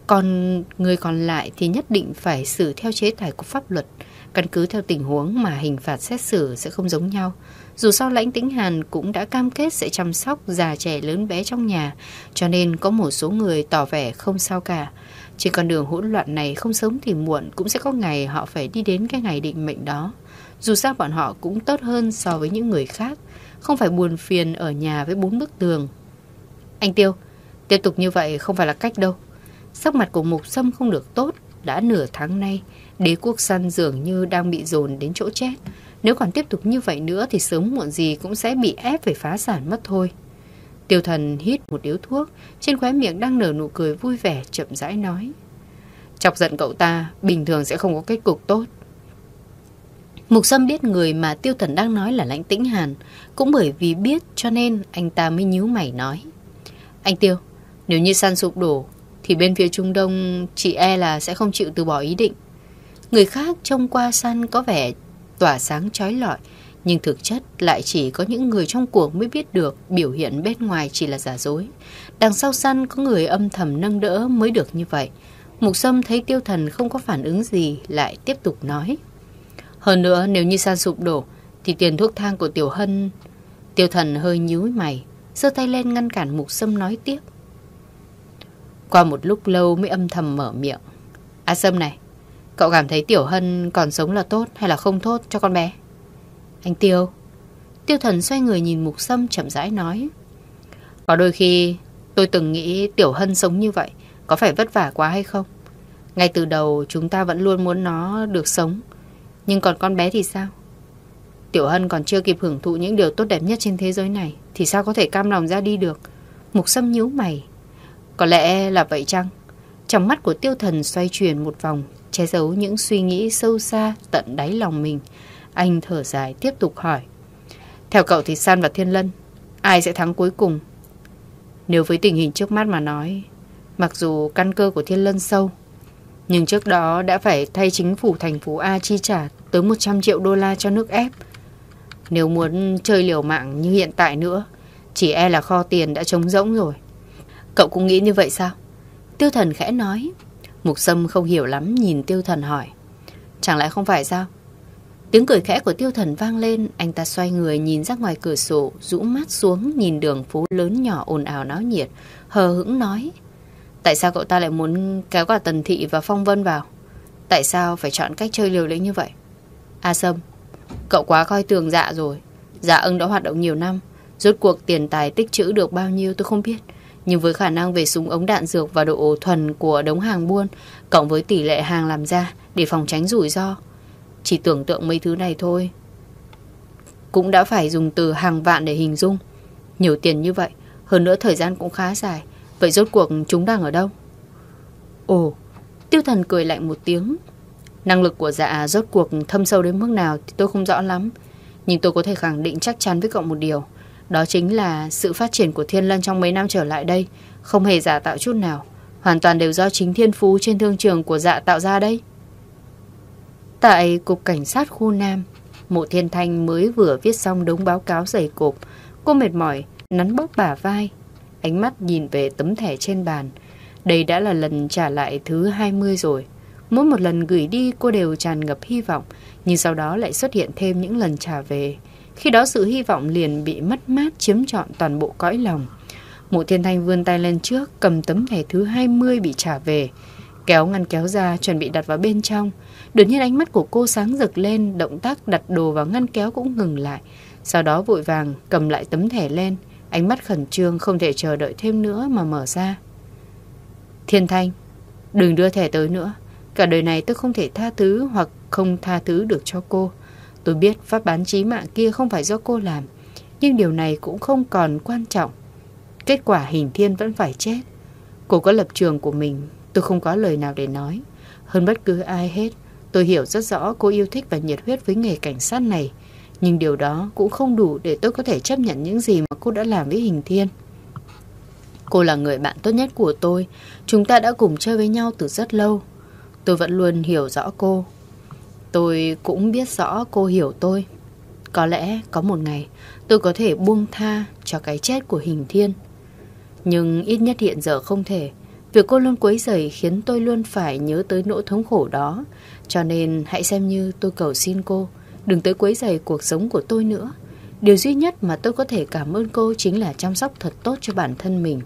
Còn người còn lại thì nhất định phải xử theo chế tài của pháp luật. Căn cứ theo tình huống mà hình phạt xét xử sẽ không giống nhau. Dù sao Lãnh Tĩnh Hàn cũng đã cam kết sẽ chăm sóc già trẻ lớn bé trong nhà, cho nên có một số người tỏ vẻ không sao cả. Trên con đường hỗn loạn này không sớm thì muộn cũng sẽ có ngày họ phải đi đến cái ngày định mệnh đó. Dù sao bọn họ cũng tốt hơn so với những người khác, không phải buồn phiền ở nhà với bốn bức tường. Anh Tiêu, tiếp tục như vậy không phải là cách đâu. Sắc mặt của Mục Sâm không được tốt. Đã nửa tháng nay, đế quốc săn dường như đang bị dồn đến chỗ chết. Nếu còn tiếp tục như vậy nữa thì sớm muộn gì cũng sẽ bị ép phải phá sản mất thôi. Tiêu Thần hít một điếu thuốc, trên khóe miệng đang nở nụ cười vui vẻ, chậm rãi nói. Chọc giận cậu ta, bình thường sẽ không có kết cục tốt. Mục Sâm biết người mà Tiêu Thần đang nói là Lãnh Tĩnh Hàn. Cũng bởi vì biết cho nên anh ta mới nhíu mày nói. Anh Tiêu, nếu như săn sụp đổ thì bên phía Trung Đông chị e là sẽ không chịu từ bỏ ý định. Người khác trông qua săn có vẻ tỏa sáng chói lọi, nhưng thực chất lại chỉ có những người trong cuộc mới biết được biểu hiện bên ngoài chỉ là giả dối. Đằng sau săn có người âm thầm nâng đỡ mới được như vậy. Mục Sâm thấy Tiêu Thần không có phản ứng gì, lại tiếp tục nói. Hơn nữa nếu như săn sụp đổ thì tiền thuốc thang của Tiểu Hân... Tiêu Thần hơi nhíu mày, giơ tay lên ngăn cản Mục Sâm nói tiếp. Qua một lúc lâu mới âm thầm mở miệng. A Sâm này, cậu cảm thấy Tiểu Hân còn sống là tốt hay là không tốt cho con bé? Anh Tiêu. Tiêu Thần xoay người nhìn Mục Sâm chậm rãi nói. Có đôi khi tôi từng nghĩ Tiểu Hân sống như vậy có phải vất vả quá hay không? Ngay từ đầu chúng ta vẫn luôn muốn nó được sống. Nhưng còn con bé thì sao? Tiểu Hân còn chưa kịp hưởng thụ những điều tốt đẹp nhất trên thế giới này thì sao có thể cam lòng ra đi được? Mục Sâm nhíu mày. Có lẽ là vậy chăng? Trong mắt của Tiêu Thần xoay chuyển một vòng, che giấu những suy nghĩ sâu xa tận đáy lòng mình. Anh thở dài tiếp tục hỏi. Theo cậu thì San và Thiên Lân, ai sẽ thắng cuối cùng? Nếu với tình hình trước mắt mà nói, mặc dù căn cơ của Thiên Lân sâu, nhưng trước đó đã phải thay chính phủ thành phố A chi trả tới một trăm triệu đô la cho nước ép. Nếu muốn chơi liều mạng như hiện tại nữa, chỉ e là kho tiền đã trống rỗng rồi. Cậu cũng nghĩ như vậy sao? Tiêu Thần khẽ nói. Mục Sâm không hiểu lắm nhìn Tiêu Thần hỏi. Chẳng lẽ không phải sao? Tiếng cười khẽ của Tiêu Thần vang lên. Anh ta xoay người nhìn ra ngoài cửa sổ, rũ mắt xuống nhìn đường phố lớn nhỏ ồn ào náo nhiệt, hờ hững nói. Tại sao cậu ta lại muốn kéo cả Tần Thị và Phong Vân vào? Tại sao phải chọn cách chơi liều lĩnh như vậy? A Sâm, cậu quá coi thường Dạ rồi. Dạ ưng đã hoạt động nhiều năm, rốt cuộc tiền tài tích trữ được bao nhiêu tôi không biết. Nhưng với khả năng về súng ống đạn dược và độ thuần của đống hàng buôn, cộng với tỷ lệ hàng làm ra để phòng tránh rủi ro, chỉ tưởng tượng mấy thứ này thôi cũng đã phải dùng từ hàng vạn để hình dung. Nhiều tiền như vậy, hơn nữa thời gian cũng khá dài. Vậy rốt cuộc chúng đang ở đâu? Ồ, Tiêu Thần cười lạnh một tiếng. Năng lực của Dạ rốt cuộc thâm sâu đến mức nào thì tôi không rõ lắm, nhưng tôi có thể khẳng định chắc chắn với cậu một điều. Đó chính là sự phát triển của Thiên Lân trong mấy năm trở lại đây không hề giả tạo chút nào, hoàn toàn đều do chính thiên phú trên thương trường của Dạ tạo ra đây. Tại Cục Cảnh sát khu Nam, Mộ Thiên Thanh mới vừa viết xong đống báo cáo dày cộp. Cô mệt mỏi, nắn bóp bả vai, ánh mắt nhìn về tấm thẻ trên bàn. Đây đã là lần trả lại thứ hai mươi rồi. Mỗi một lần gửi đi cô đều tràn ngập hy vọng, nhưng sau đó lại xuất hiện thêm những lần trả về. Khi đó sự hy vọng liền bị mất mát chiếm trọn toàn bộ cõi lòng. Mộ Thiên Thanh vươn tay lên trước, cầm tấm thẻ thứ hai mươi bị trả về, kéo ngăn kéo ra chuẩn bị đặt vào bên trong. Đột nhiên ánh mắt của cô sáng rực lên, động tác đặt đồ vào ngăn kéo cũng ngừng lại. Sau đó vội vàng cầm lại tấm thẻ lên, ánh mắt khẩn trương không thể chờ đợi thêm nữa mà mở ra. Thiên Thanh, đừng đưa thẻ tới nữa. Cả đời này tôi không thể tha thứ hoặc không tha thứ được cho cô. Tôi biết pháp bán chí mạng kia không phải do cô làm, nhưng điều này cũng không còn quan trọng. Kết quả Hình Thiên vẫn phải chết. Cô có lập trường của mình, tôi không có lời nào để nói. Hơn bất cứ ai hết, tôi hiểu rất rõ cô yêu thích và nhiệt huyết với nghề cảnh sát này, nhưng điều đó cũng không đủ để tôi có thể chấp nhận những gì mà cô đã làm với Hình Thiên. Cô là người bạn tốt nhất của tôi. Chúng ta đã cùng chơi với nhau từ rất lâu. Tôi vẫn luôn hiểu rõ cô. Tôi cũng biết rõ cô hiểu tôi. Có lẽ có một ngày tôi có thể buông tha cho cái chết của Hình Thiên, nhưng ít nhất hiện giờ không thể. Việc cô luôn quấy rầy khiến tôi luôn phải nhớ tới nỗi thống khổ đó. Cho nên hãy xem như tôi cầu xin cô, đừng tới quấy rầy cuộc sống của tôi nữa. Điều duy nhất mà tôi có thể cảm ơn cô chính là chăm sóc thật tốt cho bản thân mình.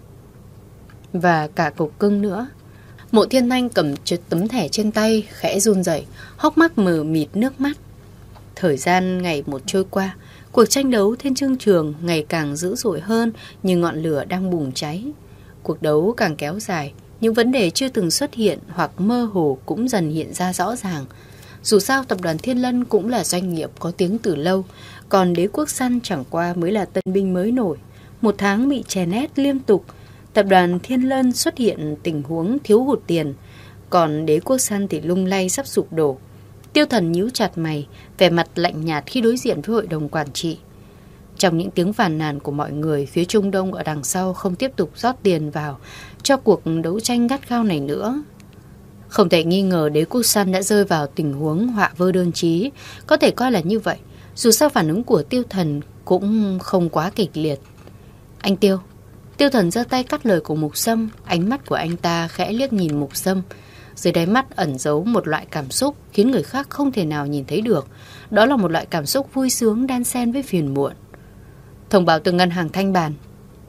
Và cả cục cưng nữa. Mộ Thiên Thanh cầm chật tấm thẻ trên tay, khẽ run rẩy, hốc mắt mờ mịt nước mắt. Thời gian ngày một trôi qua, cuộc tranh đấu trên thương trường ngày càng dữ dội hơn như ngọn lửa đang bùng cháy. Cuộc đấu càng kéo dài, những vấn đề chưa từng xuất hiện hoặc mơ hồ cũng dần hiện ra rõ ràng. Dù sao tập đoàn Thiên Lân cũng là doanh nghiệp có tiếng từ lâu, còn Đế Quốc Săn chẳng qua mới là tân binh mới nổi. Một tháng bị chèn ép liên tục, tập đoàn Thiên Lân xuất hiện tình huống thiếu hụt tiền, còn Đế Quốc Săn thì lung lay sắp sụp đổ. Tiêu Thần nhíu chặt mày, vẻ mặt lạnh nhạt khi đối diện với hội đồng quản trị. Trong những tiếng phàn nàn của mọi người, phía Trung Đông ở đằng sau không tiếp tục rót tiền vào cho cuộc đấu tranh gắt gao này nữa. Không thể nghi ngờ Đế Quốc Săn đã rơi vào tình huống họa vơ đơn chí, có thể coi là như vậy. Dù sao phản ứng của Tiêu Thần cũng không quá kịch liệt. Anh Tiêu. Tiêu Thần giơ tay cắt lời của Mục Sâm, ánh mắt của anh ta khẽ liếc nhìn Mục Sâm. Dưới đáy mắt ẩn giấu một loại cảm xúc khiến người khác không thể nào nhìn thấy được. Đó là một loại cảm xúc vui sướng đan xen với phiền muộn. Thông báo từ ngân hàng Thanh Bàn.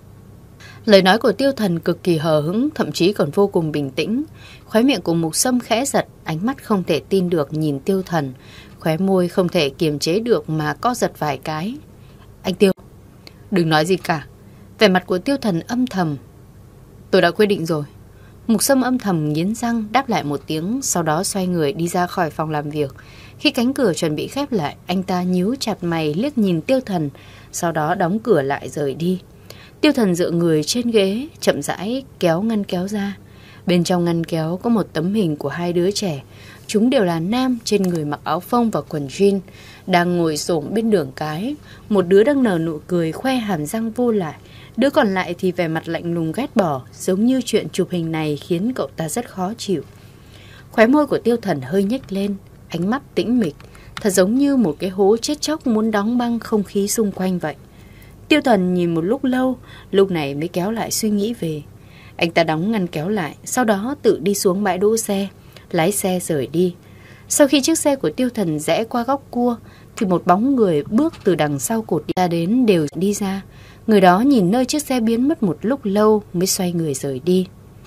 Lời nói của Tiêu Thần cực kỳ hờ hững, thậm chí còn vô cùng bình tĩnh. Khóe miệng của Mục Sâm khẽ giật, ánh mắt không thể tin được nhìn Tiêu Thần. Khóe môi không thể kiềm chế được mà co giật vài cái. Anh Tiêu, đừng nói gì cả. Vẻ mặt của Tiêu Thần âm thầm. Tôi đã quyết định rồi. Mục Sâm âm thầm nghiến răng đáp lại một tiếng, sau đó xoay người đi ra khỏi phòng làm việc. Khi cánh cửa chuẩn bị khép lại, anh ta nhíu chặt mày liếc nhìn Tiêu Thần, sau đó đóng cửa lại rời đi. Tiêu Thần dựa người trên ghế, chậm rãi kéo ngăn kéo ra. Bên trong ngăn kéo có một tấm hình của hai đứa trẻ. Chúng đều là nam, trên người mặc áo phông và quần jean, đang ngồi xổm bên đường cái. Một đứa đang nở nụ cười khoe hàm răng vô lại, đứa còn lại thì vẻ mặt lạnh lùng ghét bỏ, giống như chuyện chụp hình này khiến cậu ta rất khó chịu. Khóe môi của Tiêu Thần hơi nhếch lên, ánh mắt tĩnh mịch, thật giống như một cái hố chết chóc muốn đóng băng không khí xung quanh vậy. Tiêu Thần nhìn một lúc lâu, lúc này mới kéo lại suy nghĩ về. Anh ta đóng ngăn kéo lại, sau đó tự đi xuống bãi đỗ xe, lái xe rời đi. Sau khi chiếc xe của Tiêu Thần rẽ qua góc cua, thì một bóng người bước từ đằng sau cột ra đến đều đi ra. Người đó nhìn nơi chiếc xe biến mất một lúc lâu mới xoay người rời đi.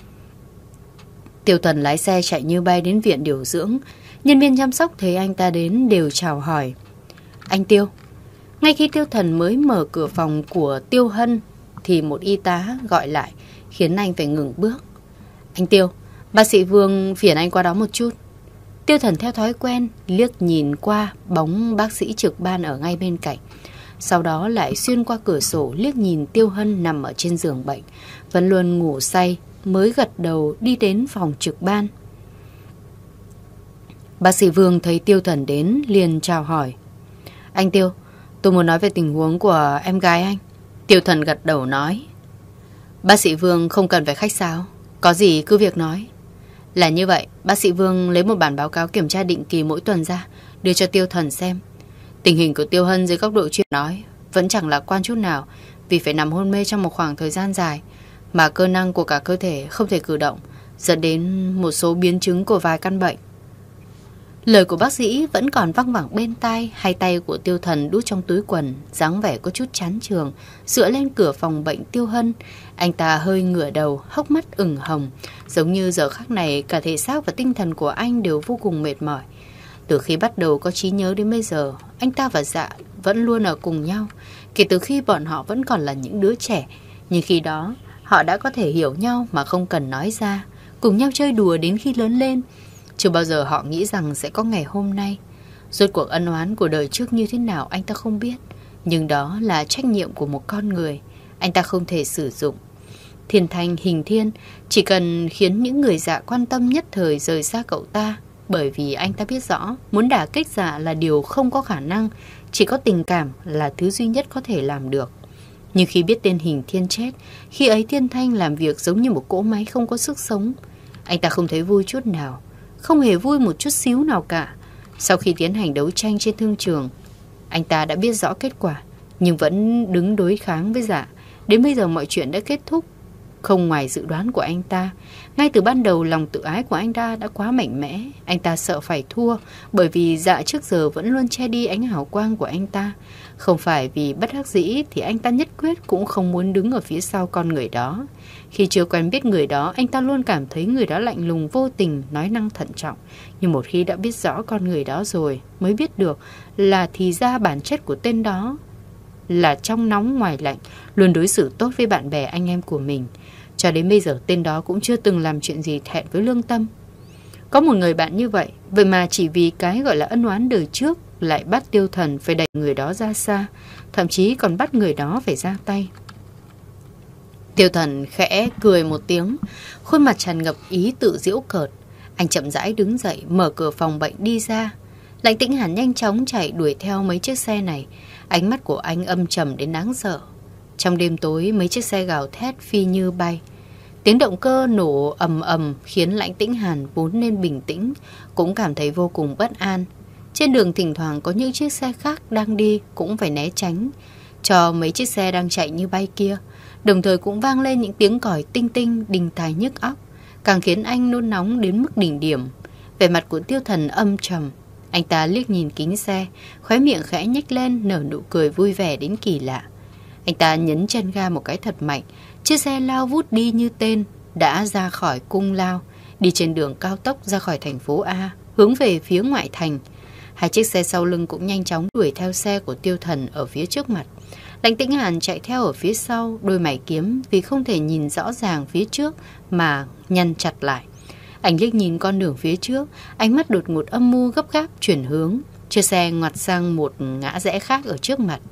Tiêu Thần lái xe chạy như bay đến viện điều dưỡng. Nhân viên chăm sóc thấy anh ta đến đều chào hỏi. Anh Tiêu. Ngay khi Tiêu Thần mới mở cửa phòng của Tiêu Hân thì một y tá gọi lại, khiến anh phải ngừng bước. Anh Tiêu, bác sĩ Vương phiền anh qua đó một chút. Tiêu Thần theo thói quen liếc nhìn qua bóng bác sĩ trực ban ở ngay bên cạnh, sau đó lại xuyên qua cửa sổ liếc nhìn Tiêu Hân nằm ở trên giường bệnh, vẫn luôn ngủ say, mới gật đầu đi đến phòng trực ban. Bác sĩ Vương thấy Tiêu Thần đến liền chào hỏi. Anh Tiêu, tôi muốn nói về tình huống của em gái anh. Tiêu Thần gật đầu nói. Bác sĩ Vương không cần phải khách sáo, có gì cứ việc nói. Là như vậy, bác sĩ Vương lấy một bản báo cáo kiểm tra định kỳ mỗi tuần ra, đưa cho Tiêu Thần xem. Tình hình của Tiêu Hân dưới góc độ chuyên nói vẫn chẳng lạc quan chút nào, vì phải nằm hôn mê trong một khoảng thời gian dài, mà cơ năng của cả cơ thể không thể cử động, dẫn đến một số biến chứng của vài căn bệnh. Lời của bác sĩ vẫn còn văng vẳng bên tai, hai tay của Tiêu Thần đút trong túi quần, dáng vẻ có chút chán chường, dựa lên cửa phòng bệnh Tiêu Hân. Anh ta hơi ngửa đầu, hốc mắt ửng hồng, giống như giờ khắc này cả thể xác và tinh thần của anh đều vô cùng mệt mỏi. Từ khi bắt đầu có trí nhớ đến bây giờ, anh ta và Dạ vẫn luôn ở cùng nhau, kể từ khi bọn họ vẫn còn là những đứa trẻ. Nhưng khi đó, họ đã có thể hiểu nhau mà không cần nói ra, cùng nhau chơi đùa đến khi lớn lên. Chưa bao giờ họ nghĩ rằng sẽ có ngày hôm nay. Rốt cuộc ân oán của đời trước như thế nào anh ta không biết, nhưng đó là trách nhiệm của một con người, anh ta không thể sử dụng. Thiên Thanh, Hình Thiên chỉ cần khiến những người Dạ quan tâm nhất thời rời xa cậu ta, bởi vì anh ta biết rõ muốn đả kích Dạ là điều không có khả năng, chỉ có tình cảm là thứ duy nhất có thể làm được. Nhưng khi biết tên Hình Thiên chết, khi ấy Thiên Thanh làm việc giống như một cỗ máy không có sức sống. Anh ta không thấy vui chút nào, không hề vui một chút xíu nào cả. Sau khi tiến hành đấu tranh trên thương trường, anh ta đã biết rõ kết quả, nhưng vẫn đứng đối kháng với Dạ. Đến bây giờ mọi chuyện đã kết thúc, không ngoài dự đoán của anh ta. Ngay từ ban đầu, lòng tự ái của anh ta đã quá mạnh mẽ. Anh ta sợ phải thua, bởi vì Dạ trước giờ vẫn luôn che đi ánh hào quang của anh ta. Không phải vì bất đắc dĩ thì anh ta nhất quyết cũng không muốn đứng ở phía sau con người đó. Khi chưa quen biết người đó, anh ta luôn cảm thấy người đó lạnh lùng vô tình, nói năng thận trọng. Nhưng một khi đã biết rõ con người đó rồi, mới biết được là thì ra bản chất của tên đó là trong nóng ngoài lạnh, luôn đối xử tốt với bạn bè anh em của mình. Cho đến bây giờ tên đó cũng chưa từng làm chuyện gì thẹn với lương tâm. Có một người bạn như vậy, vậy mà chỉ vì cái gọi là ân oán đời trước lại bắt Tiêu Thần phải đẩy người đó ra xa, thậm chí còn bắt người đó phải ra tay. Tiêu Thần khẽ cười một tiếng, khuôn mặt tràn ngập ý tự giễu cợt. Anh chậm rãi đứng dậy, mở cửa phòng bệnh đi ra. Lãnh Tĩnh Hàn nhanh chóng chạy đuổi theo mấy chiếc xe này. Ánh mắt của anh âm trầm đến đáng sợ. Trong đêm tối, mấy chiếc xe gào thét phi như bay. Tiếng động cơ nổ ầm ầm khiến Lãnh Tĩnh Hàn vốn nên bình tĩnh cũng cảm thấy vô cùng bất an. Trên đường thỉnh thoảng có những chiếc xe khác đang đi cũng phải né tránh cho mấy chiếc xe đang chạy như bay kia. Đồng thời cũng vang lên những tiếng còi tinh tinh đinh tai nhức óc, càng khiến anh nôn nóng đến mức đỉnh điểm. Vẻ mặt của Tiêu Thần âm trầm. Anh ta liếc nhìn kính xe, khóe miệng khẽ nhếch lên, nở nụ cười vui vẻ đến kỳ lạ. Anh ta nhấn chân ga một cái thật mạnh, chiếc xe lao vút đi như tên, đã ra khỏi cung lao, đi trên đường cao tốc ra khỏi thành phố A, hướng về phía ngoại thành. Hai chiếc xe sau lưng cũng nhanh chóng đuổi theo xe của Tiêu Thần ở phía trước mặt. Lãnh Tĩnh Hàn chạy theo ở phía sau, đôi mày kiếm vì không thể nhìn rõ ràng phía trước mà nhăn chặt lại. Anh liếc nhìn con đường phía trước, ánh mắt đột ngột âm mưu gấp gáp chuyển hướng. Chiếc xe ngoặt sang một ngã rẽ khác ở trước mặt.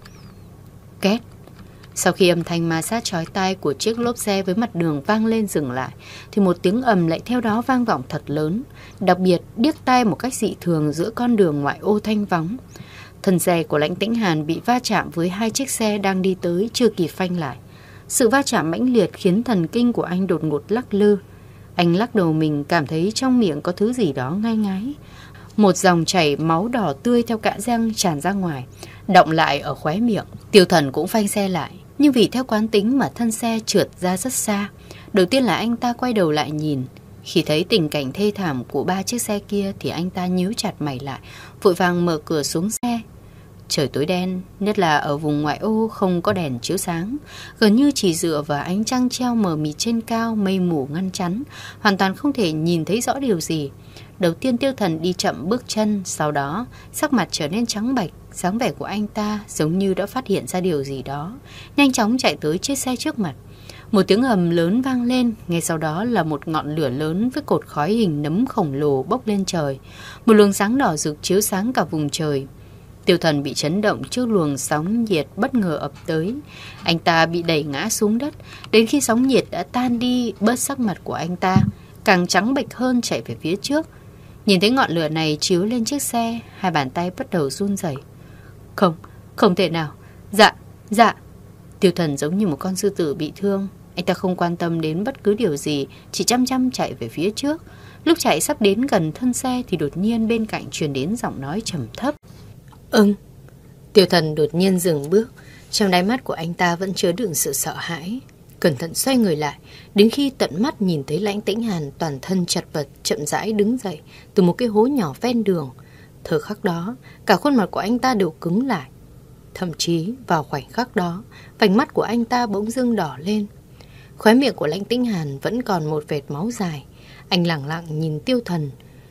Két. Sau khi âm thanh ma sát chói tai của chiếc lốp xe với mặt đường vang lên dừng lại, thì một tiếng ầm lại theo đó vang vọng thật lớn, đặc biệt điếc tai một cách dị thường giữa con đường ngoại ô thanh vắng. Thân xe của Lãnh Tĩnh Hàn bị va chạm với hai chiếc xe đang đi tới, chưa kịp phanh lại. Sự va chạm mãnh liệt khiến thần kinh của anh đột ngột lắc lư. Anh lắc đầu mình, cảm thấy trong miệng có thứ gì đó ngai ngái. Một dòng chảy máu đỏ tươi theo kẽ răng tràn ra ngoài, đọng lại ở khóe miệng. Tiêu Thần cũng phanh xe lại, nhưng vì theo quán tính mà thân xe trượt ra rất xa. Đầu tiên là anh ta quay đầu lại nhìn. Khi thấy tình cảnh thê thảm của ba chiếc xe kia thì anh ta nhíu chặt mày lại, vội vàng mở cửa xuống xe. Trời tối đen, nhất là ở vùng ngoại ô không có đèn chiếu sáng, gần như chỉ dựa vào ánh trăng treo mờ mịt trên cao, mây mù ngăn chắn, hoàn toàn không thể nhìn thấy rõ điều gì. Đầu tiên Tiêu Thần đi chậm bước chân, sau đó sắc mặt trở nên trắng bệch, dáng vẻ của anh ta giống như đã phát hiện ra điều gì đó, nhanh chóng chạy tới chiếc xe trước mặt. Một tiếng ầm lớn vang lên, ngay sau đó là một ngọn lửa lớn với cột khói hình nấm khổng lồ bốc lên trời. Một luồng sáng đỏ rực chiếu sáng cả vùng trời. Tiêu Thần bị chấn động trước luồng sóng nhiệt bất ngờ ập tới. Anh ta bị đẩy ngã xuống đất, đến khi sóng nhiệt đã tan đi, bớt sắc mặt của anh ta càng trắng bệch hơn chạy về phía trước. Nhìn thấy ngọn lửa này chiếu lên chiếc xe, hai bàn tay bắt đầu run rẩy. Không, không thể nào. Dạ, dạ. Tiêu Thần giống như một con sư tử bị thương. Anh ta không quan tâm đến bất cứ điều gì, chỉ chăm chăm chạy về phía trước. Lúc chạy sắp đến gần thân xe thì đột nhiên bên cạnh truyền đến giọng nói trầm thấp. Ừm. Tiêu Thần đột nhiên dừng bước. Trong đáy mắt của anh ta vẫn chứa đựng sự sợ hãi. Cẩn thận xoay người lại, đến khi tận mắt nhìn thấy Lãnh Tĩnh Hàn toàn thân chật vật chậm rãi đứng dậy từ một cái hố nhỏ ven đường. Thời khắc đó, cả khuôn mặt của anh ta đều cứng lại. Thậm chí vào khoảnh khắc đó, vành mắt của anh ta bỗng dưng đỏ lên. Khóe miệng của Lãnh Tĩnh Hàn vẫn còn một vệt máu dài. Anh lẳng lặng nhìn Tiêu Thần.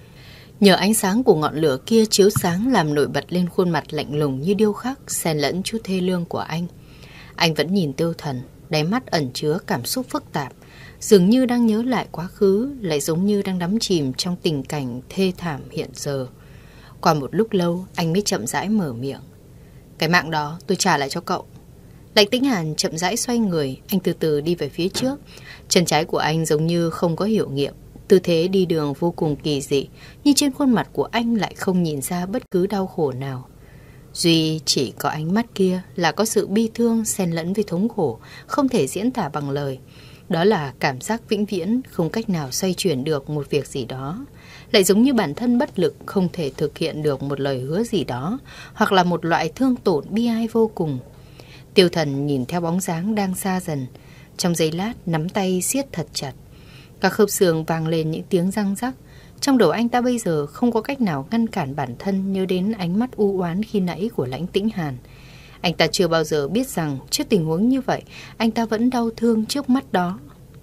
Nhờ ánh sáng của ngọn lửa kia chiếu sáng làm nổi bật lên khuôn mặt lạnh lùng như điêu khắc, xen lẫn chút thê lương của anh. Anh vẫn nhìn Tiêu Thần, đáy mắt ẩn chứa cảm xúc phức tạp, dường như đang nhớ lại quá khứ, lại giống như đang đắm chìm trong tình cảnh thê thảm hiện giờ. Qua một lúc lâu, anh mới chậm rãi mở miệng. Cái mạng đó tôi trả lại cho cậu. Lãnh Tĩnh Hàn chậm rãi xoay người, anh từ từ đi về phía trước. Chân trái của anh giống như không có hiệu nghiệm, tư thế đi đường vô cùng kỳ dị, nhưng trên khuôn mặt của anh lại không nhìn ra bất cứ đau khổ nào. Duy chỉ có ánh mắt kia là có sự bi thương xen lẫn với thống khổ, không thể diễn tả bằng lời. Đó là cảm giác vĩnh viễn, không cách nào xoay chuyển được một việc gì đó. Lại giống như bản thân bất lực, không thể thực hiện được một lời hứa gì đó, hoặc là một loại thương tổn bi ai vô cùng. Tiêu Thần nhìn theo bóng dáng đang xa dần. Trong giây lát, nắm tay siết thật chặt. Các khớp xương vang lên những tiếng răng rắc. Trong đầu anh ta bây giờ không có cách nào ngăn cản bản thân nhớ đến ánh mắt u oán khi nãy của Lãnh Tĩnh Hàn. Anh ta chưa bao giờ biết rằng trước tình huống như vậy, anh ta vẫn đau thương trước mắt đó.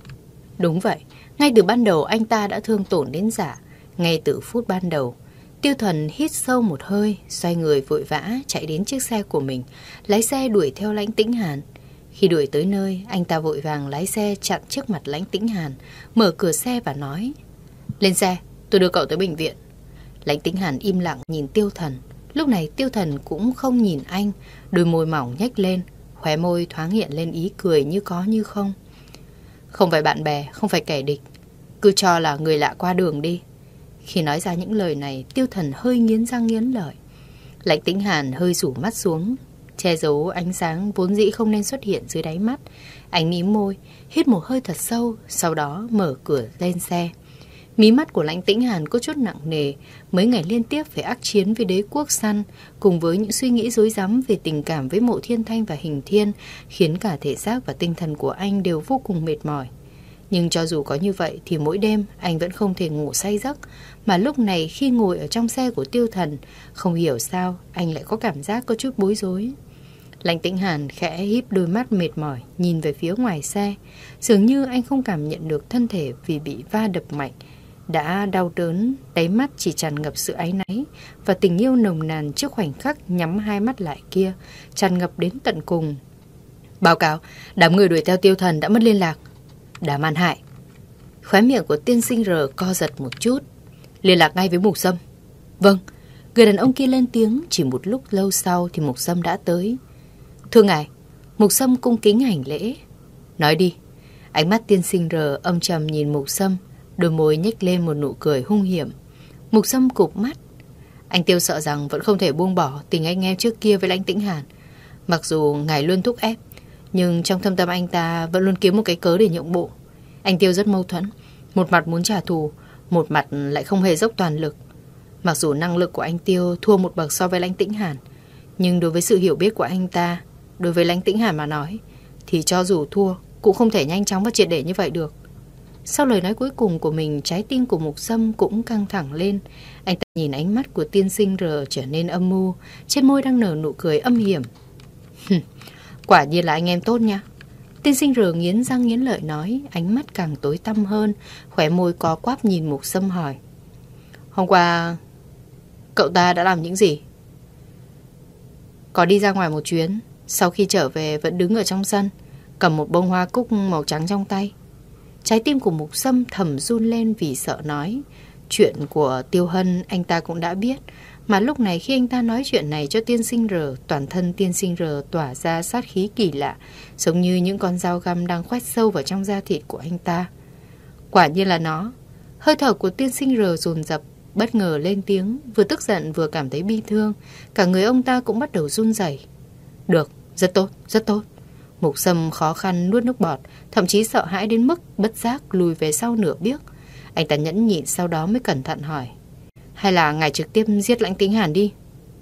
Đúng vậy, ngay từ ban đầu anh ta đã thương tổn đến Dạ. Ngay từ phút ban đầu, Tiêu Thần hít sâu một hơi, xoay người vội vã chạy đến chiếc xe của mình, lái xe đuổi theo Lãnh Tĩnh Hàn. Khi đuổi tới nơi, anh ta vội vàng lái xe chặn trước mặt Lãnh Tĩnh Hàn, mở cửa xe và nói: "Lên xe, tôi đưa cậu tới bệnh viện." Lãnh Tĩnh Hàn im lặng nhìn Tiêu Thần. Lúc này Tiêu Thần cũng không nhìn anh, đôi môi mỏng nhếch lên, khóe môi thoáng hiện lên ý cười như có như không. "Không phải bạn bè, không phải kẻ địch, cứ cho là người lạ qua đường đi." Khi nói ra những lời này, Tiêu Thần hơi nghiến răng nghiến lợi. Lãnh Tĩnh Hàn hơi rủ mắt xuống, che giấu ánh sáng vốn dĩ không nên xuất hiện dưới đáy mắt. Anh mím môi, hít một hơi thật sâu, sau đó mở cửa lên xe. Mí mắt của Lãnh Tĩnh Hàn có chút nặng nề. Mấy ngày liên tiếp phải ác chiến với đế quốc săn, cùng với những suy nghĩ rối rắm về tình cảm với Mộ Thiên Thanh và Hình Thiên, khiến cả thể xác và tinh thần của anh đều vô cùng mệt mỏi. Nhưng cho dù có như vậy thì mỗi đêm anh vẫn không thể ngủ say giấc. Mà lúc này khi ngồi ở trong xe của Tiêu Thần, không hiểu sao anh lại có cảm giác có chút bối rối. Lãnh Tĩnh Hàn khẽ híp đôi mắt mệt mỏi nhìn về phía ngoài xe. Dường như anh không cảm nhận được thân thể vì bị va đập mạnh đã đau đớn, đáy mắt chỉ tràn ngập sự áy náy và tình yêu nồng nàn trước khoảnh khắc nhắm hai mắt lại kia, tràn ngập đến tận cùng. "Báo cáo, đám người đuổi theo Tiêu Thần đã mất liên lạc." "Đám ăn hại." Khóe miệng của tiên sinh R co giật một chút. "Liên lạc ngay với Mục Sâm." "Vâng." Người đàn ông kia lên tiếng. Chỉ một lúc lâu sau thì Mục Sâm đã tới. "Thưa ngài." Mục Sâm cung kính hành lễ. "Nói đi." Ánh mắt tiên sinh R âm trầm nhìn Mục Sâm, đôi môi nhếch lên một nụ cười hung hiểm. Mục Sâm cụp mắt. "Anh Tiêu sợ rằng vẫn không thể buông bỏ tình anh em trước kia với Lãnh Tĩnh Hàn. Mặc dù ngài luôn thúc ép, nhưng trong thâm tâm anh ta vẫn luôn kiếm một cái cớ để nhượng bộ. Anh Tiêu rất mâu thuẫn, một mặt muốn trả thù, một mặt lại không hề dốc toàn lực. Mặc dù năng lực của anh Tiêu thua một bậc so với Lãnh Tĩnh Hàn, nhưng đối với sự hiểu biết của anh ta, đối với Lãnh Tĩnh Hàn mà nói, thì cho dù thua cũng không thể nhanh chóng và triệt để như vậy được." Sau lời nói cuối cùng của mình, trái tim của Mục Sâm cũng căng thẳng lên. Anh ta nhìn ánh mắt của tiên sinh R trở nên âm mưu, trên môi đang nở nụ cười âm hiểm. "Quả nhiên là anh em tốt nha." Tiên sinh R nghiến răng nghiến lợi nói, ánh mắt càng tối tăm hơn, khóe môi có quắp nhìn Mục Sâm hỏi: "Hôm qua cậu ta đã làm những gì?" "Có đi ra ngoài một chuyến, sau khi trở về vẫn đứng ở trong sân, cầm một bông hoa cúc màu trắng trong tay." Trái tim của Mục Sâm thầm run lên vì sợ nói. Chuyện của Tiêu Hân anh ta cũng đã biết, mà lúc này khi anh ta nói chuyện này cho tiên sinh R, toàn thân tiên sinh R tỏa ra sát khí kỳ lạ, giống như những con dao găm đang khoét sâu vào trong da thịt của anh ta. Quả nhiên là nó. Hơi thở của tiên sinh R dồn dập, bất ngờ lên tiếng, vừa tức giận vừa cảm thấy bi thương. Cả người ông ta cũng bắt đầu run rẩy. "Được, rất tốt, rất tốt." Mục Sâm khó khăn nuốt nước bọt, thậm chí sợ hãi đến mức bất giác lùi về sau nửa bước. Anh ta nhẫn nhịn, sau đó mới cẩn thận hỏi: "Hay là ngài trực tiếp giết Lãnh Tĩnh Hàn đi?"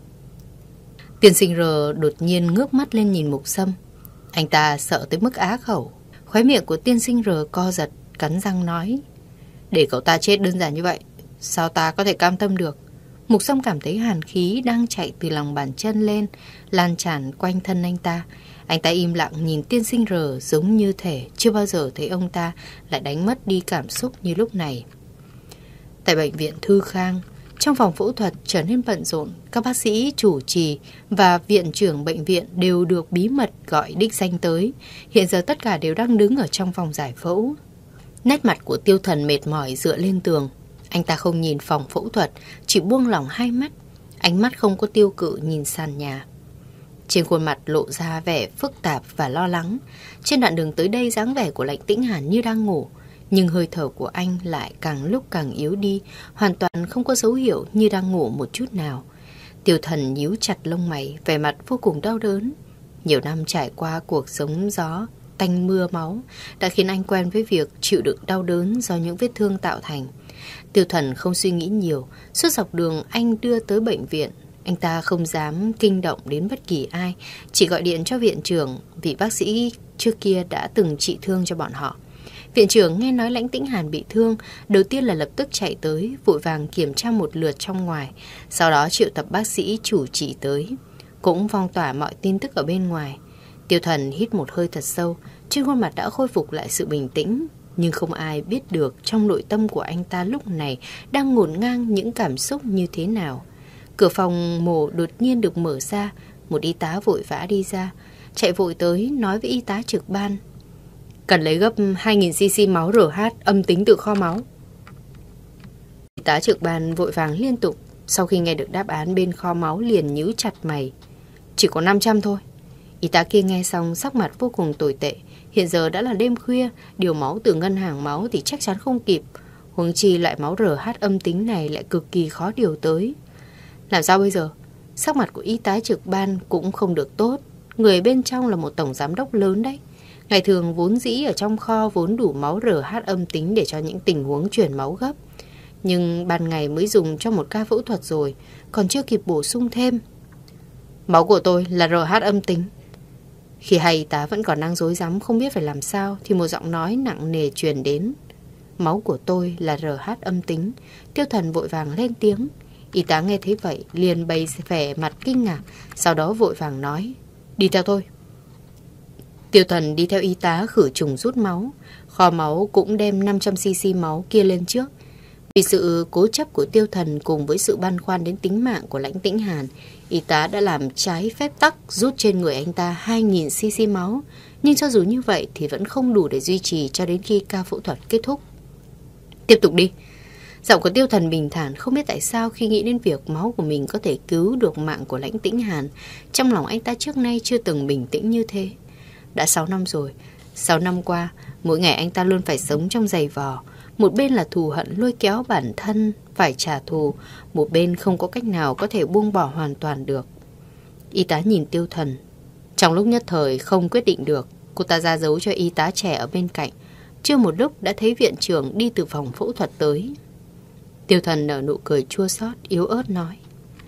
Tiên sinh R đột nhiên ngước mắt lên nhìn Mục Sâm. Anh ta sợ tới mức á khẩu. Khóe miệng của tiên sinh R co giật, cắn răng nói: "Để cậu ta chết đơn giản như vậy, sao ta có thể cam tâm được?" Mục Sâm cảm thấy hàn khí đang chạy từ lòng bàn chân lên, lan tràn quanh thân anh ta. Anh ta im lặng nhìn tiên sinh R, giống như thể chưa bao giờ thấy ông ta lại đánh mất đi cảm xúc như lúc này. Tại bệnh viện Thư Khang, trong phòng phẫu thuật trở nên bận rộn, các bác sĩ chủ trì và viện trưởng bệnh viện đều được bí mật gọi đích danh tới. Hiện giờ tất cả đều đang đứng ở trong phòng giải phẫu. Nét mặt của Tiêu Thần mệt mỏi dựa lên tường. Anh ta không nhìn phòng phẫu thuật, chỉ buông lỏng hai mắt. Ánh mắt không có tiêu cự nhìn sàn nhà. Trên khuôn mặt lộ ra vẻ phức tạp và lo lắng. Trên đoạn đường tới đây, dáng vẻ của Lãnh Tĩnh Hàn như đang ngủ, nhưng hơi thở của anh lại càng lúc càng yếu đi, hoàn toàn không có dấu hiệu như đang ngủ một chút nào. Tiêu Thần nhíu chặt lông mày, vẻ mặt vô cùng đau đớn. Nhiều năm trải qua cuộc sống gió tanh mưa máu đã khiến anh quen với việc chịu đựng đau đớn do những vết thương tạo thành. Tiêu Thần không suy nghĩ nhiều. Suốt dọc đường anh đưa tới bệnh viện, Anh ta không dám kinh động đến bất kỳ ai, chỉ gọi điện cho viện trưởng, vị bác sĩ trước kia đã từng trị thương cho bọn họ. Viện trưởng nghe nói Lãnh Tĩnh Hàn bị thương, đầu tiên là lập tức chạy tới, vội vàng kiểm tra một lượt trong ngoài, sau đó triệu tập bác sĩ chủ trị tới, cũng phong tỏa mọi tin tức ở bên ngoài. Tiêu Thần hít một hơi thật sâu, trên khuôn mặt đã khôi phục lại sự bình tĩnh, nhưng không ai biết được trong nội tâm của anh ta lúc này đang ngổn ngang những cảm xúc như thế nào. Cửa phòng mổ đột nhiên được mở ra, một y tá vội vã đi ra, chạy vội tới nói với y tá trực ban: cần lấy gấp hai nghìn xê xê máu rờ hát âm tính từ kho máu. Y tá trực ban vội vàng liên tục, sau khi nghe được đáp án bên kho máu liền nhíu chặt mày. Chỉ có năm trăm thôi. Y tá kia nghe xong sắc mặt vô cùng tồi tệ. Hiện giờ đã là đêm khuya, điều máu từ ngân hàng máu thì chắc chắn không kịp, huống chi loại máu rờ hát âm tính này lại cực kỳ khó điều tới. Làm sao bây giờ? Sắc mặt của y tá trực ban cũng không được tốt. Người bên trong là một tổng giám đốc lớn đấy. Ngày thường vốn dĩ ở trong kho vốn đủ máu rờ hát âm tính để cho những tình huống chuyển máu gấp. Nhưng ban ngày mới dùng cho một ca phẫu thuật rồi, còn chưa kịp bổ sung thêm. Máu của tôi là rờ hát âm tính. Khi hai y tá vẫn còn đang rối rắm không biết phải làm sao, thì một giọng nói nặng nề truyền đến. Máu của tôi là rờ hát âm tính. Tiêu Thần vội vàng lên tiếng. Y tá nghe thấy vậy liền bày vẻ mặt kinh ngạc, sau đó vội vàng nói: đi theo tôi. Tiêu Thần đi theo y tá khử trùng rút máu. Kho máu cũng đem năm trăm xê xê máu kia lên trước. Vì sự cố chấp của Tiêu Thần cùng với sự băn khoăn đến tính mạng của Lãnh Tĩnh Hàn, y tá đã làm trái phép tắc rút trên người anh ta hai nghìn xê xê máu. Nhưng cho dù như vậy thì vẫn không đủ để duy trì cho đến khi ca phẫu thuật kết thúc. Tiếp tục đi. Giọng của Tiêu Thần bình thản, không biết tại sao khi nghĩ đến việc máu của mình có thể cứu được mạng của Lãnh Tĩnh Hàn, trong lòng anh ta trước nay chưa từng bình tĩnh như thế. Đã sáu năm rồi, sáu năm qua, mỗi ngày anh ta luôn phải sống trong giày vò. Một bên là thù hận lôi kéo bản thân phải trả thù, một bên không có cách nào có thể buông bỏ hoàn toàn được. Y tá nhìn Tiêu Thần. Trong lúc nhất thời không quyết định được, cô ta ra dấu cho y tá trẻ ở bên cạnh. Chưa một lúc đã thấy viện trưởng đi từ phòng phẫu thuật tới. Tiêu Thần nở nụ cười chua xót yếu ớt nói: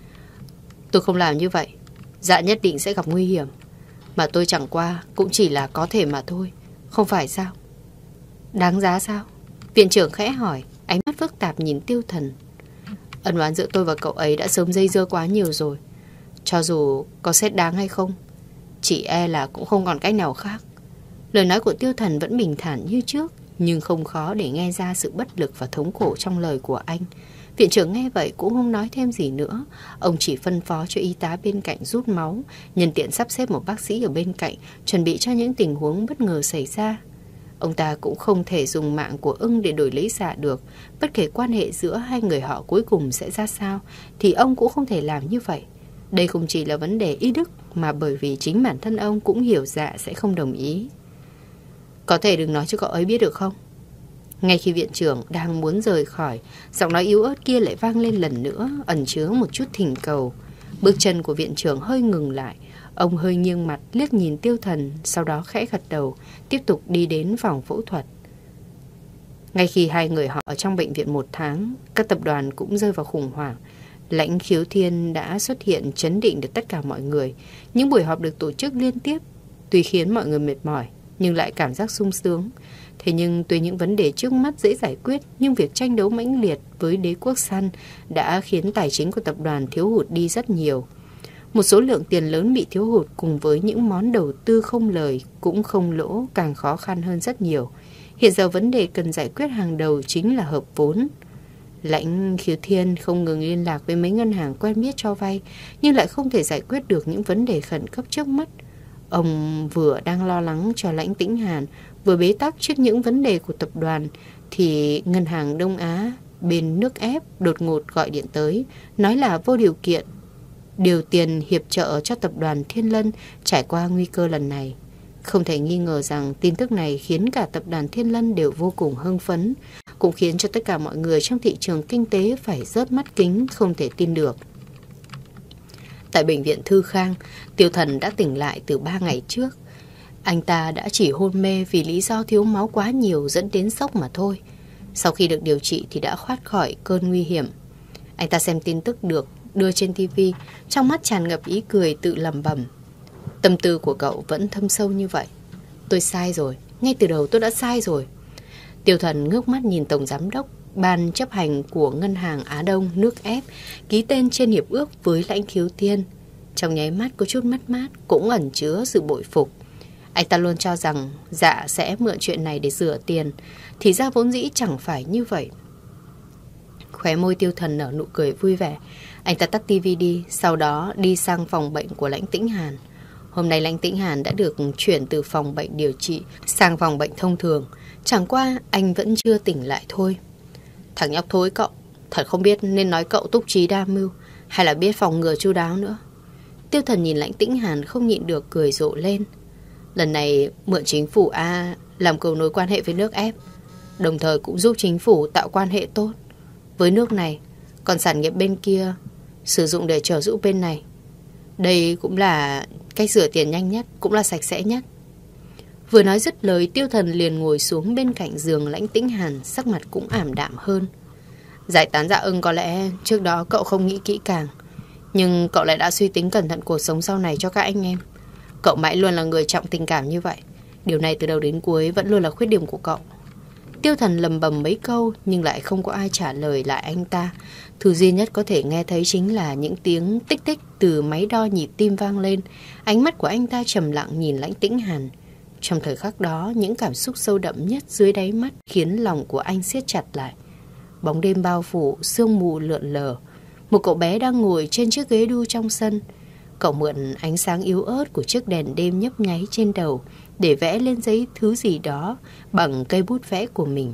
tôi không làm như vậy, dạ nhất định sẽ gặp nguy hiểm. Mà tôi chẳng qua cũng chỉ là có thể mà thôi, không phải sao? Đáng giá sao? Viện trưởng khẽ hỏi, ánh mắt phức tạp nhìn Tiêu Thần. Ân oán giữa tôi và cậu ấy đã sớm dây dưa quá nhiều rồi. Cho dù có xét đáng hay không, chỉ e là cũng không còn cách nào khác. Lời nói của Tiêu Thần vẫn bình thản như trước, nhưng không khó để nghe ra sự bất lực và thống khổ trong lời của anh. Viện trưởng nghe vậy cũng không nói thêm gì nữa. Ông chỉ phân phó cho y tá bên cạnh rút máu, nhân tiện sắp xếp một bác sĩ ở bên cạnh, chuẩn bị cho những tình huống bất ngờ xảy ra. Ông ta cũng không thể dùng mạng của ưng để đổi lấy dạ được. Bất kể quan hệ giữa hai người họ cuối cùng sẽ ra sao, thì ông cũng không thể làm như vậy. Đây không chỉ là vấn đề y đức, mà bởi vì chính bản thân ông cũng hiểu dạ sẽ không đồng ý. Có thể đừng nói cho cậu ấy biết được không? Ngay khi viện trưởng đang muốn rời khỏi, giọng nói yếu ớt kia lại vang lên lần nữa, ẩn chứa một chút thỉnh cầu. Bước chân của viện trưởng hơi ngừng lại. Ông hơi nghiêng mặt liếc nhìn Tiêu Thần, sau đó khẽ gật đầu, tiếp tục đi đến phòng phẫu thuật. Ngay khi hai người họ ở trong bệnh viện một tháng, các tập đoàn cũng rơi vào khủng hoảng. Lãnh Khiếu Thiên đã xuất hiện trấn định được tất cả mọi người. Những buổi họp được tổ chức liên tiếp, tuy khiến mọi người mệt mỏi, nhưng lại cảm giác sung sướng. Thế nhưng tuy những vấn đề trước mắt dễ giải quyết, nhưng việc tranh đấu mãnh liệt với đế quốc Sun đã khiến tài chính của tập đoàn thiếu hụt đi rất nhiều. Một số lượng tiền lớn bị thiếu hụt cùng với những món đầu tư không lời cũng không lỗ càng khó khăn hơn rất nhiều. Hiện giờ vấn đề cần giải quyết hàng đầu chính là hợp vốn. Lãnh Khiếu Thiên không ngừng liên lạc với mấy ngân hàng quen biết cho vay, nhưng lại không thể giải quyết được những vấn đề khẩn cấp trước mắt. Ông vừa đang lo lắng cho Lãnh Tĩnh Hàn, vừa bế tắc trước những vấn đề của tập đoàn, thì ngân hàng Đông Á bên nước ép đột ngột gọi điện tới, nói là vô điều kiện điều tiền hiệp trợ cho tập đoàn Thiên Lân trải qua nguy cơ lần này. Không thể nghi ngờ rằng tin tức này khiến cả tập đoàn Thiên Lân đều vô cùng hưng phấn, cũng khiến cho tất cả mọi người trong thị trường kinh tế phải rớt mắt kính không thể tin được. Tại bệnh viện Thư Khang, Tiêu Thần đã tỉnh lại từ ba ngày trước. Anh ta đã chỉ hôn mê vì lý do thiếu máu quá nhiều dẫn đến sốc mà thôi. Sau khi được điều trị thì đã thoát khỏi cơn nguy hiểm. Anh ta xem tin tức được đưa trên tivi, trong mắt tràn ngập ý cười tự lẩm bẩm. Tâm tư của cậu vẫn thâm sâu như vậy. Tôi sai rồi, ngay từ đầu tôi đã sai rồi. Tiêu Thần ngước mắt nhìn tổng giám đốc ban chấp hành của Ngân hàng Á Đông nước ép ký tên trên hiệp ước với Lãnh Khiếu Thiên. Trong nháy mắt có chút mất mát, cũng ẩn chứa sự bội phục. Anh ta luôn cho rằng Dạ sẽ mượn chuyện này để rửa tiền, thì ra vốn dĩ chẳng phải như vậy. Khóe môi Tiêu Thần nở nụ cười vui vẻ. Anh ta tắt tivi đi, sau đó đi sang phòng bệnh của Lãnh Tĩnh Hàn. Hôm nay Lãnh Tĩnh Hàn đã được chuyển từ phòng bệnh điều trị sang phòng bệnh thông thường. Chẳng qua anh vẫn chưa tỉnh lại thôi. Thằng nhóc thối cậu, thật không biết nên nói cậu túc trí đa mưu hay là biết phòng ngừa chu đáo nữa. Tiêu Thần nhìn Lãnh Tĩnh Hàn không nhịn được cười rộ lên. Lần này mượn chính phủ A làm cầu nối quan hệ với nước ép, đồng thời cũng giúp chính phủ tạo quan hệ tốt với nước này, còn sản nghiệp bên kia sử dụng để trợ giúp bên này. Đây cũng là cách rửa tiền nhanh nhất, cũng là sạch sẽ nhất. Vừa nói dứt lời, Tiêu Thần liền ngồi xuống bên cạnh giường Lãnh Tĩnh Hàn, sắc mặt cũng ảm đạm hơn. Giải tán Dạ Ưng có lẽ trước đó cậu không nghĩ kỹ càng, nhưng cậu lại đã suy tính cẩn thận cuộc sống sau này cho các anh em. Cậu mãi luôn là người trọng tình cảm như vậy. Điều này từ đầu đến cuối vẫn luôn là khuyết điểm của cậu. Tiêu Thần lầm bầm mấy câu nhưng lại không có ai trả lời lại anh ta. Thứ duy nhất có thể nghe thấy chính là những tiếng tích tích từ máy đo nhịp tim vang lên. Ánh mắt của anh ta trầm lặng nhìn Lãnh Tĩnh Hàn. Trong thời khắc đó, những cảm xúc sâu đậm nhất dưới đáy mắt khiến lòng của anh siết chặt lại. Bóng đêm bao phủ, sương mù lượn lờ. Một cậu bé đang ngồi trên chiếc ghế đu trong sân. Cậu mượn ánh sáng yếu ớt của chiếc đèn đêm nhấp nháy trên đầu để vẽ lên giấy thứ gì đó bằng cây bút vẽ của mình.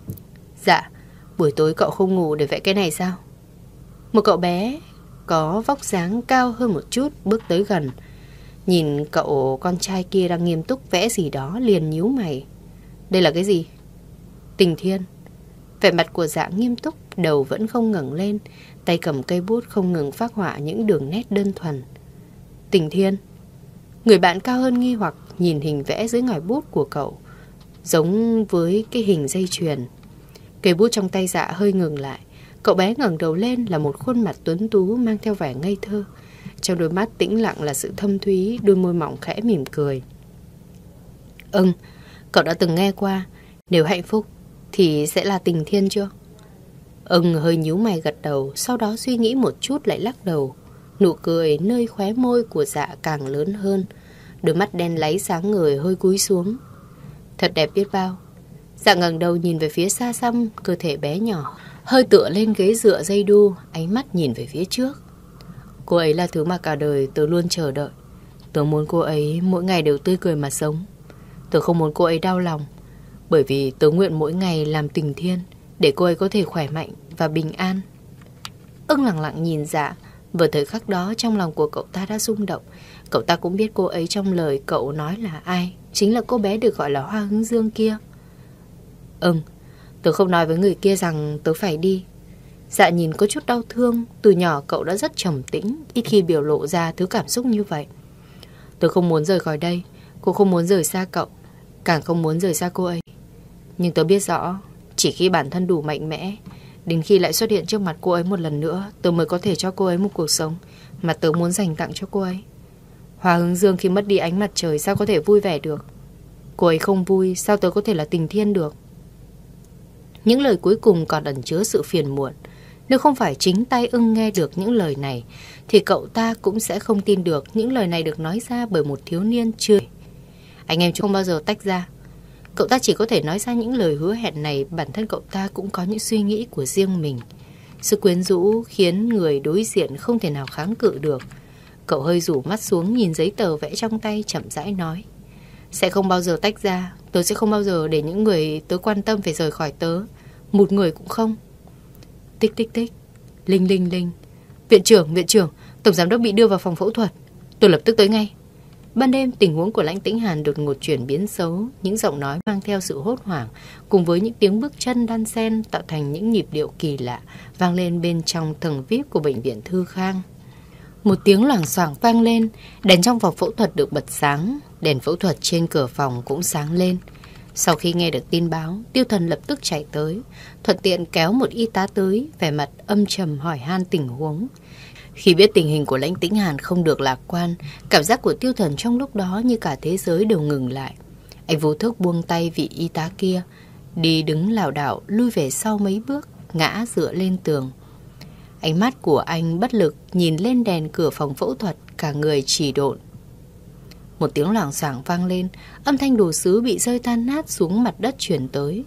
Dạ, buổi tối cậu không ngủ để vẽ cái này sao? Một cậu bé có vóc dáng cao hơn một chút bước tới gần. Nhìn cậu con trai kia đang nghiêm túc vẽ gì đó liền nhíu mày. Đây là cái gì? Tình Thiên. Vẻ mặt của Dạ nghiêm túc, đầu vẫn không ngẩng lên, tay cầm cây bút không ngừng phác họa những đường nét đơn thuần. Tình Thiên. Người bạn cao hơn nghi hoặc nhìn hình vẽ dưới ngòi bút của cậu, giống với cái hình dây chuyền. Cây bút trong tay Dạ hơi ngừng lại. Cậu bé ngẩng đầu lên là một khuôn mặt tuấn tú mang theo vẻ ngây thơ. Trong đôi mắt tĩnh lặng là sự thâm thúy, đôi môi mỏng khẽ mỉm cười. Ừm, cậu đã từng nghe qua nếu hạnh phúc thì sẽ là tình thiên chưa? Ưng hơi nhíu mày gật đầu, sau đó suy nghĩ một chút lại lắc đầu. Nụ cười nơi khóe môi của Dạ càng lớn hơn. Đôi mắt đen láy sáng ngời hơi cúi xuống. Thật đẹp biết bao. Dạ ngẩng đầu nhìn về phía xa xăm, cơ thể bé nhỏ hơi tựa lên ghế dựa dây đu, ánh mắt nhìn về phía trước. Cô ấy là thứ mà cả đời tớ luôn chờ đợi. Tớ muốn cô ấy mỗi ngày đều tươi cười mà sống. Tớ không muốn cô ấy đau lòng, bởi vì tớ nguyện mỗi ngày làm tình thiên để cô ấy có thể khỏe mạnh và bình an. Ưng lặng lặng nhìn Dạ. Vừa thời khắc đó trong lòng của cậu ta đã rung động. Cậu ta cũng biết cô ấy trong lời cậu nói là ai. Chính là cô bé được gọi là Hoa Hướng Dương kia. Ừm, tớ không nói với người kia rằng tớ phải đi. Dạ nhìn có chút đau thương. Từ nhỏ cậu đã rất trầm tĩnh, ít khi biểu lộ ra thứ cảm xúc như vậy. Tớ không muốn rời khỏi đây, cũng không muốn rời xa cậu, càng không muốn rời xa cô ấy. Nhưng tớ biết rõ, chỉ khi bản thân đủ mạnh mẽ, đến khi lại xuất hiện trước mặt cô ấy một lần nữa, tớ mới có thể cho cô ấy một cuộc sống mà tớ muốn dành tặng cho cô ấy. Hoa Hướng Dương khi mất đi ánh mặt trời sao có thể vui vẻ được? Cô ấy không vui, sao tớ có thể là tình thiên được? Những lời cuối cùng còn ẩn chứa sự phiền muộn. Nếu không phải chính tay Ưng nghe được những lời này, thì cậu ta cũng sẽ không tin được những lời này được nói ra bởi một thiếu niên chưa. Anh em không bao giờ tách ra. Cậu ta chỉ có thể nói ra những lời hứa hẹn này. Bản thân cậu ta cũng có những suy nghĩ của riêng mình. Sự quyến rũ khiến người đối diện không thể nào kháng cự được. Cậu hơi rủ mắt xuống nhìn giấy tờ vẽ trong tay, chậm rãi nói. Sẽ không bao giờ tách ra. Tớ sẽ không bao giờ để những người tớ quan tâm phải rời khỏi tớ. Một người cũng không. Tích tích tích. Linh linh linh. Viện trưởng, viện trưởng, tổng giám đốc bị đưa vào phòng phẫu thuật. Tôi lập tức tới ngay. Ban đêm tình huống của Lãnh Tĩnh Hàn đột ngột chuyển biến xấu. Những giọng nói mang theo sự hốt hoảng cùng với những tiếng bước chân đan xen tạo thành những nhịp điệu kỳ lạ vang lên bên trong tầng vi ai pi của bệnh viện Thư Khang. Một tiếng loảng xoảng vang lên. Đèn trong phòng phẫu thuật được bật sáng. Đèn phẫu thuật trên cửa phòng cũng sáng lên. Sau khi nghe được tin báo, Tiêu Thần lập tức chạy tới, thuận tiện kéo một y tá tới, vẻ mặt âm trầm hỏi han tình huống. Khi biết tình hình của Lãnh Tĩnh Hàn không được lạc quan, cảm giác của Tiêu Thần trong lúc đó như cả thế giới đều ngừng lại. Anh vô thức buông tay vị y tá kia, đi đứng lảo đảo lui về sau mấy bước, ngã dựa lên tường. Ánh mắt của anh bất lực nhìn lên đèn cửa phòng phẫu thuật, cả người chỉ độn. Một tiếng loảng xoảng vang lên, âm thanh đồ sứ bị rơi tan nát xuống mặt đất truyền tới.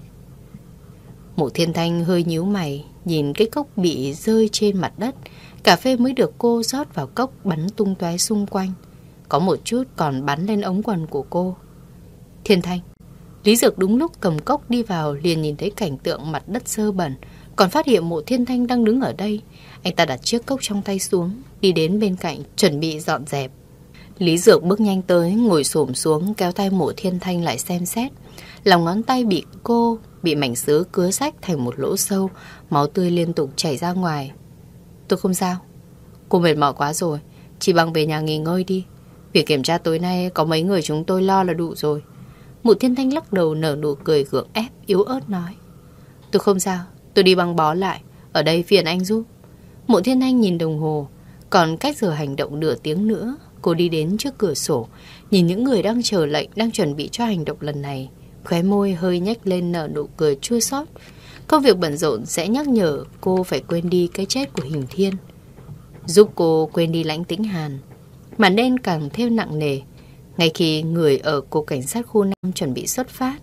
Mộ Thiên Thanh hơi nhíu mày, nhìn cái cốc bị rơi trên mặt đất. Cà phê mới được cô rót vào cốc bắn tung tóe xung quanh, có một chút còn bắn lên ống quần của cô. Thiên Thanh. Lý Dược đúng lúc cầm cốc đi vào, liền nhìn thấy cảnh tượng mặt đất xơ bẩn, còn phát hiện Mộ Thiên Thanh đang đứng ở đây. Anh ta đặt chiếc cốc trong tay xuống, đi đến bên cạnh chuẩn bị dọn dẹp. Lý Dược bước nhanh tới, ngồi xổm xuống kéo tay Mộ Thiên Thanh lại xem xét. Lòng ngón tay bị cô bị mảnh sứ cứa rách thành một lỗ sâu, máu tươi liên tục chảy ra ngoài. Tôi không sao, cô mệt mỏi quá rồi, chỉ bằng về nhà nghỉ ngơi đi. Việc kiểm tra tối nay có mấy người chúng tôi lo là đủ rồi. Mộ Thiên Thanh lắc đầu nở nụ cười gượng ép, yếu ớt nói. Tôi không sao, tôi đi băng bó lại, ở đây phiền anh giúp. Mộ Thiên Thanh nhìn đồng hồ, còn cách giờ hành động nửa tiếng nữa. Cô đi đến trước cửa sổ, nhìn những người đang chờ lệnh, đang chuẩn bị cho hành động lần này. Khóe môi hơi nhếch lên nở nụ cười chua xót. Công việc bận rộn sẽ nhắc nhở cô phải quên đi cái chết của Hình Thiên, giúp cô quên đi Lãnh Tĩnh Hàn. Màn đêm càng thêm nặng nề. Ngay khi người ở cục cảnh sát khu năm chuẩn bị xuất phát,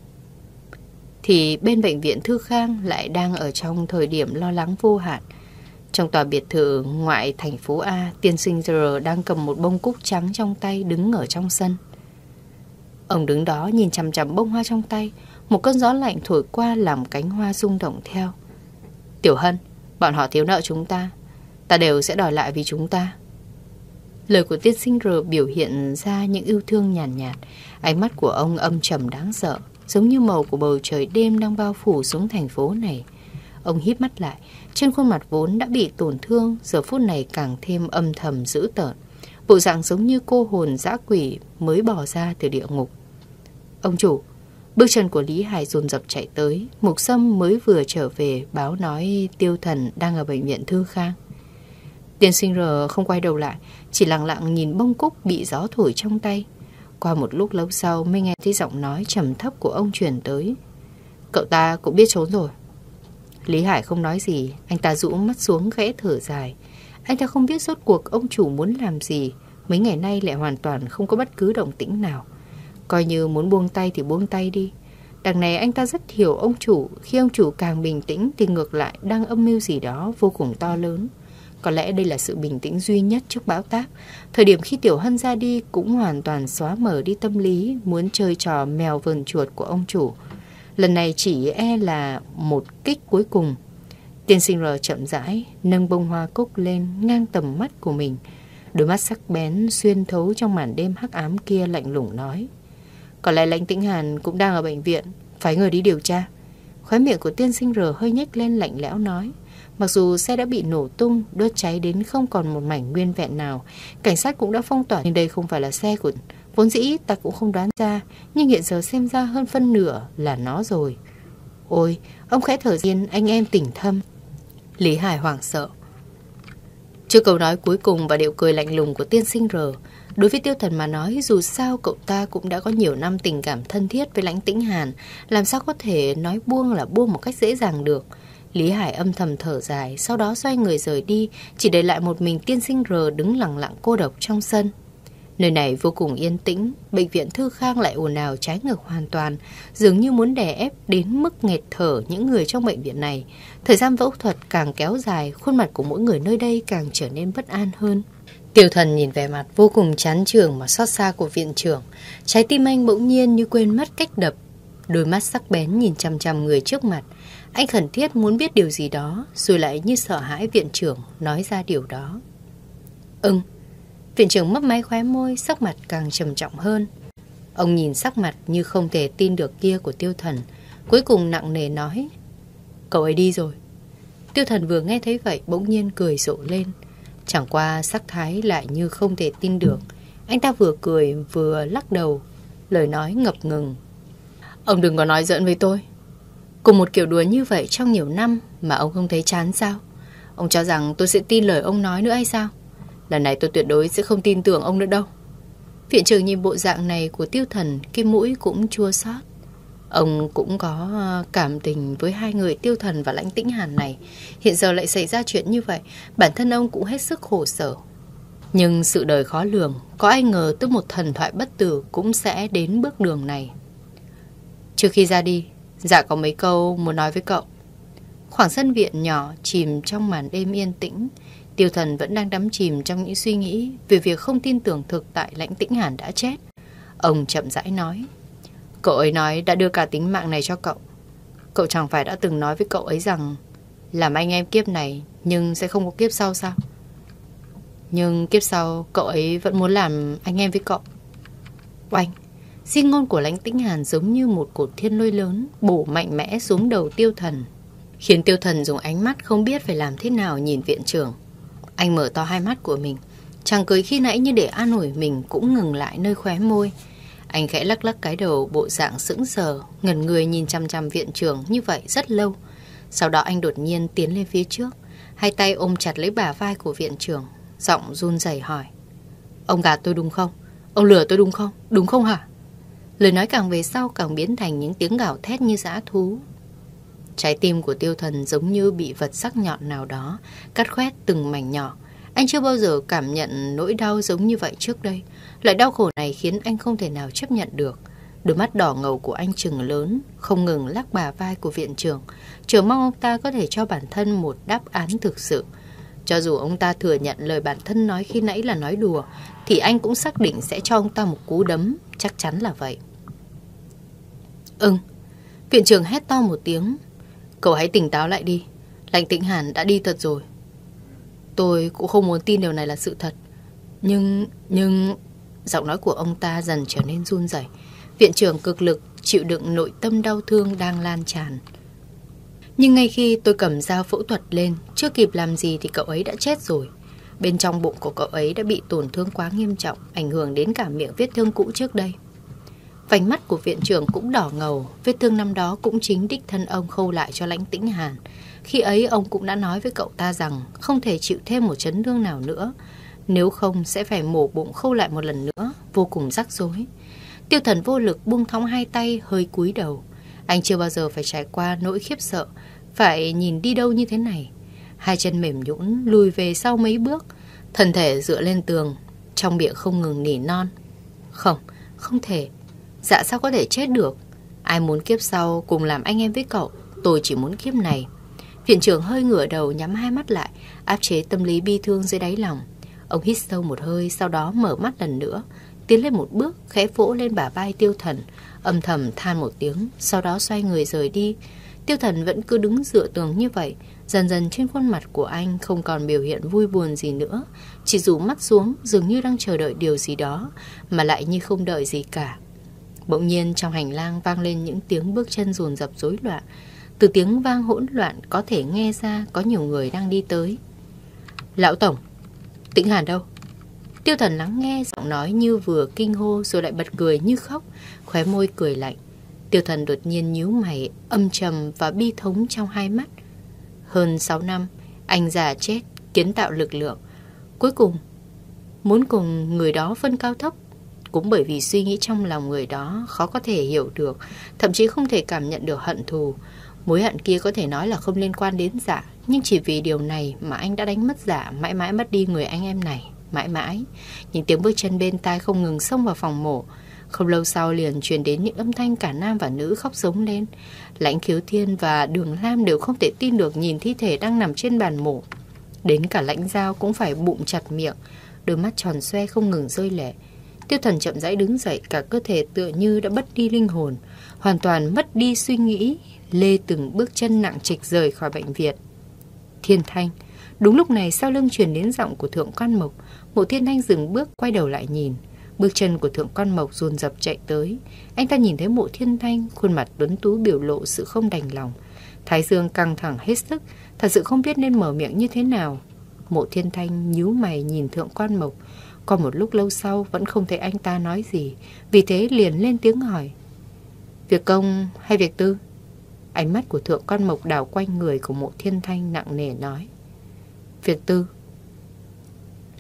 thì bên bệnh viện Thư Khang lại đang ở trong thời điểm lo lắng vô hạn. Trong tòa biệt thự ngoại thành phố A, tiên sinh R đang cầm một bông cúc trắng trong tay, đứng ở trong sân. Ông đứng đó nhìn chằm chằm bông hoa trong tay. Một cơn gió lạnh thổi qua làm cánh hoa rung động theo. Tiểu Hân, bọn họ thiếu nợ chúng ta, ta đều sẽ đòi lại vì chúng ta. Lời của tiên sinh R biểu hiện ra những yêu thương nhàn nhạt, nhạt. Ánh mắt của ông âm trầm đáng sợ, giống như màu của bầu trời đêm đang bao phủ xuống thành phố này. Ông híp mắt lại, trên khuôn mặt vốn đã bị tổn thương, giờ phút này càng thêm âm thầm dữ tợn, bộ dạng giống như cô hồn dã quỷ mới bỏ ra từ địa ngục. Ông chủ. Bước chân của Lý Hải dồn dập chạy tới. Mục Sâm mới vừa trở về báo nói Tiêu Thần đang ở bệnh viện Thư Khang. Tiên sinh R không quay đầu lại, chỉ lặng lặng nhìn bông cúc bị gió thổi trong tay. Qua một lúc lâu sau mới nghe thấy giọng nói trầm thấp của ông truyền tới. Cậu ta cũng biết trốn rồi. Lý Hải không nói gì, anh ta rũ mắt xuống khẽ thở dài. Anh ta không biết rốt cuộc ông chủ muốn làm gì. Mấy ngày nay lại hoàn toàn không có bất cứ động tĩnh nào. Coi như muốn buông tay thì buông tay đi. Đằng này anh ta rất hiểu ông chủ. Khi ông chủ càng bình tĩnh thì ngược lại đang âm mưu gì đó vô cùng to lớn. Có lẽ đây là sự bình tĩnh duy nhất trước bão táp. Thời điểm khi Tiểu Hân ra đi cũng hoàn toàn xóa mở đi tâm lý muốn chơi trò mèo vờn chuột của ông chủ. Lần này chỉ e là một kích cuối cùng. Tiên sinh R chậm rãi nâng bông hoa cúc lên ngang tầm mắt của mình. Đôi mắt sắc bén xuyên thấu trong màn đêm hắc ám kia lạnh lùng nói. Có lẽ Lãnh Tĩnh Hàn cũng đang ở bệnh viện, phái người đi điều tra. Khóe miệng của tiên sinh R hơi nhếch lên lạnh lẽo nói. Mặc dù xe đã bị nổ tung, đốt cháy đến không còn một mảnh nguyên vẹn nào, cảnh sát cũng đã phong tỏa, nhưng đây không phải là xe của... Vốn dĩ ta cũng không đoán ra, nhưng hiện giờ xem ra hơn phân nửa là nó rồi. Ôi, ông khẽ thở riêng, anh em tỉnh thâm. Lý Hải hoảng sợ. Trước câu nói cuối cùng và điệu cười lạnh lùng của tiên sinh R, đối với Tiêu Thần mà nói, dù sao cậu ta cũng đã có nhiều năm tình cảm thân thiết với Lãnh Tĩnh Hàn, làm sao có thể nói buông là buông một cách dễ dàng được. Lý Hải âm thầm thở dài, sau đó xoay người rời đi, chỉ để lại một mình tiên sinh R đứng lặng lặng cô độc trong sân. Nơi này vô cùng yên tĩnh, bệnh viện Thư Khang lại ồn ào trái ngược hoàn toàn, dường như muốn đè ép đến mức nghẹt thở những người trong bệnh viện này. Thời gian phẫu thuật càng kéo dài, khuôn mặt của mỗi người nơi đây càng trở nên bất an hơn. Tiêu Thần nhìn vẻ mặt vô cùng chán chường mà xót xa của viện trưởng, trái tim anh bỗng nhiên như quên mất cách đập. Đôi mắt sắc bén nhìn chằm chằm người trước mặt, anh khẩn thiết muốn biết điều gì đó, rồi lại như sợ hãi viện trưởng nói ra điều đó. Ừm. Viện trưởng mấp máy khóe môi, sắc mặt càng trầm trọng hơn. Ông nhìn sắc mặt như không thể tin được kia của Tiêu Thần, cuối cùng nặng nề nói. Cậu ấy đi rồi. Tiêu Thần vừa nghe thấy vậy bỗng nhiên cười rộ lên. Chẳng qua sắc thái lại như không thể tin được. Anh ta vừa cười vừa lắc đầu, lời nói ngập ngừng. Ông đừng có nói giỡn với tôi. Cùng một kiểu đùa như vậy trong nhiều năm mà ông không thấy chán sao? Ông cho rằng tôi sẽ tin lời ông nói nữa hay sao? Lần này tôi tuyệt đối sẽ không tin tưởng ông nữa đâu. Viện trưởng nhìn bộ dạng này của Tiêu Thần, cái mũi cũng chua xót. Ông cũng có cảm tình với hai người Tiêu Thần và Lãnh Tĩnh Hàn này. Hiện giờ lại xảy ra chuyện như vậy, bản thân ông cũng hết sức khổ sở. Nhưng sự đời khó lường, có ai ngờ tới một thần thoại bất tử cũng sẽ đến bước đường này. Trước khi ra đi, dạ có mấy câu muốn nói với cậu. Khoảng sân viện nhỏ chìm trong màn đêm yên tĩnh. Tiêu Thần vẫn đang đắm chìm trong những suy nghĩ về việc không tin tưởng thực tại Lãnh Tĩnh Hàn đã chết. Ông chậm rãi nói. Cậu ấy nói đã đưa cả tính mạng này cho cậu. Cậu chẳng phải đã từng nói với cậu ấy rằng làm anh em kiếp này nhưng sẽ không có kiếp sau sao? Nhưng kiếp sau cậu ấy vẫn muốn làm anh em với cậu. Oanh! Xin ngôn của Lãnh Tĩnh Hàn giống như một cột thiên lôi lớn bổ mạnh mẽ xuống đầu Tiêu Thần, khiến Tiêu Thần dùng ánh mắt không biết phải làm thế nào nhìn viện trưởng. Anh mở to hai mắt của mình. Chàng cười khi nãy như để an ủi mình cũng ngừng lại nơi khóe môi. Anh khẽ lắc lắc cái đầu bộ dạng sững sờ, ngẩn người nhìn chăm chăm viện trưởng như vậy rất lâu. Sau đó anh đột nhiên tiến lên phía trước, hai tay ôm chặt lấy bả vai của viện trưởng, giọng run rẩy hỏi. Ông gạt tôi đúng không? Ông lừa tôi đúng không? Đúng không hả? Lời nói càng về sau càng biến thành những tiếng gào thét như dã thú. Trái tim của Tiêu Thần giống như bị vật sắc nhọn nào đó cắt khoét từng mảnh nhỏ. Anh chưa bao giờ cảm nhận nỗi đau giống như vậy trước đây. Loại đau khổ này khiến anh không thể nào chấp nhận được. Đôi mắt đỏ ngầu của anh trừng lớn, không ngừng lắc bả vai của viện trưởng, chờ mong ông ta có thể cho bản thân một đáp án thực sự. Cho dù ông ta thừa nhận lời bản thân nói khi nãy là nói đùa, thì anh cũng xác định sẽ cho ông ta một cú đấm, chắc chắn là vậy. Ừm, viện trưởng hét to một tiếng. Cậu hãy tỉnh táo lại đi, Lãnh Tĩnh Hàn đã đi thật rồi. Tôi cũng không muốn tin điều này là sự thật. Nhưng, nhưng... Giọng nói của ông ta dần trở nên run rẩy. Viện trưởng cực lực chịu đựng nội tâm đau thương đang lan tràn. Nhưng ngay khi tôi cầm dao phẫu thuật lên, chưa kịp làm gì thì cậu ấy đã chết rồi. Bên trong bụng của cậu ấy đã bị tổn thương quá nghiêm trọng, ảnh hưởng đến cả miệng vết thương cũ trước đây. Vành mắt của viện trưởng cũng đỏ ngầu. Vết thương năm đó cũng chính đích thân ông khâu lại cho Lãnh Tĩnh Hàn. Khi ấy ông cũng đã nói với cậu ta rằng không thể chịu thêm một chấn thương nào nữa, nếu không sẽ phải mổ bụng khâu lại một lần nữa, vô cùng rắc rối. Tiêu Thần vô lực buông thõng hai tay, hơi cúi đầu. Anh chưa bao giờ phải trải qua nỗi khiếp sợ, phải nhìn đi đâu như thế này. Hai chân mềm nhũn lùi về sau mấy bước, thân thể dựa lên tường, trong miệng không ngừng nỉ non. Không, không thể. Dạ sao có thể chết được? Ai muốn kiếp sau cùng làm anh em với cậu? Tôi chỉ muốn kiếp này. Viện trưởng hơi ngửa đầu, nhắm hai mắt lại, áp chế tâm lý bi thương dưới đáy lòng. Ông hít sâu một hơi, sau đó mở mắt lần nữa, tiến lên một bước, khẽ vỗ lên bả vai Tiêu Thần, âm thầm than một tiếng, sau đó xoay người rời đi. Tiêu Thần vẫn cứ đứng dựa tường như vậy. Dần dần trên khuôn mặt của anh không còn biểu hiện vui buồn gì nữa, chỉ rủ mắt xuống, dường như đang chờ đợi điều gì đó, mà lại như không đợi gì cả. Bỗng nhiên trong hành lang vang lên những tiếng bước chân dồn dập rối loạn. Từ tiếng vang hỗn loạn có thể nghe ra có nhiều người đang đi tới. Lão Tổng, Tĩnh Hàn đâu? Tiêu Thần lắng nghe giọng nói như vừa kinh hô rồi lại bật cười như khóc, khóe môi cười lạnh. Tiêu Thần đột nhiên nhíu mày, âm trầm và bi thống trong hai mắt. Hơn sáu năm, anh già chết, kiến tạo lực lượng. Cuối cùng, muốn cùng người đó phân cao thấp. Cũng bởi vì suy nghĩ trong lòng người đó khó có thể hiểu được, thậm chí không thể cảm nhận được hận thù. Mối hận kia có thể nói là không liên quan đến Dạ, nhưng chỉ vì điều này mà anh đã đánh mất Dạ, mãi mãi mất đi người anh em này, mãi mãi. Những tiếng bước chân bên tai không ngừng xông vào phòng mổ. Không lâu sau liền truyền đến những âm thanh cả nam và nữ khóc giống lên. Lãnh Khiếu Thiên và Đường Lam đều không thể tin được nhìn thi thể đang nằm trên bàn mổ. Đến cả Lãnh Giao cũng phải bụng chặt miệng, đôi mắt tròn xoe không ngừng rơi lệ. Tiêu Thần chậm rãi đứng dậy, cả cơ thể tựa như đã mất đi linh hồn, hoàn toàn mất đi suy nghĩ, lê từng bước chân nặng trịch rời khỏi bệnh viện. Thiên Thanh. Đúng lúc này sau lưng truyền đến giọng của Thượng Quan Mộc. Mộ Thiên Thanh dừng bước quay đầu lại nhìn. Bước chân của Thượng Quan Mộc dồn dập chạy tới. Anh ta nhìn thấy Mộ Thiên Thanh, khuôn mặt tuấn tú biểu lộ sự không đành lòng. Thái dương căng thẳng hết sức, thật sự không biết nên mở miệng như thế nào. Mộ Thiên Thanh nhíu mày nhìn Thượng Quan Mộc. Qua một lúc lâu sau vẫn không thấy anh ta nói gì, vì thế liền lên tiếng hỏi. Việc công hay việc tư? Ánh mắt của Thượng Quan Mộc đảo quanh người của Mộ Thiên Thanh nặng nề nói. Việc tư.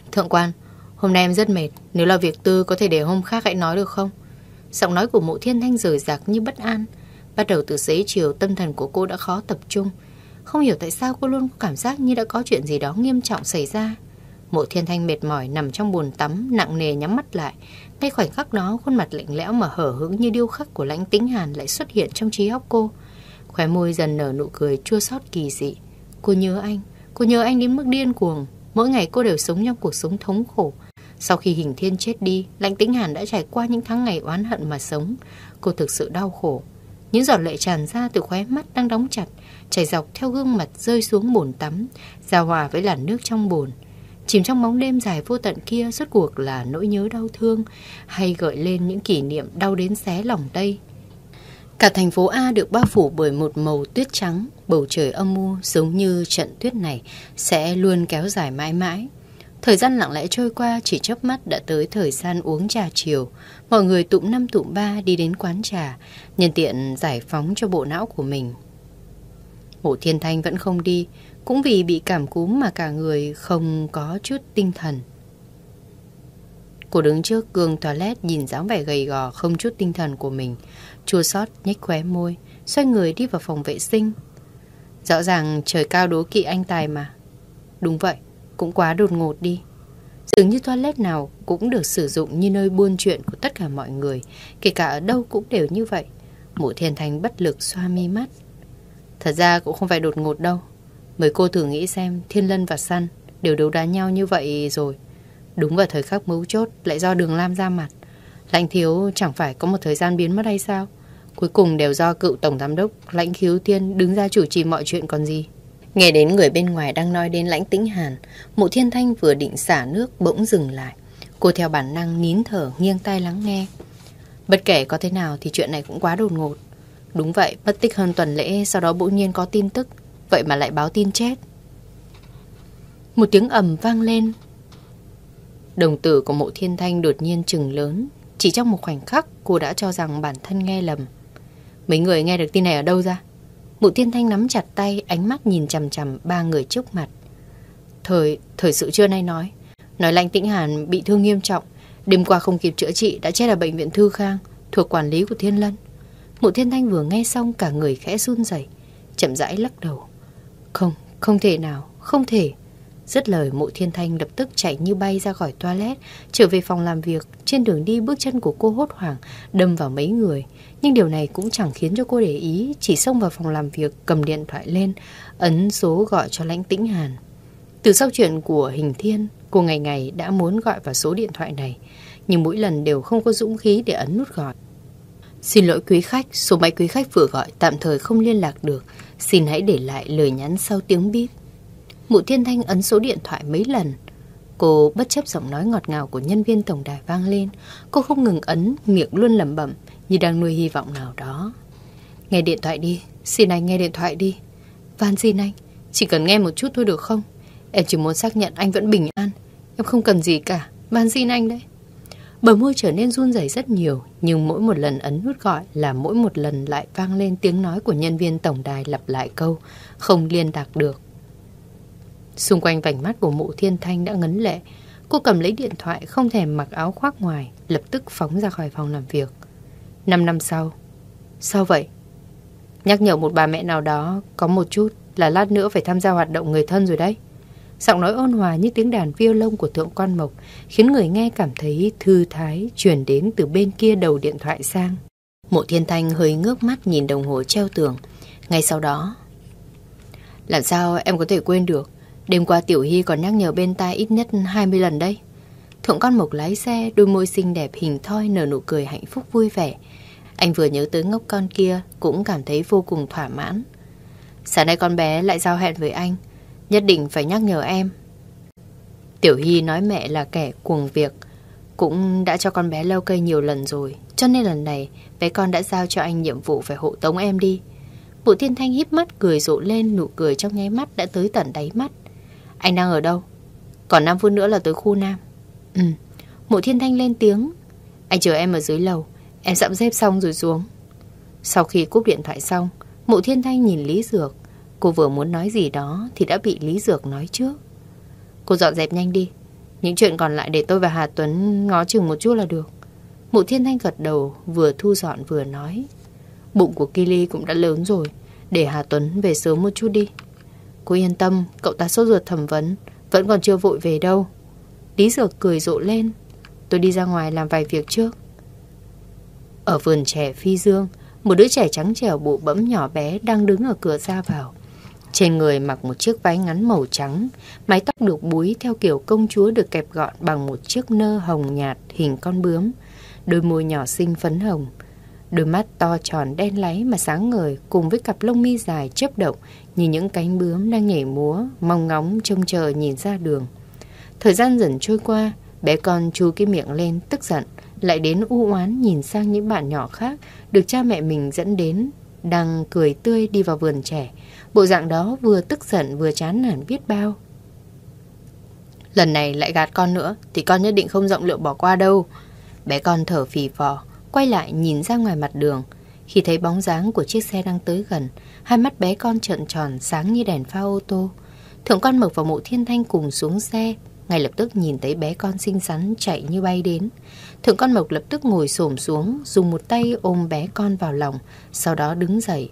Thượng quan, hôm nay em rất mệt, nếu là việc tư có thể để hôm khác hãy nói được không? Giọng nói của Mộ Thiên Thanh rời rạc như bất an. Bắt đầu từ xế chiều, tâm thần của cô đã khó tập trung. Không hiểu tại sao cô luôn có cảm giác như đã có chuyện gì đó nghiêm trọng xảy ra. Mộ Thiên Thanh mệt mỏi nằm trong bồn tắm, nặng nề nhắm mắt lại. Ngay khoảnh khắc đó, khuôn mặt lạnh lẽo mà hở hững như điêu khắc của Lãnh Tĩnh Hàn lại xuất hiện trong trí óc cô. Khóe môi dần nở nụ cười chua xót kỳ dị. Cô nhớ anh, cô nhớ anh đến mức điên cuồng. Mỗi ngày cô đều sống trong cuộc sống thống khổ. Sau khi Hình Thiên chết đi, Lãnh Tĩnh Hàn đã trải qua những tháng ngày oán hận mà sống. Cô thực sự đau khổ. Những giọt lệ tràn ra từ khóe mắt đang đóng chặt, chảy dọc theo gương mặt rơi xuống bồn tắm, giao hòa với làn nước trong bồn. Chìm trong bóng đêm dài vô tận kia, rốt cuộc là nỗi nhớ đau thương hay gợi lên những kỷ niệm đau đến xé lòng đây. Cả thành phố A được bao phủ bởi một màu tuyết trắng, bầu trời âm u giống như trận tuyết này sẽ luôn kéo dài mãi mãi. Thời gian lặng lẽ trôi qua, chỉ chớp mắt đã tới thời gian uống trà chiều. Mọi người tụm năm tụm ba đi đến quán trà, nhân tiện giải phóng cho bộ não của mình. Mộ Thiên Thanh vẫn không đi, cũng vì bị cảm cúm mà cả người không có chút tinh thần. Cô đứng trước gương toilet nhìn dáng vẻ gầy gò không chút tinh thần của mình, chua xót nhếch khóe môi, xoay người đi vào phòng vệ sinh. Rõ ràng trời cao đố kỵ anh tài mà. Đúng vậy, cũng quá đột ngột đi. Dường như toilet nào cũng được sử dụng như nơi buôn chuyện của tất cả mọi người, kể cả ở đâu cũng đều như vậy. Mộ Thiên Thanh bất lực xoa mi mắt. Thật ra cũng không phải đột ngột đâu. Mấy cô thử nghĩ xem, Thiên Lân và Sun đều đấu đá nhau như vậy rồi. Đúng vào thời khắc mấu chốt lại do Đường Lam ra mặt. Lãnh Thiếu chẳng phải có một thời gian biến mất hay sao? Cuối cùng đều do cựu tổng giám đốc Lãnh Khiếu Thiên đứng ra chủ trì mọi chuyện còn gì. Nghe đến người bên ngoài đang nói đến Lãnh Tĩnh Hàn, Mộ Thiên Thanh vừa định xả nước bỗng dừng lại. Cô theo bản năng nín thở nghiêng tai lắng nghe. Bất kể có thế nào thì chuyện này cũng quá đột ngột. Đúng vậy, mất tích hơn tuần lễ, sau đó bỗng nhiên có tin tức, vậy mà lại báo tin chết. Một tiếng ầm vang lên. Đồng tử của Mộ Thiên Thanh đột nhiên trừng lớn. Chỉ trong một khoảnh khắc cô đã cho rằng bản thân nghe lầm. Mấy người nghe được tin này ở đâu ra? Mộ Thiên Thanh nắm chặt tay, ánh mắt nhìn chằm chằm ba người trước mặt. Thời, thời sự trưa nay nói Nói Lãnh Tĩnh Hàn bị thương nghiêm trọng, đêm qua không kịp chữa trị đã chết ở bệnh viện Thư Khang, thuộc quản lý của Thiên Lân. Mộ Thiên Thanh vừa nghe xong cả người khẽ run rẩy, chậm rãi lắc đầu. Không, không thể nào, không thể. Dứt lời, Mộ Thiên Thanh lập tức chạy như bay ra khỏi toilet, trở về phòng làm việc. Trên đường đi, bước chân của cô hốt hoảng đâm vào mấy người, nhưng điều này cũng chẳng khiến cho cô để ý. Chỉ xông vào phòng làm việc, cầm điện thoại lên, ấn số gọi cho Lãnh Tĩnh Hàn. Từ sau chuyện của Hình Thiên, cô ngày ngày đã muốn gọi vào số điện thoại này, nhưng mỗi lần đều không có dũng khí để ấn nút gọi. Xin lỗi quý khách, số máy quý khách vừa gọi tạm thời không liên lạc được, xin hãy để lại lời nhắn sau tiếng bíp. Mộ Thiên Thanh ấn số điện thoại mấy lần. Cô bất chấp giọng nói ngọt ngào của nhân viên tổng đài vang lên. Cô không ngừng ấn, miệng luôn lẩm bẩm như đang nuôi hy vọng nào đó. Nghe điện thoại đi, xin anh nghe điện thoại đi. Van xin anh, chỉ cần nghe một chút thôi được không? Em chỉ muốn xác nhận anh vẫn bình an. Em không cần gì cả, van xin anh đấy. Bờ môi trở nên run rẩy rất nhiều, nhưng mỗi một lần ấn nút gọi là mỗi một lần lại vang lên tiếng nói của nhân viên tổng đài lặp lại câu không liên lạc được. Xung quanh vành mắt của Mộ Thiên Thanh đã ngấn lệ. Cô cầm lấy điện thoại, không thèm mặc áo khoác ngoài, lập tức phóng ra khỏi phòng làm việc. Năm năm sau. Sao vậy? Nhắc nhở một bà mẹ nào đó có một chút là lát nữa phải tham gia hoạt động người thân rồi đấy. Giọng nói ôn hòa như tiếng đàn violon của Thượng Quan Mộc khiến người nghe cảm thấy thư thái truyền đến từ bên kia đầu điện thoại sang. Mộ Thiên Thanh hơi ngước mắt nhìn đồng hồ treo tường. Ngay sau đó, làm sao em có thể quên được? Đêm qua Tiểu Hy còn nhắc nhở bên tai ít nhất hai mươi lần đấy. Thượng Quan Mộc lái xe, đôi môi xinh đẹp hình thoi nở nụ cười hạnh phúc vui vẻ. Anh vừa nhớ tới ngốc con kia cũng cảm thấy vô cùng thỏa mãn. Sáng nay con bé lại giao hẹn với anh, nhất định phải nhắc nhở em. Tiểu Hy nói mẹ là kẻ cuồng việc, cũng đã cho con bé leo cây nhiều lần rồi, cho nên lần này bé con đã giao cho anh nhiệm vụ phải hộ tống em đi. Mộ Thiên Thanh híp mắt cười rộ lên, nụ cười trong nháy mắt đã tới tận đáy mắt. Anh đang ở đâu? Còn năm phút nữa là tới khu Nam. Ừ. Mộ Thiên Thanh lên tiếng. Anh chờ em ở dưới lầu, em sắp xếp xong rồi xuống. Sau khi cúp điện thoại xong, Mộ Thiên Thanh nhìn Lý Dược. Cô vừa muốn nói gì đó thì đã bị Lý Dược nói trước. Cô dọn dẹp nhanh đi, Những chuyện còn lại để tôi và Hà Tuấn ngó chừng một chút là được. Mộ Thiên Thanh gật đầu, vừa thu dọn vừa nói. Bụng của Kili cũng đã lớn rồi, để Hà Tuấn về sớm một chút đi. Cô yên tâm, cậu ta sốt ruột thẩm vấn, vẫn còn chưa vội về đâu. Lý Dược cười rộ lên. Tôi đi ra ngoài làm vài việc trước. Ở vườn trẻ phi dương, một đứa trẻ trắng trẻo bụ bẫm nhỏ bé đang đứng ở cửa ra vào. Trên người mặc một chiếc váy ngắn màu trắng, mái tóc được búi theo kiểu công chúa được kẹp gọn bằng một chiếc nơ hồng nhạt hình con bướm. Đôi môi nhỏ xinh phấn hồng, đôi mắt to tròn đen láy mà sáng ngời, cùng với cặp lông mi dài chớp động như những cánh bướm đang nhảy múa, mong ngóng trông chờ nhìn ra đường. Thời gian dần trôi qua, bé con chu cái miệng lên tức giận, lại đến u oán nhìn sang những bạn nhỏ khác được cha mẹ mình dẫn đến, đang cười tươi đi vào vườn trẻ. Bộ dạng đó vừa tức giận vừa chán nản biết bao. Lần này lại gạt con nữa thì con nhất định không rộng lượng bỏ qua đâu. Bé con thở phì phò, quay lại nhìn ra ngoài mặt đường. Khi thấy bóng dáng của chiếc xe đang tới gần, hai mắt bé con trợn tròn sáng như đèn pha ô tô. Thượng Quan Mộc và Mộ Thiên Thanh cùng xuống xe, ngay lập tức nhìn thấy bé con xinh xắn chạy như bay đến. Thượng Quan Mộc lập tức ngồi xổm xuống, dùng một tay ôm bé con vào lòng, sau đó đứng dậy.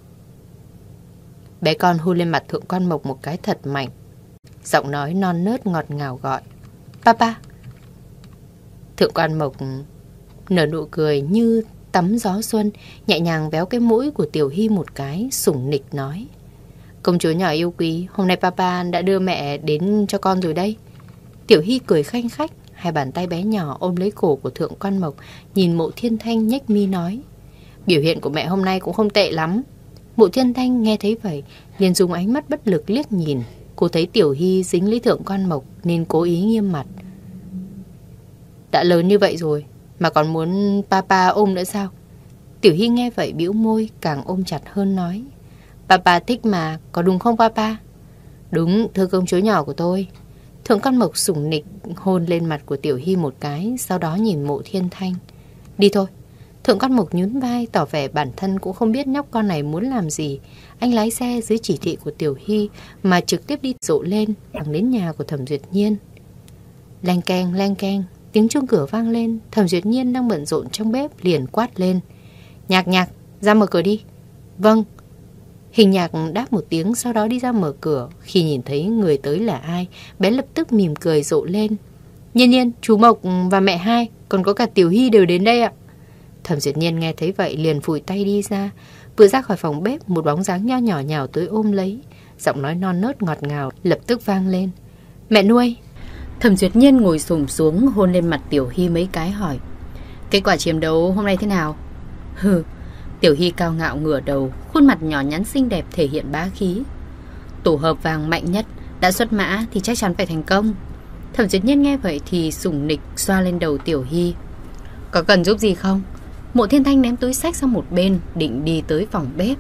Bé con hôn lên mặt Thượng Quan Mộc một cái thật mạnh, giọng nói non nớt ngọt ngào gọi Papa. Thượng Quan Mộc nở nụ cười như tắm gió xuân, nhẹ nhàng véo cái mũi của Tiểu Hy một cái, sủng nịch nói: Công chúa nhỏ yêu quý, hôm nay Papa đã đưa mẹ đến cho con rồi đây. Tiểu Hy cười khanh khách, hai bàn tay bé nhỏ ôm lấy cổ của Thượng Quan Mộc, nhìn Mộ Thiên Thanh nhếch mi nói: Biểu hiện của mẹ hôm nay cũng không tệ lắm. Mộ Thiên Thanh nghe thấy vậy, liền dùng ánh mắt bất lực liếc nhìn. Cô thấy Tiểu Hy dính lấy Thượng Quan Mộc nên cố ý nghiêm mặt: Đã lớn như vậy rồi mà còn muốn Papa ôm nữa sao? Tiểu Hy nghe vậy bĩu môi, càng ôm chặt hơn nói: Papa thích mà, có đúng không Papa? Đúng, thưa công chúa nhỏ của tôi. Thượng Quan Mộc sủng nịch hôn lên mặt của Tiểu Hy một cái, sau đó nhìn Mộ Thiên Thanh: Đi thôi. Thượng Quan Mộc nhún vai, tỏ vẻ bản thân cũng không biết nhóc con này muốn làm gì. Anh lái xe dưới chỉ thị của Tiểu Hy mà trực tiếp đi rộ lên, thẳng đến nhà của Thẩm Duyệt Nhiên. Leng keng, leng keng, tiếng chuông cửa vang lên. Thẩm Duyệt Nhiên đang bận rộn trong bếp liền quát lên: Nhạc Nhạc, ra mở cửa đi. Vâng. Hình Nhạc đáp một tiếng, sau đó đi ra mở cửa. Khi nhìn thấy người tới là ai, bé lập tức mỉm cười rộ lên: Nhiên Nhiên, chú Mộc và mẹ hai, còn có cả Tiểu Hy đều đến đây ạ. Thẩm Duyệt Nhiên nghe thấy vậy liền phủi tay đi ra. Vừa ra khỏi phòng bếp, một bóng dáng nho nhỏ nhào tới ôm lấy, giọng nói non nớt ngọt ngào lập tức vang lên: Mẹ nuôi. Thẩm Duyệt Nhiên ngồi xổm xuống hôn lên mặt Tiểu Hy mấy cái, hỏi: Kết quả chiến đấu hôm nay thế nào? Hừ. Tiểu Hy cao ngạo ngửa đầu, khuôn mặt nhỏ nhắn xinh đẹp thể hiện bá khí: Tổ hợp vàng mạnh nhất đã xuất mã thì chắc chắn phải thành công. Thẩm Duyệt Nhiên nghe vậy thì sủng nịch xoa lên đầu Tiểu Hy: Có cần giúp gì không? Mộ Thiên Thanh ném túi xách sang một bên, định đi tới phòng bếp.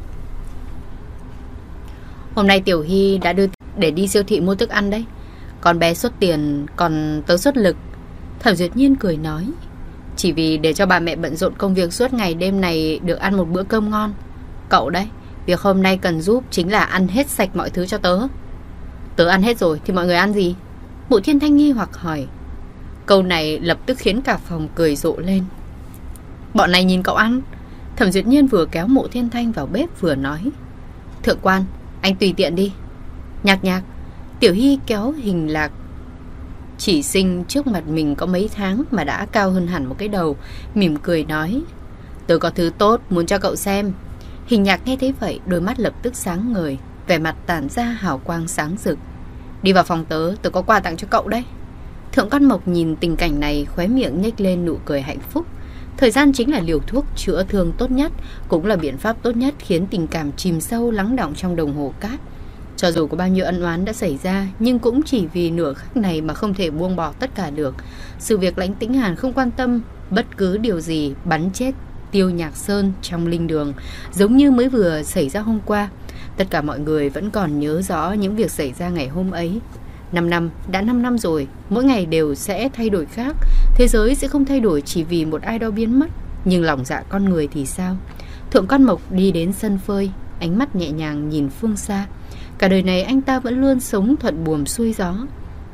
Hôm nay Tiểu Hy đã đưa để đi siêu thị mua thức ăn đấy. Con bé xuất tiền, còn tớ xuất lực. Thẩm Duyệt Nhiên cười nói: Chỉ vì để cho bà mẹ bận rộn công việc suốt ngày đêm này được ăn một bữa cơm ngon. Cậu đấy, việc hôm nay cần giúp chính là ăn hết sạch mọi thứ cho tớ. Tớ ăn hết rồi thì mọi người ăn gì? Mộ Thiên Thanh nghi hoặc hỏi. Câu này lập tức khiến cả phòng cười rộ lên: Bọn này nhìn cậu ăn. Thẩm Duyệt Nhiên vừa kéo Mộ Thiên Thanh vào bếp vừa nói: Thượng quan, anh tùy tiện đi. Nhạc Nhạc. Tiểu Hy kéo Hình Lạc, chỉ sinh trước mặt mình có mấy tháng mà đã cao hơn hẳn một cái đầu, mỉm cười nói: Tớ có thứ tốt muốn cho cậu xem. Hình Nhạc nghe thấy vậy, đôi mắt lập tức sáng ngời, vẻ mặt tản ra hào quang sáng rực. Đi vào phòng tớ, tớ có quà tặng cho cậu đấy. Thượng Quan Mộc nhìn tình cảnh này, khóe miệng nhếch lên nụ cười hạnh phúc. Thời gian chính là liều thuốc chữa thương tốt nhất, cũng là biện pháp tốt nhất khiến tình cảm chìm sâu lắng đọng trong đồng hồ cát. Cho dù có bao nhiêu ân oán đã xảy ra, nhưng cũng chỉ vì nửa khắc này mà không thể buông bỏ tất cả được. Sự việc Lãnh Tĩnh Hàn không quan tâm bất cứ điều gì bắn chết Tiêu Nhạc Sơn trong linh đường, giống như mới vừa xảy ra hôm qua. Tất cả mọi người vẫn còn nhớ rõ những việc xảy ra ngày hôm ấy. Năm năm, đã năm năm rồi, mỗi ngày đều sẽ thay đổi khác. Thế giới sẽ không thay đổi chỉ vì một ai đó biến mất, nhưng lòng dạ con người thì sao? Thượng Quan Mộc đi đến sân phơi, ánh mắt nhẹ nhàng nhìn phương xa. Cả đời này anh ta vẫn luôn sống thuận buồm xuôi gió.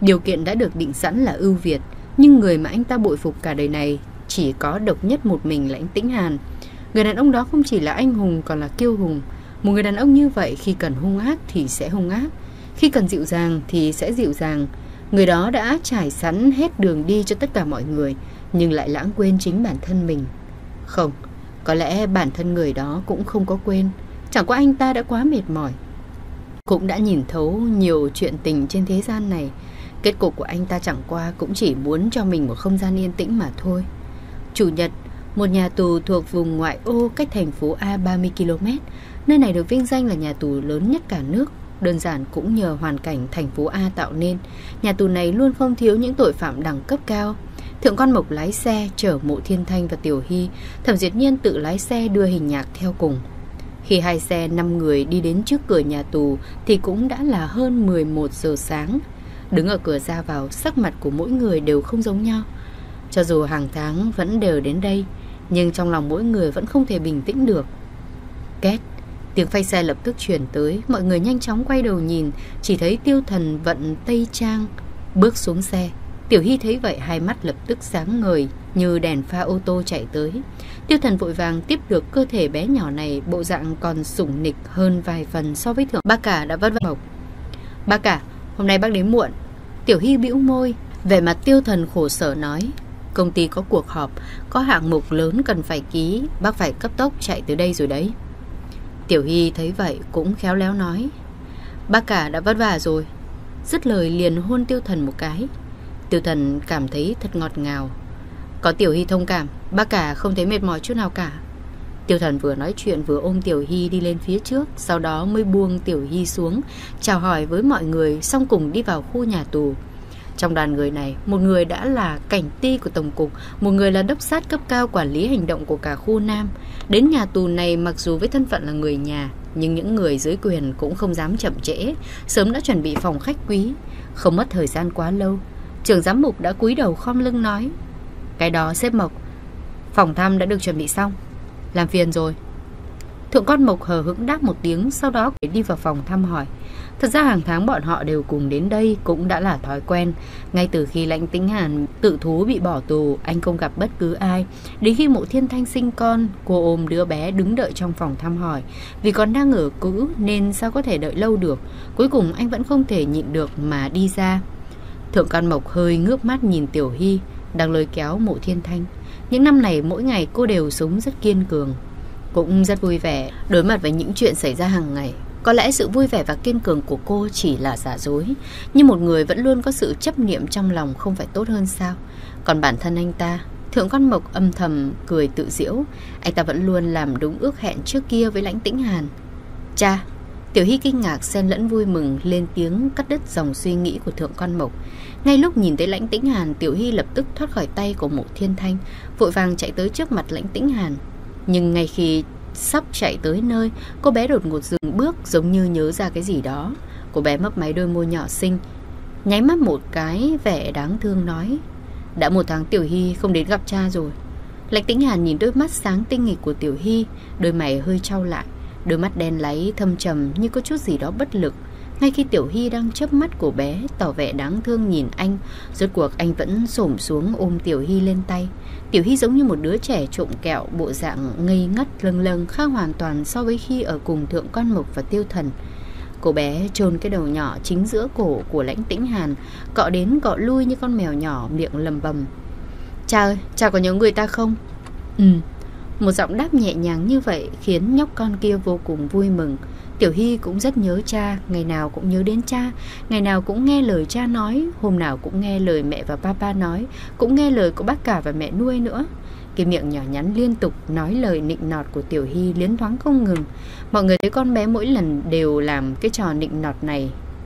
Điều kiện đã được định sẵn là ưu việt, nhưng người mà anh ta bội phục cả đời này chỉ có độc nhất một mình là anh Tĩnh Hàn. Người đàn ông đó không chỉ là anh hùng còn là kiêu hùng. Một người đàn ông như vậy khi cần hung ác thì sẽ hung ác, khi cần dịu dàng thì sẽ dịu dàng. Người đó đã trải sẵn hết đường đi cho tất cả mọi người, nhưng lại lãng quên chính bản thân mình. Không, có lẽ bản thân người đó cũng không có quên. Chẳng qua anh ta đã quá mệt mỏi, cũng đã nhìn thấu nhiều chuyện tình trên thế gian này. Kết cục của anh ta chẳng qua cũng chỉ muốn cho mình một không gian yên tĩnh mà thôi. Chủ nhật, một nhà tù thuộc vùng ngoại ô cách thành phố A ba mươi ki lô mét. Nơi này được vinh danh là nhà tù lớn nhất cả nước. Đơn giản cũng nhờ hoàn cảnh thành phố A tạo nên. Nhà tù này luôn không thiếu những tội phạm đẳng cấp cao. Thượng Quan Mộc lái xe chở Mộ Thiên Thanh và Tiểu Hy. Thẩm Diệt Nhiên tự lái xe đưa Hình Nhạc theo cùng. Khi hai xe năm người đi đến trước cửa nhà tù thì cũng đã là hơn mười một giờ sáng. Đứng ở cửa ra vào, sắc mặt của mỗi người đều không giống nhau. Cho dù hàng tháng vẫn đều đến đây, nhưng trong lòng mỗi người vẫn không thể bình tĩnh được. Két, tiếng phanh xe lập tức chuyển tới. Mọi người nhanh chóng quay đầu nhìn, chỉ thấy Tiêu Thần vận tây trang bước xuống xe. Tiểu Hy thấy vậy, hai mắt lập tức sáng ngời như đèn pha ô tô chạy tới. Tiêu Thần vội vàng tiếp được cơ thể bé nhỏ này, bộ dạng còn sủng nịch hơn vài phần so với Thượng. Bác cả đã vất vả Mộc. Bác cả, hôm nay bác đến muộn. Tiểu Hy bĩu môi, vẻ mặt Tiêu Thần khổ sở nói: công ty có cuộc họp, có hạng mục lớn cần phải ký, bác phải cấp tốc chạy tới đây rồi đấy. Tiểu Hy thấy vậy cũng khéo léo nói: bác cả đã vất vả rồi. Dứt lời liền hôn Tiêu Thần một cái. Tiêu Thần cảm thấy thật ngọt ngào. Có Tiểu Hy thông cảm, bác cả không thấy mệt mỏi chút nào cả. Tiêu Thần vừa nói chuyện vừa ôm Tiểu Hy đi lên phía trước, sau đó mới buông Tiểu Hy xuống, chào hỏi với mọi người, xong cùng đi vào khu nhà tù. Trong đoàn người này, một người đã là cảnh ty của Tổng cục, một người là đốc sát cấp cao quản lý hành động của cả khu Nam. Đến nhà tù này mặc dù với thân phận là người nhà, nhưng những người dưới quyền cũng không dám chậm trễ, sớm đã chuẩn bị phòng khách quý. Không mất thời gian quá lâu, trưởng giám mục đã cúi đầu khom lưng nói: cái đó sếp Mộc, phòng thăm đã được chuẩn bị xong, làm phiền rồi. Thượng Quan Mộc hờ hững đáp một tiếng, sau đó đi vào phòng thăm hỏi. Thật ra hàng tháng bọn họ đều cùng đến đây cũng đã là thói quen. Ngay từ khi Lãnh Tĩnh Hàn tự thú bị bỏ tù, anh không gặp bất cứ ai. Đến khi Mộ Thiên Thanh sinh con, cô ôm đứa bé đứng đợi trong phòng thăm hỏi. Vì còn đang ở cữ nên sao có thể đợi lâu được. Cuối cùng anh vẫn không thể nhịn được mà đi ra. Thượng Quan Mộc hơi ngước mắt nhìn Tiểu Hy đang lôi kéo Mộ Thiên Thanh. Những năm này mỗi ngày cô đều sống rất kiên cường, cũng rất vui vẻ đối mặt với những chuyện xảy ra hàng ngày. Có lẽ sự vui vẻ và kiên cường của cô chỉ là giả dối, nhưng một người vẫn luôn có sự chấp niệm trong lòng không phải tốt hơn sao? Còn bản thân anh ta, Thượng Quan Mộc âm thầm cười tự giễu. Anh ta vẫn luôn làm đúng ước hẹn trước kia với Lãnh Tĩnh Hàn. Cha! Tiểu Hy kinh ngạc xen lẫn vui mừng lên tiếng cắt đứt dòng suy nghĩ của Thượng Quan Mộc. Ngay lúc nhìn thấy Lãnh Tĩnh Hàn, Tiểu Hy lập tức thoát khỏi tay của Mộ Thiên Thanh, vội vàng chạy tới trước mặt Lãnh Tĩnh Hàn. Nhưng ngay khi sắp chạy tới nơi, cô bé đột ngột dừng bước, giống như nhớ ra cái gì đó. Cô bé mấp máy đôi môi nhỏ xinh, nháy mắt một cái vẻ đáng thương nói: đã một tháng Tiểu Hy không đến gặp cha rồi. Lãnh Tĩnh Hàn nhìn đôi mắt sáng tinh nghịch của Tiểu Hy, đôi mày hơi chau lại, đôi mắt đen láy thâm trầm như có chút gì đó bất lực. Ngay khi Tiểu Hy đang chớp mắt, của bé tỏ vẻ đáng thương nhìn anh. Rốt cuộc anh vẫn xổm xuống ôm Tiểu Hy lên tay. Tiểu Hy giống như một đứa trẻ trộm kẹo, bộ dạng ngây ngất lâng lâng, khác hoàn toàn so với khi ở cùng Thượng Quan Mộc và Tiêu Thần. Cô bé chôn cái đầu nhỏ chính giữa cổ của Lãnh Tĩnh Hàn, cọ đến cọ lui như con mèo nhỏ, miệng lầm bầm: cha ơi, cha có nhớ người ta không? Ừ. Một giọng đáp nhẹ nhàng như vậy khiến nhóc con kia vô cùng vui mừng. Tiểu Hy cũng rất nhớ cha, ngày nào cũng nhớ đến cha, ngày nào cũng nghe lời cha nói, hôm nào cũng nghe lời mẹ và papa nói, cũng nghe lời của bác cả và mẹ nuôi nữa. Cái miệng nhỏ nhắn liên tục nói lời nịnh nọt của Tiểu Hy liến thoáng không ngừng. Mọi người thấy con bé mỗi lần đều làm cái trò nịnh nọt này,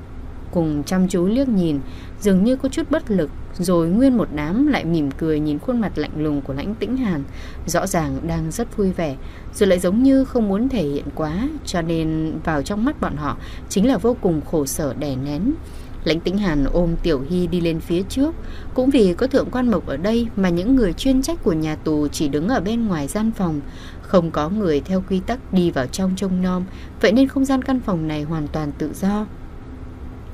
cùng chăm chú liếc nhìn, dường như có chút bất lực. Rồi nguyên một đám lại mỉm cười nhìn khuôn mặt lạnh lùng của Lãnh Tĩnh Hàn, rõ ràng đang rất vui vẻ, rồi lại giống như không muốn thể hiện quá, cho nên vào trong mắt bọn họ chính là vô cùng khổ sở đè nén. Lãnh Tĩnh Hàn ôm Tiểu Hy đi lên phía trước. Cũng vì có Thượng Quan Mộc ở đây mà những người chuyên trách của nhà tù chỉ đứng ở bên ngoài gian phòng, không có người theo quy tắc đi vào trong trông nom. Vậy nên không gian căn phòng này hoàn toàn tự do.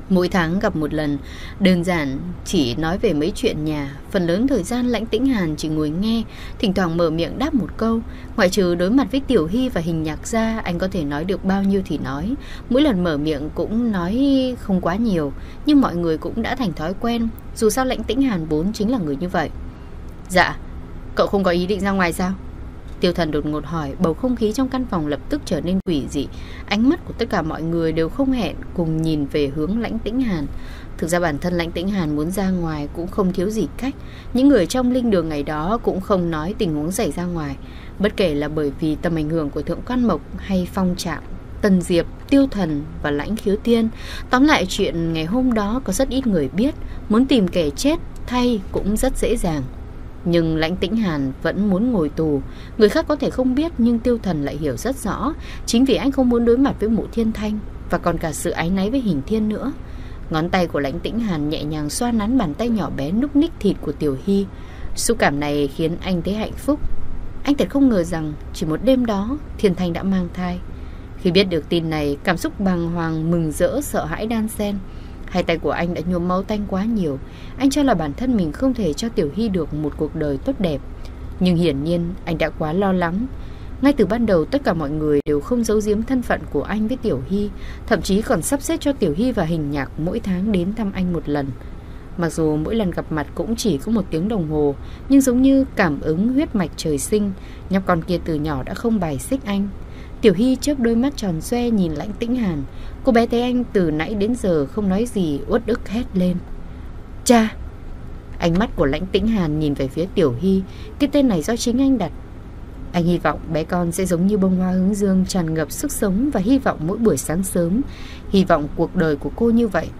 Mỗi tháng gặp một lần, đơn giản chỉ nói về mấy chuyện nhà. Phần lớn thời gian Lãnh Tĩnh Hàn chỉ ngồi nghe, thỉnh thoảng mở miệng đáp một câu. Ngoại trừ đối mặt với Tiểu Hy và Hình Nhạc ra, anh có thể nói được bao nhiêu thì nói. Mỗi lần mở miệng cũng nói không quá nhiều, nhưng mọi người cũng đã thành thói quen. Dù sao Lãnh Tĩnh Hàn vốn chính là người như vậy. Dạ, cậu không có ý định ra ngoài sao? Tiêu Thần đột ngột hỏi. Bầu không khí trong căn phòng lập tức trở nên quỷ dị. Ánh mắt của tất cả mọi người đều không hẹn cùng nhìn về hướng Lãnh Tĩnh Hàn. Thực ra bản thân Lãnh Tĩnh Hàn muốn ra ngoài cũng không thiếu gì cách. Những người trong linh đường ngày đó cũng không nói tình huống xảy ra ngoài, bất kể là bởi vì tầm ảnh hưởng của Thượng Quan Mộc hay Phong Trạm, Tần Diệp, Tiêu Thần và Lãnh Khiếu Tiên. Tóm lại chuyện ngày hôm đó có rất ít người biết. Muốn tìm kẻ chết thay cũng rất dễ dàng. Nhưng Lãnh Tĩnh Hàn vẫn muốn ngồi tù. Người khác có thể không biết, nhưng Tiêu Thần lại hiểu rất rõ. Chính vì anh không muốn đối mặt với Mộ Thiên Thanh, và còn cả sự áy náy với Hình Thiên nữa. Ngón tay của Lãnh Tĩnh Hàn nhẹ nhàng xoa nắn bàn tay nhỏ bé núc ních thịt của Tiểu Hy. Xúc cảm này khiến anh thấy hạnh phúc. Anh thật không ngờ rằng chỉ một đêm đó Thiên Thanh đã mang thai. Khi biết được tin này, cảm xúc bàng hoàng, mừng rỡ, sợ hãi đan xen. Hai tay của anh đã nhuốm máu tanh quá nhiều. Anh cho là bản thân mình không thể cho Tiểu Hy được một cuộc đời tốt đẹp. Nhưng hiển nhiên anh đã quá lo lắng. Ngay từ ban đầu tất cả mọi người đều không giấu giếm thân phận của anh với Tiểu Hy. Thậm chí còn sắp xếp cho Tiểu Hy và Hình Nhạc mỗi tháng đến thăm anh một lần. Mặc dù mỗi lần gặp mặt cũng chỉ có một tiếng đồng hồ, nhưng giống như cảm ứng huyết mạch trời sinh, nhóc con kia từ nhỏ đã không bài xích anh. Tiểu Hy chớp đôi mắt tròn xoe nhìn Lãnh Tĩnh Hàn. Cô bé thấy anh từ nãy đến giờ không nói gì, uất ức hét lên: Cha! Ánh mắt của Lãnh Tĩnh Hàn nhìn về phía Tiểu Hy. Cái tên này do chính anh đặt. Anh hy vọng bé con sẽ giống như bông hoa hướng dương, tràn ngập sức sống và hy vọng mỗi buổi sáng sớm. Hy vọng cuộc đời của cô như vậy.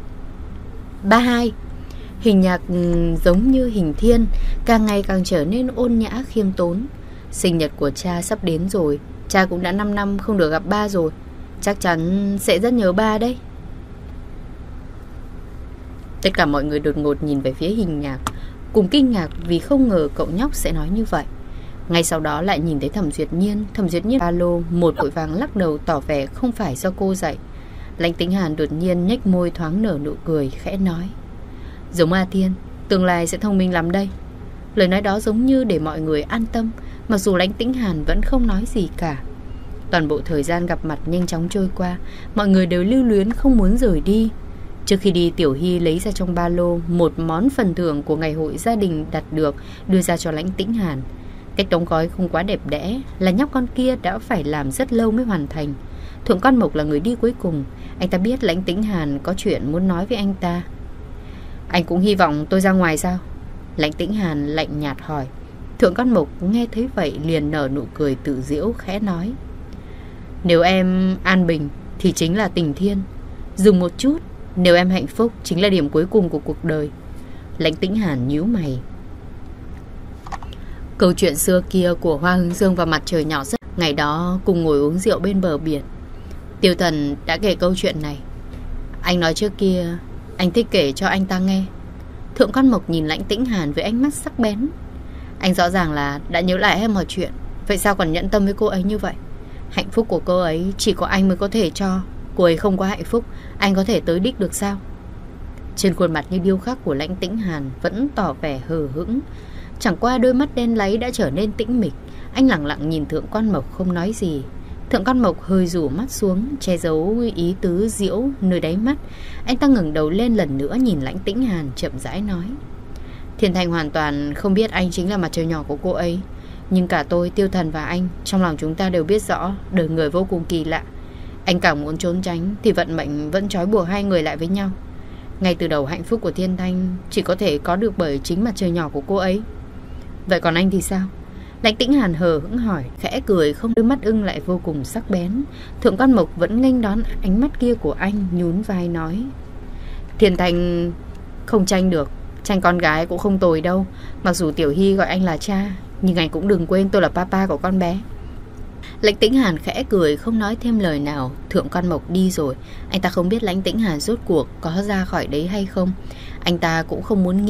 Ba hai. Hình Nhạc giống như Hình Thiên, càng ngày càng trở nên ôn nhã khiêm tốn. Sinh nhật của cha sắp đến rồi. Cha cũng đã năm năm không được gặp ba rồi. Chắc chắn sẽ rất nhớ ba đấy. Tất cả mọi người đột ngột nhìn về phía Hình Nhạc, cùng kinh ngạc vì không ngờ cậu nhóc sẽ nói như vậy. Ngay sau đó lại nhìn thấy Thẩm Duyệt Nhiên. Thẩm Duyệt Nhiên ba lô, một vội vàng lắc đầu tỏ vẻ không phải do cô dạy. Lãnh Tĩnh Hàn đột nhiên nhếch môi thoáng nở nụ cười, khẽ nói: Giống A Thiên, tương lai sẽ thông minh lắm đây. Lời nói đó giống như để mọi người an tâm. Mặc dù Lãnh Tĩnh Hàn vẫn không nói gì cả. Toàn bộ thời gian gặp mặt nhanh chóng trôi qua. Mọi người đều lưu luyến không muốn rời đi. Trước khi đi, Tiểu Hy lấy ra trong ba lô một món phần thưởng của ngày hội gia đình đạt được, đưa ra cho Lãnh Tĩnh Hàn. Cách đóng gói không quá đẹp đẽ, là nhóc con kia đã phải làm rất lâu mới hoàn thành. Thượng Quan Mộc là người đi cuối cùng. Anh ta biết Lãnh Tĩnh Hàn có chuyện muốn nói với anh ta. Anh cũng hy vọng tôi ra ngoài sao? Lãnh Tĩnh Hàn lạnh nhạt hỏi. Thượng Quan Mộc nghe thấy vậy liền nở nụ cười tự giễu, khẽ nói: Nếu em an bình thì chính là tình thiên. Dừng một chút, nếu em hạnh phúc chính là điểm cuối cùng của cuộc đời. Lãnh Tĩnh Hàn nhíu mày. Câu chuyện xưa kia của Hoa Hướng Dương và Mặt Trời Nhỏ rất. Ngày đó cùng ngồi uống rượu bên bờ biển, Tiêu Thần đã kể câu chuyện này. Anh nói trước kia anh thích kể cho anh ta nghe. Thượng Quan Mộc nhìn Lãnh Tĩnh Hàn với ánh mắt sắc bén. Anh rõ ràng là đã nhớ lại hết mọi chuyện, vậy sao còn nhẫn tâm với cô ấy như vậy? Hạnh phúc của cô ấy chỉ có anh mới có thể cho. Cô ấy không có hạnh phúc, anh có thể tới đích được sao? Trên khuôn mặt như điêu khắc của Lãnh Tĩnh Hàn vẫn tỏ vẻ hờ hững. Chẳng qua đôi mắt đen láy đã trở nên tĩnh mịch. Anh lặng lặng nhìn Thượng Quan Mộc không nói gì. Thượng Quan Mộc hơi rủ mắt xuống, che giấu ý tứ diễu nơi đáy mắt. Anh ta ngẩng đầu lên lần nữa nhìn Lãnh Tĩnh Hàn, chậm rãi nói: Thiên Thanh hoàn toàn không biết anh chính là Mặt Trời Nhỏ của cô ấy. Nhưng cả tôi, Tiêu Thần và anh, trong lòng chúng ta đều biết rõ đời người vô cùng kỳ lạ. Anh càng muốn trốn tránh thì vận mệnh vẫn trói buộc hai người lại với nhau. Ngay từ đầu hạnh phúc của Thiên Thanh chỉ có thể có được bởi chính Mặt Trời Nhỏ của cô ấy. Vậy còn anh thì sao? Lãnh Tĩnh Hàn hờ hững hỏi, khẽ cười, không, đôi mắt ưng lại vô cùng sắc bén. Thượng Quan Mộc vẫn nghênh đón ánh mắt kia của anh, nhún vai nói: Thiên Thanh không tranh được, tranh con gái cũng không tồi đâu. Mặc dù Tiểu Hy gọi anh là cha, nhưng anh cũng đừng quên tôi là papa của con bé. Lãnh Tĩnh Hàn khẽ cười, không nói thêm lời nào. Thượng Quan Mộc đi rồi. Anh ta không biết Lãnh Tĩnh Hàn rốt cuộc có ra khỏi đấy hay không. Anh ta cũng không muốn nghĩ,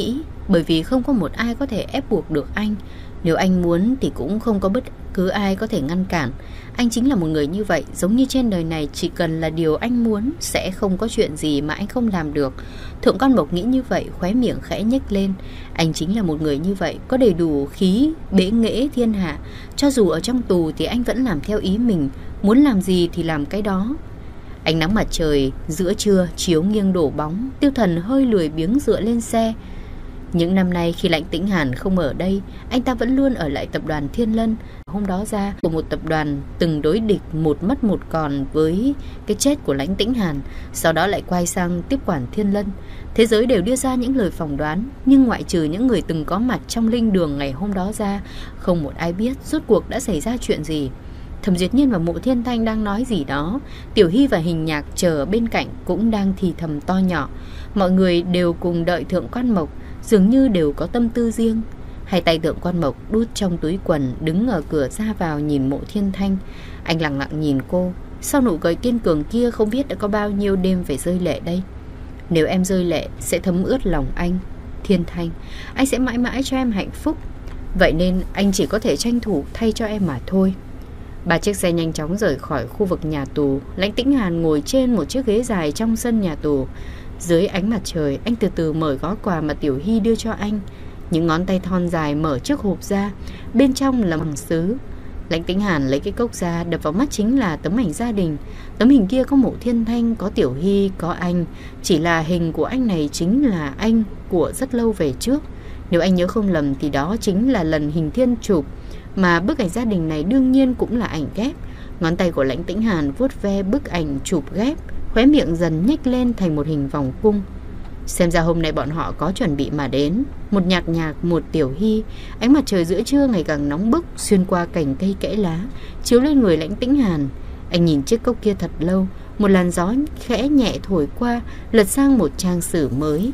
bởi vì không có một ai có thể ép buộc được anh. Nếu anh muốn thì cũng không có bất cứ ai có thể ngăn cản. Anh chính là một người như vậy, giống như trên đời này chỉ cần là điều anh muốn, sẽ không có chuyện gì mà anh không làm được. Thượng Quan Mộc nghĩ như vậy, khóe miệng khẽ nhếch lên. Anh chính là một người như vậy, có đầy đủ khí bế nghệ thiên hạ. Cho dù ở trong tù thì anh vẫn làm theo ý mình, muốn làm gì thì làm cái đó. Ánh nắng mặt trời giữa trưa chiếu nghiêng đổ bóng, Tiêu Thần hơi lười biếng dựa lên xe. Những năm nay khi Lãnh Tĩnh Hàn không ở đây, anh ta vẫn luôn ở lại tập đoàn Thiên Lân. Hôm đó ra của một tập đoàn từng đối địch một mất một còn với cái chết của Lãnh Tĩnh Hàn, sau đó lại quay sang tiếp quản Thiên Lân. Thế giới đều đưa ra những lời phỏng đoán, nhưng ngoại trừ những người từng có mặt trong linh đường ngày hôm đó ra, không một ai biết rốt cuộc đã xảy ra chuyện gì. Thẩm Duyệt Nhiên và Mộ Thiên Thanh đang nói gì đó, Tiểu Hy và Hình Nhạc chờ bên cạnh cũng đang thì thầm to nhỏ. Mọi người đều cùng đợi Thượng Quan Mộc, dường như đều có tâm tư riêng. Hai tay Thượng Quan Mộc đút trong túi quần, đứng ở cửa ra vào nhìn Mộ Thiên Thanh. Anh lặng lặng nhìn cô. Sau nụ cười kiên cường kia không biết đã có bao nhiêu đêm phải rơi lệ đây. Nếu em rơi lệ sẽ thấm ướt lòng anh, Thiên Thanh. Anh sẽ mãi mãi cho em hạnh phúc. Vậy nên anh chỉ có thể tranh thủ thay cho em mà thôi. Ba chiếc xe nhanh chóng rời khỏi khu vực nhà tù. Lãnh Tĩnh Hàn ngồi trên một chiếc ghế dài trong sân nhà tù. Dưới ánh mặt trời, anh từ từ mở gói quà mà Tiểu Hy đưa cho anh. Những ngón tay thon dài mở chiếc hộp ra, bên trong là bằng sứ. Lãnh Tĩnh Hàn lấy cái cốc ra, đập vào mắt chính là tấm ảnh gia đình. Tấm hình kia có Mộ Thiên Thanh, có Tiểu Hy, có anh. Chỉ là hình của anh này chính là anh của rất lâu về trước. Nếu anh nhớ không lầm thì đó chính là lần Hình Thiên chụp, mà bức ảnh gia đình này đương nhiên cũng là ảnh ghép. Ngón tay của Lãnh Tĩnh Hàn vuốt ve bức ảnh chụp ghép, khóe miệng dần nhếch lên thành một hình vòng cung. Xem ra hôm nay bọn họ có chuẩn bị mà đến. Một Nhạc Nhạc, một Tiểu Hy. Ánh mặt trời giữa trưa ngày càng nóng bức, xuyên qua cành cây kẽ lá, chiếu lên người Lãnh Tĩnh Hàn. Anh nhìn chiếc cốc kia thật lâu. Một làn gió khẽ nhẹ thổi qua, lật sang một trang sử mới.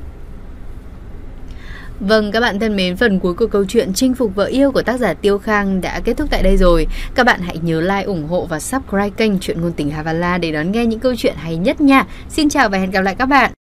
Vâng, các bạn thân mến, phần cuối của câu chuyện Chinh Phục Vợ Yêu của tác giả Tiêu Khang đã kết thúc tại đây rồi. Các bạn hãy nhớ like, ủng hộ và subscribe kênh Chuyện Ngôn Tình Havala để đón nghe những câu chuyện hay nhất nha. Xin chào và hẹn gặp lại các bạn.